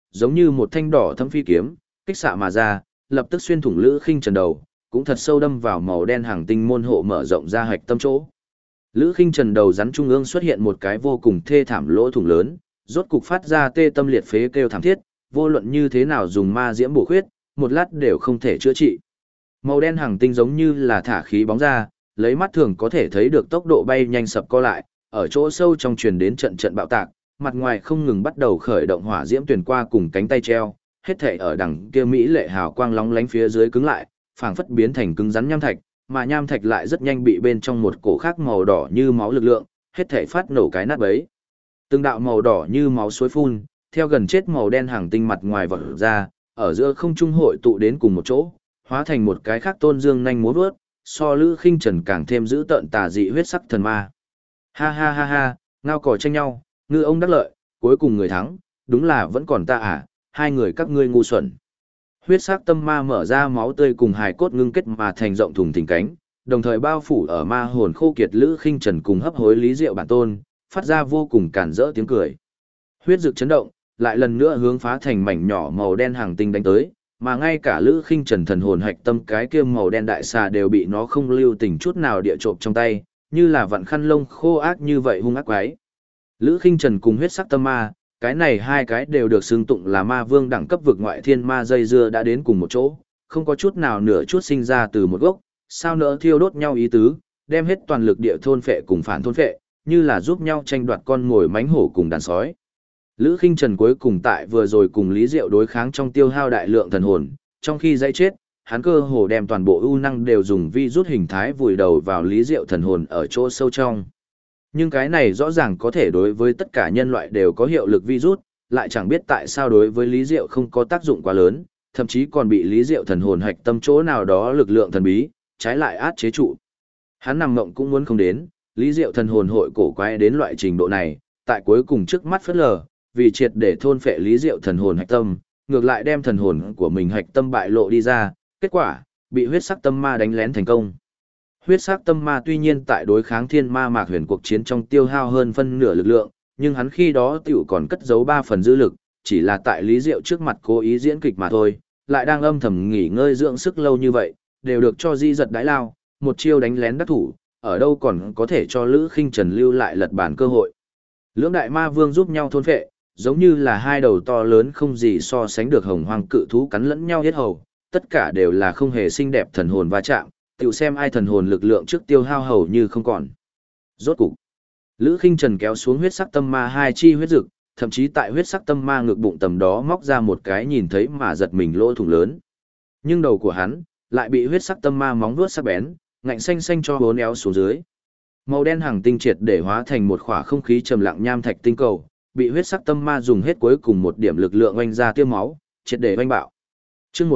giống như một thanh đỏ thâm phi kiếm, kích xạ mà ra, lập tức xuyên thủng Lữ Khinh Trần đầu, cũng thật sâu đâm vào màu đen hàng tinh môn hộ mở rộng ra hạch tâm chỗ. Lữ Khinh Trần đầu rắn trung ương xuất hiện một cái vô cùng thê thảm lỗ thủng lớn, rốt cục phát ra tê tâm liệt phế kêu thảm thiết, vô luận như thế nào dùng ma diễm bổ khuyết, một lát đều không thể chữa trị. Màu đen hàng tinh giống như là thả khí bóng ra, lấy mắt thường có thể thấy được tốc độ bay nhanh sập co lại, ở chỗ sâu trong truyền đến trận trận bạo tạc, mặt ngoài không ngừng bắt đầu khởi động hỏa diễm truyền qua cùng cánh tay treo, hết thảy ở đằng kia mỹ lệ hào quang lóng lánh phía dưới cứng lại, phảng phất biến thành cứng rắn nham thạch, mà nham thạch lại rất nhanh bị bên trong một cổ khác màu đỏ như máu lực lượng, hết thảy phát nổ cái nát bấy. Từng đạo màu đỏ như máu suối phun, theo gần chết màu đen hàng tinh mặt ngoài vọt ra, ở giữa không trung hội tụ đến cùng một chỗ, hóa thành một cái khác tôn dương nhanh múa vớt, so Lữ Khinh Trần càng thêm dữ tợn tà dị huyết sắc thần ma. Ha ha ha ha, ngao cò tranh nhau, ngư ông đắc lợi, cuối cùng người thắng, đúng là vẫn còn ta à, hai người các ngươi ngu xuẩn. Huyết sắc tâm ma mở ra máu tươi cùng hài cốt ngưng kết mà thành rộng thùng thình cánh, đồng thời bao phủ ở ma hồn khô kiệt Lữ Khinh Trần cùng hấp hối Lý Diệu bản tôn, phát ra vô cùng cản rỡ tiếng cười. Huyết dực chấn động, lại lần nữa hướng phá thành mảnh nhỏ màu đen hàng tinh đánh tới, mà ngay cả Lữ Khinh Trần thần hồn hạch tâm cái kia màu đen đại xà đều bị nó không lưu tình chút nào địa trộm trong tay, như là vặn khăn lông khô ác như vậy hung ác quái. Lữ Khinh Trần cùng huyết sắc tâm ma, cái này hai cái đều được xưng tụng là ma vương đẳng cấp vực ngoại thiên ma dây dưa đã đến cùng một chỗ, không có chút nào nửa chút sinh ra từ một gốc, sao nỡ thiêu đốt nhau ý tứ, đem hết toàn lực địa thôn phệ cùng phản thôn phệ, như là giúp nhau tranh đoạt con ngồi mánh hổ cùng đàn sói. Lữ Khinh Trần cuối cùng tại vừa rồi cùng Lý Diệu đối kháng trong tiêu hao đại lượng thần hồn, trong khi dãy chết, hắn cơ hồ đem toàn bộ ưu năng đều dùng vi rút hình thái vùi đầu vào Lý Diệu thần hồn ở chỗ sâu trong. Nhưng cái này rõ ràng có thể đối với tất cả nhân loại đều có hiệu lực virus, lại chẳng biết tại sao đối với Lý Diệu không có tác dụng quá lớn, thậm chí còn bị Lý Diệu thần hồn hạch tâm chỗ nào đó lực lượng thần bí, trái lại át chế trụ. Hắn nằm mộng cũng muốn không đến, Lý Diệu thần hồn hội cổ quái đến loại trình độ này, tại cuối cùng trước mắt phất lờ, vì triệt để thôn phệ Lý Diệu thần hồn hạch tâm, ngược lại đem thần hồn của mình hạch tâm bại lộ đi ra, kết quả, bị huyết sắc tâm ma đánh lén thành công. Huyết sắc tâm ma tuy nhiên tại đối kháng thiên ma mạc huyền cuộc chiến trong tiêu hao hơn phân nửa lực lượng, nhưng hắn khi đó tiểu còn cất giấu 3 phần dư lực, chỉ là tại Lý Diệu trước mặt cố ý diễn kịch mà thôi, lại đang âm thầm nghỉ ngơi dưỡng sức lâu như vậy, đều được cho di giật đái lao, một chiêu đánh lén đắc thủ, ở đâu còn có thể cho Lữ Khinh Trần lưu lại lật bản cơ hội. Lưỡng đại ma vương giúp nhau thôn phệ, giống như là hai đầu to lớn không gì so sánh được hồng hoang cự thú cắn lẫn nhau hết hầu, tất cả đều là không hề xinh đẹp thần hồn va chạm, tiểu xem ai thần hồn lực lượng trước tiêu hao hầu như không còn. Rốt cục, Lữ Khinh Trần kéo xuống huyết sắc tâm ma hai chi huyết dực, thậm chí tại huyết sắc tâm ma ngực bụng tầm đó móc ra một cái nhìn thấy mà giật mình lỗ thủng lớn. Nhưng đầu của hắn lại bị huyết sắc tâm ma móng vuốt sắc bén, ngạnh xanh xanh cho hốn éo xuống dưới. Màu đen hàng tinh triệt để hóa thành một khỏa không khí trầm lặng nham thạch tinh cầu, bị huyết sắc tâm ma dùng hết cuối cùng một điểm lực lượng oanh ra tiêu máu, triệt để oanh bạo. Chương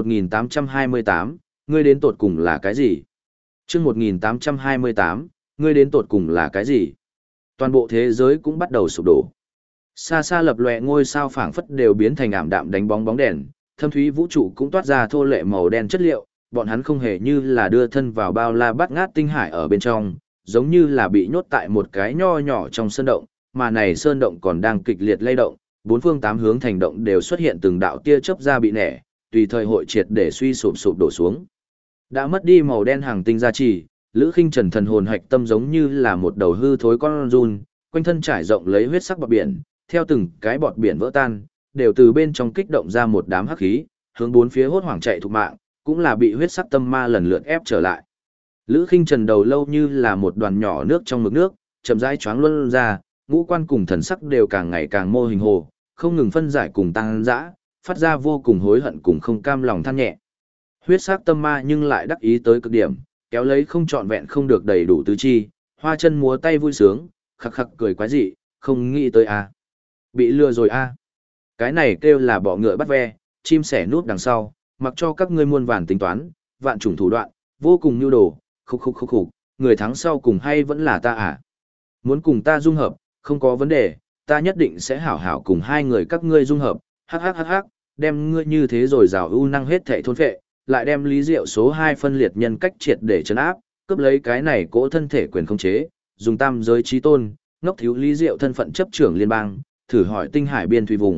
1828, ngươi đến tột cùng là cái gì? Chương 1828, ngươi đến tột cùng là cái gì? Toàn bộ thế giới cũng bắt đầu sụp đổ. Xa xa lập lòe ngôi sao phảng phất đều biến thành ảm đạm đánh bóng bóng đèn, thâm thúy vũ trụ cũng toát ra thô lệ màu đen chất liệu, bọn hắn không hề như là đưa thân vào bao la bát ngát tinh hải ở bên trong, giống như là bị nhốt tại một cái nho nhỏ trong sơn động, mà này sơn động còn đang kịch liệt lay động, bốn phương tám hướng thành động đều xuất hiện từng đạo tia chớp ra bị nẻ, tùy thời hội triệt để suy sụp đổ xuống. Đã mất đi màu đen hàng tinh gia trì, Lữ Khinh Trần thần hồn hạch tâm giống như là một đầu hư thối con giun, quanh thân trải rộng lấy huyết sắc bọt biển, theo từng cái bọt biển vỡ tan, đều từ bên trong kích động ra một đám hắc khí, hướng bốn phía hốt hoảng chạy thục mạng, cũng là bị huyết sắc tâm ma lần lượt ép trở lại. Lữ Khinh Trần đầu lâu như là một đoàn nhỏ nước trong mực nước, chậm rãi choáng luân ra, ngũ quan cùng thần sắc đều càng ngày càng mô hình hồ, không ngừng phân giải cùng tăng dã, phát ra vô cùng hối hận cùng không cam lòng than nhẹ. Huyết sắc tâm ma nhưng lại đắc ý tới cực điểm, kéo lấy không trọn vẹn không được đầy đủ tứ chi, hoa chân múa tay vui sướng, khắc khắc cười quái dị, không nghĩ tới a, bị lừa rồi a. Cái này kêu là bọ ngựa bắt ve, chim sẻ núp đằng sau, mặc cho các ngươi muôn vàn tính toán, vạn chủng thủ đoạn, vô cùng nhu đồ, khục, người thắng sau cùng hay vẫn là ta à? Muốn cùng ta dung hợp, không có vấn đề, ta nhất định sẽ hảo hảo cùng hai người các ngươi dung hợp, hắc, đem ngươi như thế rồi rào ưu năng hết thảy thôn phệ, lại đem Lý Diệu số 2 phân liệt nhân cách triệt để trấn áp, cướp lấy cái này cỗ thân thể quyền khống chế, dùng tam giới trí tôn, ngốc thiếu Lý Diệu thân phận chấp trưởng liên bang, thử hỏi tinh hải biên thủy vùng,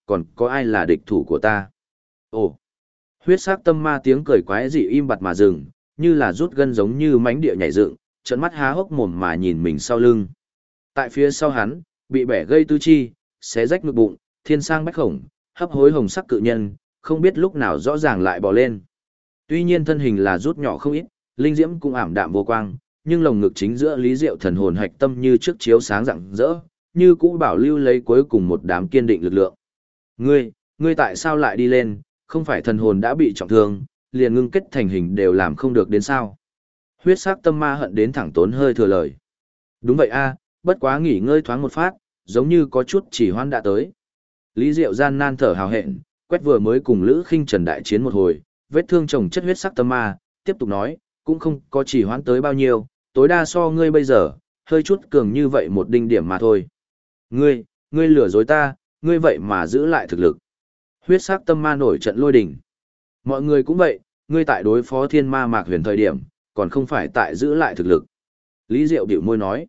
còn có ai là địch thủ của ta? Ồ! Huyết sắc tâm ma tiếng cười quái dị im bặt mà dừng, như là rút gân giống như mánh địa nhảy dựng, trợn mắt há hốc mồm mà nhìn mình sau lưng. Tại phía sau hắn, bị bẻ gây tứ chi, xé rách ngực bụng, thiên sang bách khổng, hấp hối hồng sắc cự nhân, không biết lúc nào rõ ràng lại bò lên. Tuy nhiên thân hình là rút nhỏ không ít, linh diễm cũng ảm đạm vô quang, nhưng lồng ngực chính giữa Lý Diệu thần hồn hạch tâm như trước chiếu sáng rạng rỡ, như cũ bảo lưu lấy cuối cùng một đám kiên định lực lượng. Ngươi tại sao lại đi lên, không phải thần hồn đã bị trọng thương, liền ngưng kết thành hình đều làm không được đến sao? Huyết sắc tâm ma hận đến thẳng tốn hơi thừa lời. Đúng vậy a, bất quá nghỉ ngơi thoáng một phát, giống như có chút chỉ hoan đã tới. Lý Diệu gian nan thở hào hẹn, quét vừa mới cùng Lữ Khinh Trần đại chiến một hồi, vết thương chồng chất huyết sắc tâm ma, tiếp tục nói, cũng không có chỉ hoãn tới bao nhiêu, tối đa so ngươi bây giờ, hơi chút cường như vậy một đinh điểm mà thôi. Ngươi lừa dối ta, ngươi vậy mà giữ lại thực lực. Huyết sắc tâm ma nổi trận lôi đình. Mọi người cũng vậy, ngươi tại đối phó thiên ma mạc huyền thời điểm, còn không phải tại giữ lại thực lực. Lý Diệu bĩu môi nói,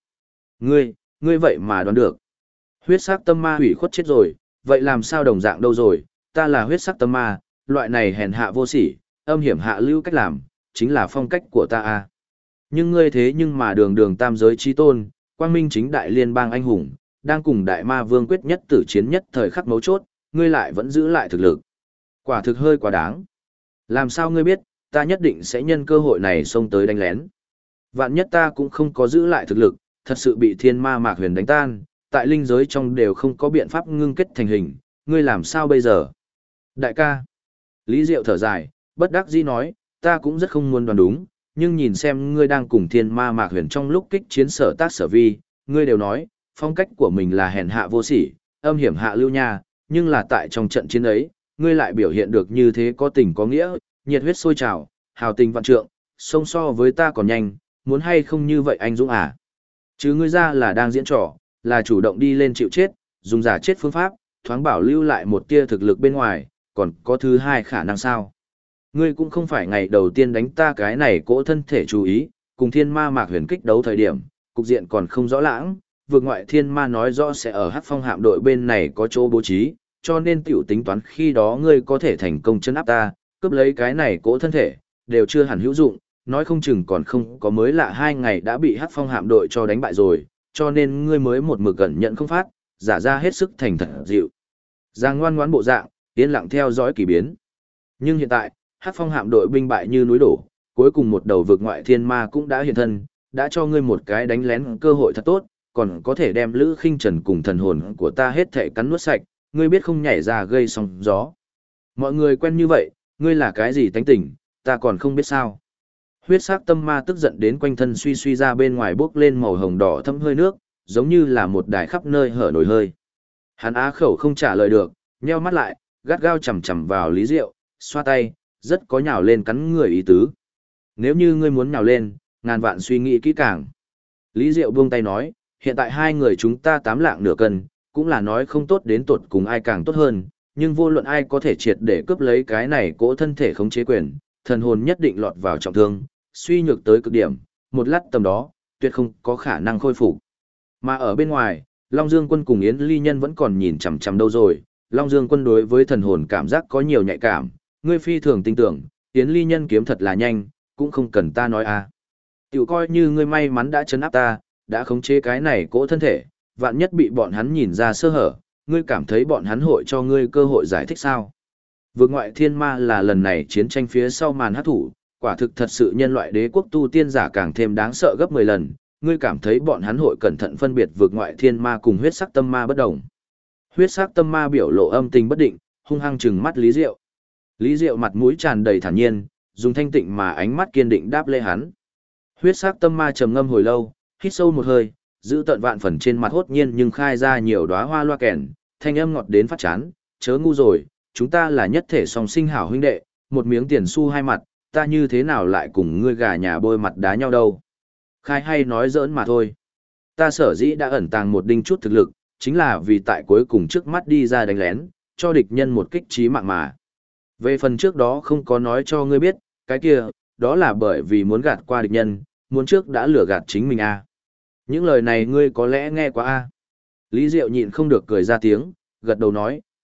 ngươi vậy mà đoán được. Huyết sắc tâm ma hủy khuất chết rồi, vậy làm sao đồng dạng đâu rồi, ta là huyết sắc tâm ma, loại này hèn hạ vô sỉ, âm hiểm hạ lưu cách làm, chính là phong cách của ta a. Nhưng ngươi thế nhưng mà đường đường tam giới chi tôn, quang minh chính đại liên bang anh hùng, đang cùng đại ma vương quyết nhất tử chiến nhất thời khắc mấu chốt, ngươi lại vẫn giữ lại thực lực. Quả thực hơi quá đáng. Làm sao ngươi biết, ta nhất định sẽ nhân cơ hội này xông tới đánh lén. Vạn nhất ta cũng không có giữ lại thực lực, thật sự bị thiên ma mạc huyền đánh tan, tại linh giới trong đều không có biện pháp ngưng kết thành hình, ngươi làm sao bây giờ? Đại ca. Lý Diệu thở dài, bất đắc dĩ nói, ta cũng rất không muốn đoán đúng, nhưng nhìn xem ngươi đang cùng thiên ma mạc huyền trong lúc kích chiến sở tác sở vi, ngươi đều nói, phong cách của mình là hèn hạ vô sỉ, âm hiểm hạ lưu nha, nhưng là tại trong trận chiến ấy, ngươi lại biểu hiện được như thế có tình có nghĩa, nhiệt huyết sôi trào, hào tình vạn trượng, song so với ta còn nhanh, muốn hay không như vậy anh Dũng à? Chứ ngươi ra là đang diễn trò, là chủ động đi lên chịu chết, dùng giả chết phương pháp, thoáng bảo lưu lại một tia thực lực bên ngoài, còn có thứ hai khả năng sao? Ngươi cũng không phải ngày đầu tiên đánh ta cái này cỗ thân thể chú ý, cùng thiên ma mạc huyền kích đấu thời điểm, cục diện còn không rõ lãng, vượt ngoại thiên ma nói rõ sẽ ở hắc phong hạm đội bên này có chỗ bố trí, cho nên tiểu tính toán khi đó ngươi có thể thành công chân áp ta, cướp lấy cái này cỗ thân thể, đều chưa hẳn hữu dụng, nói không chừng còn không có mới lạ 2 ngày đã bị hắc phong hạm đội cho đánh bại rồi, cho nên ngươi mới một mực cẩn nhận không phát, giả ra hết sức thành thật dịu. Giang ngoan ngoãn bộ dạng, yên lặng theo dõi kỳ biến. Nhưng hiện tại, hắc phong hạm đội binh bại như núi đổ, cuối cùng một đầu vực ngoại thiên ma cũng đã hiện thân, đã cho ngươi một cái đánh lén cơ hội thật tốt, còn có thể đem Lữ Khinh Trần cùng thần hồn của ta hết thể cắn nuốt sạch, ngươi biết không nhảy ra gây sóng gió. Mọi người quen như vậy, ngươi là cái gì tánh tình, ta còn không biết sao. Huyết sắc tâm ma tức giận đến quanh thân suy suy ra bên ngoài bốc lên màu hồng đỏ thấm hơi nước, giống như là một đài khắp nơi hở nổi hơi. Hắn á khẩu không trả lời được, nheo mắt lại, gắt gao chầm chầm vào Lý Diệu, xoa tay, rất có nhào lên cắn người ý tứ. Nếu như ngươi muốn nhào lên, ngàn vạn suy nghĩ kỹ càng. Lý Diệu buông tay nói, hiện tại hai người chúng ta 8 lạng nửa cân, cũng là nói không tốt đến tột cùng ai càng tốt hơn, nhưng vô luận ai có thể triệt để cướp lấy cái này cỗ thân thể khống chế quyền, thần hồn nhất định lọt vào trọng thương, suy nhược tới cực điểm, một lát tầm đó, tuyệt không có khả năng khôi phục. Mà ở bên ngoài, Long Dương Quân cùng Yến Ly Nhân vẫn còn nhìn chằm chằm đâu rồi, Long Dương Quân đối với thần hồn cảm giác có nhiều nhạy cảm, ngươi phi thường tin tưởng, Yến Ly Nhân kiếm thật là nhanh, cũng không cần ta nói à. Tiểu coi như ngươi may mắn đã trấn áp ta, đã khống chế cái này cỗ thân thể, vạn nhất bị bọn hắn nhìn ra sơ hở, ngươi cảm thấy bọn hắn hội cho ngươi cơ hội giải thích sao? Vượt ngoại thiên ma là lần này chiến tranh phía sau màn hắc thủ, quả thực thật sự nhân loại đế quốc tu tiên giả càng thêm đáng sợ gấp 10 lần, ngươi cảm thấy bọn hắn hội cẩn thận phân biệt vượt ngoại thiên ma cùng huyết sắc tâm ma bất đồng. Huyết sắc tâm ma biểu lộ âm tình bất định, hung hăng trừng mắt Lý Diệu. Lý Diệu mặt mũi tràn đầy thản nhiên, dùng thanh tịnh mà ánh mắt kiên định đáp lê hắn. Huyết sắc tâm ma trầm ngâm hồi lâu, hít sâu một hơi, giữ tận vạn phần trên mặt hốt nhiên nhưng khai ra nhiều đóa hoa loa kèn, thanh âm ngọt đến phát chán, chớ ngu rồi, chúng ta là nhất thể song sinh hảo huynh đệ, một miếng tiền xu hai mặt, ta như thế nào lại cùng ngươi gà nhà bôi mặt đá nhau đâu. Khai hay nói giỡn mà thôi. Ta sở dĩ đã ẩn tàng một đinh chút thực lực, chính là vì tại cuối cùng trước mắt đi ra đánh lén, cho địch nhân một kích trí mạng mà. Về phần trước đó không có nói cho ngươi biết, cái kia, đó là bởi vì muốn gạt qua địch nhân, muốn trước đã lừa gạt chính mình à. Những lời này ngươi có lẽ nghe quá a. Lý Diệu nhịn không được cười ra tiếng, gật đầu nói,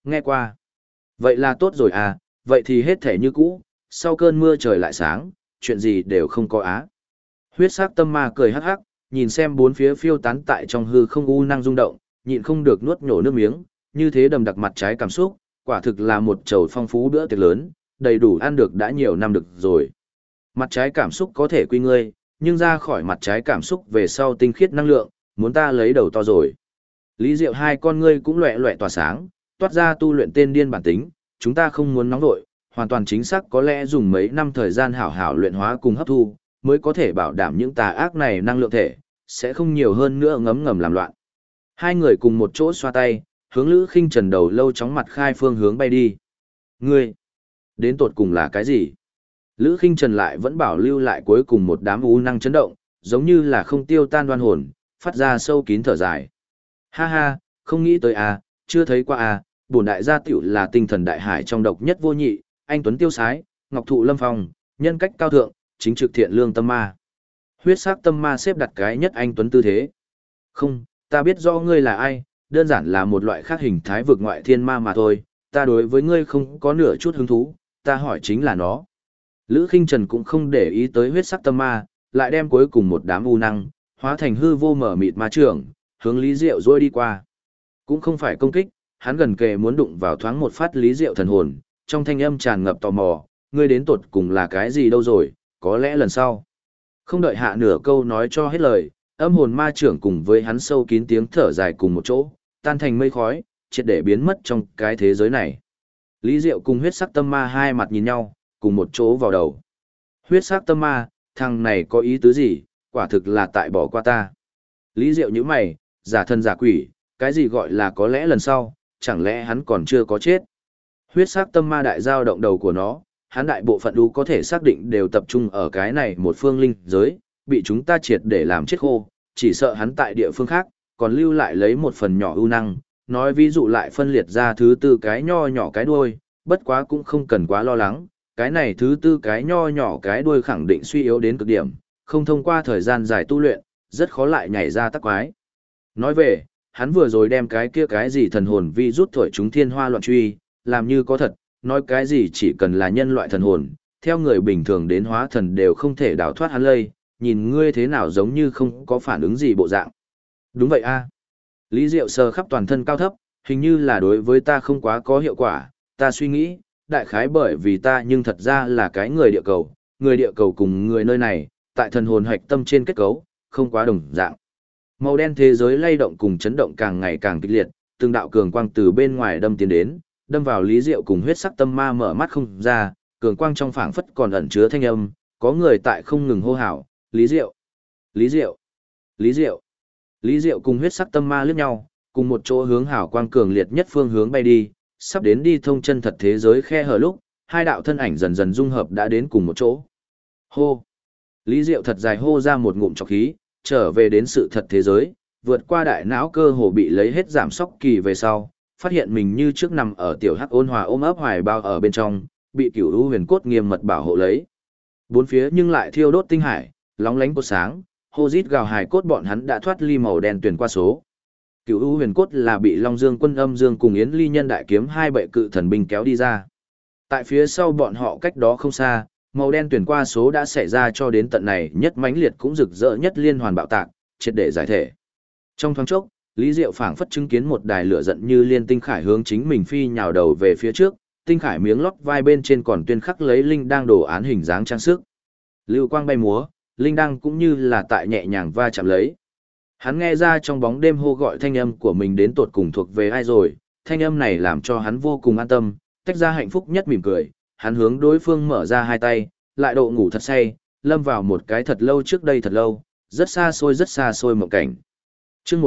Nghe qua. Vậy là tốt rồi à, vậy thì hết thể như cũ, sau cơn mưa trời lại sáng, chuyện gì đều không có á. Huyết sắc tâm ma cười hắc hắc, nhìn xem bốn phía phiêu tán tại trong hư không u năng rung động, nhịn không được nuốt nhổ nước miếng, như thế đầm đặc mặt trái cảm xúc, quả thực là một chầu phong phú bữa tiệc lớn, đầy đủ ăn được đã nhiều năm được rồi. Mặt trái cảm xúc có thể quy ngươi, nhưng ra khỏi mặt trái cảm xúc về sau tinh khiết năng lượng, muốn ta lấy đầu to rồi. Lý Diệu hai con ngươi cũng loẹ loẹ tỏa sáng, toát ra tu luyện tên điên bản tính, chúng ta không muốn nóng vội, hoàn toàn chính xác có lẽ dùng mấy năm thời gian hảo hảo luyện hóa cùng hấp thu, mới có thể bảo đảm những tà ác này năng lượng thể, sẽ không nhiều hơn nữa ngấm ngầm làm loạn. Hai người cùng một chỗ xoa tay, hướng Lữ Khinh Trần đầu lâu chóng mặt khai phương hướng bay đi. Ngươi, đến tột cùng là cái gì? Lữ Khinh Trần lại vẫn bảo lưu lại cuối cùng một đám u năng chấn động, giống như là không tiêu tan đoan hồn, phát ra sâu kín thở dài. Ha ha, không nghĩ tới à, chưa thấy qua à, bổn đại gia tiểu là tinh thần đại hải trong độc nhất vô nhị, anh tuấn tiêu sái, ngọc thụ lâm phong, nhân cách cao thượng, chính trực thiện lương tâm ma. Huyết sắc tâm ma xếp đặt cái nhất anh tuấn tư thế. Không, ta biết rõ ngươi là ai, đơn giản là một loại khác hình thái vực ngoại thiên ma mà thôi, ta đối với ngươi không có nửa chút hứng thú, ta hỏi chính là nó. Lữ Khinh Trần cũng không để ý tới huyết sắc tâm ma, lại đem cuối cùng một đám u năng, hóa thành hư vô mở mịt ma trưởng, hướng Lý Diệu rôi đi qua. Cũng không phải công kích, hắn gần kề muốn đụng vào thoáng một phát Lý Diệu thần hồn, trong thanh âm tràn ngập tò mò, ngươi đến tột cùng là cái gì đâu rồi, có lẽ lần sau. Không đợi hạ nửa câu nói cho hết lời, âm hồn ma trưởng cùng với hắn sâu kín tiếng thở dài cùng một chỗ, tan thành mây khói, triệt để biến mất trong cái thế giới này. Lý Diệu cùng huyết sắc tâm ma hai mặt nhìn nhau, cùng một chỗ vào đầu. Huyết sắc tâm ma, thằng này có ý tứ gì, quả thực là tại bỏ qua ta. Lý Diệu nhíu mày, giả thân giả quỷ, cái gì gọi là có lẽ lần sau, chẳng lẽ hắn còn chưa có chết. Huyết sắc tâm ma đại giao động đầu của nó, hắn đại bộ phận đu có thể xác định đều tập trung ở cái này một phương linh giới, bị chúng ta triệt để làm chết khô, chỉ sợ hắn tại địa phương khác, còn lưu lại lấy một phần nhỏ ưu năng, nói ví dụ lại phân liệt ra thứ tư cái nho nhỏ cái đuôi, bất quá cũng không cần quá lo lắng, cái này thứ tư cái nho nhỏ cái đuôi khẳng định suy yếu đến cực điểm, không thông qua thời gian dài tu luyện, rất khó lại nhảy ra tắc quái. Nói về, hắn vừa rồi đem cái kia cái gì thần hồn vi rút thổi chúng thiên hoa loạn truy, làm như có thật, nói cái gì chỉ cần là nhân loại thần hồn, theo người bình thường đến hóa thần đều không thể đào thoát hắn lây, nhìn ngươi thế nào giống như không có phản ứng gì bộ dạng. Đúng vậy a. Lý Diệu sờ khắp toàn thân cao thấp, hình như là đối với ta không quá có hiệu quả, ta suy nghĩ, đại khái bởi vì ta nhưng thật ra là cái người địa cầu cùng người nơi này, tại thần hồn hạch tâm trên kết cấu, không quá đồng dạng. Màu đen thế giới lay động cùng chấn động càng ngày càng kịch liệt, từng đạo cường quang từ bên ngoài đâm tiến đến, đâm vào Lý Diệu cùng huyết sắc tâm ma mở mắt không ra, cường quang trong phảng phất còn ẩn chứa thanh âm, có người tại không ngừng hô hào, Lý Diệu, Lý Diệu, Lý Diệu. Lý Diệu cùng huyết sắc tâm ma liếc nhau, cùng một chỗ hướng hào quang cường liệt nhất phương hướng bay đi, sắp đến đi thông chân thật thế giới khe hở lúc, hai đạo thân ảnh dần dần dung hợp đã đến cùng một chỗ. Hô! Lý Diệu thật dài hô ra một ngụm trọc khí, trở về đến sự thật thế giới, vượt qua đại não cơ hồ bị lấy hết giảm sóc kỳ về sau, phát hiện mình như trước nằm ở tiểu hắc ôn hòa ôm ấp hoài bao ở bên trong, bị cửu u huyền cốt nghiêm mật bảo hộ lấy. Bốn phía nhưng lại thiêu đốt tinh hải, lóng lánh cột sáng, hô rít gào hài cốt bọn hắn đã thoát ly màu đen tuyển qua số. Cửu u huyền cốt là bị Long Dương quân âm dương cùng Yến Ly nhân đại kiếm hai bệ cự thần binh kéo đi ra. Tại phía sau bọn họ cách đó không xa, màu đen tuyển qua số đã xảy ra cho đến tận này nhất mãnh liệt cũng rực rỡ nhất liên hoàn bạo tạc, triệt để giải thể. Trong thoáng chốc, Lý Diệu phảng phất chứng kiến một đài lửa giận như liên tinh khải hướng chính mình phi nhào đầu về phía trước, tinh khải miếng lót vai bên trên còn tuyên khắc lấy linh đang đồ án hình dáng trang sức. Lưu quang bay múa, linh đang cũng như là tại nhẹ nhàng va chạm lấy. Hắn nghe ra trong bóng đêm hô gọi thanh âm của mình đến tột cùng thuộc về ai rồi, thanh âm này làm cho hắn vô cùng an tâm, tách ra hạnh phúc nhất mỉm cười, hắn hướng đối phương mở ra hai tay, lại độ ngủ thật say, lâm vào một cái thật lâu trước đây thật lâu, rất xa xôi mộng cảnh. Chương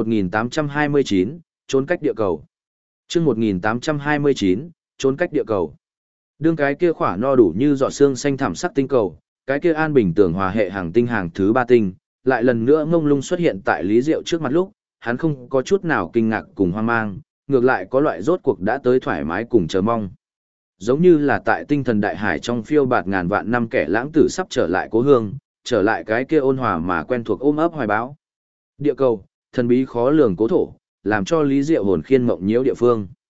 1829, trốn cách địa cầu. Chương 1829, trốn cách địa cầu. Đương cái kia khỏa no đủ như giọt xương xanh thảm sắc tinh cầu, cái kia an bình tường hòa hệ hàng tinh hàng thứ ba tinh, lại lần nữa ngông lung xuất hiện tại Lý Diệu trước mặt lúc, hắn không có chút nào kinh ngạc cùng hoang mang, ngược lại có loại rốt cuộc đã tới thoải mái cùng chờ mong. Giống như là tại tinh thần đại hải trong phiêu bạt ngàn vạn năm kẻ lãng tử sắp trở lại cố hương, trở lại cái kia ôn hòa mà quen thuộc ôm ấp hoài bão. Địa cầu, thần bí khó lường cố thổ, làm cho Lý Diệu hồn khiên mộng nhiễu địa phương.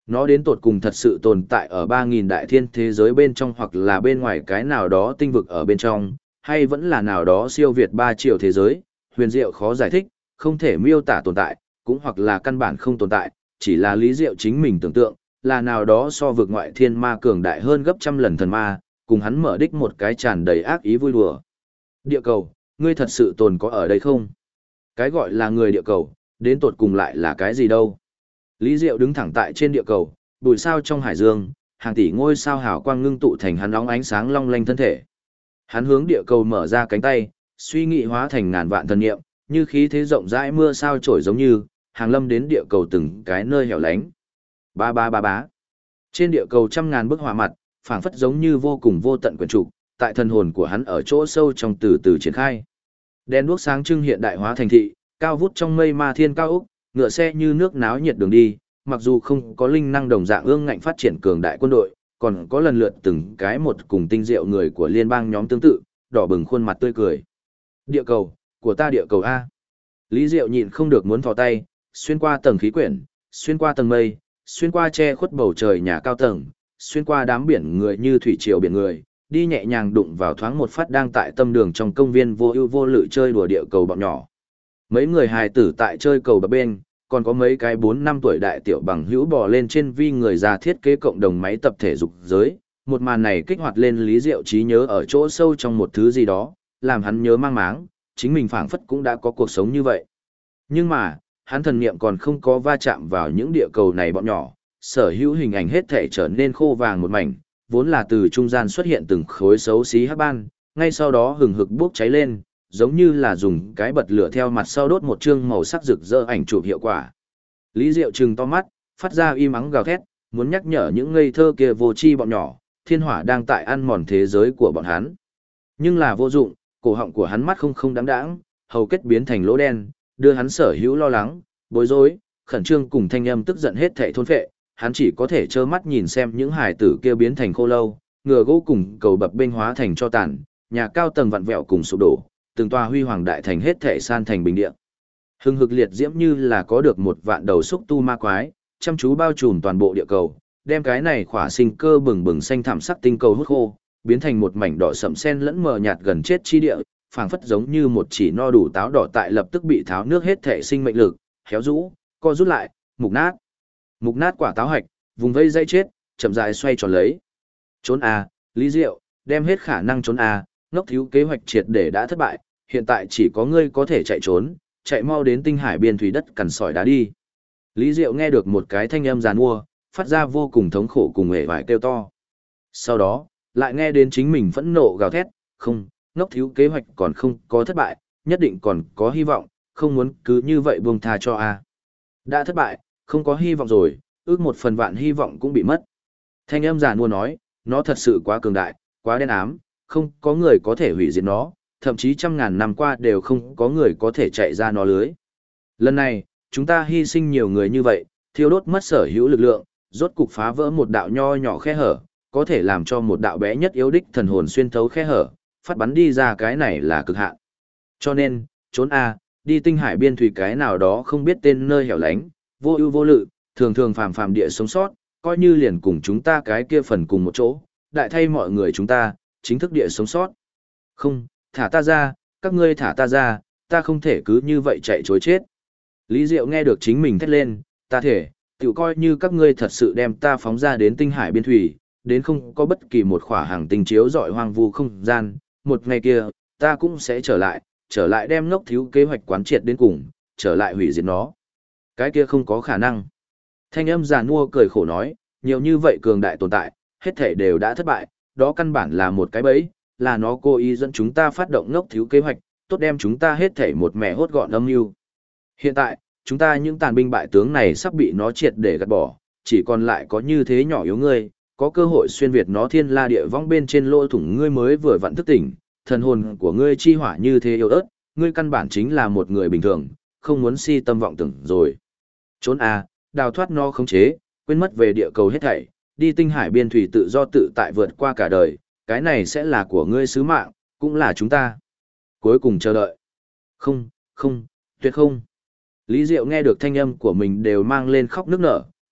Nó đến tột cùng thật sự tồn tại ở 3.000 đại thiên thế giới bên trong hoặc là bên ngoài cái nào đó tinh vực ở bên trong, hay vẫn là nào đó siêu việt 3 triệu thế giới, huyền diệu khó giải thích, không thể miêu tả tồn tại, cũng hoặc là căn bản không tồn tại, chỉ là lý diệu chính mình tưởng tượng, là nào đó so vực ngoại thiên ma cường đại hơn gấp trăm lần thần ma, cùng hắn mở đích một cái tràn đầy ác ý vui đùa. Địa cầu, ngươi thật sự tồn có ở đây không? Cái gọi là người địa cầu, đến tột cùng lại là cái gì đâu? Lý Diệu đứng thẳng tại trên địa cầu, bụi sao trong hải dương, hàng tỷ ngôi sao hào quang ngưng tụ thành hắn nóng ánh sáng long lanh thân thể. Hắn hướng địa cầu mở ra cánh tay, suy nghĩ hóa thành ngàn vạn thần niệm, như khí thế rộng rãi mưa sao trổi giống như, hàng lâm đến địa cầu từng cái nơi hẻo lánh. Ba ba ba bá. Trên địa cầu trăm ngàn bức họa mặt, phảng phất giống như vô cùng vô tận quyển trục, tại thần hồn của hắn ở chỗ sâu trong từ từ triển khai. Đèn đuốc sáng trưng hiện đại hóa thành thị, cao vút trong mây ma thiên cao ốc, ngựa xe như nước náo nhiệt đường đi, mặc dù không có linh năng đồng dạng ương ngạnh phát triển cường đại quân đội, còn có lần lượt từng cái một cùng tinh diệu người của liên bang nhóm tương tự, đỏ bừng khuôn mặt tươi cười. Địa cầu, của ta địa cầu A. Lý Diệu nhịn không được muốn thò tay, xuyên qua tầng khí quyển, xuyên qua tầng mây, xuyên qua che khuất bầu trời nhà cao tầng, xuyên qua đám biển người như thủy triều biển người, đi nhẹ nhàng đụng vào thoáng một phát đang tại tâm đường trong công viên vô ưu vô lự chơi đùa địa cầu bọn nhỏ. Mấy người hài tử tại chơi cầu bập bên, còn có mấy cái 4-5 tuổi đại tiểu bằng hữu bò lên trên vi người già thiết kế cộng đồng máy tập thể dục giới. Một màn này kích hoạt lên Lý Diệu trí nhớ ở chỗ sâu trong một thứ gì đó, làm hắn nhớ mang máng, chính mình phảng phất cũng đã có cuộc sống như vậy. Nhưng mà, hắn thần niệm còn không có va chạm vào những địa cầu này bọn nhỏ, sở hữu hình ảnh hết thể trở nên khô vàng một mảnh, vốn là từ trung gian xuất hiện từng khối xấu xí hắc ban, ngay sau đó hừng hực bốc cháy lên, giống như là dùng cái bật lửa theo mặt sau đốt một chương màu sắc rực rỡ ảnh chụp hiệu quả. Lý Diệu trừng to mắt, phát ra im ắng gào thét, muốn nhắc nhở những ngây thơ kia vô tri bọn nhỏ, thiên hỏa đang tại ăn mòn thế giới của bọn hắn. Nhưng là vô dụng, cổ họng của hắn mắt không đáng đáng, hầu kết biến thành lỗ đen, đưa hắn sở hữu lo lắng, bối rối, khẩn trương cùng thanh âm tức giận hết thảy thôn phệ, hắn chỉ có thể trơ mắt nhìn xem những hài tử kia biến thành khô lâu, ngựa gỗ cùng cầu bập bênh hóa thành cho tàn, nhà cao tầng vặn vẹo cùng sụp đổ, từng tòa huy hoàng đại thành hết thảy san thành bình địa. Hưng hực liệt diễm như là có được một vạn đầu xúc tu ma quái, chăm chú bao trùm toàn bộ địa cầu, đem cái này khỏa sinh cơ bừng bừng xanh thảm sắc tinh cầu hút khô, biến thành một mảnh đỏ sẫm sen lẫn mờ nhạt gần chết chi địa, phảng phất giống như một chỉ no đủ táo đỏ tại lập tức bị tháo nước hết thể sinh mệnh lực, héo rũ, co rút lại, mục nát. Mục nát quả táo hạch, vùng vây dây chết, chậm rãi xoay tròn lấy. Trốn a, Lý Diệu, đem hết khả năng trốn a, ngốc thiếu kế hoạch triệt để đã thất bại, hiện tại chỉ có ngươi có thể chạy trốn, chạy mau đến tinh hải biên thủy đất cằn sỏi đá đi. Lý Diệu nghe được một cái thanh âm giàn mua, phát ra vô cùng thống khổ cùng hề vải kêu to. Sau đó, lại nghe đến chính mình phẫn nộ gào thét, không, ngốc thiếu kế hoạch còn không có thất bại, nhất định còn có hy vọng, không muốn cứ như vậy buông tha cho a. Đã thất bại, không có hy vọng rồi, ước một phần vạn hy vọng cũng bị mất. Thanh âm giàn mua nói, nó thật sự quá cường đại, quá đen ám, không có người có thể hủy diệt nó, thậm chí trăm ngàn năm qua đều không có người có thể chạy ra nó lưới. Lần này, chúng ta hy sinh nhiều người như vậy, thiêu đốt mất sở hữu lực lượng, rốt cục phá vỡ một đạo nho nhỏ khe hở, có thể làm cho một đạo bé nhất yếu đích thần hồn xuyên thấu khe hở, phát bắn đi ra cái này là cực hạn. Cho nên, trốn a, đi tinh hải biên thủy cái nào đó không biết tên nơi hẻo lánh, vô ưu vô lự, thường thường phàm phàm địa sống sót, coi như liền cùng chúng ta cái kia phần cùng một chỗ, đại thay mọi người chúng ta, chính thức địa sống sót. Không, thả ta ra, các ngươi thả ta ra, ta không thể cứ như vậy chạy chối chết. Lý Diệu nghe được chính mình thét lên, ta thể, tự coi như các ngươi thật sự đem ta phóng ra đến tinh hải biên thủy, đến không có bất kỳ một khỏa hàng tinh chiếu dọi hoang vu không gian, một ngày kia, ta cũng sẽ trở lại đem ngốc thiếu kế hoạch quán triệt đến cùng, trở lại hủy diệt nó. Cái kia không có khả năng. Thanh âm giàn mua cười khổ nói, nhiều như vậy cường đại tồn tại, hết thể đều đã thất bại, đó căn bản là một cái bẫy, là nó cố ý dẫn chúng ta phát động ngốc thiếu kế hoạch, tốt đem chúng ta hết thể một mẻ hốt gọn âm mưu. Hiện tại, chúng ta những tàn binh bại tướng này sắp bị nó triệt để gạt bỏ, chỉ còn lại có như thế nhỏ yếu ngươi, có cơ hội xuyên việt nó thiên la địa vong bên trên lỗ thủng ngươi mới vừa vặn thức tỉnh, thần hồn của ngươi chi hỏa như thế yếu ớt, ngươi căn bản chính là một người bình thường, không muốn si tâm vọng tưởng rồi. Trốn a, đào thoát nó khống chế, quên mất về địa cầu hết thảy, đi tinh hải biên thủy tự do tự tại vượt qua cả đời, cái này sẽ là của ngươi sứ mạng, cũng là chúng ta. Cuối cùng chờ đợi. Không, tuyệt không. Lý Diệu nghe được thanh âm của mình đều mang lên khóc nức nở,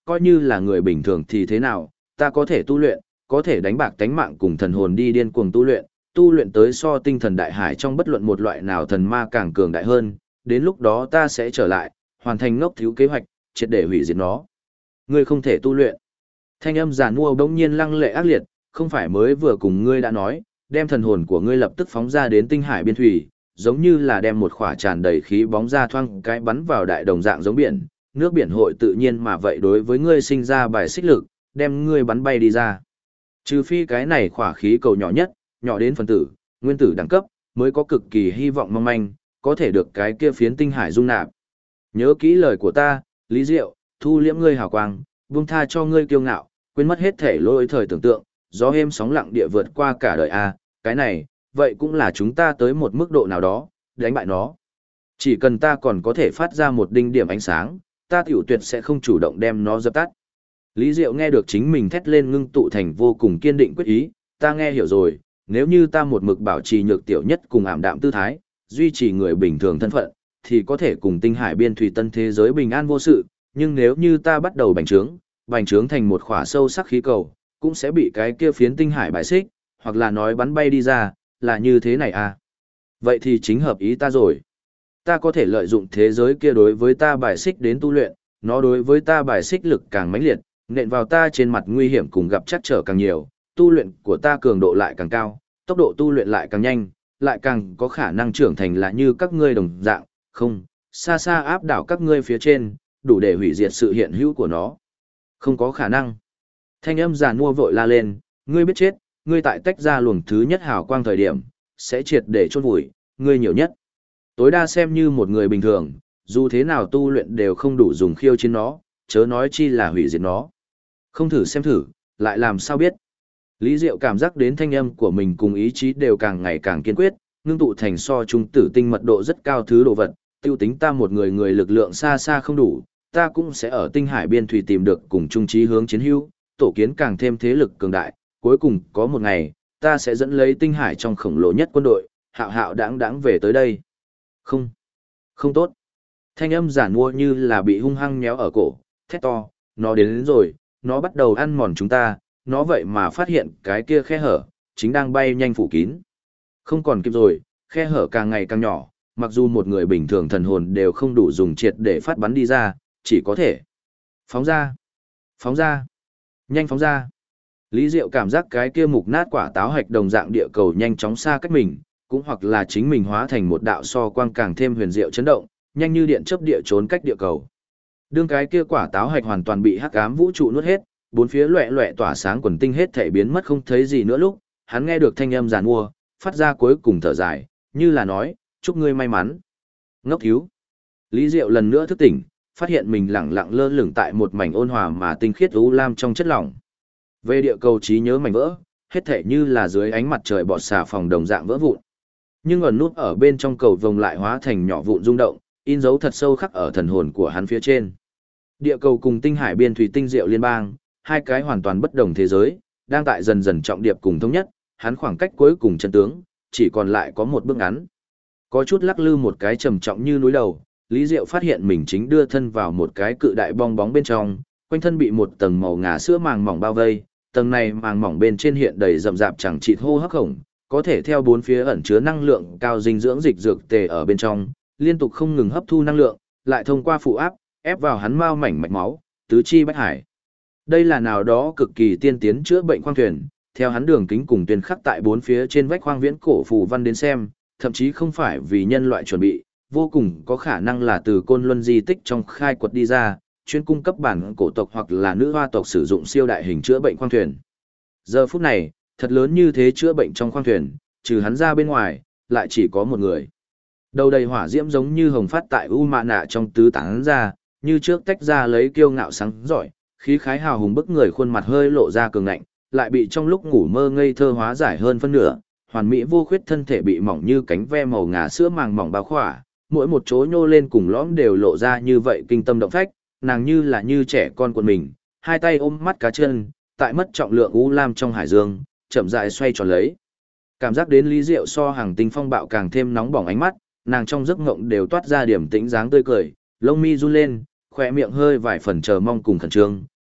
coi như là người bình thường thì thế nào, ta có thể tu luyện, có thể đánh bạc tánh mạng cùng thần hồn đi điên cuồng tu luyện tới so tinh thần đại hải trong bất luận một loại nào thần ma càng cường đại hơn, đến lúc đó ta sẽ trở lại, hoàn thành ngốc thiếu kế hoạch, triệt để hủy diệt nó. Ngươi không thể tu luyện. Thanh âm giàn mua bỗng nhiên lăng lệ ác liệt, không phải mới vừa cùng ngươi đã nói, đem thần hồn của ngươi lập tức phóng ra đến tinh hải biên thủy, giống như là đem một khỏa tràn đầy khí bóng ra thoang cái bắn vào đại đồng dạng giống biển, nước biển hội tự nhiên mà vậy đối với ngươi sinh ra bài xích lực, đem ngươi bắn bay đi ra. Trừ phi cái này khỏa khí cầu nhỏ nhất, nhỏ đến phân tử, nguyên tử đẳng cấp, mới có cực kỳ hy vọng mong manh, có thể được cái kia phiến tinh hải dung nạp. Nhớ kỹ lời của ta, Lý Diệu, thu liễm ngươi hào quang, buông tha cho ngươi kiêu ngạo, quên mất hết thể lỗi thời tưởng tượng, gió êm sóng lặng địa vượt qua cả đời a, cái này, vậy cũng là chúng ta tới một mức độ nào đó, đánh bại nó. Chỉ cần ta còn có thể phát ra một đinh điểm ánh sáng, ta tiểu tuyệt sẽ không chủ động đem nó dập tắt. Lý Diệu nghe được chính mình thét lên ngưng tụ thành vô cùng kiên định quyết ý, ta nghe hiểu rồi, nếu như ta một mực bảo trì nhược tiểu nhất cùng ảm đạm tư thái, duy trì người bình thường thân phận, thì có thể cùng tinh hải biên thủy tân thế giới bình an vô sự, nhưng nếu như ta bắt đầu bành trướng thành một khỏa sâu sắc khí cầu, cũng sẽ bị cái kia phiến tinh hải bài xích, hoặc là nói bắn bay đi ra, là như thế này à. Vậy thì chính hợp ý ta rồi. Ta có thể lợi dụng thế giới kia đối với ta bài xích đến tu luyện, nó đối với ta bài xích lực càng mãnh liệt, nện vào ta trên mặt nguy hiểm cùng gặp chắc trở càng nhiều, tu luyện của ta cường độ lại càng cao, tốc độ tu luyện lại càng nhanh, lại càng có khả năng trưởng thành là như các ngươi đồng dạng, không, xa xa áp đảo các ngươi phía trên, đủ để hủy diệt sự hiện hữu của nó. Không có khả năng. Thanh âm giàn mua vội la lên, ngươi biết chết, ngươi tại tách ra luồng thứ nhất hào quang thời điểm, sẽ triệt để chôn vùi, ngươi nhiều nhất. Tối đa xem như một người bình thường, dù thế nào tu luyện đều không đủ dùng khiêu chiến nó, chớ nói chi là hủy diệt nó. Không thử xem thử, lại làm sao biết. Lý Diệu cảm giác đến thanh âm của mình cùng ý chí đều càng ngày càng kiên quyết, ngưng tụ thành so trung tử tinh mật độ rất cao thứ đồ vật, tiêu tính ta một người lực lượng xa xa không đủ, ta cũng sẽ ở tinh hải biên thủy tìm được cùng chung chí hướng chiến hữu, tổ kiến càng thêm thế lực cường đại, cuối cùng có một ngày, ta sẽ dẫn lấy tinh hải trong khổng lồ nhất quân đội, hạo hạo đãng đãng về tới đây. Không, không tốt. Thanh âm giản mua như là bị hung hăng nhéo ở cổ, thét to, nó đến rồi, nó bắt đầu ăn mòn chúng ta, nó vậy mà phát hiện cái kia khe hở, chính đang bay nhanh phủ kín. Không còn kịp rồi, khe hở càng ngày càng nhỏ, mặc dù một người bình thường thần hồn đều không đủ dùng triệt để phát bắn đi ra, chỉ có thể phóng ra, phóng ra, nhanh phóng ra. Lý Diệu cảm giác cái kia mục nát quả táo hạch đồng dạng địa cầu nhanh chóng xa cách mình, cũng hoặc là chính mình hóa thành một đạo so quang càng thêm huyền diệu chấn động, nhanh như điện chớp địa trốn cách địa cầu. Đương cái kia quả táo hạch hoàn toàn bị hắc ám vũ trụ nuốt hết, bốn phía loẹt loẹt tỏa sáng quần tinh hết thể biến mất không thấy gì nữa lúc, hắn nghe được thanh âm giàn mua, phát ra cuối cùng thở dài, như là nói, chúc ngươi may mắn. Ngốc thiếu. Lý Diệu lần nữa thức tỉnh, phát hiện mình lẳng lặng lơ lửng tại một mảnh ôn hòa mà tinh khiết u lam trong chất lỏng. Về địa cầu trí nhớ mảnh vỡ, hết thể như là dưới ánh mặt trời bọt xà phòng đồng dạng vỡ vụn. Nhưng ẩn nút ở bên trong cầu vồng lại hóa thành nhỏ vụn rung động, in dấu thật sâu khắc ở thần hồn của hắn phía trên. Địa cầu cùng tinh hải biên thủy tinh diệu liên bang, hai cái hoàn toàn bất đồng thế giới, đang tại dần dần trọng điệp cùng thống nhất, hắn khoảng cách cuối cùng chân tướng, chỉ còn lại có một bước ngắn. Có chút lắc lư một cái trầm trọng như núi đầu, Lý Diệu phát hiện mình chính đưa thân vào một cái cự đại bong bóng bên trong, quanh thân bị một tầng màu ngà sữa màng mỏng bao vây, tầng này màng mỏng bên trên hiện đầy rậm rạp chẳng chịt hô hấp khổng, có thể theo bốn phía ẩn chứa năng lượng cao dinh dưỡng dịch dược tề ở bên trong, liên tục không ngừng hấp thu năng lượng, lại thông qua phụ áp, ép vào hắn mao mảnh mạch máu, tứ chi bách hải. Đây là nào đó cực kỳ tiên tiến chữa bệnh khoang thuyền, theo hắn đường kính cùng tuyên khắc tại bốn phía trên vách khoang viễn cổ phù văn đến xem, thậm chí không phải vì nhân loại chuẩn bị, vô cùng có khả năng là từ côn luân di tích trong khai quật đi ra, chuyên cung cấp bản cổ tộc hoặc là nữ hoa tộc sử dụng siêu đại hình chữa bệnh khoang thuyền. Giờ phút này, thật lớn như thế chữa bệnh trong khoang thuyền, trừ hắn ra bên ngoài, lại chỉ có một người. Đầu đầy hỏa diễm giống như hồng phát tại u mạ nạ trong tứ tán ra, như trước tách ra lấy kiêu ngạo sáng giỏi, khí khái hào hùng bức người khuôn mặt hơi lộ ra cường ngạnh, lại bị trong lúc ngủ mơ ngây thơ hóa giải hơn phân nửa, hoàn mỹ vô khuyết thân thể bị mỏng như cánh ve màu ngà sữa màng mỏng bao khỏa, mỗi một chỗ nhô lên cùng lõm đều lộ ra như vậy kinh tâm động phách, nàng như là như trẻ con của mình, hai tay ôm mắt cá chân, tại mất trọng lượng u lam trong hải dương, chậm rãi xoay tròn lấy. Cảm giác đến Lý Diệu so hàng tinh phong bạo càng thêm nóng bỏng ánh mắt, nàng trong giấc ngộng đều toát ra điểm tĩnh dáng tươi cười, lông mi run lên, khỏe miệng hơi vài phần chờ mong cùng khẩn trương,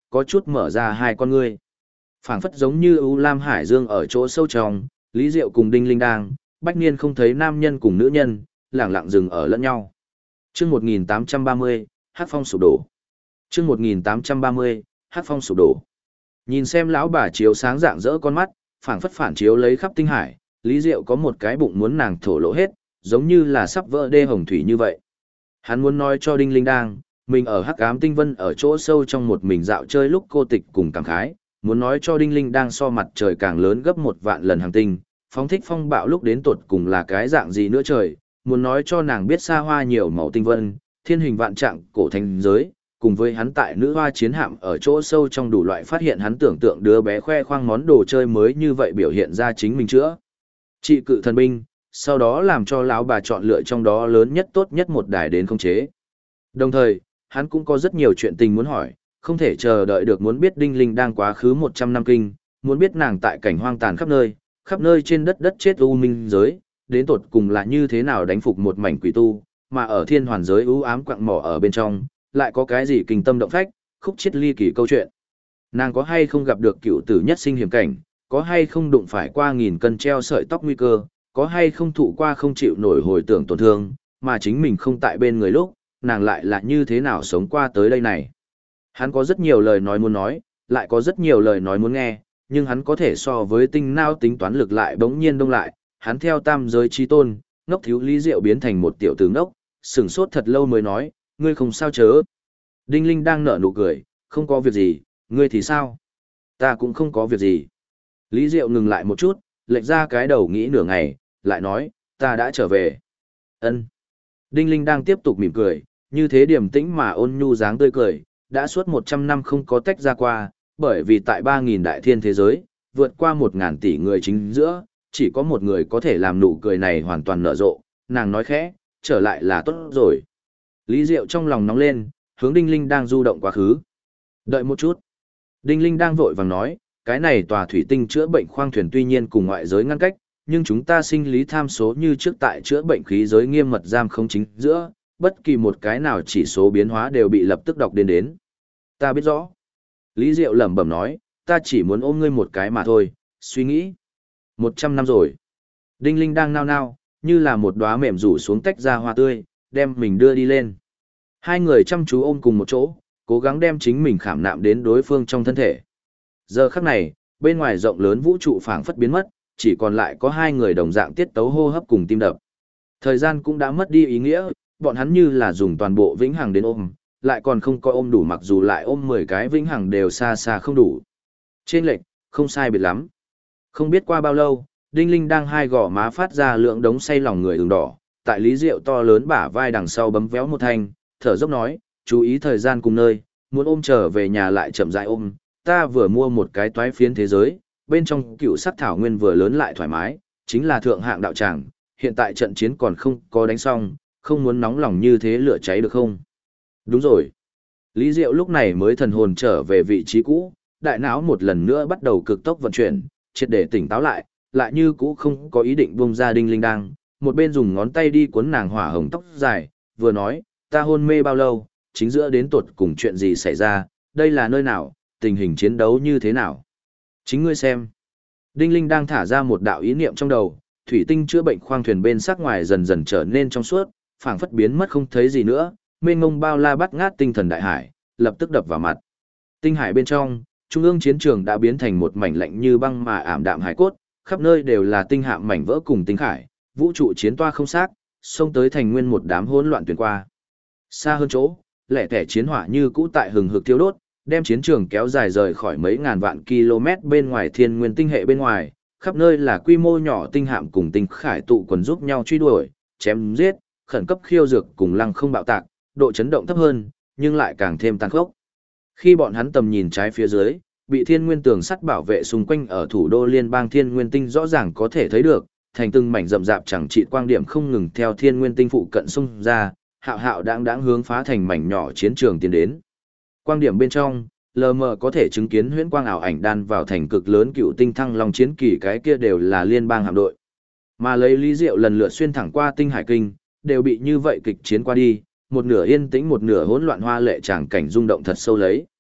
có chút mở ra hai con ngươi. Phảng phất giống như U Lam Hải Dương ở chỗ sâu trong, Lý Diệu cùng Đinh Linh đang, Bách Niên không thấy nam nhân cùng nữ nhân, lẳng lặng dừng ở lẫn nhau. Chương 1830, Hắc Phong sụp đổ. Chương 1830, Hắc Phong sụp đổ. Nhìn xem lão bà chiếu sáng rạng rỡ con mắt, phảng phất phản chiếu lấy khắp tinh hải, Lý Diệu có một cái bụng muốn nàng thổ lộ hết, giống như là sắp vỡ đê hồng thủy như vậy. Hắn muốn nói cho Đinh Linh đang, mình ở Hắc Ám Tinh Vân ở chỗ sâu trong một mình dạo chơi lúc cô tịch cùng cảm khái, muốn nói cho Đinh Linh đang so mặt trời càng lớn gấp 1 vạn lần hàng tinh, phóng thích phong bạo lúc đến tột cùng là cái dạng gì nữa trời, muốn nói cho nàng biết xa hoa nhiều màu tinh vân, thiên hình vạn trạng cổ thành giới, cùng với hắn tại nữ hoa chiến hạm ở chỗ sâu trong đủ loại phát hiện hắn tưởng tượng đứa bé khoe khoang món đồ chơi mới như vậy biểu hiện ra chính mình chữa trị cự thần binh, sau đó làm cho lão bà chọn lựa trong đó lớn nhất tốt nhất một đài đến khống chế. Đồng thời, hắn cũng có rất nhiều chuyện tình muốn hỏi, không thể chờ đợi được muốn biết Đinh Linh đang quá khứ 100 năm kinh, muốn biết nàng tại cảnh hoang tàn khắp nơi trên đất chết u minh giới, đến tột cùng là như thế nào đánh phục một mảnh quỷ tu, mà ở thiên hoàn giới u ám quặng mỏ ở bên trong, lại có cái gì kinh tâm động phách, khúc chiết ly kỳ câu chuyện. Nàng có hay không gặp được cựu tử nhất sinh hiểm cảnh, có hay không đụng phải qua 1000 cân treo sợi tóc nguy cơ, có hay không thụ qua không chịu nổi hồi tưởng tổn thương, mà chính mình không tại bên người lúc, nàng lại là như thế nào sống qua tới đây này. Hắn có rất nhiều lời nói muốn nói, lại có rất nhiều lời nói muốn nghe, nhưng hắn có thể so với tinh nao tính toán lực lại bỗng nhiên đông lại, hắn theo tam giới chi tôn, ngốc thiếu Lý Diệu biến thành một tiểu tử ngốc, sửng sốt thật lâu mới nói, ngươi không sao chớ. Đinh Linh đang nở nụ cười, không có việc gì, ngươi thì sao? Ta cũng không có việc gì. Lý Diệu ngừng lại một chút, lệch ra cái đầu nghĩ nửa ngày, lại nói, ta đã trở về. Ân. Đinh Linh đang tiếp tục mỉm cười, như thế điềm tĩnh mà ôn nhu dáng tươi cười, đã suốt 100 năm không có tách ra qua, bởi vì tại 3000 đại thiên thế giới, vượt qua 1000 tỷ người chính giữa, chỉ có một người có thể làm nụ cười này hoàn toàn nở rộ, nàng nói khẽ, trở lại là tốt rồi. Lý Diệu trong lòng nóng lên, hướng Đinh Linh đang du động quá khứ. Đợi một chút. Đinh Linh đang vội vàng nói, cái này tòa thủy tinh chữa bệnh khoang thuyền tuy nhiên cùng ngoại giới ngăn cách, nhưng chúng ta sinh lý tham số như trước tại chữa bệnh khí giới nghiêm mật giam không chính giữa, bất kỳ một cái nào chỉ số biến hóa đều bị lập tức đọc đến. Ta biết rõ. Lý Diệu lẩm bẩm nói, ta chỉ muốn ôm ngươi một cái mà thôi, suy nghĩ. 100 năm rồi. Đinh Linh đang nao nao, như là một đóa mềm rủ xuống tách ra hoa tươi, đem mình đưa đi lên. Hai người chăm chú ôm cùng một chỗ, cố gắng đem chính mình khảm nạm đến đối phương trong thân thể. Giờ khắc này, bên ngoài rộng lớn vũ trụ phảng phất biến mất, chỉ còn lại có hai người đồng dạng tiết tấu hô hấp cùng tim đập. Thời gian cũng đã mất đi ý nghĩa, bọn hắn như là dùng toàn bộ vĩnh hằng đến ôm, lại còn không có ôm đủ, mặc dù lại ôm 10 cái vĩnh hằng đều xa xa không đủ. Trên lệch, không sai biệt lắm. Không biết qua bao lâu, Đinh Linh đang hai gò má phát ra lượng đống say lòng người ửng đỏ, tại Lý Diệu to lớn bả vai đằng sau bấm véo một thanh, thở dốc nói, chú ý thời gian cùng nơi, muốn ôm trở về nhà lại chậm rãi ôm, ta vừa mua một cái toái phiến thế giới, bên trong cựu sắc thảo nguyên vừa lớn lại thoải mái, chính là thượng hạng đạo tràng, hiện tại trận chiến còn không có đánh xong, không muốn nóng lòng như thế lửa cháy được không? Đúng rồi. Lý Diệu lúc này mới thần hồn trở về vị trí cũ, đại não một lần nữa bắt đầu cực tốc vận chuyển, triệt để tỉnh táo lại như cũ không có ý định buông ra Đinh Linh đang, một bên dùng ngón tay đi cuốn nàng hỏa hồng tóc dài, vừa nói, ta hôn mê bao lâu, chính giữa đến tột cùng chuyện gì xảy ra, đây là nơi nào, tình hình chiến đấu như thế nào. Chính ngươi xem. Đinh Linh đang thả ra một đạo ý niệm trong đầu, thủy tinh chữa bệnh khoang thuyền bên sắc ngoài dần dần trở nên trong suốt, phảng phất biến mất không thấy gì nữa, mênh mông bao la bắt ngát tinh thần đại hải, lập tức đập vào mặt. Tinh hải bên trong, trung ương chiến trường đã biến thành một mảnh lạnh như băng mà ảm đạm hải cốt, khắp nơi đều là tinh hạm mảnh vỡ cùng tinh khải, vũ trụ chiến toa không xác, xông tới thành nguyên một đám hỗn loạn tuyển qua. Xa hơn chỗ, lẻ tẻ chiến hỏa như cũ tại hừng hực thiêu đốt, đem chiến trường kéo dài rời khỏi mấy ngàn vạn km bên ngoài thiên nguyên tinh hệ bên ngoài, khắp nơi là quy mô nhỏ tinh hạm cùng tinh khải tụ quần giúp nhau truy đuổi, chém giết, khẩn cấp khiêu dược cùng lăng không bạo tạc, độ chấn động thấp hơn, nhưng lại càng thêm tàn khốc. Khi bọn hắn tầm nhìn trái phía dưới, bị thiên nguyên tường sắt bảo vệ xung quanh ở thủ đô liên bang thiên nguyên tinh rõ ràng có thể thấy được, thành từng mảnh rậm rạp chẳng trị quang điểm không ngừng theo thiên nguyên tinh phụ cận xung ra, hạo hạo đáng hướng phá thành mảnh nhỏ chiến trường tiến đến. Quang điểm bên trong, lờ mờ có thể chứng kiến huyễn quang ảo ảnh đan vào thành cực lớn cựu tinh thăng long chiến kỳ, cái kia đều là liên bang hạm đội. Mà lấy Lý Diệu lần lượt xuyên thẳng qua tinh hải kinh, đều bị như vậy kịch chiến qua đi, một nửa yên tĩnh một nửa hỗn loạn hoa lệ tràng cảnh rung động thật sâu lấy.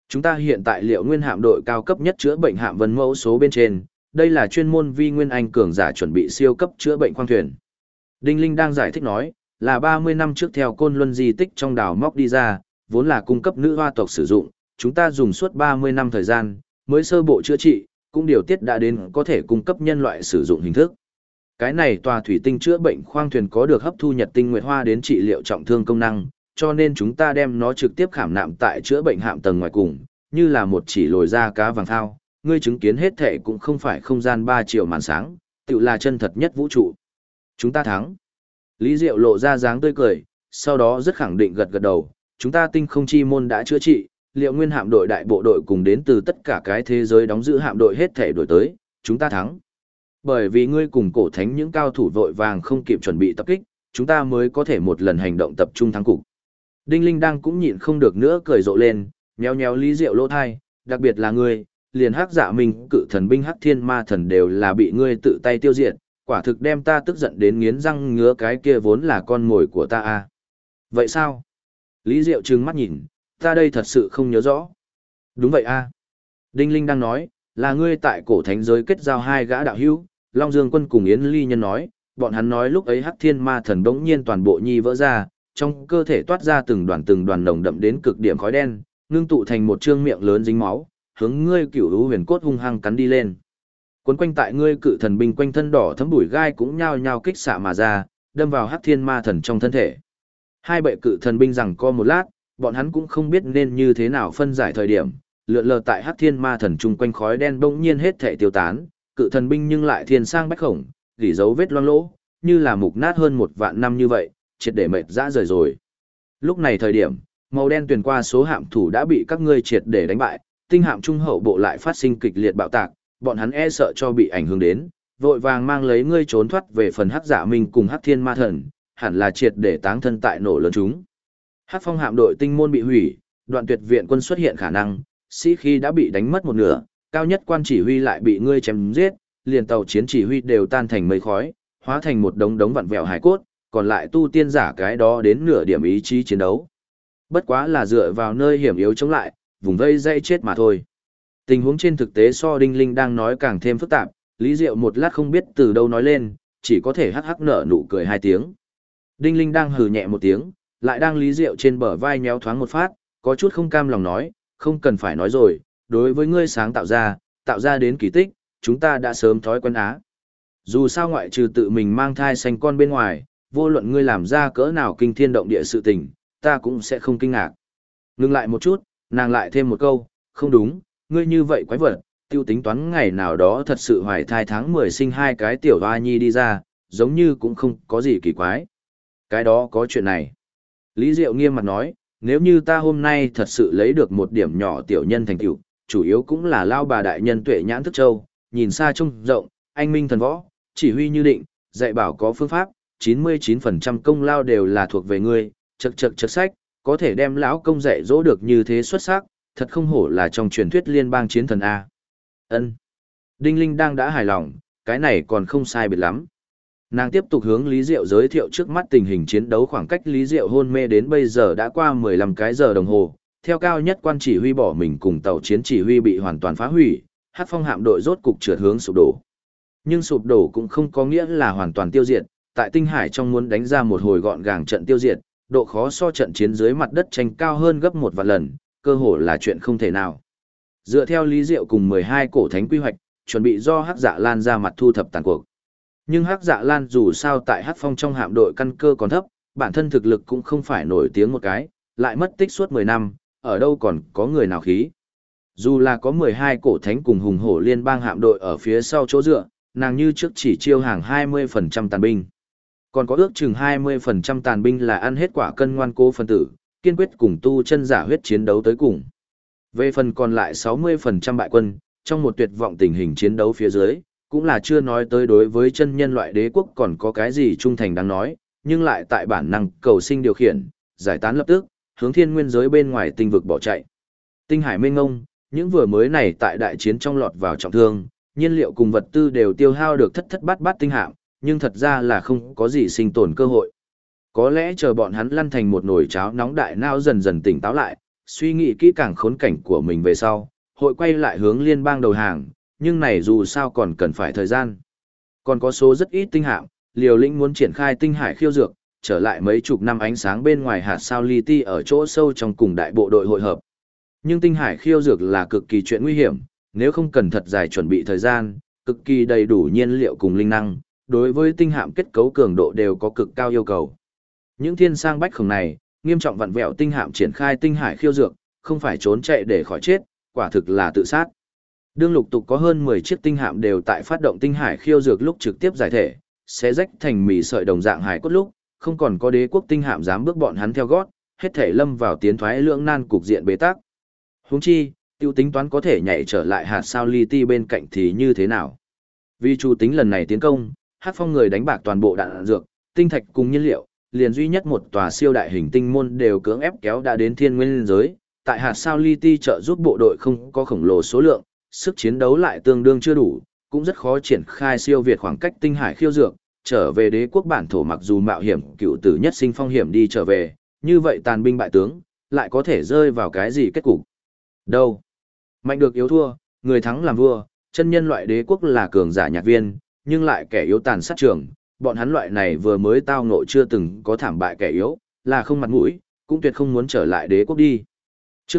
Chúng ta hiện tại Liệu Nguyên hạm đội cao cấp nhất chữa bệnh hạm Vân mẫu số bên trên, đây là chuyên môn vi nguyên anh cường giả chuẩn bị siêu cấp chữa bệnh khoang thuyền. Đinh Linh đang giải thích nói, là 30 năm trước theo Côn Luân di tích trong đào móc đi ra, vốn là cung cấp nữ hoa tộc sử dụng, chúng ta dùng suốt 30 năm thời gian, mới sơ bộ chữa trị, cũng điều tiết đã đến có thể cung cấp nhân loại sử dụng hình thức. Cái này tòa thủy tinh chữa bệnh khoang thuyền có được hấp thu nhật tinh nguyệt hoa đến trị liệu trọng thương công năng, cho nên chúng ta đem nó trực tiếp khảm nạm tại chữa bệnh hạm tầng ngoài cùng, như là một chỉ lồi ra cá vàng thao, ngươi chứng kiến hết thể cũng không phải không gian 3 triệu màn sáng, tự là chân thật nhất vũ trụ. Chúng ta thắng. Lý Diệu lộ ra dáng tươi cười, sau đó rất khẳng định gật gật đầu, chúng ta tinh không chi môn đã chữa trị, Liệu Nguyên hạm đội đại bộ đội cùng đến từ tất cả cái thế giới đóng giữ hạm đội hết thể đổi tới, chúng ta thắng. Bởi vì ngươi cùng cổ thánh những cao thủ vội vàng không kịp chuẩn bị tập kích, chúng ta mới có thể một lần hành động tập trung thắng cục. Đinh Linh đang cũng nhịn không được nữa cười rộ lên, nhéo nhéo Lý Diệu lỗ thai, đặc biệt là ngươi, liền Hắc Dạ Minh, Cự Thần binh Hắc Thiên Ma Thần đều là bị ngươi tự tay tiêu diệt, quả thực đem ta tức giận đến nghiến răng ngứa, cái kia vốn là con mồi của ta à. Vậy sao? Lý Diệu trừng mắt nhìn, ta đây thật sự không nhớ rõ. Đúng vậy a. Đinh Linh đang nói, là ngươi tại cổ thánh giới kết giao hai gã đạo hữu, Long Dương Quân cùng Yến Ly Nhân nói, bọn hắn nói lúc ấy Hắc Thiên Ma Thần bỗng nhiên toàn bộ nhi vỡ ra, trong cơ thể toát ra từng đoàn nồng đậm đến cực điểm khói đen, ngưng tụ thành một trương miệng lớn dính máu, hướng ngươi Cửu Hữu Huyền Cốt hung hăng cắn đi lên. Quấn quanh tại ngươi Cự Thần binh quanh thân đỏ thấm bụi gai cũng nhao nhao kích xạ mà ra, đâm vào Hắc Thiên Ma Thần trong thân thể. Hai bệ Cự Thần binh giằng co một lát, bọn hắn cũng không biết nên như thế nào phân giải thời điểm, lượn lờ tại Hắc Thiên Ma Thần chung quanh khói đen bỗng nhiên hết thể tiêu tán, Cự Thần binh nhưng lại thiên sang bách khổng, gỉ dấu vết loang lỗ, như là mục nát hơn 1.000 năm như vậy, triệt để mệt dã rời rồi. Lúc này thời điểm, màu đen tuyển qua số hạm thủ đã bị các ngươi triệt để đánh bại, tinh hạm trung hậu bộ lại phát sinh kịch liệt bạo tạc, bọn hắn e sợ cho bị ảnh hưởng đến, vội vàng mang lấy ngươi trốn thoát về phần Hắc Dạ Minh cùng Hắc Thiên Ma Thần, hẳn là triệt để táng thân tại nổ lớn chúng. Hắc Phong hạm đội tinh môn bị hủy, Đoạn Tuyệt viện quân xuất hiện khả năng, sĩ khí đã bị đánh mất một nửa, cao nhất quan chỉ huy lại bị ngươi chém giết, liền tàu chiến chỉ huy đều tan thành mây khói, hóa thành một đống đống vặn vẹo hài cốt, còn lại tu tiên giả cái đó đến nửa điểm ý chí chiến đấu. Bất quá là dựa vào nơi hiểm yếu chống lại, vùng vây dây chết mà thôi. Tình huống trên thực tế so Đinh Linh đang nói càng thêm phức tạp, Lý Diệu một lát không biết từ đâu nói lên, chỉ có thể hắc hắc nở nụ cười 2 tiếng. Đinh Linh đang hừ nhẹ một tiếng, lại đang Lý Diệu trên bờ vai nhéo thoáng một phát, có chút không cam lòng nói, không cần phải nói rồi, đối với ngươi sáng tạo ra đến kỳ tích, chúng ta đã sớm thói quen á. Dù sao ngoại trừ tự mình mang thai sanh con bên ngoài, vô luận ngươi làm ra cỡ nào kinh thiên động địa sự tình, ta cũng sẽ không kinh ngạc. Ngừng lại một chút, nàng lại thêm một câu, không đúng, ngươi như vậy quái vật, tiêu tính toán ngày nào đó thật sự hoài thai tháng 10 sinh 2 cái tiểu hoa nhi đi ra, giống như cũng không có gì kỳ quái. Cái đó có chuyện này. Lý Diệu nghiêm mặt nói, nếu như ta hôm nay thật sự lấy được một điểm nhỏ tiểu nhân thành tựu, chủ yếu cũng là lao bà đại nhân tuệ nhãn thức châu, nhìn xa trông rộng, anh minh thần võ, chỉ huy như định, dạy bảo có phương pháp, 99% công lao đều là thuộc về ngươi, chật sách, có thể đem lão công dạy dỗ được như thế xuất sắc, thật không hổ là trong truyền thuyết liên bang chiến thần A. Ân. Đinh Linh đang đã hài lòng, cái này còn không sai biệt lắm. Nàng tiếp tục hướng Lý Diệu giới thiệu trước mắt tình hình chiến đấu, khoảng cách Lý Diệu hôn mê đến bây giờ đã qua 15 cái giờ đồng hồ, theo cao nhất quan chỉ huy bỏ mình cùng tàu chiến chỉ huy bị hoàn toàn phá hủy, Hắc Phong hạm đội rốt cục trượt hướng sụp đổ. Nhưng sụp đổ cũng không có nghĩa là hoàn toàn tiêu diệt, tại tinh hải trong muốn đánh ra một hồi gọn gàng trận tiêu diệt, độ khó so trận chiến dưới mặt đất tranh cao hơn gấp 1 vạn lần, cơ hồ là chuyện không thể nào. Dựa theo Lý Diệu cùng 12 cổ thánh quy hoạch, chuẩn bị do Hắc Dạ Lan ra mặt thu thập tàn cuộc. Nhưng Hắc Dạ Lan dù sao tại Hắc Phong trong hạm đội căn cơ còn thấp, bản thân thực lực cũng không phải nổi tiếng một cái, lại mất tích suốt 10 năm, ở đâu còn có người nào khí. Dù là có 12 cổ thánh cùng hùng hổ liên bang hạm đội ở phía sau chỗ dựa, nàng như trước chỉ chiêu hàng 20% tàn binh. Còn có ước chừng 20% tàn binh là ăn hết quả cân ngoan cố phân tử, kiên quyết cùng tu chân giả huyết chiến đấu tới cùng. Về phần còn lại 60% bại quân, trong một tuyệt vọng tình hình chiến đấu phía dưới, cũng là chưa nói tới đối với chân nhân loại đế quốc còn có cái gì trung thành đáng nói, nhưng lại tại bản năng cầu sinh điều khiển, giải tán lập tức, hướng thiên nguyên giới bên ngoài tinh vực bỏ chạy. Tinh hải mênh ngông, những vừa mới này tại đại chiến trong lọt vào trọng thương, nhiên liệu cùng vật tư đều tiêu hao được thất bát bát tinh hạm, nhưng thật ra là không có gì sinh tồn cơ hội. Có lẽ chờ bọn hắn lăn thành một nồi cháo nóng đại não dần dần tỉnh táo lại, suy nghĩ kỹ càng khốn cảnh của mình về sau, hội quay lại hướng liên bang đầu hàng, nhưng này dù sao còn cần phải thời gian. Còn có số rất ít tinh hạm, Liều Lĩnh muốn triển khai tinh hải khiêu dược, trở lại mấy chục năm ánh sáng bên ngoài hạt sao li ti ở chỗ sâu trong cùng đại bộ đội hội hợp. Nhưng tinh hải khiêu dược là cực kỳ chuyện nguy hiểm, nếu không cần thật dài chuẩn bị thời gian, cực kỳ đầy đủ nhiên liệu cùng linh năng, đối với tinh hạm kết cấu cường độ đều có cực cao yêu cầu. Những thiên sang bách khổng này, nghiêm trọng vặn vẹo tinh hạm triển khai tinh hải khiêu dược, không phải trốn chạy để khỏi chết, quả thực là tự sát. Đương lục tục có hơn 10 chiếc tinh hạm đều tại phát động tinh hải khiêu dược lúc trực tiếp giải thể, sẽ rách thành mì sợi đồng dạng hải cốt lúc, không còn có đế quốc tinh hạm dám bước bọn hắn theo gót, hết thể lâm vào tiến thoái lưỡng nan cục diện bế tắc. Huống chi, tiêu tính toán có thể nhảy trở lại hạt sao li ti bên cạnh thì như thế nào? Vì chủ tính lần này tiến công, Hắc Phong người đánh bạc toàn bộ đạn dược, tinh thạch cùng nhiên liệu, liền duy nhất một tòa siêu đại hình tinh môn đều cưỡng ép kéo đã đến thiên nguyên giới, tại hạt sao li ti trợ giúp bộ đội không có khổng lồ số lượng, sức chiến đấu lại tương đương chưa đủ, cũng rất khó triển khai siêu việt khoảng cách tinh hải khiêu dược, trở về đế quốc bản thổ mặc dù mạo hiểm cựu tử nhất sinh phong hiểm đi trở về, như vậy tàn binh bại tướng, lại có thể rơi vào cái gì kết cục? Đâu? Mạnh được yếu thua, người thắng làm vua, chân nhân loại đế quốc là cường giả nhạc viên, nhưng lại kẻ yếu tàn sát trường, bọn hắn loại này vừa mới tao ngộ chưa từng có thảm bại kẻ yếu, là không mặt mũi, cũng tuyệt không muốn trở lại đế quốc đi. Chương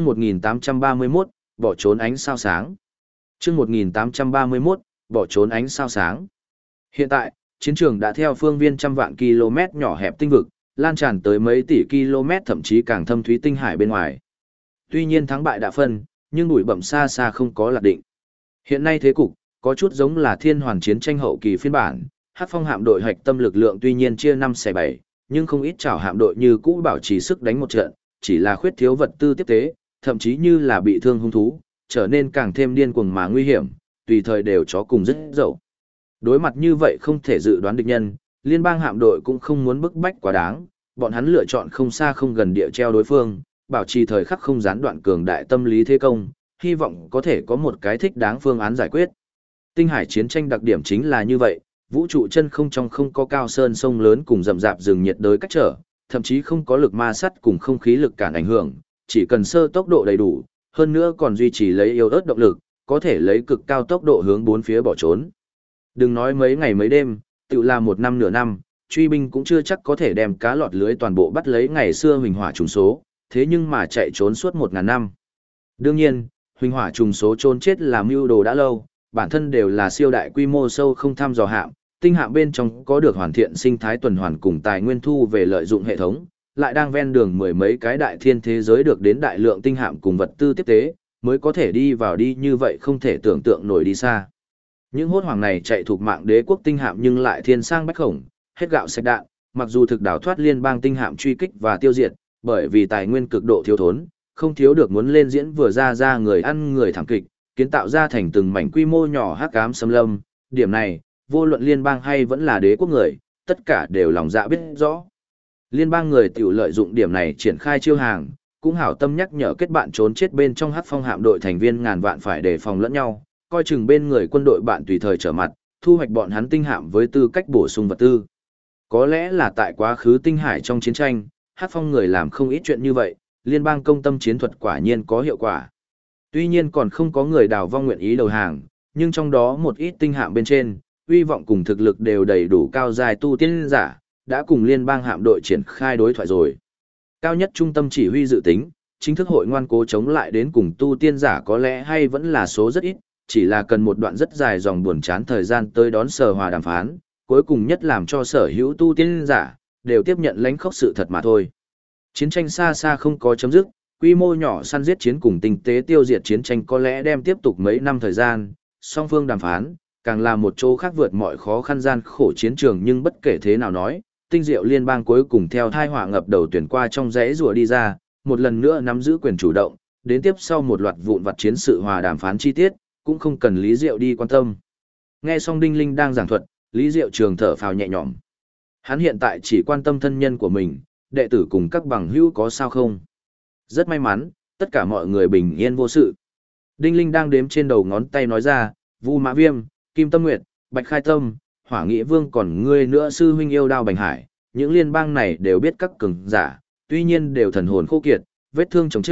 1831, bỏ trốn ánh sao sáng. Chương 1831, bỏ trốn ánh sao sáng. Hiện tại, chiến trường đã theo phương viên trăm vạn km nhỏ hẹp tinh vực, lan tràn tới mấy tỷ km thậm chí càng thâm thúy tinh hải bên ngoài. Tuy nhiên thắng bại đã phân, nhưng bụi bẩm xa xa không có lạc định. Hiện nay thế cục, có chút giống là thiên hoàn chiến tranh hậu kỳ phiên bản, Hắc Phong hạm đội hạch tâm lực lượng tuy nhiên chia 5/7, nhưng không ít chảo hạm đội như cũ bảo trì sức đánh một trận, chỉ là khuyết thiếu vật tư tiếp tế, thậm chí như là bị thương hung thú, trở nên càng thêm điên cuồng mà nguy hiểm, tùy thời đều chó cùng rất dậu. Đối mặt như vậy không thể dự đoán địch nhân, liên bang hạm đội cũng không muốn bức bách quá đáng, bọn hắn lựa chọn không xa không gần địa treo đối phương, bảo trì thời khắc không gián đoạn cường đại tâm lý thế công, hy vọng có thể có một cái thích đáng phương án giải quyết. Tinh hải chiến tranh đặc điểm chính là như vậy, vũ trụ chân không trong không có cao sơn sông lớn cùng rậm rạp rừng nhiệt đới cách trở, thậm chí không có lực ma sắt cùng không khí lực cản ảnh hưởng, chỉ cần sơ tốc độ đầy đủ, hơn nữa còn duy trì lấy yếu ớt động lực, có thể lấy cực cao tốc độ hướng bốn phía bỏ trốn. Đừng nói mấy ngày mấy đêm, tự là một năm nửa năm, truy binh cũng chưa chắc có thể đem cá lọt lưới toàn bộ bắt lấy ngày xưa huỳnh hỏa trùng số, thế nhưng mà chạy trốn suốt 1000 năm. Đương nhiên, huỳnh hỏa trùng số trốn chết là mưu đồ đã lâu, bản thân đều là siêu đại quy mô sâu không thăm dò hạm, tinh hạm bên trong có được hoàn thiện sinh thái tuần hoàn cùng tài nguyên thu về lợi dụng hệ thống, lại đang ven đường mười mấy cái đại thiên thế giới được đến đại lượng tinh hạm cùng vật tư tiếp tế, mới có thể đi vào đi như vậy không thể tưởng tượng nổi đi xa. Những hốt hoảng này chạy thuộc mạng đế quốc tinh hạm nhưng lại thiên sang bách khổng, hết gạo sạch đạn, mặc dù thực đảo thoát liên bang tinh hạm truy kích và tiêu diệt, bởi vì tài nguyên cực độ thiếu thốn, không thiếu được muốn lên diễn vừa ra người ăn người thảm kịch, kiến tạo ra thành từng mảnh quy mô nhỏ hắc ám xâm lâm, điểm này, vô luận liên bang hay vẫn là đế quốc người, tất cả đều lòng dạ biết rõ. Liên bang người tiểu lợi dụng điểm này triển khai chiêu hàng, cũng hảo tâm nhắc nhở kết bạn trốn chết bên trong Hắc Phong hạm đội thành viên ngàn vạn phải đề phòng lẫn nhau, coi chừng bên người quân đội bạn tùy thời trở mặt, thu hoạch bọn hắn tinh hạm với tư cách bổ sung vật tư. Có lẽ là tại quá khứ tinh hải trong chiến tranh, Hắc Phong người làm không ít chuyện như vậy, liên bang công tâm chiến thuật quả nhiên có hiệu quả. Tuy nhiên còn không có người đào vong nguyện ý đầu hàng, nhưng trong đó một ít tinh hạm bên trên, uy vọng cùng thực lực đều đầy đủ cao dài tu tiên giả, đã cùng liên bang hạm đội triển khai đối thoại rồi. Cao nhất trung tâm chỉ huy dự tính, chính thức hội ngoan cố chống lại đến cùng tu tiên giả có lẽ hay vẫn là số rất ít, chỉ là cần một đoạn rất dài dòng buồn chán thời gian tới đón sở hòa đàm phán, cuối cùng nhất làm cho sở hữu tu tiên giả, đều tiếp nhận lãnh khốc sự thật mà thôi. Chiến tranh xa xa không có chấm dứt, quy mô nhỏ săn giết chiến cùng tinh tế tiêu diệt chiến tranh có lẽ đem tiếp tục mấy năm thời gian, song phương đàm phán, càng là một chỗ khác vượt mọi khó khăn gian khổ chiến trường nhưng bất kể thế nào nói, tinh diệu liên bang cuối cùng theo thai họa ngập đầu tuyển qua trong rẽ rùa đi ra, một lần nữa nắm giữ quyền chủ động, đến tiếp sau một loạt vụn vặt chiến sự hòa đàm phán chi tiết, cũng không cần Lý Diệu đi quan tâm. Nghe xong Đinh Linh đang giảng thuật, Lý Diệu trường thở phào nhẹ nhõm. Hắn hiện tại chỉ quan tâm thân nhân của mình, đệ tử cùng các bằng hữu có sao không. Rất may mắn, tất cả mọi người bình yên vô sự. Đinh Linh đang đếm trên đầu ngón tay nói ra, Vu Mã Viêm, Kim Tâm Nguyệt, Bạch Khai Tâm, Hỏa Nghị Vương còn ngươi nữa sư huynh yêu đao Bành Hải, những liên bang này đều biết các cường giả, tuy nhiên đều thần hồn khô kiệt, vết thương chồng chết,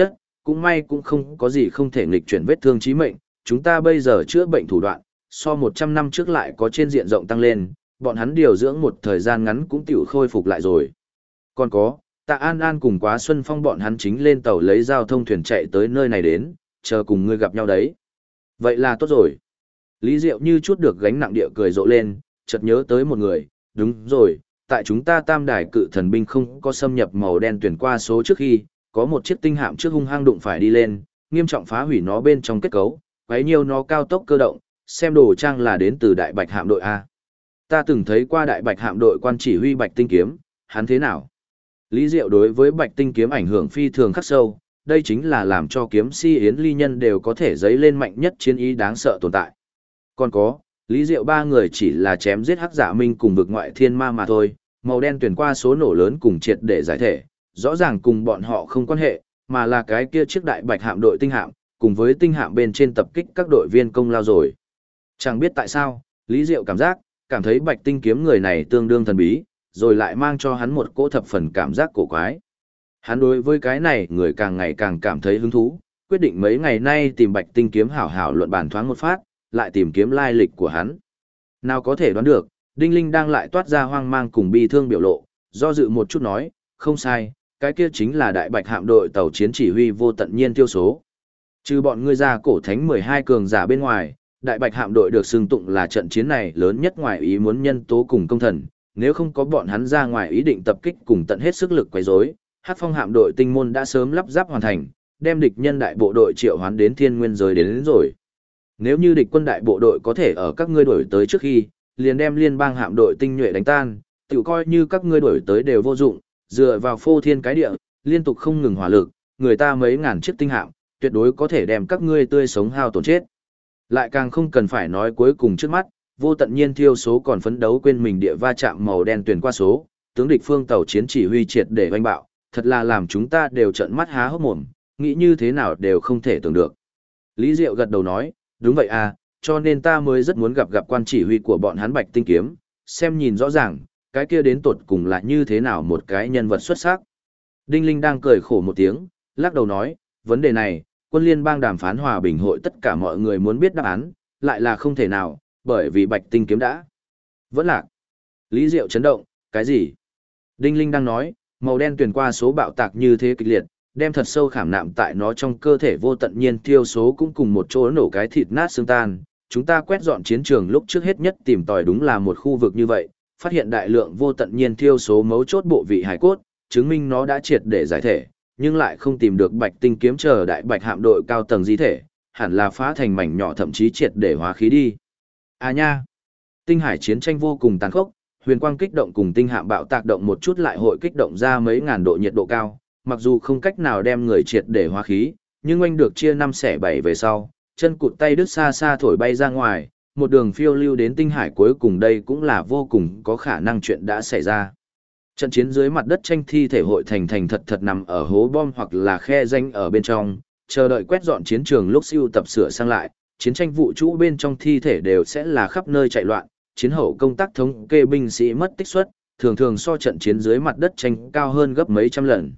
cũng may cũng không có gì không thể nghịch chuyển vết thương chí mệnh, chúng ta bây giờ chữa bệnh thủ đoạn, so 100 năm trước lại có trên diện rộng tăng lên, bọn hắn điều dưỡng một thời gian ngắn cũng tiểu khôi phục lại rồi. Còn có, Tạ An An cùng Quá Xuân Phong bọn hắn chính lên tàu lấy giao thông thuyền chạy tới nơi này đến, chờ cùng ngươi gặp nhau đấy. Vậy là tốt rồi. Lý Diệu như chút được gánh nặng địa cười rộ lên, chợt nhớ tới một người, đúng rồi, tại chúng ta Tam Đài cự thần binh không có xâm nhập màu đen tuyển qua số trước khi, có một chiếc tinh hạm trước hung hăng đụng phải đi lên, nghiêm trọng phá hủy nó bên trong kết cấu, quấy nhiều nó cao tốc cơ động, xem đồ trang là đến từ đại bạch hạm đội A. Ta từng thấy qua đại bạch hạm đội quan chỉ huy bạch tinh kiếm, hắn thế nào? Lý Diệu đối với bạch tinh kiếm ảnh hưởng phi thường khắc sâu, đây chính là làm cho kiếm si yến ly nhân đều có thể dấy lên mạnh nhất chiến ý đáng sợ tồn tại. Còn có, Lý Diệu ba người chỉ là chém giết hắc giả minh cùng vực ngoại thiên ma mà thôi, màu đen tuyển qua số nổ lớn cùng triệt để giải thể, rõ ràng cùng bọn họ không quan hệ, mà là cái kia chiếc đại bạch hạm đội tinh hạm, cùng với tinh hạm bên trên tập kích các đội viên công lao rồi. Chẳng biết tại sao, Lý Diệu cảm thấy bạch tinh kiếm người này tương đương thần bí, rồi lại mang cho hắn một cỗ thập phần cảm giác cổ quái. Hắn đối với cái này người càng ngày càng cảm thấy hứng thú, quyết định mấy ngày nay tìm bạch tinh kiếm hảo hảo luận bàn thoáng một phát, lại tìm kiếm lai lịch của hắn. Nào có thể đoán được, Đinh Linh đang lại toát ra hoang mang cùng bi thương biểu lộ, do dự một chút nói, không sai, cái kia chính là đại bạch hạm đội tàu chiến chỉ huy vô tận nhiên tiêu số. Trừ bọn ngươi ra cổ thánh 12 cường giả bên ngoài, đại bạch hạm đội được xưng tụng là trận chiến này lớn nhất ngoài ý muốn nhân tố cùng công thần, nếu không có bọn hắn ra ngoài ý định tập kích cùng tận hết sức lực quấy rối, Hắc Phong hạm đội tinh môn đã sớm lắp ráp hoàn thành, đem địch nhân đại bộ đội triệu hoán đến thiên nguyên giới đến rồi. Nếu như địch quân đại bộ đội có thể ở các ngươi đuổi tới trước khi, liền đem liên bang hạm đội tinh nhuệ đánh tan, tự coi như các ngươi đuổi tới đều vô dụng, dựa vào phô thiên cái địa, liên tục không ngừng hỏa lực, người ta mấy ngàn chiếc tinh hạm, tuyệt đối có thể đem các ngươi tươi sống hao tổn chết. Lại càng không cần phải nói cuối cùng trước mắt, vô tận nhiên thiêu số còn phấn đấu quên mình địa va chạm màu đen tuyển qua số, tướng địch phương tàu chiến chỉ huy triệt để oanh bạo, thật là làm chúng ta đều trợn mắt há hốc mồm, nghĩ như thế nào đều không thể tưởng được. Lý Diệu gật đầu nói, đúng vậy à, cho nên ta mới rất muốn gặp quan chỉ huy của bọn hắn Bạch Tinh Kiếm, xem nhìn rõ ràng, cái kia đến tột cùng là như thế nào một cái nhân vật xuất sắc. Đinh Linh đang cười khổ một tiếng, lắc đầu nói, vấn đề này, quân liên bang đàm phán hòa bình hội tất cả mọi người muốn biết đáp án, lại là không thể nào, bởi vì Bạch Tinh Kiếm đã vẫn lạc. Lý Diệu chấn động, cái gì? Đinh Linh đang nói, màu đen tuyển qua số bạo tạc như thế kịch liệt, đem thật sâu khảm nạm tại nó trong cơ thể vô tận nhiên thiêu số cũng cùng một chỗ nổ cái thịt nát xương tan. Chúng ta quét dọn chiến trường lúc trước hết nhất tìm tòi đúng là một khu vực như vậy, phát hiện đại lượng vô tận nhiên thiêu số mấu chốt bộ vị hải cốt, chứng minh nó đã triệt để giải thể, nhưng lại không tìm được Bạch Tinh Kiếm chờ đại bạch hạm đội cao tầng di thể, hẳn là phá thành mảnh nhỏ thậm chí triệt để hóa khí đi. À nha! Tinh hải chiến tranh vô cùng tàn khốc, huyền quang kích động cùng tinh hạm bạo tạc động một chút lại hội kích động ra mấy ngàn độ nhiệt độ cao, mặc dù không cách nào đem người triệt để hóa khí, nhưng oanh được chia 5 xẻ 7 về sau, chân cụt tay đứt xa xa thổi bay ra ngoài, một đường phiêu lưu đến tinh hải cuối cùng đây cũng là vô cùng có khả năng chuyện đã xảy ra. Trận chiến dưới mặt đất tranh thi thể hội thành thật thật nằm ở hố bom hoặc là khe rãnh ở bên trong, chờ đợi quét dọn chiến trường lúc siêu tập sửa sang lại, chiến tranh vũ trụ bên trong thi thể đều sẽ là khắp nơi chạy loạn, chiến hậu công tác thống kê binh sĩ mất tích suất, thường thường so trận chiến dưới mặt đất tranh cao hơn gấp mấy trăm lần.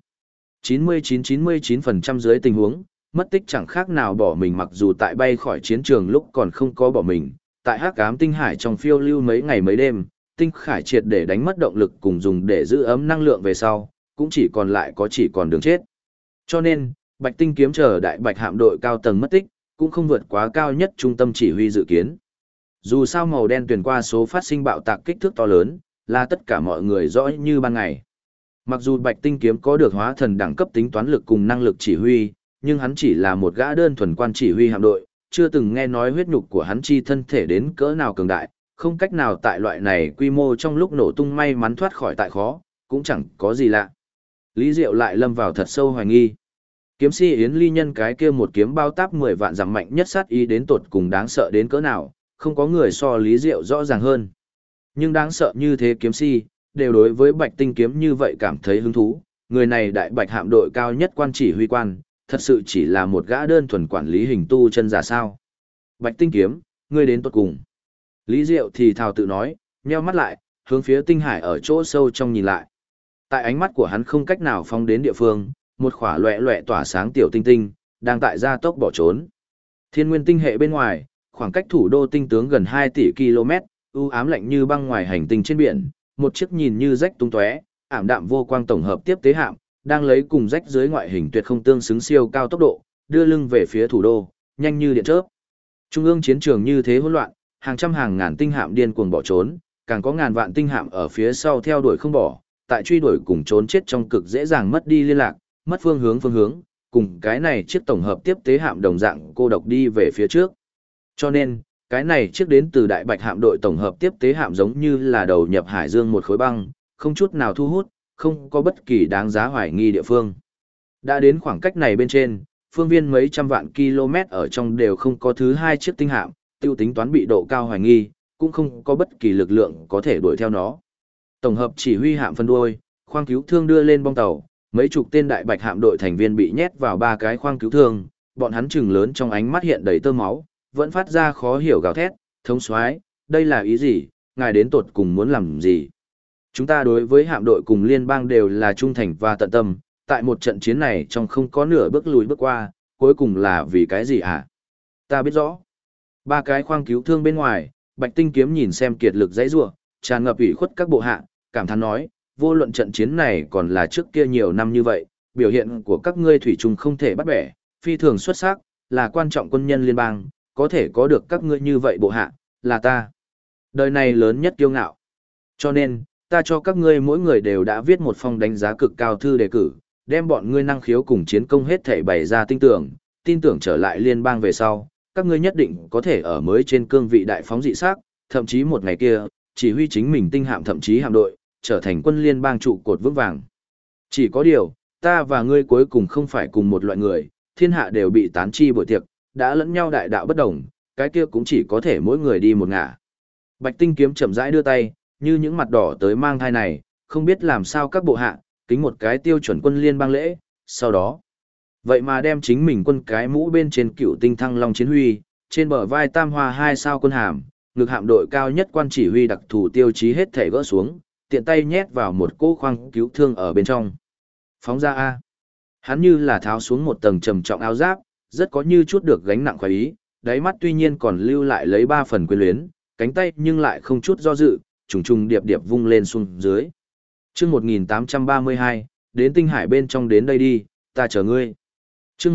99% dưới tình huống, mất tích chẳng khác nào bỏ mình mặc dù tại bay khỏi chiến trường lúc còn không có bỏ mình, tại hắc ám tinh hải trong phiêu lưu mấy ngày mấy đêm, tinh khải triệt để đánh mất động lực cùng dùng để giữ ấm năng lượng về sau, cũng chỉ còn đường chết. Cho nên, Bạch Tinh Kiếm chờ đại bạch hạm đội cao tầng mất tích, cũng không vượt quá cao nhất trung tâm chỉ huy dự kiến. Dù sao màu đen tuyển qua số phát sinh bạo tạc kích thước to lớn, là tất cả mọi người rõ như ban ngày. Mặc dù Bạch Tinh Kiếm có được hóa thần đẳng cấp tính toán lực cùng năng lực chỉ huy, nhưng hắn chỉ là một gã đơn thuần quan chỉ huy hạm đội, chưa từng nghe nói huyết nhục của hắn chi thân thể đến cỡ nào cường đại, không cách nào tại loại này quy mô trong lúc nổ tung may mắn thoát khỏi tại khó, cũng chẳng có gì lạ. Lý Diệu lại lâm vào thật sâu hoài nghi. Kiếm si Yến Ly Nhân cái kia một kiếm bao táp 10 vạn giảm mạnh nhất sát ý đến tột cùng đáng sợ đến cỡ nào, không có người so Lý Diệu rõ ràng hơn. Nhưng đáng sợ như thế kiếm si, đều đối với Bạch Tinh Kiếm như vậy cảm thấy hứng thú, người này đại bạch hạm đội cao nhất quan chỉ huy quan, thật sự chỉ là một gã đơn thuần quản lý hình tu chân giả sao. Bạch Tinh Kiếm, ngươi đến tột cùng. Lý Diệu thì thào tự nói, nheo mắt lại, hướng phía tinh hải ở chỗ sâu trong nhìn lại. Tại ánh mắt của hắn không cách nào phóng đến địa phương, một khỏa loẹ loẹ tỏa sáng tiểu tinh tinh, đang tại gia tốc bỏ trốn. Thiên nguyên tinh hệ bên ngoài, khoảng cách thủ đô tinh tướng gần 2 tỷ km, u ám lạnh như băng ngoài hành tinh trên biển, một chiếc nhìn như rách tung tóe, ảm đạm vô quang tổng hợp tiếp tế hạm, đang lấy cùng rách dưới ngoại hình tuyệt không tương xứng siêu cao tốc độ, đưa lưng về phía thủ đô, nhanh như điện chớp. Trung ương chiến trường như thế hỗn loạn, hàng trăm hàng ngàn tinh hạm điên cuồng bỏ trốn, càng có ngàn vạn tinh hạm ở phía sau theo đuổi không bỏ, tại truy đuổi cùng trốn chết trong cực dễ dàng mất đi liên lạc, mất phương hướng, cùng cái này chiếc tổng hợp tiếp tế hạm đồng dạng cô độc đi về phía trước. Cho nên, cái này chiếc đến từ Đại Bạch hạm đội tổng hợp tiếp tế hạm giống như là đầu nhập hải dương một khối băng, không chút nào thu hút, không có bất kỳ đáng giá hoài nghi địa phương. Đã đến khoảng cách này bên trên, phương viên mấy trăm vạn km ở trong đều không có thứ hai chiếc tinh hạm, tiêu tính toán bị độ cao hoài nghi, cũng không có bất kỳ lực lượng có thể đuổi theo nó. Tổng hợp chỉ huy hạm phân đuôi, khoang cứu thương đưa lên bong tàu, mấy chục tên Đại Bạch hạm đội thành viên bị nhét vào ba cái khoang cứu thương, bọn hắn trừng lớn trong ánh mắt hiện đầy tơ máu, vẫn phát ra khó hiểu gào thét, thống soái, đây là ý gì, ngài đến tột cùng muốn làm gì? Chúng ta đối với hạm đội cùng liên bang đều là trung thành và tận tâm, tại một trận chiến này trong không có nửa bước lùi bước qua, cuối cùng là vì cái gì hả? Ta biết rõ. Ba cái khoang cứu thương bên ngoài, Bạch Tinh Kiếm nhìn xem kiệt lực dãy rủa, tràn ngập ủy khuất các bộ hạ, cảm thán nói, vô luận trận chiến này còn là trước kia nhiều năm như vậy, biểu hiện của các ngươi thủy chung không thể bắt bẻ, phi thường xuất sắc, là quan trọng quân nhân liên bang, có thể có được các ngươi như vậy bộ hạ, là ta. Đời này lớn nhất kiêu ngạo. Cho nên, ta cho các ngươi mỗi người đều đã viết một phong đánh giá cực cao thư đề cử, đem bọn ngươi năng khiếu cùng chiến công hết thể bày ra tin tưởng trở lại liên bang về sau, các ngươi nhất định có thể ở mới trên cương vị đại phóng dị sắc, thậm chí một ngày kia, chỉ huy chính mình tinh hạm thậm chí hạm đội, trở thành quân liên bang trụ cột vững vàng. Chỉ có điều, ta và ngươi cuối cùng không phải cùng một loại người, thiên hạ đều bị tán chi buổi tiệc, đã lẫn nhau đại đạo bất đồng, cái kia cũng chỉ có thể mỗi người đi một ngả. Bạch Tinh Kiếm chậm rãi đưa tay, như những mặt đỏ tới mang thai này, không biết làm sao các bộ hạ, kính một cái tiêu chuẩn quân liên bang lễ, sau đó. Vậy mà đem chính mình quân cái mũ bên trên cựu tinh thăng long chiến huy, trên bờ vai tam hoa 2 sao quân hàm, ngực hạm đội cao nhất quan chỉ huy đặc thù tiêu chí hết thể gỡ xuống, tiện tay nhét vào một cỗ khoang cứu thương ở bên trong. Phóng ra A. Hắn như là tháo xuống một tầng trầm trọng áo giáp, rất có như chút được gánh nặng khoái ý, đáy mắt tuy nhiên còn lưu lại lấy 3 phần quyến luyến, cánh tay nhưng lại không chút do dự, trùng trùng điệp điệp vung lên xuống dưới. Chương 1832, đến tinh hải bên trong đến đây đi, ta chờ ngươi. Chương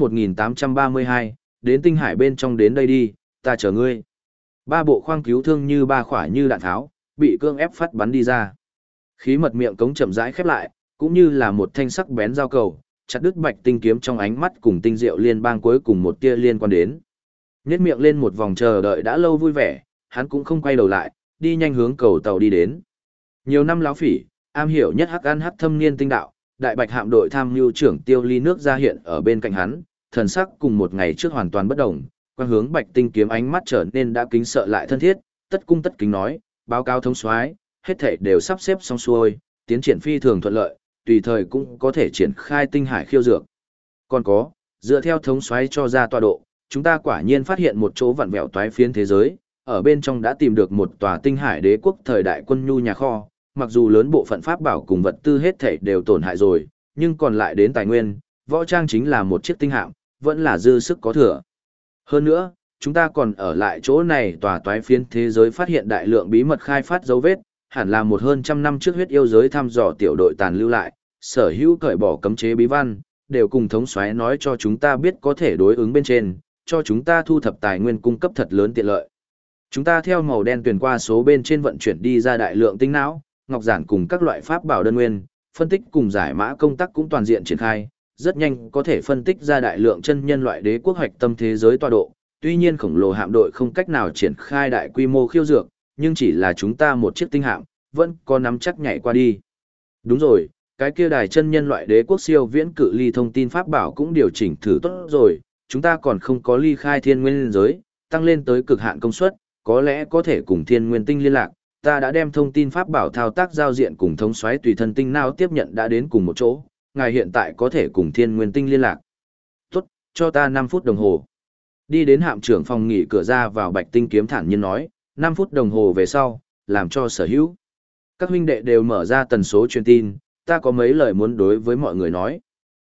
1832, đến tinh hải bên trong đến đây đi, ta chờ ngươi. Ba bộ khoang cứu thương như ba khỏa như đạn tháo, bị cương ép phát bắn đi ra. Khí mật miệng cống chậm rãi khép lại, cũng như là một thanh sắc bén dao cầu, chặt đứt Bạch Tinh Kiếm trong ánh mắt cùng tinh diệu liên bang cuối cùng một tia liên quan đến. Nhếch miệng lên một vòng chờ đợi đã lâu vui vẻ, hắn cũng không quay đầu lại, đi nhanh hướng cầu tàu đi đến. Nhiều năm láo phỉ, am hiểu nhất hắc ăn hắc thâm niên tinh đạo, Đại Bạch hạm đội tham mưu trưởng Tiêu Ly nước ra hiện ở bên cạnh hắn, thần sắc cùng một ngày trước hoàn toàn bất động, quan hướng Bạch Tinh Kiếm ánh mắt trở nên đã kính sợ lại thân thiết, tất cung tất kính nói, báo cáo thống soái, hết thảy đều sắp xếp xong xuôi, tiến triển phi thường thuận lợi, tùy thời cũng có thể triển khai tinh hải khiêu dược. Còn có, dựa theo thống soái cho ra tọa độ, chúng ta quả nhiên phát hiện một chỗ vặn vẹo toái phiến thế giới, ở bên trong đã tìm được một tòa tinh hải đế quốc thời đại quân nhu nhà kho, mặc dù lớn bộ phận pháp bảo cùng vật tư hết thảy đều tổn hại rồi, nhưng còn lại đến tài nguyên, võ trang chính là một chiếc tinh hạm, vẫn là dư sức có thừa. Hơn nữa, chúng ta còn ở lại chỗ này tòa toái phiến thế giới phát hiện đại lượng bí mật khai phát dấu vết, hẳn là một hơn trăm năm trước huyết yêu giới thăm dò tiểu đội tàn lưu lại, sở hữu cởi bỏ cấm chế bí văn, đều cùng thống soái nói cho chúng ta biết có thể đối ứng bên trên, cho chúng ta thu thập tài nguyên cung cấp thật lớn tiện lợi. Chúng ta theo màu đen tuyển qua số bên trên vận chuyển đi ra đại lượng tinh não, ngọc giản cùng các loại pháp bảo đơn nguyên, phân tích cùng giải mã công tác cũng toàn diện triển khai, rất nhanh có thể phân tích ra đại lượng chân nhân loại đế quốc hoạch tâm thế giới tọa độ. Tuy nhiên khổng lồ hạm đội không cách nào triển khai đại quy mô khiêu dược, nhưng chỉ là chúng ta một chiếc tinh hạm, vẫn có nắm chắc nhảy qua đi. Đúng rồi, cái kia đài chân nhân loại đế quốc siêu viễn cự ly thông tin pháp bảo cũng điều chỉnh thử tốt rồi, chúng ta còn không có ly khai thiên nguyên giới, tăng lên tới cực hạn công suất, có lẽ có thể cùng thiên nguyên tinh liên lạc. Ta đã đem thông tin pháp bảo thao tác giao diện cùng thống soái tùy thân tinh nào tiếp nhận đã đến cùng một chỗ, ngài hiện tại có thể cùng thiên nguyên tinh liên lạc. Tốt, cho ta 5 phút đồng hồ. Đi đến hạm trưởng phòng nghỉ cửa ra vào Bạch Tinh Kiếm thản nhiên nói, 5 phút đồng hồ về sau, làm cho sở hữu. Các huynh đệ đều mở ra tần số truyền tin, ta có mấy lời muốn đối với mọi người nói.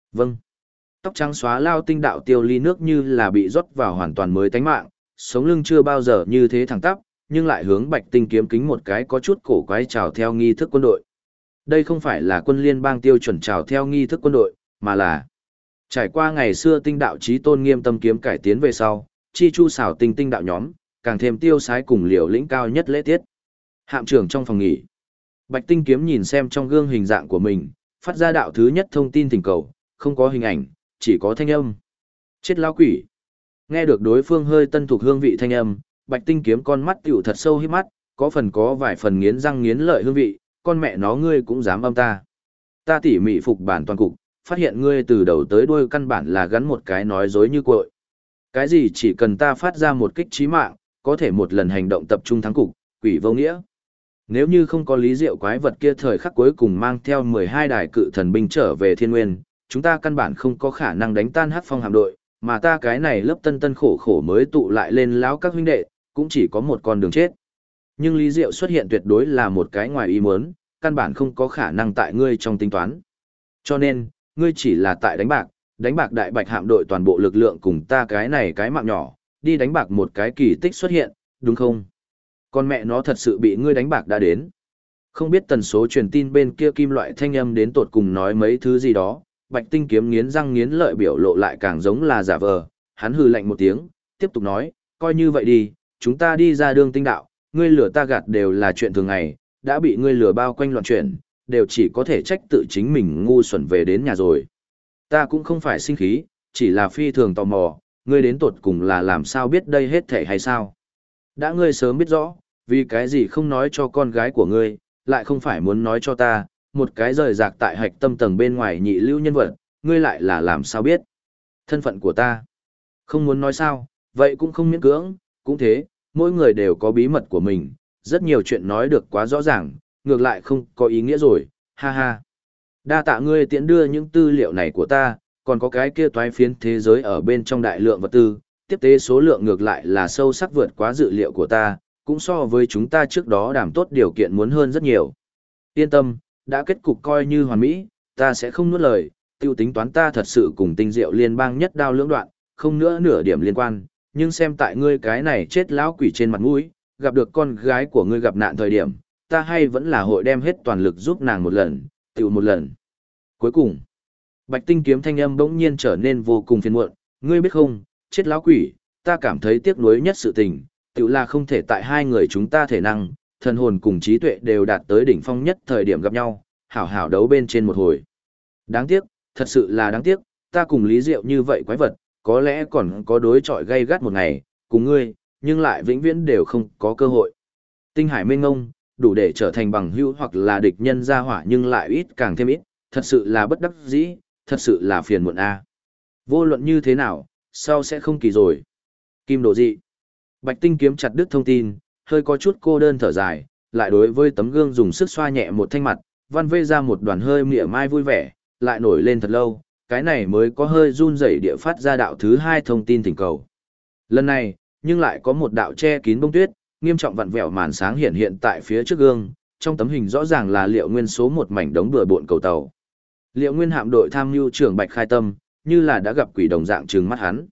Vâng. Tóc trắng xóa Lao Tinh đạo tiêu ly nước như là bị rót vào hoàn toàn mới tánh mạng, sống lưng chưa bao giờ như thế thẳng tắp, nhưng lại hướng Bạch Tinh kiếm kính một cái có chút cổ quái chào theo nghi thức quân đội. Đây không phải là quân liên bang tiêu chuẩn chào theo nghi thức quân đội, mà là trải qua ngày xưa tinh đạo chí tôn nghiêm tâm kiếm cải tiến về sau, chi chu xảo tinh tinh đạo nhóm, càng thêm tiêu sái cùng liều lĩnh cao nhất lễ tiết. Hạm trưởng trong phòng nghỉ. Bạch Tinh kiếm nhìn xem trong gương hình dạng của mình, phát ra đạo thứ nhất thông tin thỉnh cầu, không có hình ảnh, chỉ có thanh âm. Chết lão quỷ. Nghe được đối phương hơi tân thuộc hương vị thanh âm, Bạch Tinh kiếm con mắt tiểu thật sâu híp mắt, có vài phần nghiến răng nghiến lợi hương vị, con mẹ nó ngươi cũng dám âm ta. Ta tỉ mỉ phục bản toàn cục, phát hiện ngươi từ đầu tới đuôi căn bản là gắn một cái nói dối như cội. Cái gì chỉ cần ta phát ra một kích chí mạng, có thể một lần hành động tập trung thắng cục, quỷ vô nghĩa. Nếu như không có lý diệu quái vật kia thời khắc cuối cùng mang theo 12 đài cự thần binh trở về thiên nguyên, chúng ta căn bản không có khả năng đánh tan Hắc Phong hạm đội, mà ta cái này lớp tân tân khổ khổ mới tụ lại lên lão các huynh đệ, cũng chỉ có một con đường chết. Nhưng lý diệu xuất hiện tuyệt đối là một cái ngoài ý muốn, căn bản không có khả năng tại ngươi trong tính toán. Cho nên, ngươi chỉ là tại đánh bạc đại bạch hạm đội toàn bộ lực lượng cùng ta cái này cái mạng nhỏ, đi đánh bạc một cái kỳ tích xuất hiện, đúng không? Con mẹ nó thật sự bị ngươi đánh bạc đã đến. Không biết tần số truyền tin bên kia kim loại thanh âm đến tột cùng nói mấy thứ gì đó, Bạch Tinh kiếm nghiến răng nghiến lợi biểu lộ lại càng giống là giả vờ, hắn hừ lạnh một tiếng, tiếp tục nói, coi như vậy đi, chúng ta đi ra đường tinh đạo, ngươi lừa ta gạt đều là chuyện thường ngày, đã bị ngươi lừa bao quanh loạn chuyện, đều chỉ có thể trách tự chính mình ngu xuẩn về đến nhà rồi. Ta cũng không phải sinh khí, chỉ là phi thường tò mò, ngươi đến tột cùng là làm sao biết đây hết thể hay sao? Đã ngươi sớm biết rõ, vì cái gì không nói cho con gái của ngươi, lại không phải muốn nói cho ta, một cái rời rạc tại hạch tâm tầng bên ngoài nhị lưu nhân vật, ngươi lại là làm sao biết? Thân phận của ta. Không muốn nói sao, vậy cũng không miễn cưỡng, cũng thế, mỗi người đều có bí mật của mình, rất nhiều chuyện nói được quá rõ ràng, ngược lại không có ý nghĩa rồi, ha ha. Đa tạ ngươi tiễn đưa những tư liệu này của ta, còn có cái kia toái phiến thế giới ở bên trong đại lượng vật tư, tiếp tế số lượng ngược lại là sâu sắc vượt quá dự liệu của ta, cũng so với chúng ta trước đó đảm tốt điều kiện muốn hơn rất nhiều. Yên tâm, đã kết cục coi như hoàn mỹ, ta sẽ không nuốt lời, tiêu tính toán ta thật sự cùng tinh diệu liên bang nhất đao lưỡng đoạn, không nữa nửa điểm liên quan, nhưng xem tại ngươi cái này chết lão quỷ trên mặt mũi, gặp được con gái của ngươi gặp nạn thời điểm, ta hay vẫn là hội đem hết toàn lực giúp nàng một lần, tiêu một lần. Cuối cùng, Bạch Tinh kiếm thanh âm bỗng nhiên trở nên vô cùng phiền muộn, ngươi biết không, chết lão quỷ, ta cảm thấy tiếc nuối nhất sự tình, tự là không thể tại hai người chúng ta thể năng, thần hồn cùng trí tuệ đều đạt tới đỉnh phong nhất thời điểm gặp nhau, hảo hảo đấu bên trên một hồi. Đáng tiếc, thật sự là đáng tiếc, ta cùng Lý Diệu như vậy quái vật, có lẽ còn có đối chọi gay gắt một ngày, cùng ngươi, nhưng lại vĩnh viễn đều không có cơ hội. Tinh hải mênh ngông, đủ để trở thành bằng hữu hoặc là địch nhân gia hỏa nhưng lại ít càng thêm ít, thật sự là bất đắc dĩ, thật sự là phiền muộn a. Vô luận như thế nào, sau sẽ không kỳ rồi. Kim Đồ Dị. Bạch Tinh kiếm chặt đứt thông tin, hơi có chút cô đơn thở dài, lại đối với tấm gương dùng sức xoa nhẹ một thanh mặt, văn vê ra một đoàn hơi mỉa mai vui vẻ, lại nổi lên thật lâu, cái này mới có hơi run rẩy địa phát ra đạo thứ hai thông tin thỉnh cầu. Lần này, nhưng lại có một đạo che kín bông tuyết, nghiêm trọng vặn vẹo màn sáng hiện hiện tại phía trước gương, trong tấm hình rõ ràng là Liệu Nguyên số một mảnh đống bừa bộn cầu tàu. Liệu Nguyên hạm đội tham mưu trưởng Bạch Khai Tâm, như là đã gặp quỷ đồng dạng trừng mắt hắn.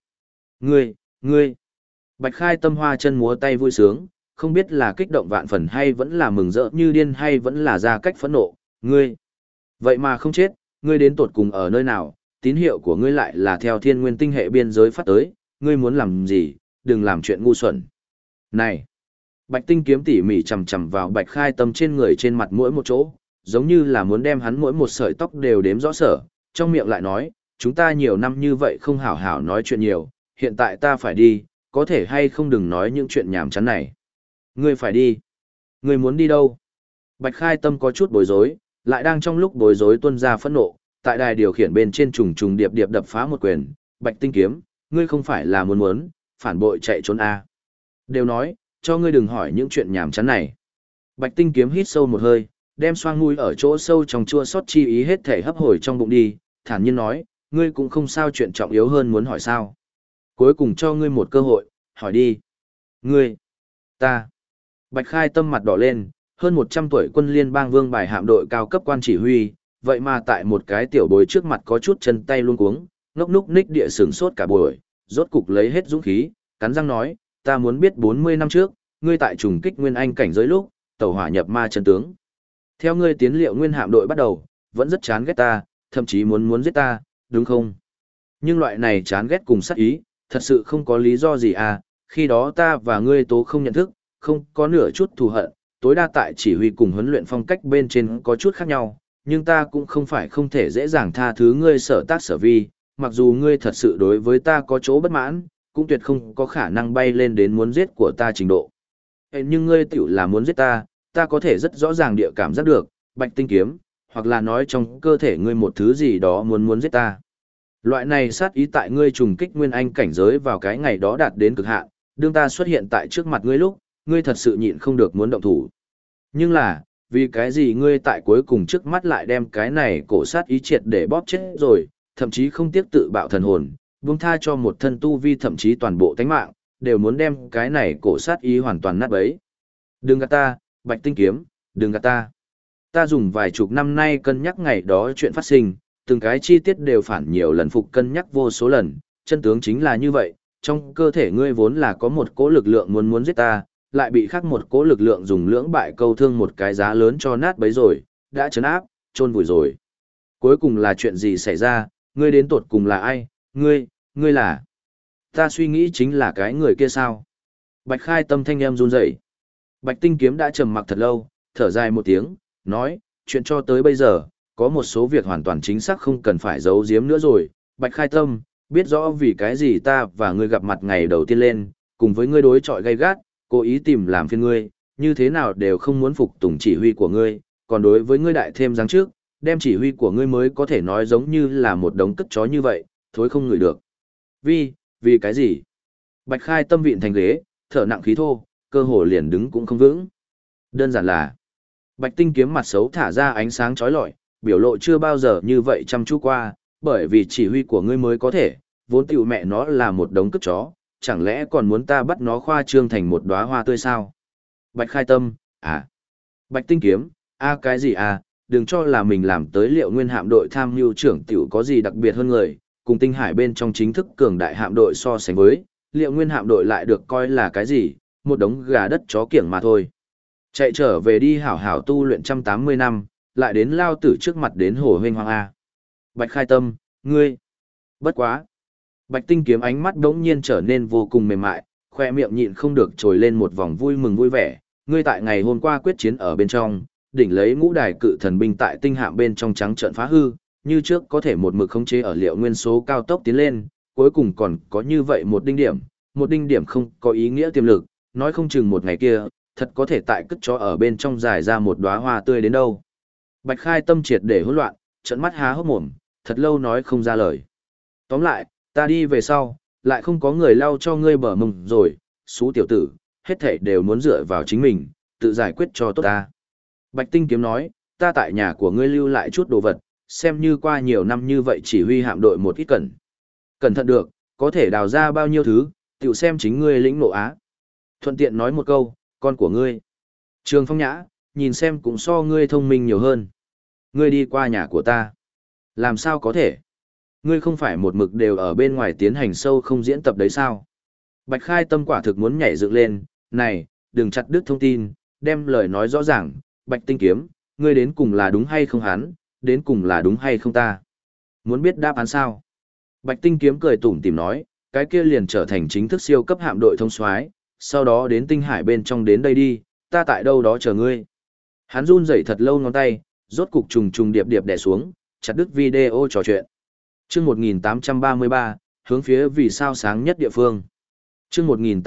Ngươi! Bạch Khai Tâm hoa chân múa tay vui sướng, không biết là kích động vạn phần hay vẫn là mừng rỡ như điên hay vẫn là ra cách phẫn nộ. Ngươi! Vậy mà không chết, ngươi đến tột cùng ở nơi nào, tín hiệu của ngươi lại là theo thiên nguyên tinh hệ biên giới phát tới, ngươi muốn làm gì, đừng làm chuyện ngu xuẩn. Này! Bạch Tinh kiếm tỉ mỉ chầm chầm vào Bạch Khai Tâm trên người trên mặt mỗi một chỗ, giống như là muốn đem hắn mỗi một sợi tóc đều đếm rõ sở, trong miệng lại nói, chúng ta nhiều năm như vậy không hảo hảo nói chuyện nhiều, hiện tại ta phải đi, có thể hay không đừng nói những chuyện nhảm chán này. Ngươi phải đi. Ngươi muốn đi đâu? Bạch Khai Tâm có chút bối rối, lại đang trong lúc bối rối tuôn ra phẫn nộ, tại đài điều khiển bên trên trùng trùng điệp điệp đập phá một quyền, Bạch Tinh kiếm, ngươi không phải là muốn phản bội chạy trốn à. Đều nói, cho ngươi đừng hỏi những chuyện nhảm chán này. Bạch Tinh kiếm hít sâu một hơi, đem xoang mũi ở chỗ sâu trong chua xót chi ý hết thể hấp hồi trong bụng đi, thản nhiên nói, ngươi cũng không sao chuyện trọng yếu hơn muốn hỏi sao. Cuối cùng cho ngươi một cơ hội, hỏi đi. Ngươi, ta. Bạch Khai Tâm mặt đỏ lên, hơn 100 tuổi quân liên bang vương bài hạm đội cao cấp quan chỉ huy, vậy mà tại một cái tiểu bối trước mặt có chút chân tay luống cuống, ngốc núc ních địa sửng sốt cả buổi, rốt cục lấy hết dũng khí, cắn răng nói, ta muốn biết 40 năm trước, ngươi tại trùng kích nguyên anh cảnh giới lúc, tẩu hỏa nhập ma chân tướng. Theo ngươi tiến liệu nguyên hạm đội bắt đầu, vẫn rất chán ghét ta, thậm chí muốn giết ta, đúng không? Nhưng loại này chán ghét cùng sát ý, thật sự không có lý do gì à, khi đó ta và ngươi tố không nhận thức, không có nửa chút thù hận, tối đa tại chỉ huy cùng huấn luyện phong cách bên trên có chút khác nhau, nhưng ta cũng không phải không thể dễ dàng tha thứ ngươi sở tác sở vi, mặc dù ngươi thật sự đối với ta có chỗ bất mãn, cũng tuyệt không có khả năng bay lên đến muốn giết của ta trình độ. Nhưng ngươi tiểu là muốn giết ta, ta có thể rất rõ ràng địa cảm giác được, bạch tinh kiếm, hoặc là nói trong cơ thể ngươi một thứ gì đó muốn giết ta. Loại này sát ý tại ngươi trùng kích nguyên anh cảnh giới vào cái ngày đó đạt đến cực hạn, đương ta xuất hiện tại trước mặt ngươi lúc, ngươi thật sự nhịn không được muốn động thủ. Nhưng là, vì cái gì ngươi tại cuối cùng trước mắt lại đem cái này cổ sát ý triệt để bóp chết rồi, thậm chí không tiếc tự bạo thần hồn, buông tha cho một thân tu vi thậm chí toàn bộ tánh mạng, đều muốn đem cái này cổ sát ý hoàn toàn nát bấy. Đừng gạt ta, bạch tinh kiếm, đừng gạt ta. Ta dùng vài chục năm nay cân nhắc ngày đó chuyện phát sinh, từng cái chi tiết đều phản nhiều lần phục cân nhắc vô số lần, chân tướng chính là như vậy, trong cơ thể ngươi vốn là có một cỗ lực lượng muốn giết ta, lại bị khác một cỗ lực lượng dùng lưỡng bại câu thương một cái giá lớn cho nát bấy rồi, đã trấn áp, chôn vùi rồi. Cuối cùng là chuyện gì xảy ra, ngươi đến tột cùng là ai, ngươi là... Ta suy nghĩ chính là cái người kia sao? Bạch Khai Tâm thanh em run rẩy. Bạch Tinh Kiếm đã trầm mặc thật lâu, thở dài một tiếng, nói, chuyện cho tới bây giờ, có một số việc hoàn toàn chính xác không cần phải giấu giếm nữa rồi. Bạch Khai Tâm, biết rõ vì cái gì ta và ngươi gặp mặt ngày đầu tiên lên, cùng với ngươi đối chọi gay gắt, cố ý tìm làm phiền ngươi, như thế nào đều không muốn phục tùng chỉ huy của ngươi, còn đối với ngươi đại thêm giáng trước, đem chỉ huy của ngươi mới có thể nói giống như là một đống cất chó như vậy, thối không ngửi được. Vì cái gì? Bạch Khai Tâm vịn thành ghế, thở nặng khí thô, cơ hồ liền đứng cũng không vững. Đơn giản là, Bạch Tinh Kiếm mặt xấu thả ra ánh sáng chói lọi, biểu lộ chưa bao giờ như vậy chăm chú qua, bởi vì chỉ huy của ngươi mới có thể, vốn tiểu mẹ nó là một đống cất chó, chẳng lẽ còn muốn ta bắt nó khoa trương thành một đóa hoa tươi sao? Bạch Khai Tâm, à? Bạch Tinh Kiếm, cái gì à? Đừng cho là mình làm tới liệu nguyên hạm đội tham mưu trưởng tiểu có gì đặc biệt hơn người, cùng tinh hải bên trong chính thức cường đại hạm đội so sánh với, liệu nguyên hạm đội lại được coi là cái gì, một đống gà đất chó kiểng mà thôi. Chạy trở về đi hảo hảo tu luyện 180 năm, lại đến lao tử trước mặt đến hồ huynh hoang A. Bạch Khai Tâm, ngươi, bất quá. Bạch Tinh Kiếm ánh mắt đống nhiên trở nên vô cùng mềm mại, khoe miệng nhịn không được trồi lên một vòng vui mừng vui vẻ, ngươi tại ngày hôm qua quyết chiến ở bên trong, đỉnh lấy ngũ đài cự thần binh tại tinh hạm bên trong trắng trợn phá hư, như trước có thể một mực khống chế ở liệu nguyên số cao tốc tiến lên, cuối cùng còn có như vậy một đinh điểm không có ý nghĩa tiềm lực, nói không chừng một ngày kia, thật có thể tại cất chó ở bên trong dài ra một đóa hoa tươi đến đâu. Bạch Khai Tâm triệt để hỗn loạn, trợn mắt há hốc mồm, thật lâu nói không ra lời. Tóm lại, ta đi về sau, lại không có người lau cho ngươi bờ mông rồi, xú tiểu tử, hết thảy đều muốn dựa vào chính mình, tự giải quyết cho tốt ta. Bạch Tinh Kiếm nói, ta tại nhà của ngươi lưu lại chút đồ vật, xem như qua nhiều năm như vậy chỉ huy hạm đội một ít cẩn thận được, có thể đào ra bao nhiêu thứ, tiểu xem chính ngươi lĩnh nộ á. Thuận tiện nói một câu, con của ngươi. Trường Phong Nhã, nhìn xem cũng so ngươi thông minh nhiều hơn. Ngươi đi qua nhà của ta. Làm sao có thể? Ngươi không phải một mực đều ở bên ngoài tiến hành sâu không diễn tập đấy sao? Bạch Khai Tâm quả thực muốn nhảy dựng lên, này, đừng chặt đứt thông tin, đem lời nói rõ ràng, Bạch Tinh Kiếm, ngươi đến cùng là đúng hay không hắn, đến cùng là đúng hay không ta? Muốn biết đáp án sao? Bạch Tinh Kiếm cười tủm tỉm nói, cái kia liền trở thành chính thức siêu cấp hạm đội thông soái, sau đó đến tinh hải bên trong đến đây đi, ta tại đâu đó chờ ngươi. Hắn run rẩy thật lâu ngón tay, rốt cục trùng trùng điệp điệp đè xuống, chặt đứt video trò chuyện. Chương 1833, hướng phía vì sao sáng nhất địa phương. Chương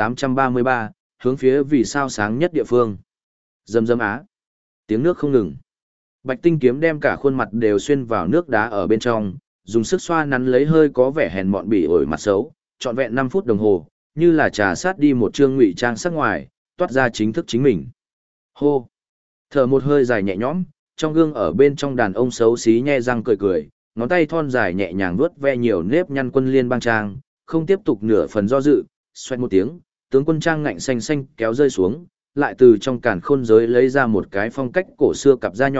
1833, hướng phía vì sao sáng nhất địa phương. Rầm rầm á. Tiếng nước không ngừng. Bạch Tinh Kiếm đem cả khuôn mặt đều xuyên vào nước đá ở bên trong, dùng sức xoa nắn lấy hơi có vẻ hèn mọn bỉ ổi mặt xấu, trọn vẹn 5 phút đồng hồ, như là trà sát đi một chương ngụy trang sắc ngoài, toát ra chính thức chính mình. Hô. Thở một hơi dài nhẹ nhõm, trong gương ở bên trong đàn ông xấu xí nhe răng cười cười, ngón tay thon dài nhẹ nhàng vuốt ve nhiều nếp nhăn quân liên bang trang, không tiếp tục nửa phần do dự, xoẹt một tiếng, tướng quân trang ngạnh xanh xanh kéo rơi xuống, lại từ trong càn khôn giới lấy ra một cái phong cách cổ xưa cặp da nhỏ,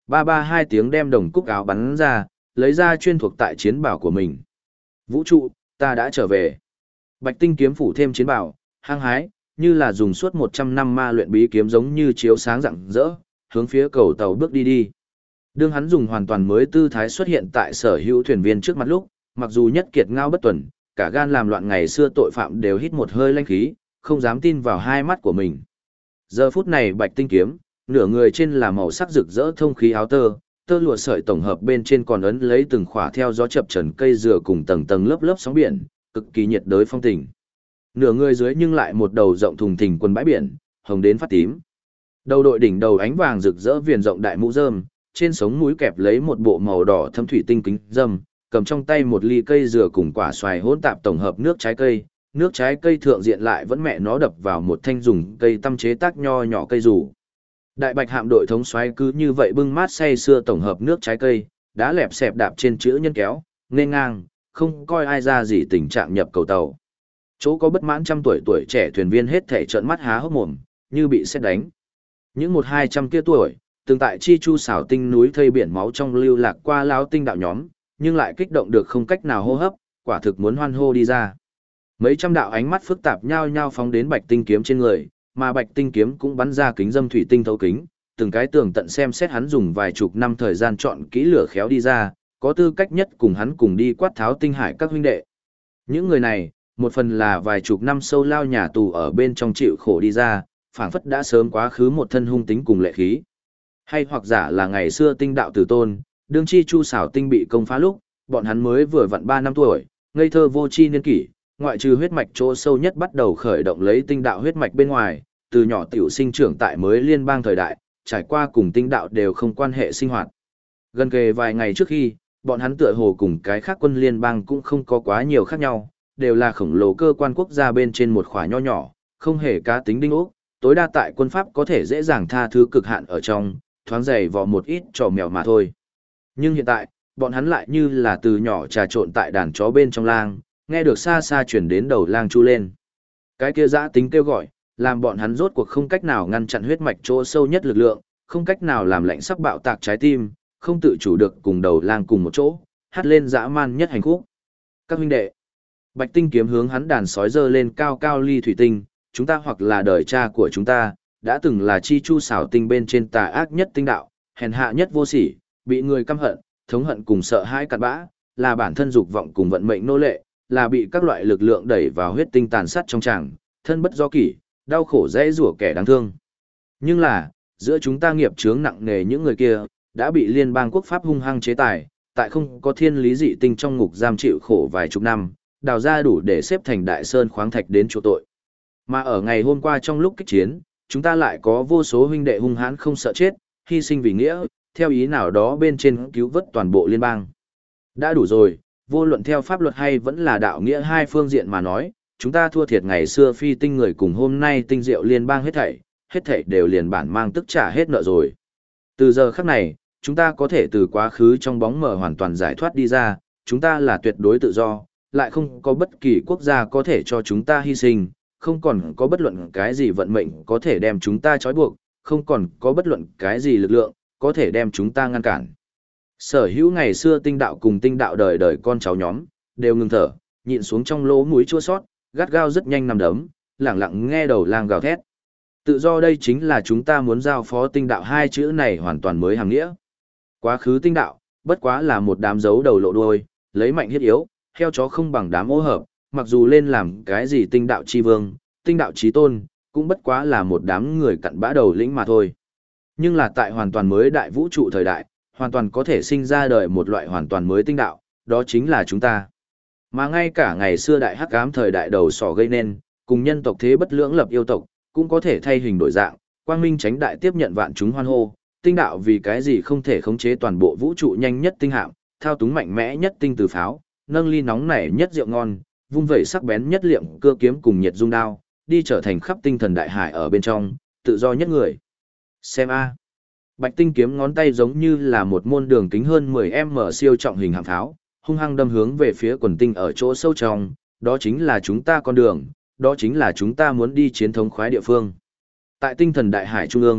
ba ba hai tiếng đem đồng cúc áo bắn ra, lấy ra chuyên thuộc tại chiến bảo của mình. Vũ trụ, ta đã trở về. Bạch tinh kiếm phủ thêm chiến bảo, hăng hái, như là dùng suốt 100 năm ma luyện bí kiếm giống như chiếu sáng rạng rỡ, hướng phía cầu tàu bước đi đi. Đương hắn dùng hoàn toàn mới tư thái xuất hiện tại sở hữu thuyền viên trước mặt lúc, mặc dù nhất kiệt ngao bất tuần, cả gan làm loạn ngày xưa tội phạm đều hít một hơi lanh khí, không dám tin vào hai mắt của mình. Giờ phút này bạch tinh kiếm, nửa người trên là màu sắc rực rỡ thông khí áo tơ, tơ lụa sợi tổng hợp bên trên còn ấn lấy từng khỏa theo gió chập trần cây dừa cùng tầng tầng lớp lớp sóng biển, cực kỳ nhiệt đới phong tình. Nửa người dưới nhưng lại một đầu rộng thùng thình quần bãi biển, hồng đến phát tím. Đầu đội đỉnh đầu ánh vàng rực rỡ viền rộng đại mũ rơm, trên sống mũi kẹp lấy một bộ màu đỏ thâm thủy tinh kính râm, cầm trong tay một ly cây dừa cùng quả xoài hỗn tạp tổng hợp nước trái cây thượng diện lại vẫn mẹ nó đập vào một thanh dùng cây tăm chế tác nho nhỏ cây rủ. Đại bạch hạm đội thống soái cứ như vậy bưng mát say sưa tổng hợp nước trái cây, đã lẹp xẹp đạp trên chữ nhân kéo, nên ngang, không coi ai ra gì tình trạng nhập cầu tàu. Chỗ có bất mãn trăm tuổi trẻ thuyền viên hết thể trợn mắt há hốc mồm, như bị sét đánh. Những 100-200 kia tuổi, từng tại chi chu xảo tinh núi thây biển máu trong lưu lạc qua láo tinh đạo nhóm, nhưng lại kích động được không cách nào hô hấp, quả thực muốn hoan hô đi ra. Mấy trăm đạo ánh mắt phức tạp nhao nhao phóng đến bạch tinh kiếm trên người, mà bạch tinh kiếm cũng bắn ra kính dâm thủy tinh thấu kính, từng cái tường tận xem xét hắn dùng vài chục năm thời gian chọn kỹ lửa khéo đi ra, có tư cách nhất cùng hắn cùng đi quát tháo tinh hải các huynh đệ. Những người này, một phần là vài chục năm sâu lao nhà tù ở bên trong chịu khổ đi ra, phảng phất đã sớm quá khứ một thân hung tính cùng lệ khí. Hay hoặc giả là ngày xưa tinh đạo tử tôn, đương chi chu xảo tinh bị công phá lúc, bọn hắn mới vừa vặn 3 năm tuổi, ngây thơ vô tri niên kỷ, ngoại trừ huyết mạch chỗ sâu nhất bắt đầu khởi động lấy tinh đạo huyết mạch bên ngoài, từ nhỏ tiểu sinh trưởng tại mới liên bang thời đại, trải qua cùng tinh đạo đều không quan hệ sinh hoạt. Gần kề vài ngày trước khi, bọn hắn tựa hồ cùng cái khác quân liên bang cũng không có quá nhiều khác nhau, đều là khổng lồ cơ quan quốc gia bên trên một khỏa nho nhỏ, không hề cá tính đinh ốc, tối đa tại quân pháp có thể dễ dàng tha thứ cực hạn ở trong, thoáng dày vò một ít trò mèo mà thôi. Nhưng hiện tại, bọn hắn lại như là từ nhỏ trà trộn tại đàn chó bên trong lang, nghe được xa xa chuyển đến đầu lang chu lên. Cái kia dã tính kêu gọi, làm bọn hắn rốt cuộc không cách nào ngăn chặn huyết mạch chỗ sâu nhất lực lượng, không cách nào làm lạnh sắc bạo tạc trái tim, không tự chủ được cùng đầu lang cùng một chỗ, hát lên dã man nhất hành khúc. Các huynh đệ, bạch tinh kiếm hướng hắn đàn sói dơ lên cao cao ly thủy tinh, chúng ta hoặc là đời cha của chúng ta, đã từng là chi chu xảo tinh bên trên tà ác nhất tinh đạo, hèn hạ nhất vô sỉ, bị người căm hận, thống hận cùng sợ hãi cặn bã, là bản thân dục vọng cùng vận mệnh nô lệ, là bị các loại lực lượng đẩy vào huyết tinh tàn sát trong tràng, thân bất do kỷ, đau khổ dễ rủa kẻ đáng thương. Nhưng là, giữa chúng ta nghiệp chướng nặng nề những người kia, đã bị liên bang quốc pháp hung hăng chế tài, tại không có thiên lý dị tinh trong ngục giam chịu khổ vài chục năm, đào ra đủ để xếp thành đại sơn khoáng thạch đến chỗ tội. Mà ở ngày hôm qua trong lúc kích chiến, chúng ta lại có vô số huynh đệ hung hãn không sợ chết, hy sinh vì nghĩa, theo ý nào đó bên trên cứu vớt toàn bộ liên bang. Đã đủ rồi, vô luận theo pháp luật hay vẫn là đạo nghĩa hai phương diện mà nói, chúng ta thua thiệt ngày xưa phi tinh người cùng hôm nay tinh diệu liên bang hết thảy đều liền bản mang tức trả hết nợ rồi. Từ giờ khắc này, chúng ta có thể từ quá khứ trong bóng mờ hoàn toàn giải thoát đi ra, chúng ta là tuyệt đối tự do, lại không có bất kỳ quốc gia có thể cho chúng ta hy sinh, không còn có bất luận cái gì vận mệnh có thể đem chúng ta trói buộc, không còn có bất luận cái gì lực lượng có thể đem chúng ta ngăn cản. Sở hữu ngày xưa tinh đạo cùng tinh đạo đời đời con cháu nhóm, đều ngừng thở, nhịn xuống trong lỗ mũi chua sót, gắt gao rất nhanh nằm đấm, lẳng lặng nghe đầu lang gào thét. Tự do đây chính là chúng ta muốn giao phó tinh đạo hai chữ này hoàn toàn mới hàng nghĩa. Quá khứ tinh đạo, bất quá là một đám dấu đầu lộ đuôi, lấy mạnh hiết yếu, heo chó không bằng đám ô hợp, mặc dù lên làm cái gì tinh đạo chi vương, tinh đạo chí tôn, cũng bất quá là một đám người cặn bã đầu lĩnh mà thôi. Nhưng là tại hoàn toàn mới đại vũ trụ thời đại, hoàn toàn có thể sinh ra đời một loại hoàn toàn mới tinh đạo, đó chính là chúng ta. Mà ngay cả ngày xưa đại hắc ám thời đại đầu sỏ gây nên, cùng nhân tộc thế bất lưỡng lập yêu tộc, cũng có thể thay hình đổi dạng, quang minh tránh đại tiếp nhận vạn chúng hoan hô, tinh đạo vì cái gì không thể khống chế toàn bộ vũ trụ nhanh nhất tinh hạm, thao túng mạnh mẽ nhất tinh từ pháo, nâng ly nóng nảy nhất rượu ngon, vung vẩy sắc bén nhất liệm cưa kiếm cùng nhiệt dung đao, đi trở thành khắp tinh thần đại hải ở bên trong, tự do nhất người. Xem a. Bạch tinh kiếm ngón tay giống như là một môn đường kính hơn 10m siêu trọng hình hạm pháo, hung hăng đâm hướng về phía quần tinh ở chỗ sâu trong, đó chính là chúng ta con đường, đó chính là chúng ta muốn đi chiến thống khoái địa phương. Tại tinh thần đại hải trung ương,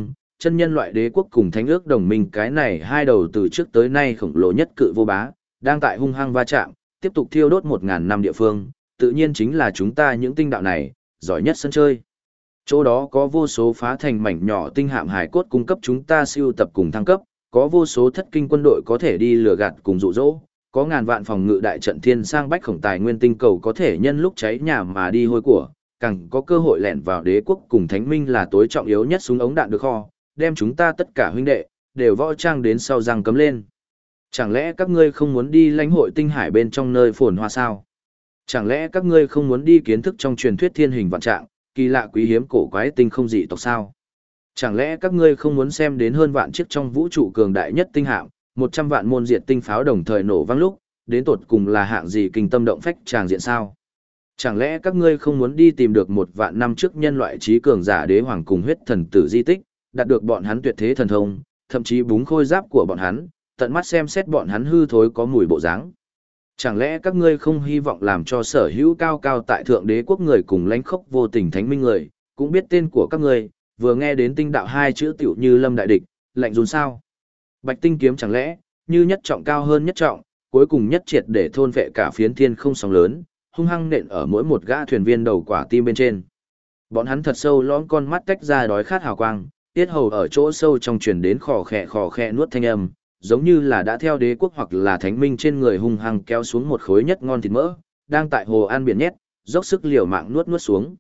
chân nhân loại đế quốc cùng thánh ước đồng minh cái này hai đầu từ trước tới nay khổng lồ nhất cự vô bá, đang tại hung hăng va chạm, tiếp tục thiêu đốt 1000 năm địa phương, tự nhiên chính là chúng ta những tinh đạo này, giỏi nhất sân chơi. Chỗ đó có vô số phá thành mảnh nhỏ tinh hạm hải cốt cung cấp chúng ta siêu tập cùng thăng cấp, có vô số thất kinh quân đội có thể đi lừa gạt cùng dụ dỗ, có ngàn vạn phòng ngự đại trận thiên sang bách khổng tài nguyên tinh cầu có thể nhân lúc cháy nhà mà đi hôi của, càng có cơ hội lẻn vào đế quốc cùng thánh minh là tối trọng yếu nhất súng ống đạn được kho, đem chúng ta tất cả huynh đệ đều võ trang đến sau răng cấm lên. Chẳng lẽ các ngươi không muốn đi lãnh hội tinh hải bên trong nơi phồn hoa sao? Chẳng lẽ các ngươi không muốn đi kiến thức trong truyền thuyết thiên hình vạn trạng, kỳ lạ quý hiếm cổ quái tinh không dị tộc sao? Chẳng lẽ các ngươi không muốn xem đến hơn vạn chiếc trong vũ trụ cường đại nhất tinh hạm, 100 vạn môn diệt tinh pháo đồng thời nổ vang lúc, đến tột cùng là hạng gì kinh tâm động phách tràng diện sao? Chẳng lẽ các ngươi không muốn đi tìm được 1 vạn năm trước nhân loại trí cường giả đế hoàng cùng huyết thần tử di tích, đạt được bọn hắn tuyệt thế thần thông, thậm chí búng khôi giáp của bọn hắn, tận mắt xem xét bọn hắn hư thối có mùi bộ dáng? Chẳng lẽ các ngươi không hy vọng làm cho sở hữu cao cao tại thượng đế quốc người cùng lãnh khốc vô tình thánh minh người, cũng biết tên của các ngươi, vừa nghe đến tinh đạo hai chữ tiểu như lâm đại địch, lạnh run sao? Bạch tinh kiếm chẳng lẽ, như nhất trọng cao hơn nhất trọng, cuối cùng nhất triệt để thôn vệ cả phiến thiên không sóng lớn, hung hăng nện ở mỗi một gã thuyền viên đầu quả tim bên trên. Bọn hắn thật sâu lõm con mắt tách ra đói khát hào quang, tiết hầu ở chỗ sâu trong truyền đến khò khẽ nuốt thanh âm, giống như là đã theo đế quốc hoặc là thánh minh trên người hung hăng kéo xuống một khối nhất ngon thịt mỡ, đang tại hồ an biển nhét, dốc sức liều mạng nuốt xuống.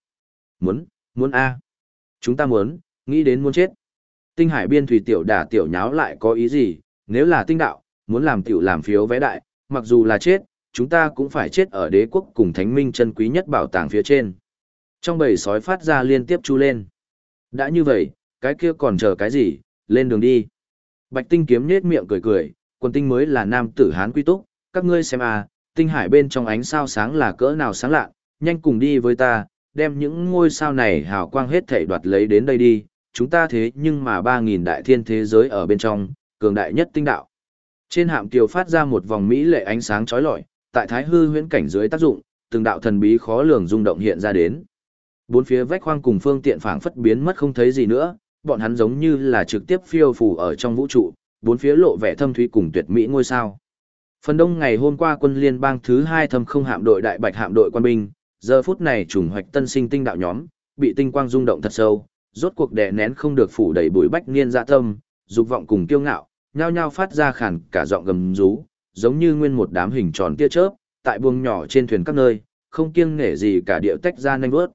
Muốn a. Chúng ta muốn, nghĩ đến muốn chết. Tinh hải biên thủy tiểu đả tiểu nháo lại có ý gì, nếu là tinh đạo, muốn làm tiểu làm phiếu vé đại, mặc dù là chết, chúng ta cũng phải chết ở đế quốc cùng thánh minh chân quý nhất bảo tàng phía trên. Trong bầy sói phát ra liên tiếp chu lên. Đã như vậy, cái kia còn chờ cái gì, lên đường đi. Bạch tinh kiếm nhết miệng cười, quân tinh mới là nam tử hán quy túc, các ngươi xem à, tinh hải bên trong ánh sao sáng là cỡ nào sáng lạ, nhanh cùng đi với ta, đem những ngôi sao này hào quang hết thảy đoạt lấy đến đây đi, chúng ta thế nhưng mà 3000 đại thiên thế giới ở bên trong, cường đại nhất tinh đạo. Trên hạm kiều phát ra một vòng mỹ lệ ánh sáng chói lọi, tại thái hư huyễn cảnh dưới tác dụng, từng đạo thần bí khó lường rung động hiện ra đến. Bốn phía vách khoang cùng phương tiện phảng phất biến mất không thấy gì nữa, bọn hắn giống như là trực tiếp phiêu phù ở trong vũ trụ, bốn phía lộ vẻ thâm thúy cùng tuyệt mỹ ngôi sao. Phần đông ngày hôm qua quân liên bang thứ 2 thâm không hạm đội đại bạch hạm đội quân binh, giờ phút này trùng hoạch tân sinh tinh đạo nhóm, bị tinh quang rung động thật sâu, rốt cuộc đè nén không được phủ đầy bụi bách niên dạ tâm, dục vọng cùng kiêu ngạo, nhao nhao phát ra khàn cả giọng gầm rú, giống như nguyên một đám hình tròn tia chớp, tại buồng nhỏ trên thuyền các nơi, không kiêng nể gì cả điệu tách ra nhanh bước.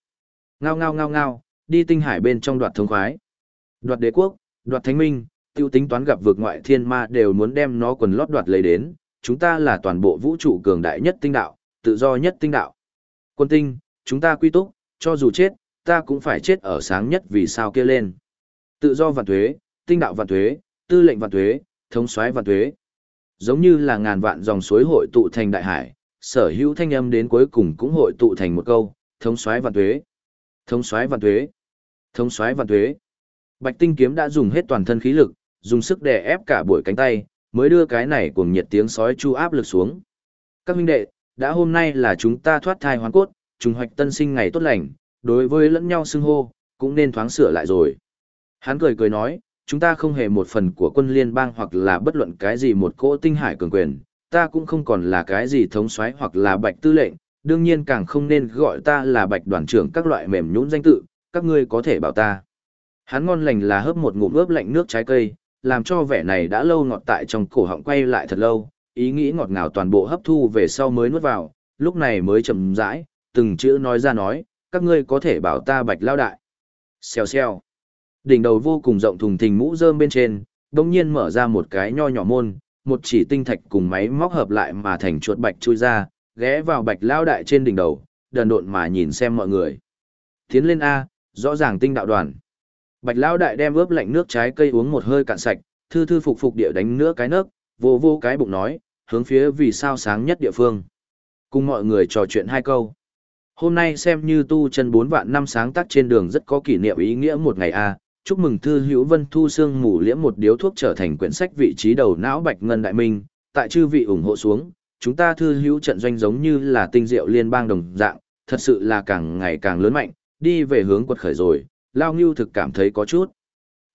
Ngao, đi tinh hải bên trong đoạt thống khoái. Đoạt đế quốc, đoạt thánh minh, tiêu tính toán gặp vượt ngoại thiên ma đều muốn đem nó quần lót đoạt lấy đến, chúng ta là toàn bộ vũ trụ cường đại nhất tinh đạo, tự do nhất tinh đạo. Quân tinh, chúng ta quy túc, cho dù chết, ta cũng phải chết ở sáng nhất vì sao kia lên. Tự do vạn thuế, tinh đạo vạn thuế, tư lệnh vạn thuế, thống soái vạn thuế. Giống như là ngàn vạn dòng suối hội tụ thành đại hải, sở hữu thanh âm đến cuối cùng cũng hội tụ thành một câu, thống soái vạn thuế, thống soái vạn thuế, thống soái vạn thuế. Bạch tinh kiếm đã dùng hết toàn thân khí lực, dùng sức đè ép cả buổi cánh tay, mới đưa cái này cùng nhiệt tiếng sói chu áp lực xuống. Các huynh đệ, đã hôm nay là chúng ta thoát thai hoán cốt, trùng hoạch tân sinh ngày tốt lành, đối với lẫn nhau xưng hô, cũng nên thoáng sửa lại rồi. Hắn cười nói, chúng ta không hề một phần của quân liên bang hoặc là bất luận cái gì một cỗ tinh hải cường quyền, ta cũng không còn là cái gì thống soái hoặc là bạch tư lệnh, đương nhiên càng không nên gọi ta là bạch đoàn trưởng các loại mềm nhũn danh tự, các ngươi có thể bảo ta. Hắn ngon lành là hớp một ngụm ướp lạnh nước trái cây, làm cho vẻ này đã lâu ngọt tại trong cổ họng quay lại thật lâu, ý nghĩ ngọt ngào toàn bộ hấp thu về sau mới nuốt vào, lúc này mới chậm rãi, từng chữ nói ra nói, các ngươi có thể bảo ta bạch lao đại. Xèo xèo. Đỉnh đầu vô cùng rộng thùng thình mũ rơm bên trên, đồng nhiên mở ra một cái nho nhỏ môn, một chỉ tinh thạch cùng máy móc hợp lại mà thành chuột bạch chui ra, ghé vào bạch lao đại trên đỉnh đầu, đần độn mà nhìn xem mọi người. Tiến lên A, rõ ràng tinh đạo đoàn. Bạch lao đại đem ướp lạnh nước trái cây uống một hơi cạn sạch, thư thư phục phục địa đánh nữa cái nấc, vô vô cái bụng nói, hướng phía vì sao sáng nhất địa phương. Cùng mọi người trò chuyện 2 câu. Hôm nay xem như tu chân 4 vạn năm sáng tác trên đường rất có kỷ niệm ý nghĩa một ngày a. Chúc mừng thư hữu Vân Thu Sương mù liễm một điếu thuốc trở thành quyển sách vị trí đầu não bạch ngân đại minh, tại chư vị ủng hộ xuống, chúng ta thư hữu trận doanh giống như là tinh diệu liên bang đồng dạng, thật sự là càng ngày càng lớn mạnh, đi về hướng quật khởi rồi, Lao Ngưu thực cảm thấy có chút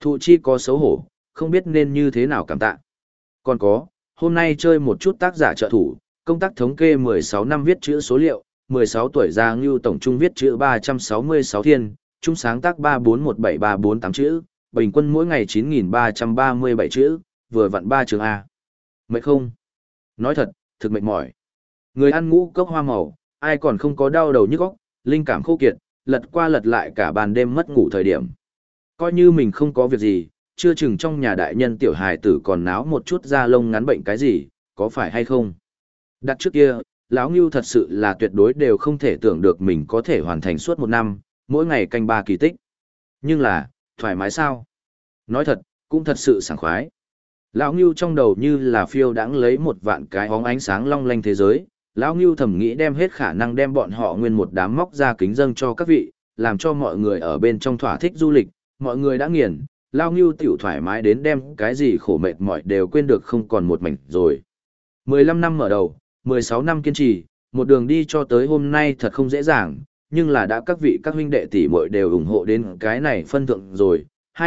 Thụ chi có xấu hổ, không biết nên như thế nào cảm tạ. Còn có, hôm nay chơi một chút tác giả trợ thủ, công tác thống kê 16 năm viết chữ số liệu, 16 tuổi ra Ngưu tổng trung viết chữ 366 thiên, trung sáng tác 3417348 chữ, bình quân mỗi ngày 9.337 chữ, vừa vặn 3 trường A. Mệt không? Nói thật, thực mệt mỏi. Người ăn ngũ cốc hoa màu, ai còn không có đau đầu nhức óc, linh cảm khô kiệt, lật qua lật lại cả ban đêm mất ngủ thời điểm. Coi như mình không có việc gì, chưa chừng trong nhà đại nhân tiểu hài tử còn náo một chút da lông ngắn bệnh cái gì, có phải hay không? Đặt trước kia, lão Ngưu thật sự là tuyệt đối đều không thể tưởng được mình có thể hoàn thành suốt một năm, mỗi ngày canh 3 kỳ tích. Nhưng là, thoải mái sao? Nói thật, cũng thật sự sảng khoái. Lão Ngưu trong đầu như là phiêu đãng lấy một vạn cái hóng ánh sáng long lanh thế giới. Lão Ngưu thầm nghĩ đem hết khả năng đem bọn họ nguyên một đám móc ra kính dâng cho các vị, làm cho mọi người ở bên trong thỏa thích du lịch, mọi người đã nghiền, Lão Ngưu tiểu thoải mái đến đem cái gì khổ mệt mỏi đều quên được không còn một mảnh rồi. 15 năm mở đầu, 16 năm kiên trì, một đường đi cho tới hôm nay thật không dễ dàng, nhưng là đã các vị các huynh đệ tỷ muội đều ủng hộ đến cái này phân thượng rồi.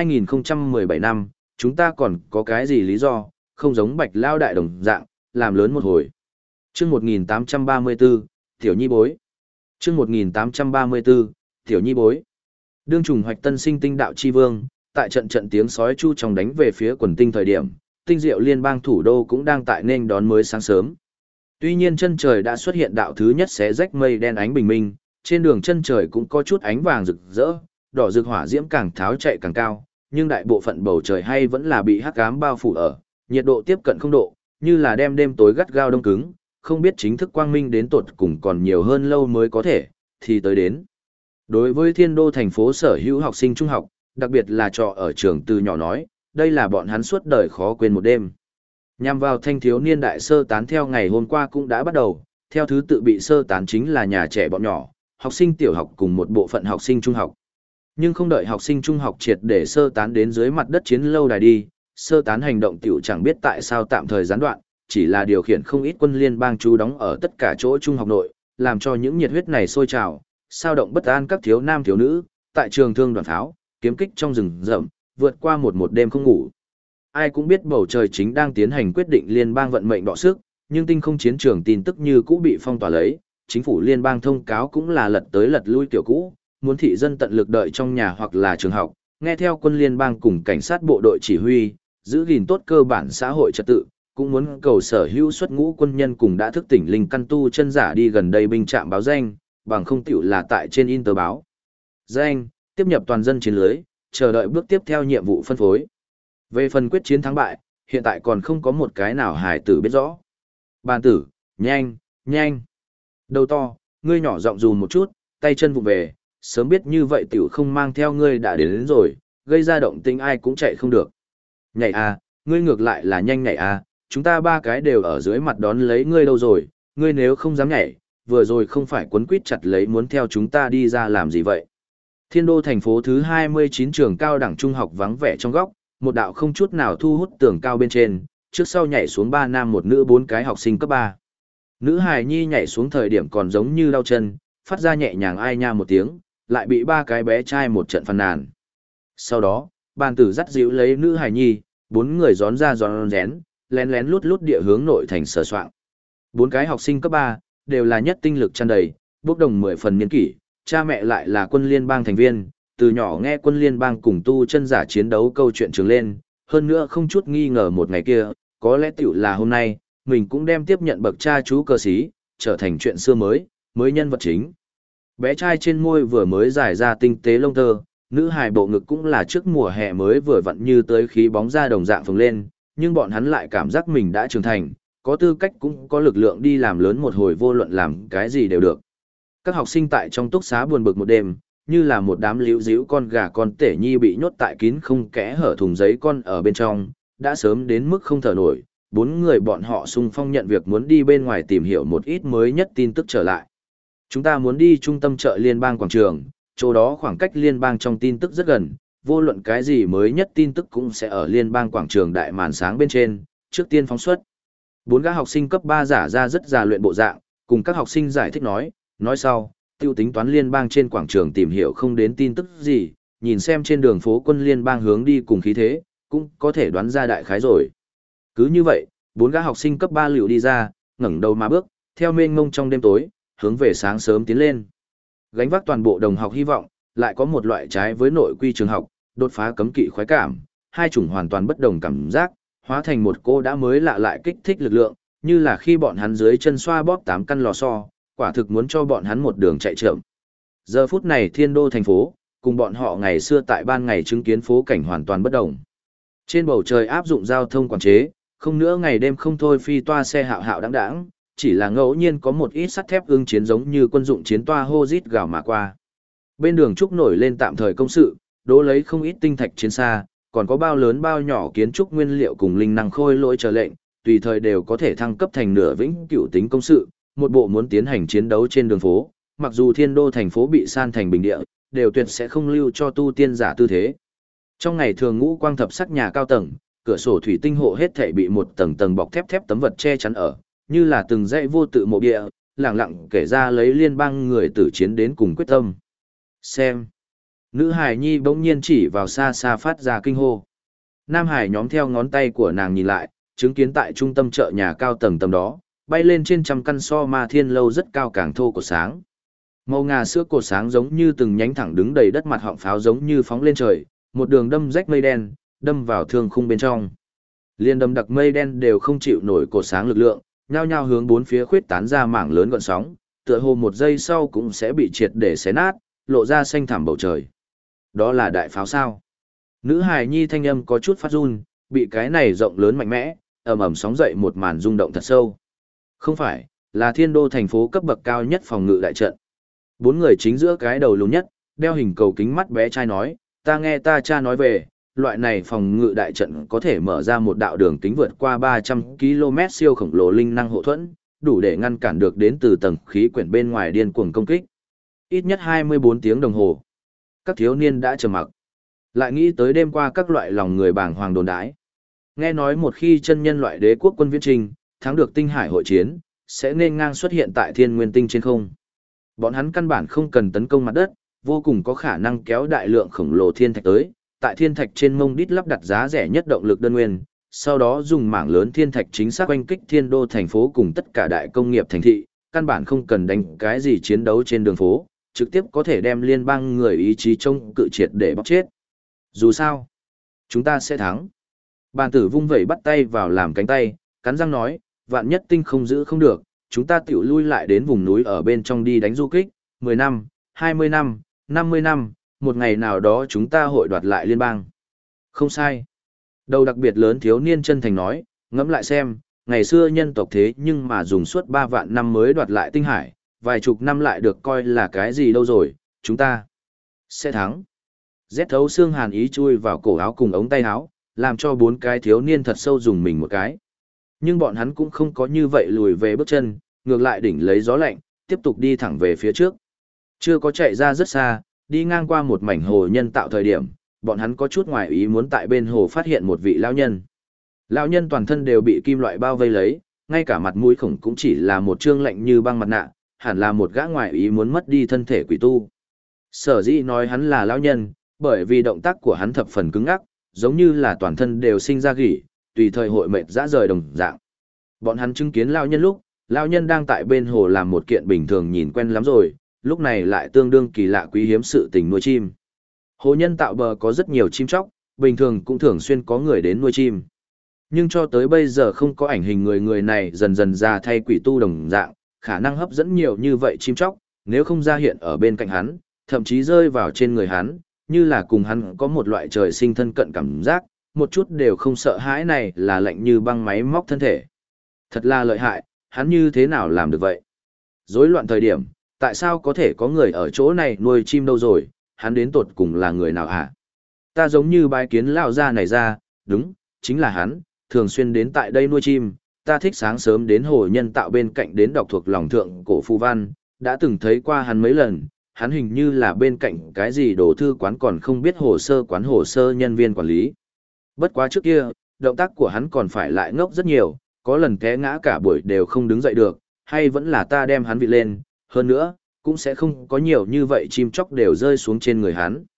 2017 năm, chúng ta còn có cái gì lý do, không giống Bạch Lao đại đồng dạng, làm lớn một hồi. Chương 1834, Tiểu Nhi Bối. Chương 1834, Tiểu Nhi Bối. Đương trùng hoạch tân sinh tinh đạo chi vương, tại trận trận tiếng sói chu trong đánh về phía quần tinh thời điểm, tinh diệu liên bang thủ đô cũng đang tại nên đón mới sáng sớm. Tuy nhiên chân trời đã xuất hiện đạo thứ nhất xé rách mây đen ánh bình minh, trên đường chân trời cũng có chút ánh vàng rực rỡ, đỏ rực hỏa diễm càng tháo chạy càng cao, nhưng đại bộ phận bầu trời hay vẫn là bị hắc ám bao phủ ở, nhiệt độ tiếp cận 0 độ, như là đem đêm tối gắt gao đông cứng, không biết chính thức quang minh đến tột cùng còn nhiều hơn lâu mới có thể, thì tới đến. Đối với thiên đô thành phố sở hữu học sinh trung học, đặc biệt là trọ ở trường từ nhỏ nói, đây là bọn hắn suốt đời khó quên một đêm. Nhằm vào thanh thiếu niên đại sơ tán theo ngày hôm qua cũng đã bắt đầu, theo thứ tự bị sơ tán chính là nhà trẻ bọn nhỏ, học sinh tiểu học cùng một bộ phận học sinh trung học. Nhưng không đợi học sinh trung học triệt để sơ tán đến dưới mặt đất chiến lâu đài đi, sơ tán hành động tiểu chẳng biết tại sao tạm thời gián đoạn, chỉ là điều khiển không ít quân liên bang trú đóng ở tất cả chỗ trung học nội, làm cho những nhiệt huyết này sôi trào, sao động bất an các thiếu nam thiếu nữ, tại trường thương đoàn tháo, kiếm kích trong rừng rậm, vượt qua một đêm không ngủ. Ai cũng biết bầu trời chính đang tiến hành quyết định liên bang vận mệnh đọ sức, nhưng tinh không chiến trường tin tức như cũ bị phong tỏa lấy, chính phủ liên bang thông cáo cũng là lật tới lật lui kiểu cũ, muốn thị dân tận lực đợi trong nhà hoặc là trường học, nghe theo quân liên bang cùng cảnh sát bộ đội chỉ huy, giữ gìn tốt cơ bản xã hội trật tự, cũng muốn cầu sở hữu xuất ngũ quân nhân cùng đã thức tỉnh linh căn tu chân giả đi gần đây binh trạm báo danh, bằng không tiểu là tại trên in tờ báo. Danh, tiếp nhập toàn dân chiến lưới, chờ đợi bước tiếp theo nhiệm vụ phân phối. Về phần quyết chiến thắng bại, hiện tại còn không có một cái nào hài tử biết rõ. Bàn tử, nhanh, nhanh. Đầu to, ngươi nhỏ giọng dùn một chút, tay chân vụng về, sớm biết như vậy tiểu không mang theo ngươi đã đến rồi, gây ra động tĩnh ai cũng chạy không được. Nhảy à, ngươi ngược lại là nhanh nhảy à, chúng ta ba cái đều ở dưới mặt đón lấy ngươi đâu rồi, ngươi nếu không dám nhảy, vừa rồi không phải quấn quýt chặt lấy muốn theo chúng ta đi ra làm gì vậy. Thiên đô thành phố thứ 29 trường cao đẳng trung học vắng vẻ trong góc, một đạo không chút nào thu hút tường cao bên trên, trước sau nhảy xuống 3 nam một nữ 4 cái học sinh cấp 3. Nữ hài nhi nhảy xuống thời điểm còn giống như đau chân, phát ra nhẹ nhàng ai nha một tiếng, lại bị 3 cái bé trai một trận phàn nàn. Sau đó, bàn tử dắt dịu lấy nữ hài nhi, 4 người gión ra gión rén, lén lén lút lút địa hướng nội thành sờ soạng. 4 cái học sinh cấp 3, đều là nhất tinh lực tràn đầy, bốc đồng 10 phần niên kỷ, cha mẹ lại là quân liên bang thành viên, từ nhỏ nghe quân liên bang cùng tu chân giả chiến đấu câu chuyện trường lên, hơn nữa không chút nghi ngờ một ngày kia, có lẽ tiểu là hôm nay, mình cũng đem tiếp nhận bậc cha chú cơ sĩ, trở thành chuyện xưa mới nhân vật chính. Bé trai trên môi vừa mới giải ra tinh tế lông tơ, nữ hài bộ ngực cũng là trước mùa hè mới vừa vặn như tới khí bóng ra đồng dạng phồng lên, nhưng bọn hắn lại cảm giác mình đã trưởng thành, có tư cách cũng có lực lượng đi làm lớn một hồi vô luận làm cái gì đều được. Các học sinh tại trong túc xá buồn bực một đêm, như là một đám líu díu con gà con tể nhi bị nhốt tại kín không kẽ hở thùng giấy con ở bên trong, đã sớm đến mức không thở nổi, 4 người bọn họ xung phong nhận việc muốn đi bên ngoài tìm hiểu một ít mới nhất tin tức trở lại. Chúng ta muốn đi trung tâm chợ liên bang quảng trường, chỗ đó khoảng cách liên bang trong tin tức rất gần, vô luận cái gì mới nhất tin tức cũng sẽ ở liên bang quảng trường đại màn sáng bên trên, trước tiên phóng xuất. 4 gã học sinh cấp 3 giả ra rất già luyện bộ dạng, cùng các học sinh giải thích nói sau, tiêu tính toán liên bang trên quảng trường tìm hiểu không đến tin tức gì, nhìn xem trên đường phố quân liên bang hướng đi cùng khí thế, cũng có thể đoán ra đại khái rồi. Cứ như vậy, 4 gã học sinh cấp 3 liệu đi ra, ngẩng đầu mà bước, theo mênh mông trong đêm tối, hướng về sáng sớm tiến lên. Gánh vác toàn bộ đồng học hy vọng, lại có một loại trái với nội quy trường học, đột phá cấm kỵ khoái cảm, hai chủng hoàn toàn bất đồng cảm giác, hóa thành một cô đã mới lạ lại kích thích lực lượng, như là khi bọn hắn dưới chân xoa bóp 8 căn lò xo, quả thực muốn cho bọn hắn một đường chạy trượm. Giờ phút này thiên đô thành phố, cùng bọn họ ngày xưa tại ban ngày chứng kiến phố cảnh hoàn toàn bất đồng. Trên bầu trời áp dụng giao thông quản chế, không nữa ngày đêm không thôi phi toa xe hạo hạo đãng đãng, chỉ là ngẫu nhiên có một ít sắt thép ưng chiến giống như quân dụng chiến toa hô rít gào mà qua. Bên đường trúc nổi lên tạm thời công sự, đỗ lấy không ít tinh thạch chiến xa, còn có bao lớn bao nhỏ kiến trúc nguyên liệu cùng linh năng khôi lỗi chờ lệnh, tùy thời đều có thể thăng cấp thành nửa vĩnh cửu tính công sự, một bộ muốn tiến hành chiến đấu trên đường phố, mặc dù thiên đô thành phố bị san thành bình địa, đều tuyệt sẽ không lưu cho tu tiên giả tư thế. Trong ngày thường ngũ quang thập sắc nhà cao tầng, cửa sổ thủy tinh hộ hết thảy bị một tầng tầng bọc thép thép tấm vật che chắn ở, như là từng dãy vô tự mộ địa, lẳng lặng kể ra lấy liên bang người tử chiến đến cùng quyết tâm. Xem. Nữ hải nhi bỗng nhiên chỉ vào xa xa phát ra kinh hô. Nam hải nhóm theo ngón tay của nàng nhìn lại, chứng kiến tại trung tâm chợ nhà cao tầng tầm đó, bay lên trên trăm căn so ma thiên lâu rất cao càng thô của sáng. Màu ngà sữa cột sáng giống như từng nhánh thẳng đứng đầy đất mặt họng pháo giống như phóng lên trời, một đường đâm rách mây đen, đâm vào thương khung bên trong. Liên đâm đặc mây đen đều không chịu nổi cột sáng lực lượng, nhao nhao hướng bốn phía khuyết tán ra mảng lớn gợn sóng, tựa hồ một giây sau cũng sẽ bị triệt để xé nát, lộ ra xanh thẳm bầu trời. Đó là đại pháo sao? Nữ hài nhi thanh âm có chút phát run, bị cái này rộng lớn mạnh mẽ, ầm ầm sóng dậy một màn rung động thật sâu. Không phải, là thiên đô thành phố cấp bậc cao nhất phòng ngự đại trận. Bốn người chính giữa cái đầu lùn nhất, đeo hình cầu kính mắt bé trai nói, ta nghe ta cha nói về, loại này phòng ngự đại trận có thể mở ra một đạo đường kính vượt qua 300 km siêu khổng lồ linh năng hộ thuẫn, đủ để ngăn cản được đến từ tầng khí quyển bên ngoài điên cuồng công kích. Ít nhất 24 tiếng đồng hồ. Các thiếu niên đã trầm mặc. Lại nghĩ tới đêm qua các loại lòng người bàng hoàng đồn đái. Nghe nói một khi chân nhân loại đế quốc quân viễn trình, thắng được tinh hải hội chiến, sẽ nên ngang xuất hiện tại thiên nguyên tinh trên không. Bọn hắn căn bản không cần tấn công mặt đất, vô cùng có khả năng kéo đại lượng khổng lồ thiên thạch tới, tại thiên thạch trên mông đít lắp đặt giá rẻ nhất động lực đơn nguyên, sau đó dùng mảng lớn thiên thạch chính xác oanh kích thiên đô thành phố cùng tất cả đại công nghiệp thành thị, căn bản không cần đánh cái gì chiến đấu trên đường phố, trực tiếp có thể đem liên bang người ý chí trông cự triệt để bóc chết. Dù sao, chúng ta sẽ thắng. Bàn tử vung vẩy bắt tay vào làm cánh tay, cắn răng nói, vạn nhất tinh không giữ không được, chúng ta tiểu lui lại đến vùng núi ở bên trong đi đánh du kích, 10 năm, 20 năm, 50 năm, một ngày nào đó chúng ta hội đoạt lại liên bang. Không sai. Đầu đặc biệt lớn thiếu niên chân thành nói, ngẫm lại xem, ngày xưa nhân tộc thế nhưng mà dùng suốt 3 vạn năm mới đoạt lại tinh hải, vài chục năm lại được coi là cái gì đâu rồi, chúng ta sẽ thắng. Rét thấu xương hàn ý chui vào cổ áo cùng ống tay áo, làm cho bốn cái thiếu niên thật sâu dùng mình một cái. Nhưng bọn hắn cũng không có như vậy lùi về bước chân, ngược lại đỉnh lấy gió lạnh, tiếp tục đi thẳng về phía trước. Chưa có chạy ra rất xa, đi ngang qua một mảnh hồ nhân tạo thời điểm, bọn hắn có chút ngoài ý muốn tại bên hồ phát hiện một vị lão nhân. Lão nhân toàn thân đều bị kim loại bao vây lấy, ngay cả mặt mũi khổng cũng chỉ là một trương lạnh như băng mặt nạ, hẳn là một gã ngoài ý muốn mất đi thân thể quỷ tu. Sở dĩ nói hắn là lão nhân, bởi vì động tác của hắn thập phần cứng ngắc, giống như là toàn thân đều sinh ra gỉ, tùy thời hội mệt dã rời đồng dạng. Bọn hắn chứng kiến lão nhân lúc, lão nhân đang tại bên hồ làm một kiện bình thường nhìn quen lắm rồi, lúc này lại tương đương kỳ lạ quý hiếm sự tình nuôi chim. Hồ nhân tạo bờ có rất nhiều chim chóc, bình thường cũng thường xuyên có người đến nuôi chim. Nhưng cho tới bây giờ không có ảnh hình người này dần dần ra thay quỷ tu đồng dạng, khả năng hấp dẫn nhiều như vậy chim chóc, nếu không ra hiện ở bên cạnh hắn, thậm chí rơi vào trên người hắn, như là cùng hắn có một loại trời sinh thân cận cảm giác, một chút đều không sợ hãi này là lạnh như băng máy móc thân thể. Thật là lợi hại, hắn như thế nào làm được vậy? Rối loạn thời điểm, tại sao có thể có người ở chỗ này nuôi chim đâu rồi, hắn đến tột cùng là người nào hả? Ta giống như bái kiến lão gia này ra, đúng, chính là hắn, thường xuyên đến tại đây nuôi chim, ta thích sáng sớm đến hồ nhân tạo bên cạnh đến đọc thuộc lòng thượng cổ phù văn, đã từng thấy qua hắn mấy lần, hắn hình như là bên cạnh cái gì đồ thư quán còn không biết hồ sơ quán hồ sơ nhân viên quản lý. Bất quá trước kia, động tác của hắn còn phải lại ngốc rất nhiều, có lần té ngã cả buổi đều không đứng dậy được, hay vẫn là ta đem hắn vị lên, hơn nữa, cũng sẽ không có nhiều như vậy chim chóc đều rơi xuống trên người hắn.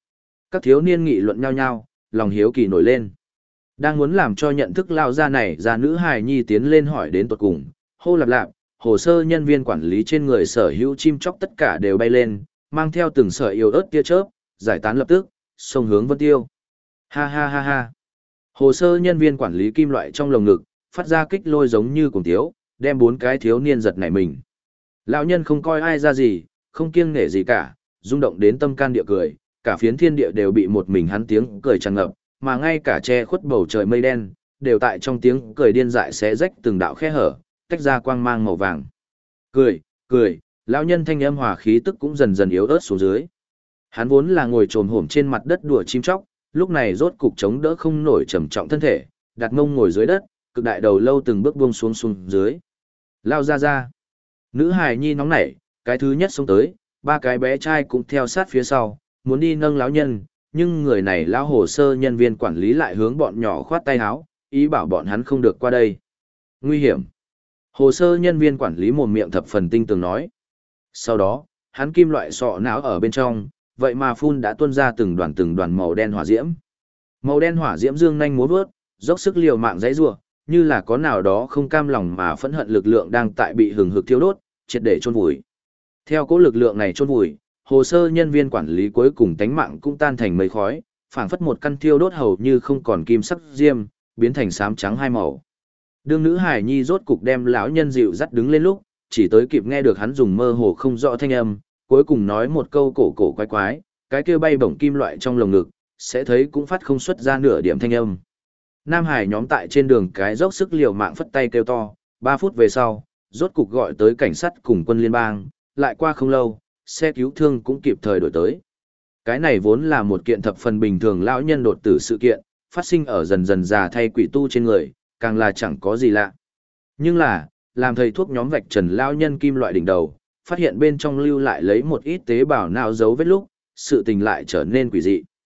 Các thiếu niên nghị luận nhau nhau, lòng hiếu kỳ nổi lên. Đang muốn làm cho nhận thức lao ra này ra nữ hài nhi tiến lên hỏi đến tuột cùng, hô lạp lạp, hồ sơ nhân viên quản lý trên người sở hữu chim chóc tất cả đều bay lên, mang theo từng sợi yếu ớt tia chớp, giải tán lập tức, xông hướng Vân Tiêu. Ha ha ha ha. Hồ sơ nhân viên quản lý kim loại trong lồng ngực, phát ra kích lôi giống như cuồng tiếu, đem 4 cái thiếu niên giật nảy mình. Lão nhân không coi ai ra gì, không kiêng nể gì cả, rung động đến tâm can địa cười, cả phiến thiên địa đều bị một mình hắn tiếng cười tràn ngập, mà ngay cả che khuất bầu trời mây đen, đều tại trong tiếng cười điên dại xé rách từng đạo khe hở, tách ra quang mang màu vàng. Cười, cười, lão nhân thanh âm hòa khí tức cũng dần dần yếu ớt xuống dưới. Hắn vốn là ngồi trồm hổm trên mặt đất đùa chim chóc, lúc này rốt cục chống đỡ không nổi trầm trọng thân thể, đặt mông ngồi dưới đất, cực đại đầu lâu từng bước buông xuống dưới. Lao ra ra. Nữ hài nhi nóng nảy, cái thứ nhất xông tới, 3 cái bé trai cũng theo sát phía sau, muốn đi nâng lão nhân, nhưng người này lão hồ sơ nhân viên quản lý lại hướng bọn nhỏ khoát tay áo, ý bảo bọn hắn không được qua đây. Nguy hiểm. Hồ sơ nhân viên quản lý mồm miệng thập phần tinh tường nói. Sau đó, hắn kim loại sọ não ở bên trong, vậy mà phun đã tuôn ra từng đoàn màu đen hỏa diễm. Màu đen hỏa diễm dương nhanh múa vớt, dốc sức liều mạng giãy giụa, như là có nào đó không cam lòng mà phẫn hận lực lượng đang tại bị hừng hực thiêu đốt, triệt để chôn vùi. Theo cỗ lực lượng này chôn vùi, hồ sơ nhân viên quản lý cuối cùng tánh mạng cũng tan thành mây khói, phảng phất một căn thiêu đốt hầu như không còn kim sắc diêm, biến thành xám trắng hai màu. Đương nữ hải nhi rốt cục đem lão nhân dịu dắt đứng lên lúc, chỉ tới kịp nghe được hắn dùng mơ hồ không rõ thanh âm, cuối cùng nói một câu cổ cổ quái quái, cái kia bay bổng kim loại trong lồng ngực, sẽ thấy cũng phát không xuất ra nửa điểm thanh âm. Nam Hải nhóm tại trên đường cái dốc sức liều mạng phất tay kêu to, 3 phút về sau, rốt cục gọi tới cảnh sát cùng quân liên bang, lại qua không lâu, xe cứu thương cũng kịp thời đổi tới. Cái này vốn là một kiện thập phần bình thường lão nhân đột tử sự kiện, phát sinh ở dần dần già thay quỷ tu trên người, càng là chẳng có gì lạ. Nhưng là, làm thầy thuốc nhóm vạch trần lão nhân kim loại đỉnh đầu, phát hiện bên trong lưu lại lấy một ít tế bào não dấu vết lúc, sự tình lại trở nên quỷ dị.